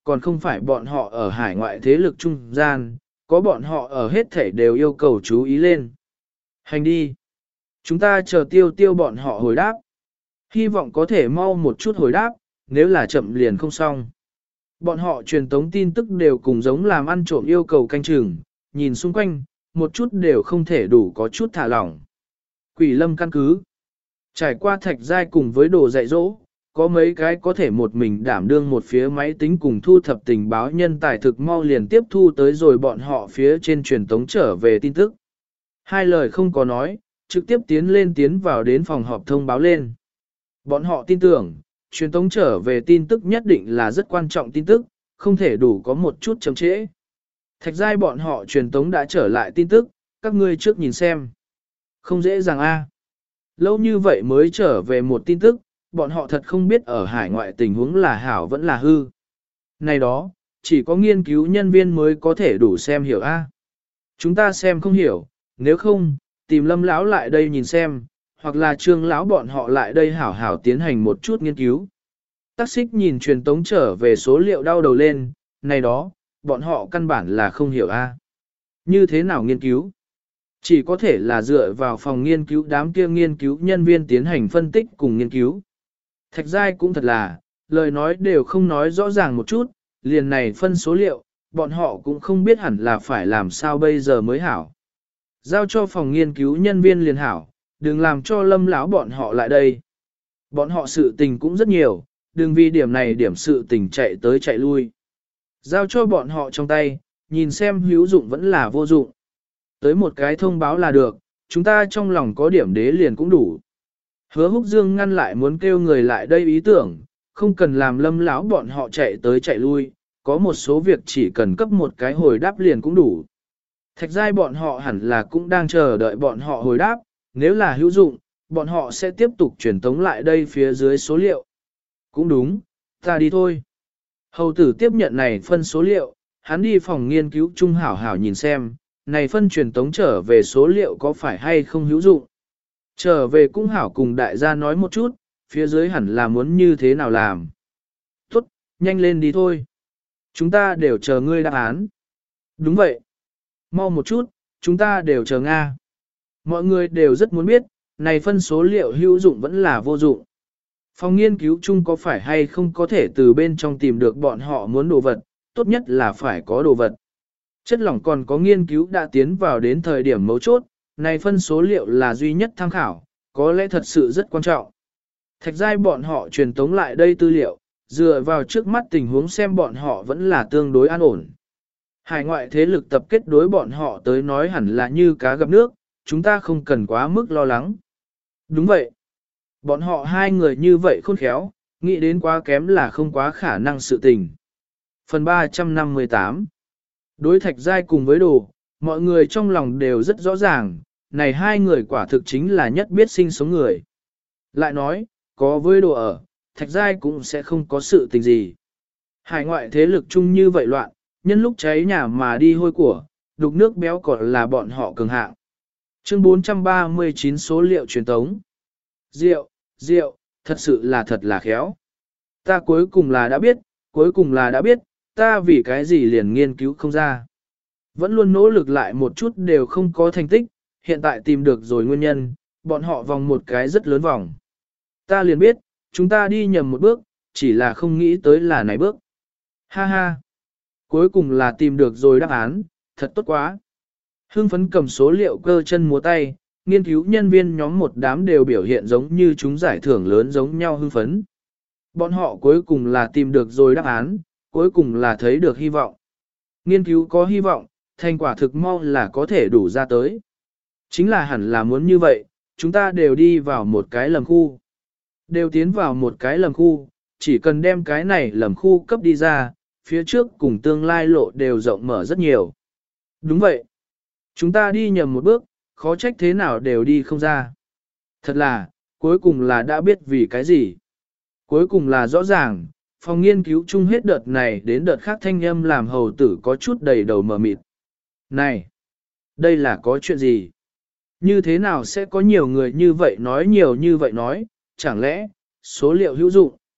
Còn không phải bọn họ ở hải ngoại thế lực trung gian, có bọn họ ở hết thể đều yêu cầu chú ý lên. Hành đi. Chúng ta chờ tiêu tiêu bọn họ hồi đáp. Hy vọng có thể mau một chút hồi đáp, nếu là chậm liền không xong. Bọn họ truyền tống tin tức đều cùng giống làm ăn trộm yêu cầu canh chừng, nhìn xung quanh, một chút đều không thể đủ có chút thả lỏng. Quỷ lâm căn cứ. Trải qua thạch giai cùng với đồ dạy dỗ, có mấy cái có thể một mình đảm đương một phía máy tính cùng thu thập tình báo nhân tài thực mau liền tiếp thu tới rồi bọn họ phía trên truyền tống trở về tin tức. Hai lời không có nói, trực tiếp tiến lên tiến vào đến phòng họp thông báo lên. Bọn họ tin tưởng, truyền tống trở về tin tức nhất định là rất quan trọng tin tức, không thể đủ có một chút chậm trễ. Thạch giai bọn họ truyền tống đã trở lại tin tức, các ngươi trước nhìn xem. Không dễ dàng a. Lâu như vậy mới trở về một tin tức, bọn họ thật không biết ở hải ngoại tình huống là hảo vẫn là hư. Này đó, chỉ có nghiên cứu nhân viên mới có thể đủ xem hiểu a. Chúng ta xem không hiểu, nếu không, tìm Lâm lão lại đây nhìn xem, hoặc là Trương lão bọn họ lại đây hảo hảo tiến hành một chút nghiên cứu. Tắc xích nhìn truyền tống trở về số liệu đau đầu lên, này đó, bọn họ căn bản là không hiểu a. Như thế nào nghiên cứu? Chỉ có thể là dựa vào phòng nghiên cứu đám kia nghiên cứu nhân viên tiến hành phân tích cùng nghiên cứu. Thạch giai cũng thật là, lời nói đều không nói rõ ràng một chút, liền này phân số liệu, bọn họ cũng không biết hẳn là phải làm sao bây giờ mới hảo. Giao cho phòng nghiên cứu nhân viên liền hảo, đừng làm cho Lâm lão bọn họ lại đây. Bọn họ sự tình cũng rất nhiều, đừng vì điểm này điểm sự tình chạy tới chạy lui. Giao cho bọn họ trong tay, nhìn xem hữu dụng vẫn là vô dụng. Tới một cái thông báo là được, chúng ta trong lòng có điểm đế liền cũng đủ. Hứa Húc Dương ngăn lại muốn kêu người lại đây ý tưởng, không cần làm Lâm lão bọn họ chạy tới chạy lui, có một số việc chỉ cần cấp một cái hồi đáp liền cũng đủ. Thạch giai bọn họ hẳn là cũng đang chờ đợi bọn họ hồi đáp, nếu là hữu dụng, bọn họ sẽ tiếp tục truyền tống lại đây phía dưới số liệu. Cũng đúng, ta đi thôi. Hầu tử tiếp nhận này phân số liệu, hắn đi phòng nghiên cứu trung hảo hảo nhìn xem, này phân truyền tống trở về số liệu có phải hay không hữu dụng. Trở về cũng hảo cùng đại gia nói một chút, phía dưới hẳn là muốn như thế nào làm. Tốt, nhanh lên đi thôi. Chúng ta đều chờ ngươi đáp án. Đúng vậy. Mau một chút, chúng ta đều chờ Nga. Mọi người đều rất muốn biết, này phân số liệu hữu dụng vẫn là vô dụng. Phòng nghiên cứu chung có phải hay không có thể từ bên trong tìm được bọn họ muốn đồ vật, tốt nhất là phải có đồ vật. Chất lỏng còn có nghiên cứu đã tiến vào đến thời điểm mấu chốt, này phân số liệu là duy nhất tham khảo, có lẽ thật sự rất quan trọng. Thạch giai bọn họ truyền tống lại đây tư liệu, dựa vào trước mắt tình huống xem bọn họ vẫn là tương đối an ổn. Hải ngoại thế lực tập kết đối bọn họ tới nói hẳn là như cá gặp nước, chúng ta không cần quá mức lo lắng. Đúng vậy. Bọn họ hai người như vậy khôn khéo, nghĩ đến quá kém là không quá khả năng sự tình. Phần ba trăm năm mươi tám. Đối thạch giai cùng với đồ, mọi người trong lòng đều rất rõ ràng, này hai người quả thực chính là nhất biết sinh sống người. Lại nói, có với đồ ở, thạch giai cũng sẽ không có sự tình gì. Hải ngoại thế lực chung như vậy loạn, nhân lúc cháy nhà mà đi hôi của, đục nước béo còn là bọn họ cường hạng. Chương bốn trăm ba mươi chín số liệu truyền tống. Rượu, rượu, thật sự là thật là khéo. Ta cuối cùng là đã biết, cuối cùng là đã biết, ta vì cái gì liền nghiên cứu không ra. Vẫn luôn nỗ lực lại một chút đều không có thành tích, hiện tại tìm được rồi nguyên nhân, bọn họ vòng một cái rất lớn vòng. Ta liền biết, chúng ta đi nhầm một bước, chỉ là không nghĩ tới là này bước. Ha ha, cuối cùng là tìm được rồi đáp án, thật tốt quá. Hưng phấn cầm số liệu cơ chân múa tay, nghiên cứu nhân viên nhóm một đám đều biểu hiện giống như chúng giải thưởng lớn giống nhau hưng phấn. Bọn họ cuối cùng là tìm được rồi đáp án, cuối cùng là thấy được hy vọng. Nghiên cứu có hy vọng, thành quả thực mau là có thể đủ ra tới. Chính là hẳn là muốn như vậy, chúng ta đều đi vào một cái lầm khu. Đều tiến vào một cái lầm khu, chỉ cần đem cái này lầm khu cấp đi ra, phía trước cùng tương lai lộ đều rộng mở rất nhiều. Đúng vậy. Chúng ta đi nhầm một bước, khó trách thế nào đều đi không ra. Thật là, cuối cùng là đã biết vì cái gì. Cuối cùng là rõ ràng, phòng nghiên cứu chung hết đợt này đến đợt khác thanh âm làm hầu tử có chút đầy đầu mờ mịt. Này, đây là có chuyện gì? Như thế nào sẽ có nhiều người như vậy nói nhiều như vậy nói, chẳng lẽ, số liệu hữu dụng?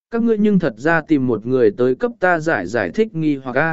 các ngươi nhưng thật ra tìm một người tới cấp ta giải giải thích nghi hoặc a.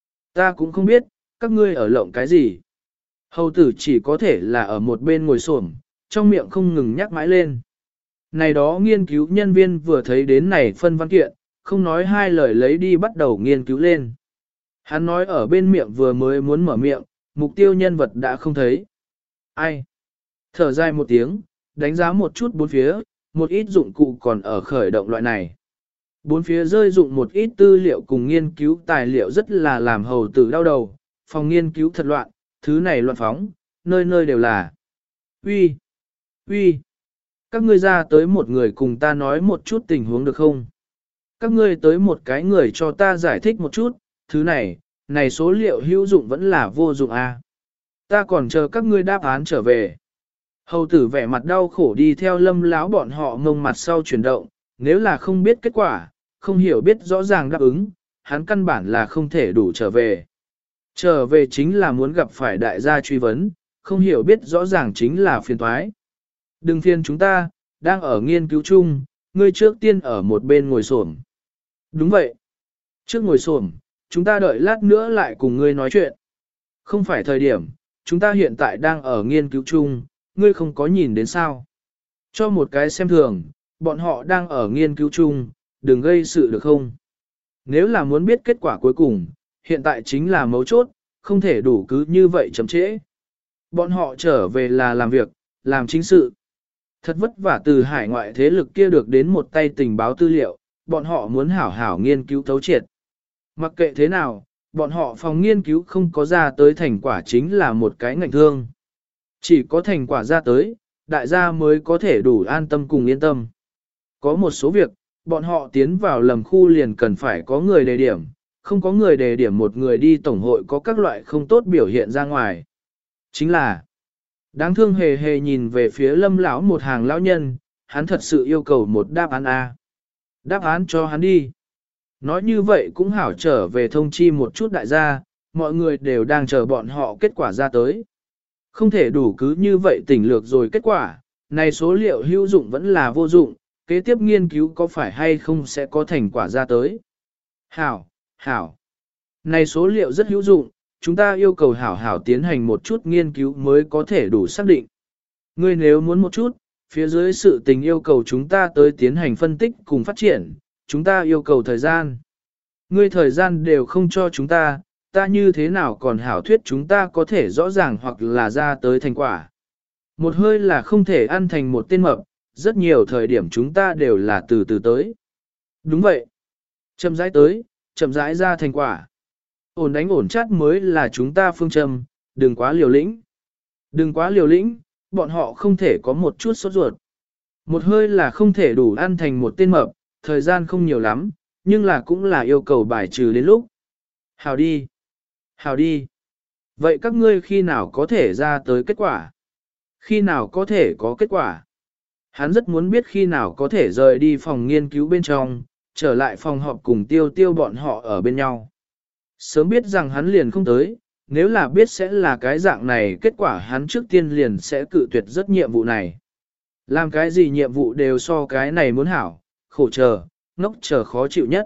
Ta cũng không biết, các ngươi ở lộng cái gì. Hầu tử chỉ có thể là ở một bên ngồi xổm, trong miệng không ngừng nhắc mãi lên. Này đó nghiên cứu nhân viên vừa thấy đến này phân văn kiện, không nói hai lời lấy đi bắt đầu nghiên cứu lên. Hắn nói ở bên miệng vừa mới muốn mở miệng, mục tiêu nhân vật đã không thấy. Ai? Thở dài một tiếng, đánh giá một chút bốn phía, một ít dụng cụ còn ở khởi động loại này. Bốn phía rơi dụng một ít tư liệu cùng nghiên cứu tài liệu rất là làm hầu tử đau đầu, phòng nghiên cứu thật loạn, thứ này loạn phóng, nơi nơi đều là. Uy, uy, các ngươi ra tới một người cùng ta nói một chút tình huống được không? Các ngươi tới một cái người cho ta giải thích một chút, thứ này, này số liệu hữu dụng vẫn là vô dụng à? Ta còn chờ các ngươi đáp án trở về. Hầu tử vẻ mặt đau khổ đi theo lâm láo bọn họ ngông mặt sau chuyển động, nếu là không biết kết quả, không hiểu biết rõ ràng đáp ứng, hắn căn bản là không thể đủ trở về. Trở về chính là muốn gặp phải đại gia truy vấn, không hiểu biết rõ ràng chính là phiền toái. Đừng phiền chúng ta, đang ở nghiên cứu chung, ngươi trước tiên ở một bên ngồi xổm. Đúng vậy. Trước ngồi xổm, chúng ta đợi lát nữa lại cùng ngươi nói chuyện. Không phải thời điểm, chúng ta hiện tại đang ở nghiên cứu chung, ngươi không có nhìn đến sao. Cho một cái xem thường, bọn họ đang ở nghiên cứu chung, đừng gây sự được không? Nếu là muốn biết kết quả cuối cùng, hiện tại chính là mấu chốt, không thể đủ cứ như vậy chậm trễ. Bọn họ trở về là làm việc, làm chính sự. Thật vất vả từ hải ngoại thế lực kia được đến một tay tình báo tư liệu, bọn họ muốn hảo hảo nghiên cứu thấu triệt. Mặc kệ thế nào, bọn họ phòng nghiên cứu không có ra tới thành quả chính là một cái ngạnh thương. Chỉ có thành quả ra tới, đại gia mới có thể đủ an tâm cùng yên tâm. Có một số việc, bọn họ tiến vào lầm khu liền cần phải có người đề điểm, không có người đề điểm một người đi tổng hội có các loại không tốt biểu hiện ra ngoài. Chính là, đáng thương hề hề nhìn về phía lâm lão một hàng lão nhân, hắn thật sự yêu cầu một đáp án A. Đáp án cho hắn đi. Nói như vậy cũng hảo trở về thông chi một chút đại gia, mọi người đều đang chờ bọn họ kết quả ra tới. Không thể đủ cứ như vậy tỉnh lược rồi kết quả, này số liệu hữu dụng vẫn là vô dụng, kế tiếp nghiên cứu có phải hay không sẽ có thành quả ra tới. Hảo, hảo. Này số liệu rất hữu dụng, chúng ta yêu cầu hảo hảo tiến hành một chút nghiên cứu mới có thể đủ xác định. Ngươi nếu muốn một chút, phía dưới sự tình yêu cầu chúng ta tới tiến hành phân tích cùng phát triển, chúng ta yêu cầu thời gian. Ngươi thời gian đều không cho chúng ta, ta như thế nào còn hảo thuyết chúng ta có thể rõ ràng hoặc là ra tới thành quả. Một hơi là không thể ăn thành một tên mập, rất nhiều thời điểm chúng ta đều là từ từ tới. Đúng vậy. Chậm rãi tới, chậm rãi ra thành quả. Ổn đánh ổn chắc mới là chúng ta phương châm, đừng quá liều lĩnh. Đừng quá liều lĩnh, bọn họ không thể có một chút sốt ruột. Một hơi là không thể đủ ăn thành một tên mập, thời gian không nhiều lắm, nhưng là cũng là yêu cầu bài trừ đến lúc. Hào đi. Hào đi. Vậy các ngươi khi nào có thể ra tới kết quả? Khi nào có thể có kết quả? Hắn rất muốn biết khi nào có thể rời đi phòng nghiên cứu bên trong, trở lại phòng họp cùng tiêu tiêu bọn họ ở bên nhau. Sớm biết rằng hắn liền không tới, nếu là biết sẽ là cái dạng này kết quả hắn trước tiên liền sẽ cự tuyệt rất nhiệm vụ này. Làm cái gì nhiệm vụ đều so cái này muốn hảo, khổ chờ, ngốc chờ khó chịu nhất.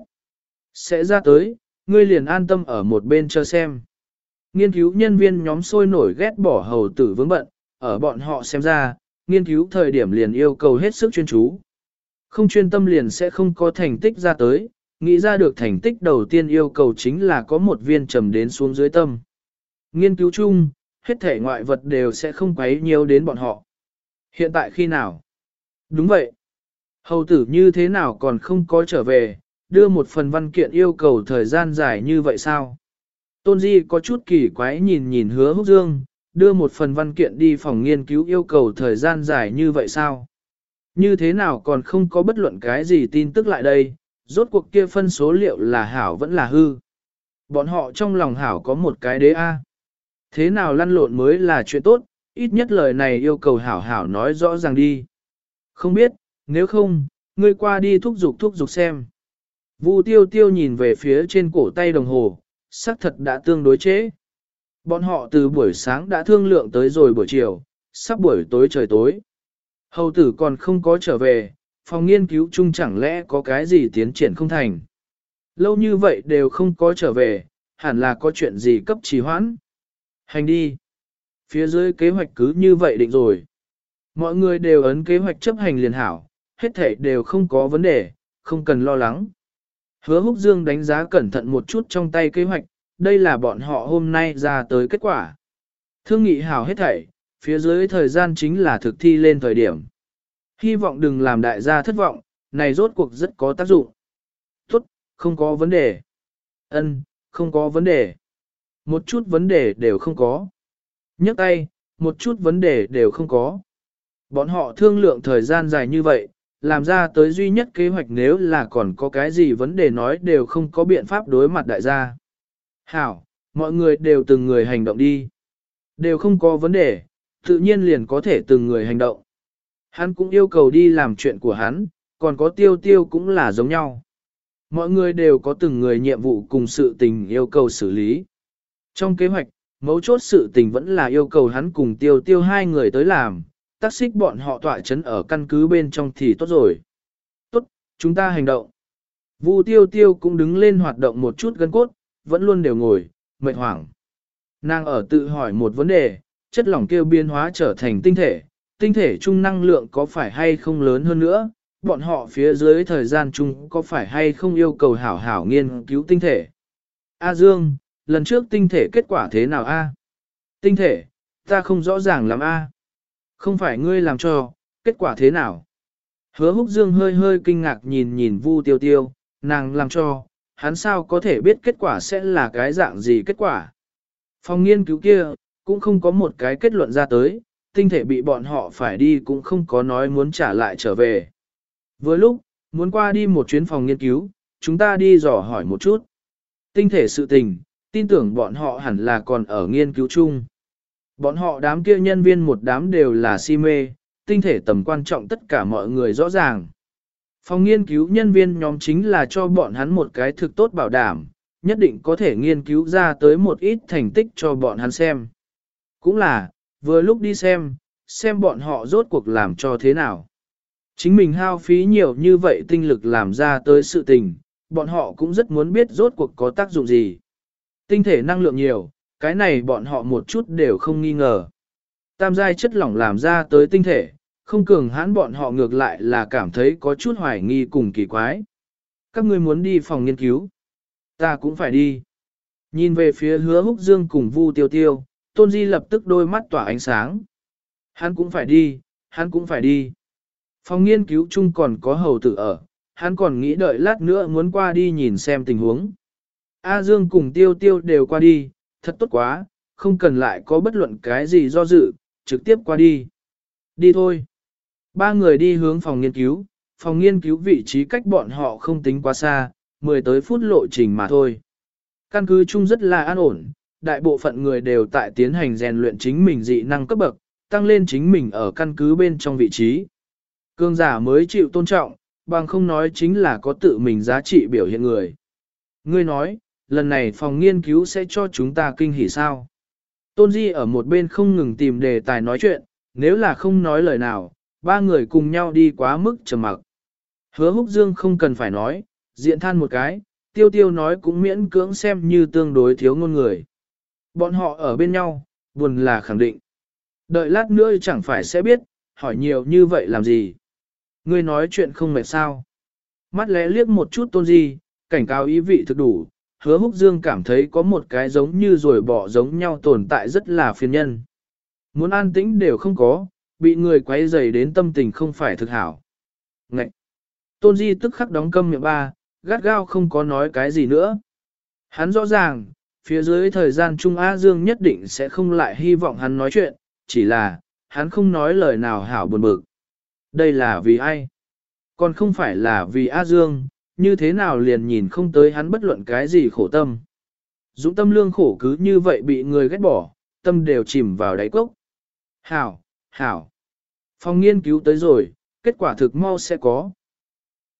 Sẽ ra tới, ngươi liền an tâm ở một bên chờ xem. Nghiên cứu nhân viên nhóm sôi nổi ghét bỏ hầu tử vướng bận, ở bọn họ xem ra, nghiên cứu thời điểm liền yêu cầu hết sức chuyên chú. Không chuyên tâm liền sẽ không có thành tích ra tới, nghĩ ra được thành tích đầu tiên yêu cầu chính là có một viên trầm đến xuống dưới tâm. Nghiên cứu chung, hết thể ngoại vật đều sẽ không quấy nhiều đến bọn họ. Hiện tại khi nào? Đúng vậy. Hầu tử như thế nào còn không có trở về, đưa một phần văn kiện yêu cầu thời gian dài như vậy sao? Tôn Di có chút kỳ quái nhìn nhìn Hứa Húc Dương, đưa một phần văn kiện đi phòng nghiên cứu yêu cầu thời gian dài như vậy sao? Như thế nào còn không có bất luận cái gì tin tức lại đây, rốt cuộc kia phân số liệu là hảo vẫn là hư. Bọn họ trong lòng hảo có một cái đế A. Thế nào lăn lộn mới là chuyện tốt, ít nhất lời này yêu cầu hảo hảo nói rõ ràng đi. Không biết, nếu không, ngươi qua đi thúc giục thúc giục xem. Vu tiêu tiêu nhìn về phía trên cổ tay đồng hồ, xác thật đã tương đối chế. Bọn họ từ buổi sáng đã thương lượng tới rồi buổi chiều, sắp buổi tối trời tối. Hầu tử còn không có trở về, phòng nghiên cứu chung chẳng lẽ có cái gì tiến triển không thành. Lâu như vậy đều không có trở về, hẳn là có chuyện gì cấp trì hoãn. Hành đi. Phía dưới kế hoạch cứ như vậy định rồi. Mọi người đều ấn kế hoạch chấp hành liền hảo, hết thảy đều không có vấn đề, không cần lo lắng. Hứa Húc Dương đánh giá cẩn thận một chút trong tay kế hoạch, đây là bọn họ hôm nay ra tới kết quả. Thương nghị hảo hết thảy, phía dưới thời gian chính là thực thi lên thời điểm. Hy vọng đừng làm đại gia thất vọng, này rốt cuộc rất có tác dụng. Tốt, không có vấn đề. Ân, không có vấn đề. Một chút vấn đề đều không có. Nhấc tay, một chút vấn đề đều không có. Bọn họ thương lượng thời gian dài như vậy, làm ra tới duy nhất kế hoạch nếu là còn có cái gì vấn đề nói đều không có biện pháp đối mặt đại gia. Hảo, mọi người đều từng người hành động đi. Đều không có vấn đề, tự nhiên liền có thể từng người hành động. Hắn cũng yêu cầu đi làm chuyện của hắn, còn có tiêu tiêu cũng là giống nhau. Mọi người đều có từng người nhiệm vụ cùng sự tình yêu cầu xử lý. Trong kế hoạch, mấu chốt sự tình vẫn là yêu cầu hắn cùng tiêu tiêu hai người tới làm, tác xích bọn họ tọa chấn ở căn cứ bên trong thì tốt rồi. Tốt, chúng ta hành động. Vu tiêu tiêu cũng đứng lên hoạt động một chút gân cốt, vẫn luôn đều ngồi, mệt hoảng. Nàng ở tự hỏi một vấn đề, chất lỏng kêu biến hóa trở thành tinh thể, tinh thể chung năng lượng có phải hay không lớn hơn nữa, bọn họ phía dưới thời gian chung có phải hay không yêu cầu hảo hảo nghiên cứu tinh thể. A Dương, lần trước tinh thể kết quả thế nào a? Tinh thể, ta không rõ ràng lắm a. Không phải ngươi làm cho, kết quả thế nào? Hứa Húc Dương hơi hơi kinh ngạc nhìn nhìn Vu Tiêu Tiêu, nàng làm cho, hắn sao có thể biết kết quả sẽ là cái dạng gì kết quả? Phòng nghiên cứu kia, cũng không có một cái kết luận ra tới, tinh thể bị bọn họ phải đi cũng không có nói muốn trả lại trở về. Vừa lúc, muốn qua đi một chuyến phòng nghiên cứu, chúng ta đi dò hỏi một chút. Tinh thể sự tình, tin tưởng bọn họ hẳn là còn ở nghiên cứu chung. Bọn họ đám kia nhân viên một đám đều là si mê, tinh thể tầm quan trọng tất cả mọi người rõ ràng. Phòng nghiên cứu nhân viên nhóm chính là cho bọn hắn một cái thực tốt bảo đảm, nhất định có thể nghiên cứu ra tới một ít thành tích cho bọn hắn xem. Cũng là, vừa lúc đi xem, xem bọn họ rốt cuộc làm cho thế nào. Chính mình hao phí nhiều như vậy tinh lực làm ra tới sự tình, bọn họ cũng rất muốn biết rốt cuộc có tác dụng gì. Tinh thể năng lượng nhiều, cái này bọn họ một chút đều không nghi ngờ. Tam giai chất lỏng làm ra tới tinh thể, không cường hãn bọn họ ngược lại là cảm thấy có chút hoài nghi cùng kỳ quái. Các ngươi muốn đi phòng nghiên cứu. Ta cũng phải đi. Nhìn về phía Hứa Húc Dương cùng Vu Tiêu Tiêu, Tôn Di lập tức đôi mắt tỏa ánh sáng. Hắn cũng phải đi, hắn cũng phải đi. Phòng nghiên cứu chung còn có hầu tử ở, hắn còn nghĩ đợi lát nữa muốn qua đi nhìn xem tình huống. A Dương cùng Tiêu Tiêu đều qua đi, thật tốt quá, không cần lại có bất luận cái gì do dự, trực tiếp qua đi. Đi thôi. Ba người đi hướng phòng nghiên cứu, phòng nghiên cứu vị trí cách bọn họ không tính quá xa, mười tới phút lộ trình mà thôi. Căn cứ chung rất là an ổn, đại bộ phận người đều tại tiến hành rèn luyện chính mình dị năng cấp bậc, tăng lên chính mình ở căn cứ bên trong vị trí. Cương giả mới chịu tôn trọng, bằng không nói chính là có tự mình giá trị biểu hiện người. Ngươi nói, lần này phòng nghiên cứu sẽ cho chúng ta kinh hỉ sao? Tôn Di ở một bên không ngừng tìm đề tài nói chuyện, nếu là không nói lời nào, ba người cùng nhau đi quá mức trầm mặc. Hứa Húc Dương không cần phải nói, diện than một cái, Tiêu Tiêu nói cũng miễn cưỡng xem như tương đối thiếu ngôn người. Bọn họ ở bên nhau, buồn là khẳng định. Đợi lát nữa chẳng phải sẽ biết, hỏi nhiều như vậy làm gì. Ngươi nói chuyện không mệt sao. Mắt lẽ liếc một chút Tôn Di, cảnh cáo ý vị thực đủ, Hứa Húc Dương cảm thấy có một cái giống như rồi bỏ giống nhau tồn tại rất là phiền nhân. Muốn an tĩnh đều không có, bị người quấy rầy đến tâm tình không phải thực hảo. Ngậy! Tôn Di tức khắc đóng câm miệng ba, gắt gao không có nói cái gì nữa. Hắn rõ ràng, phía dưới thời gian Trung A Dương nhất định sẽ không lại hy vọng hắn nói chuyện, chỉ là, hắn không nói lời nào hảo buồn bực. Đây là vì ai? Còn không phải là vì A Dương, như thế nào liền nhìn không tới hắn bất luận cái gì khổ tâm. Dũng tâm lương khổ cứ như vậy bị người ghét bỏ, tâm đều chìm vào đáy cốc. Hảo, hảo. Phòng nghiên cứu tới rồi, kết quả thực mau sẽ có.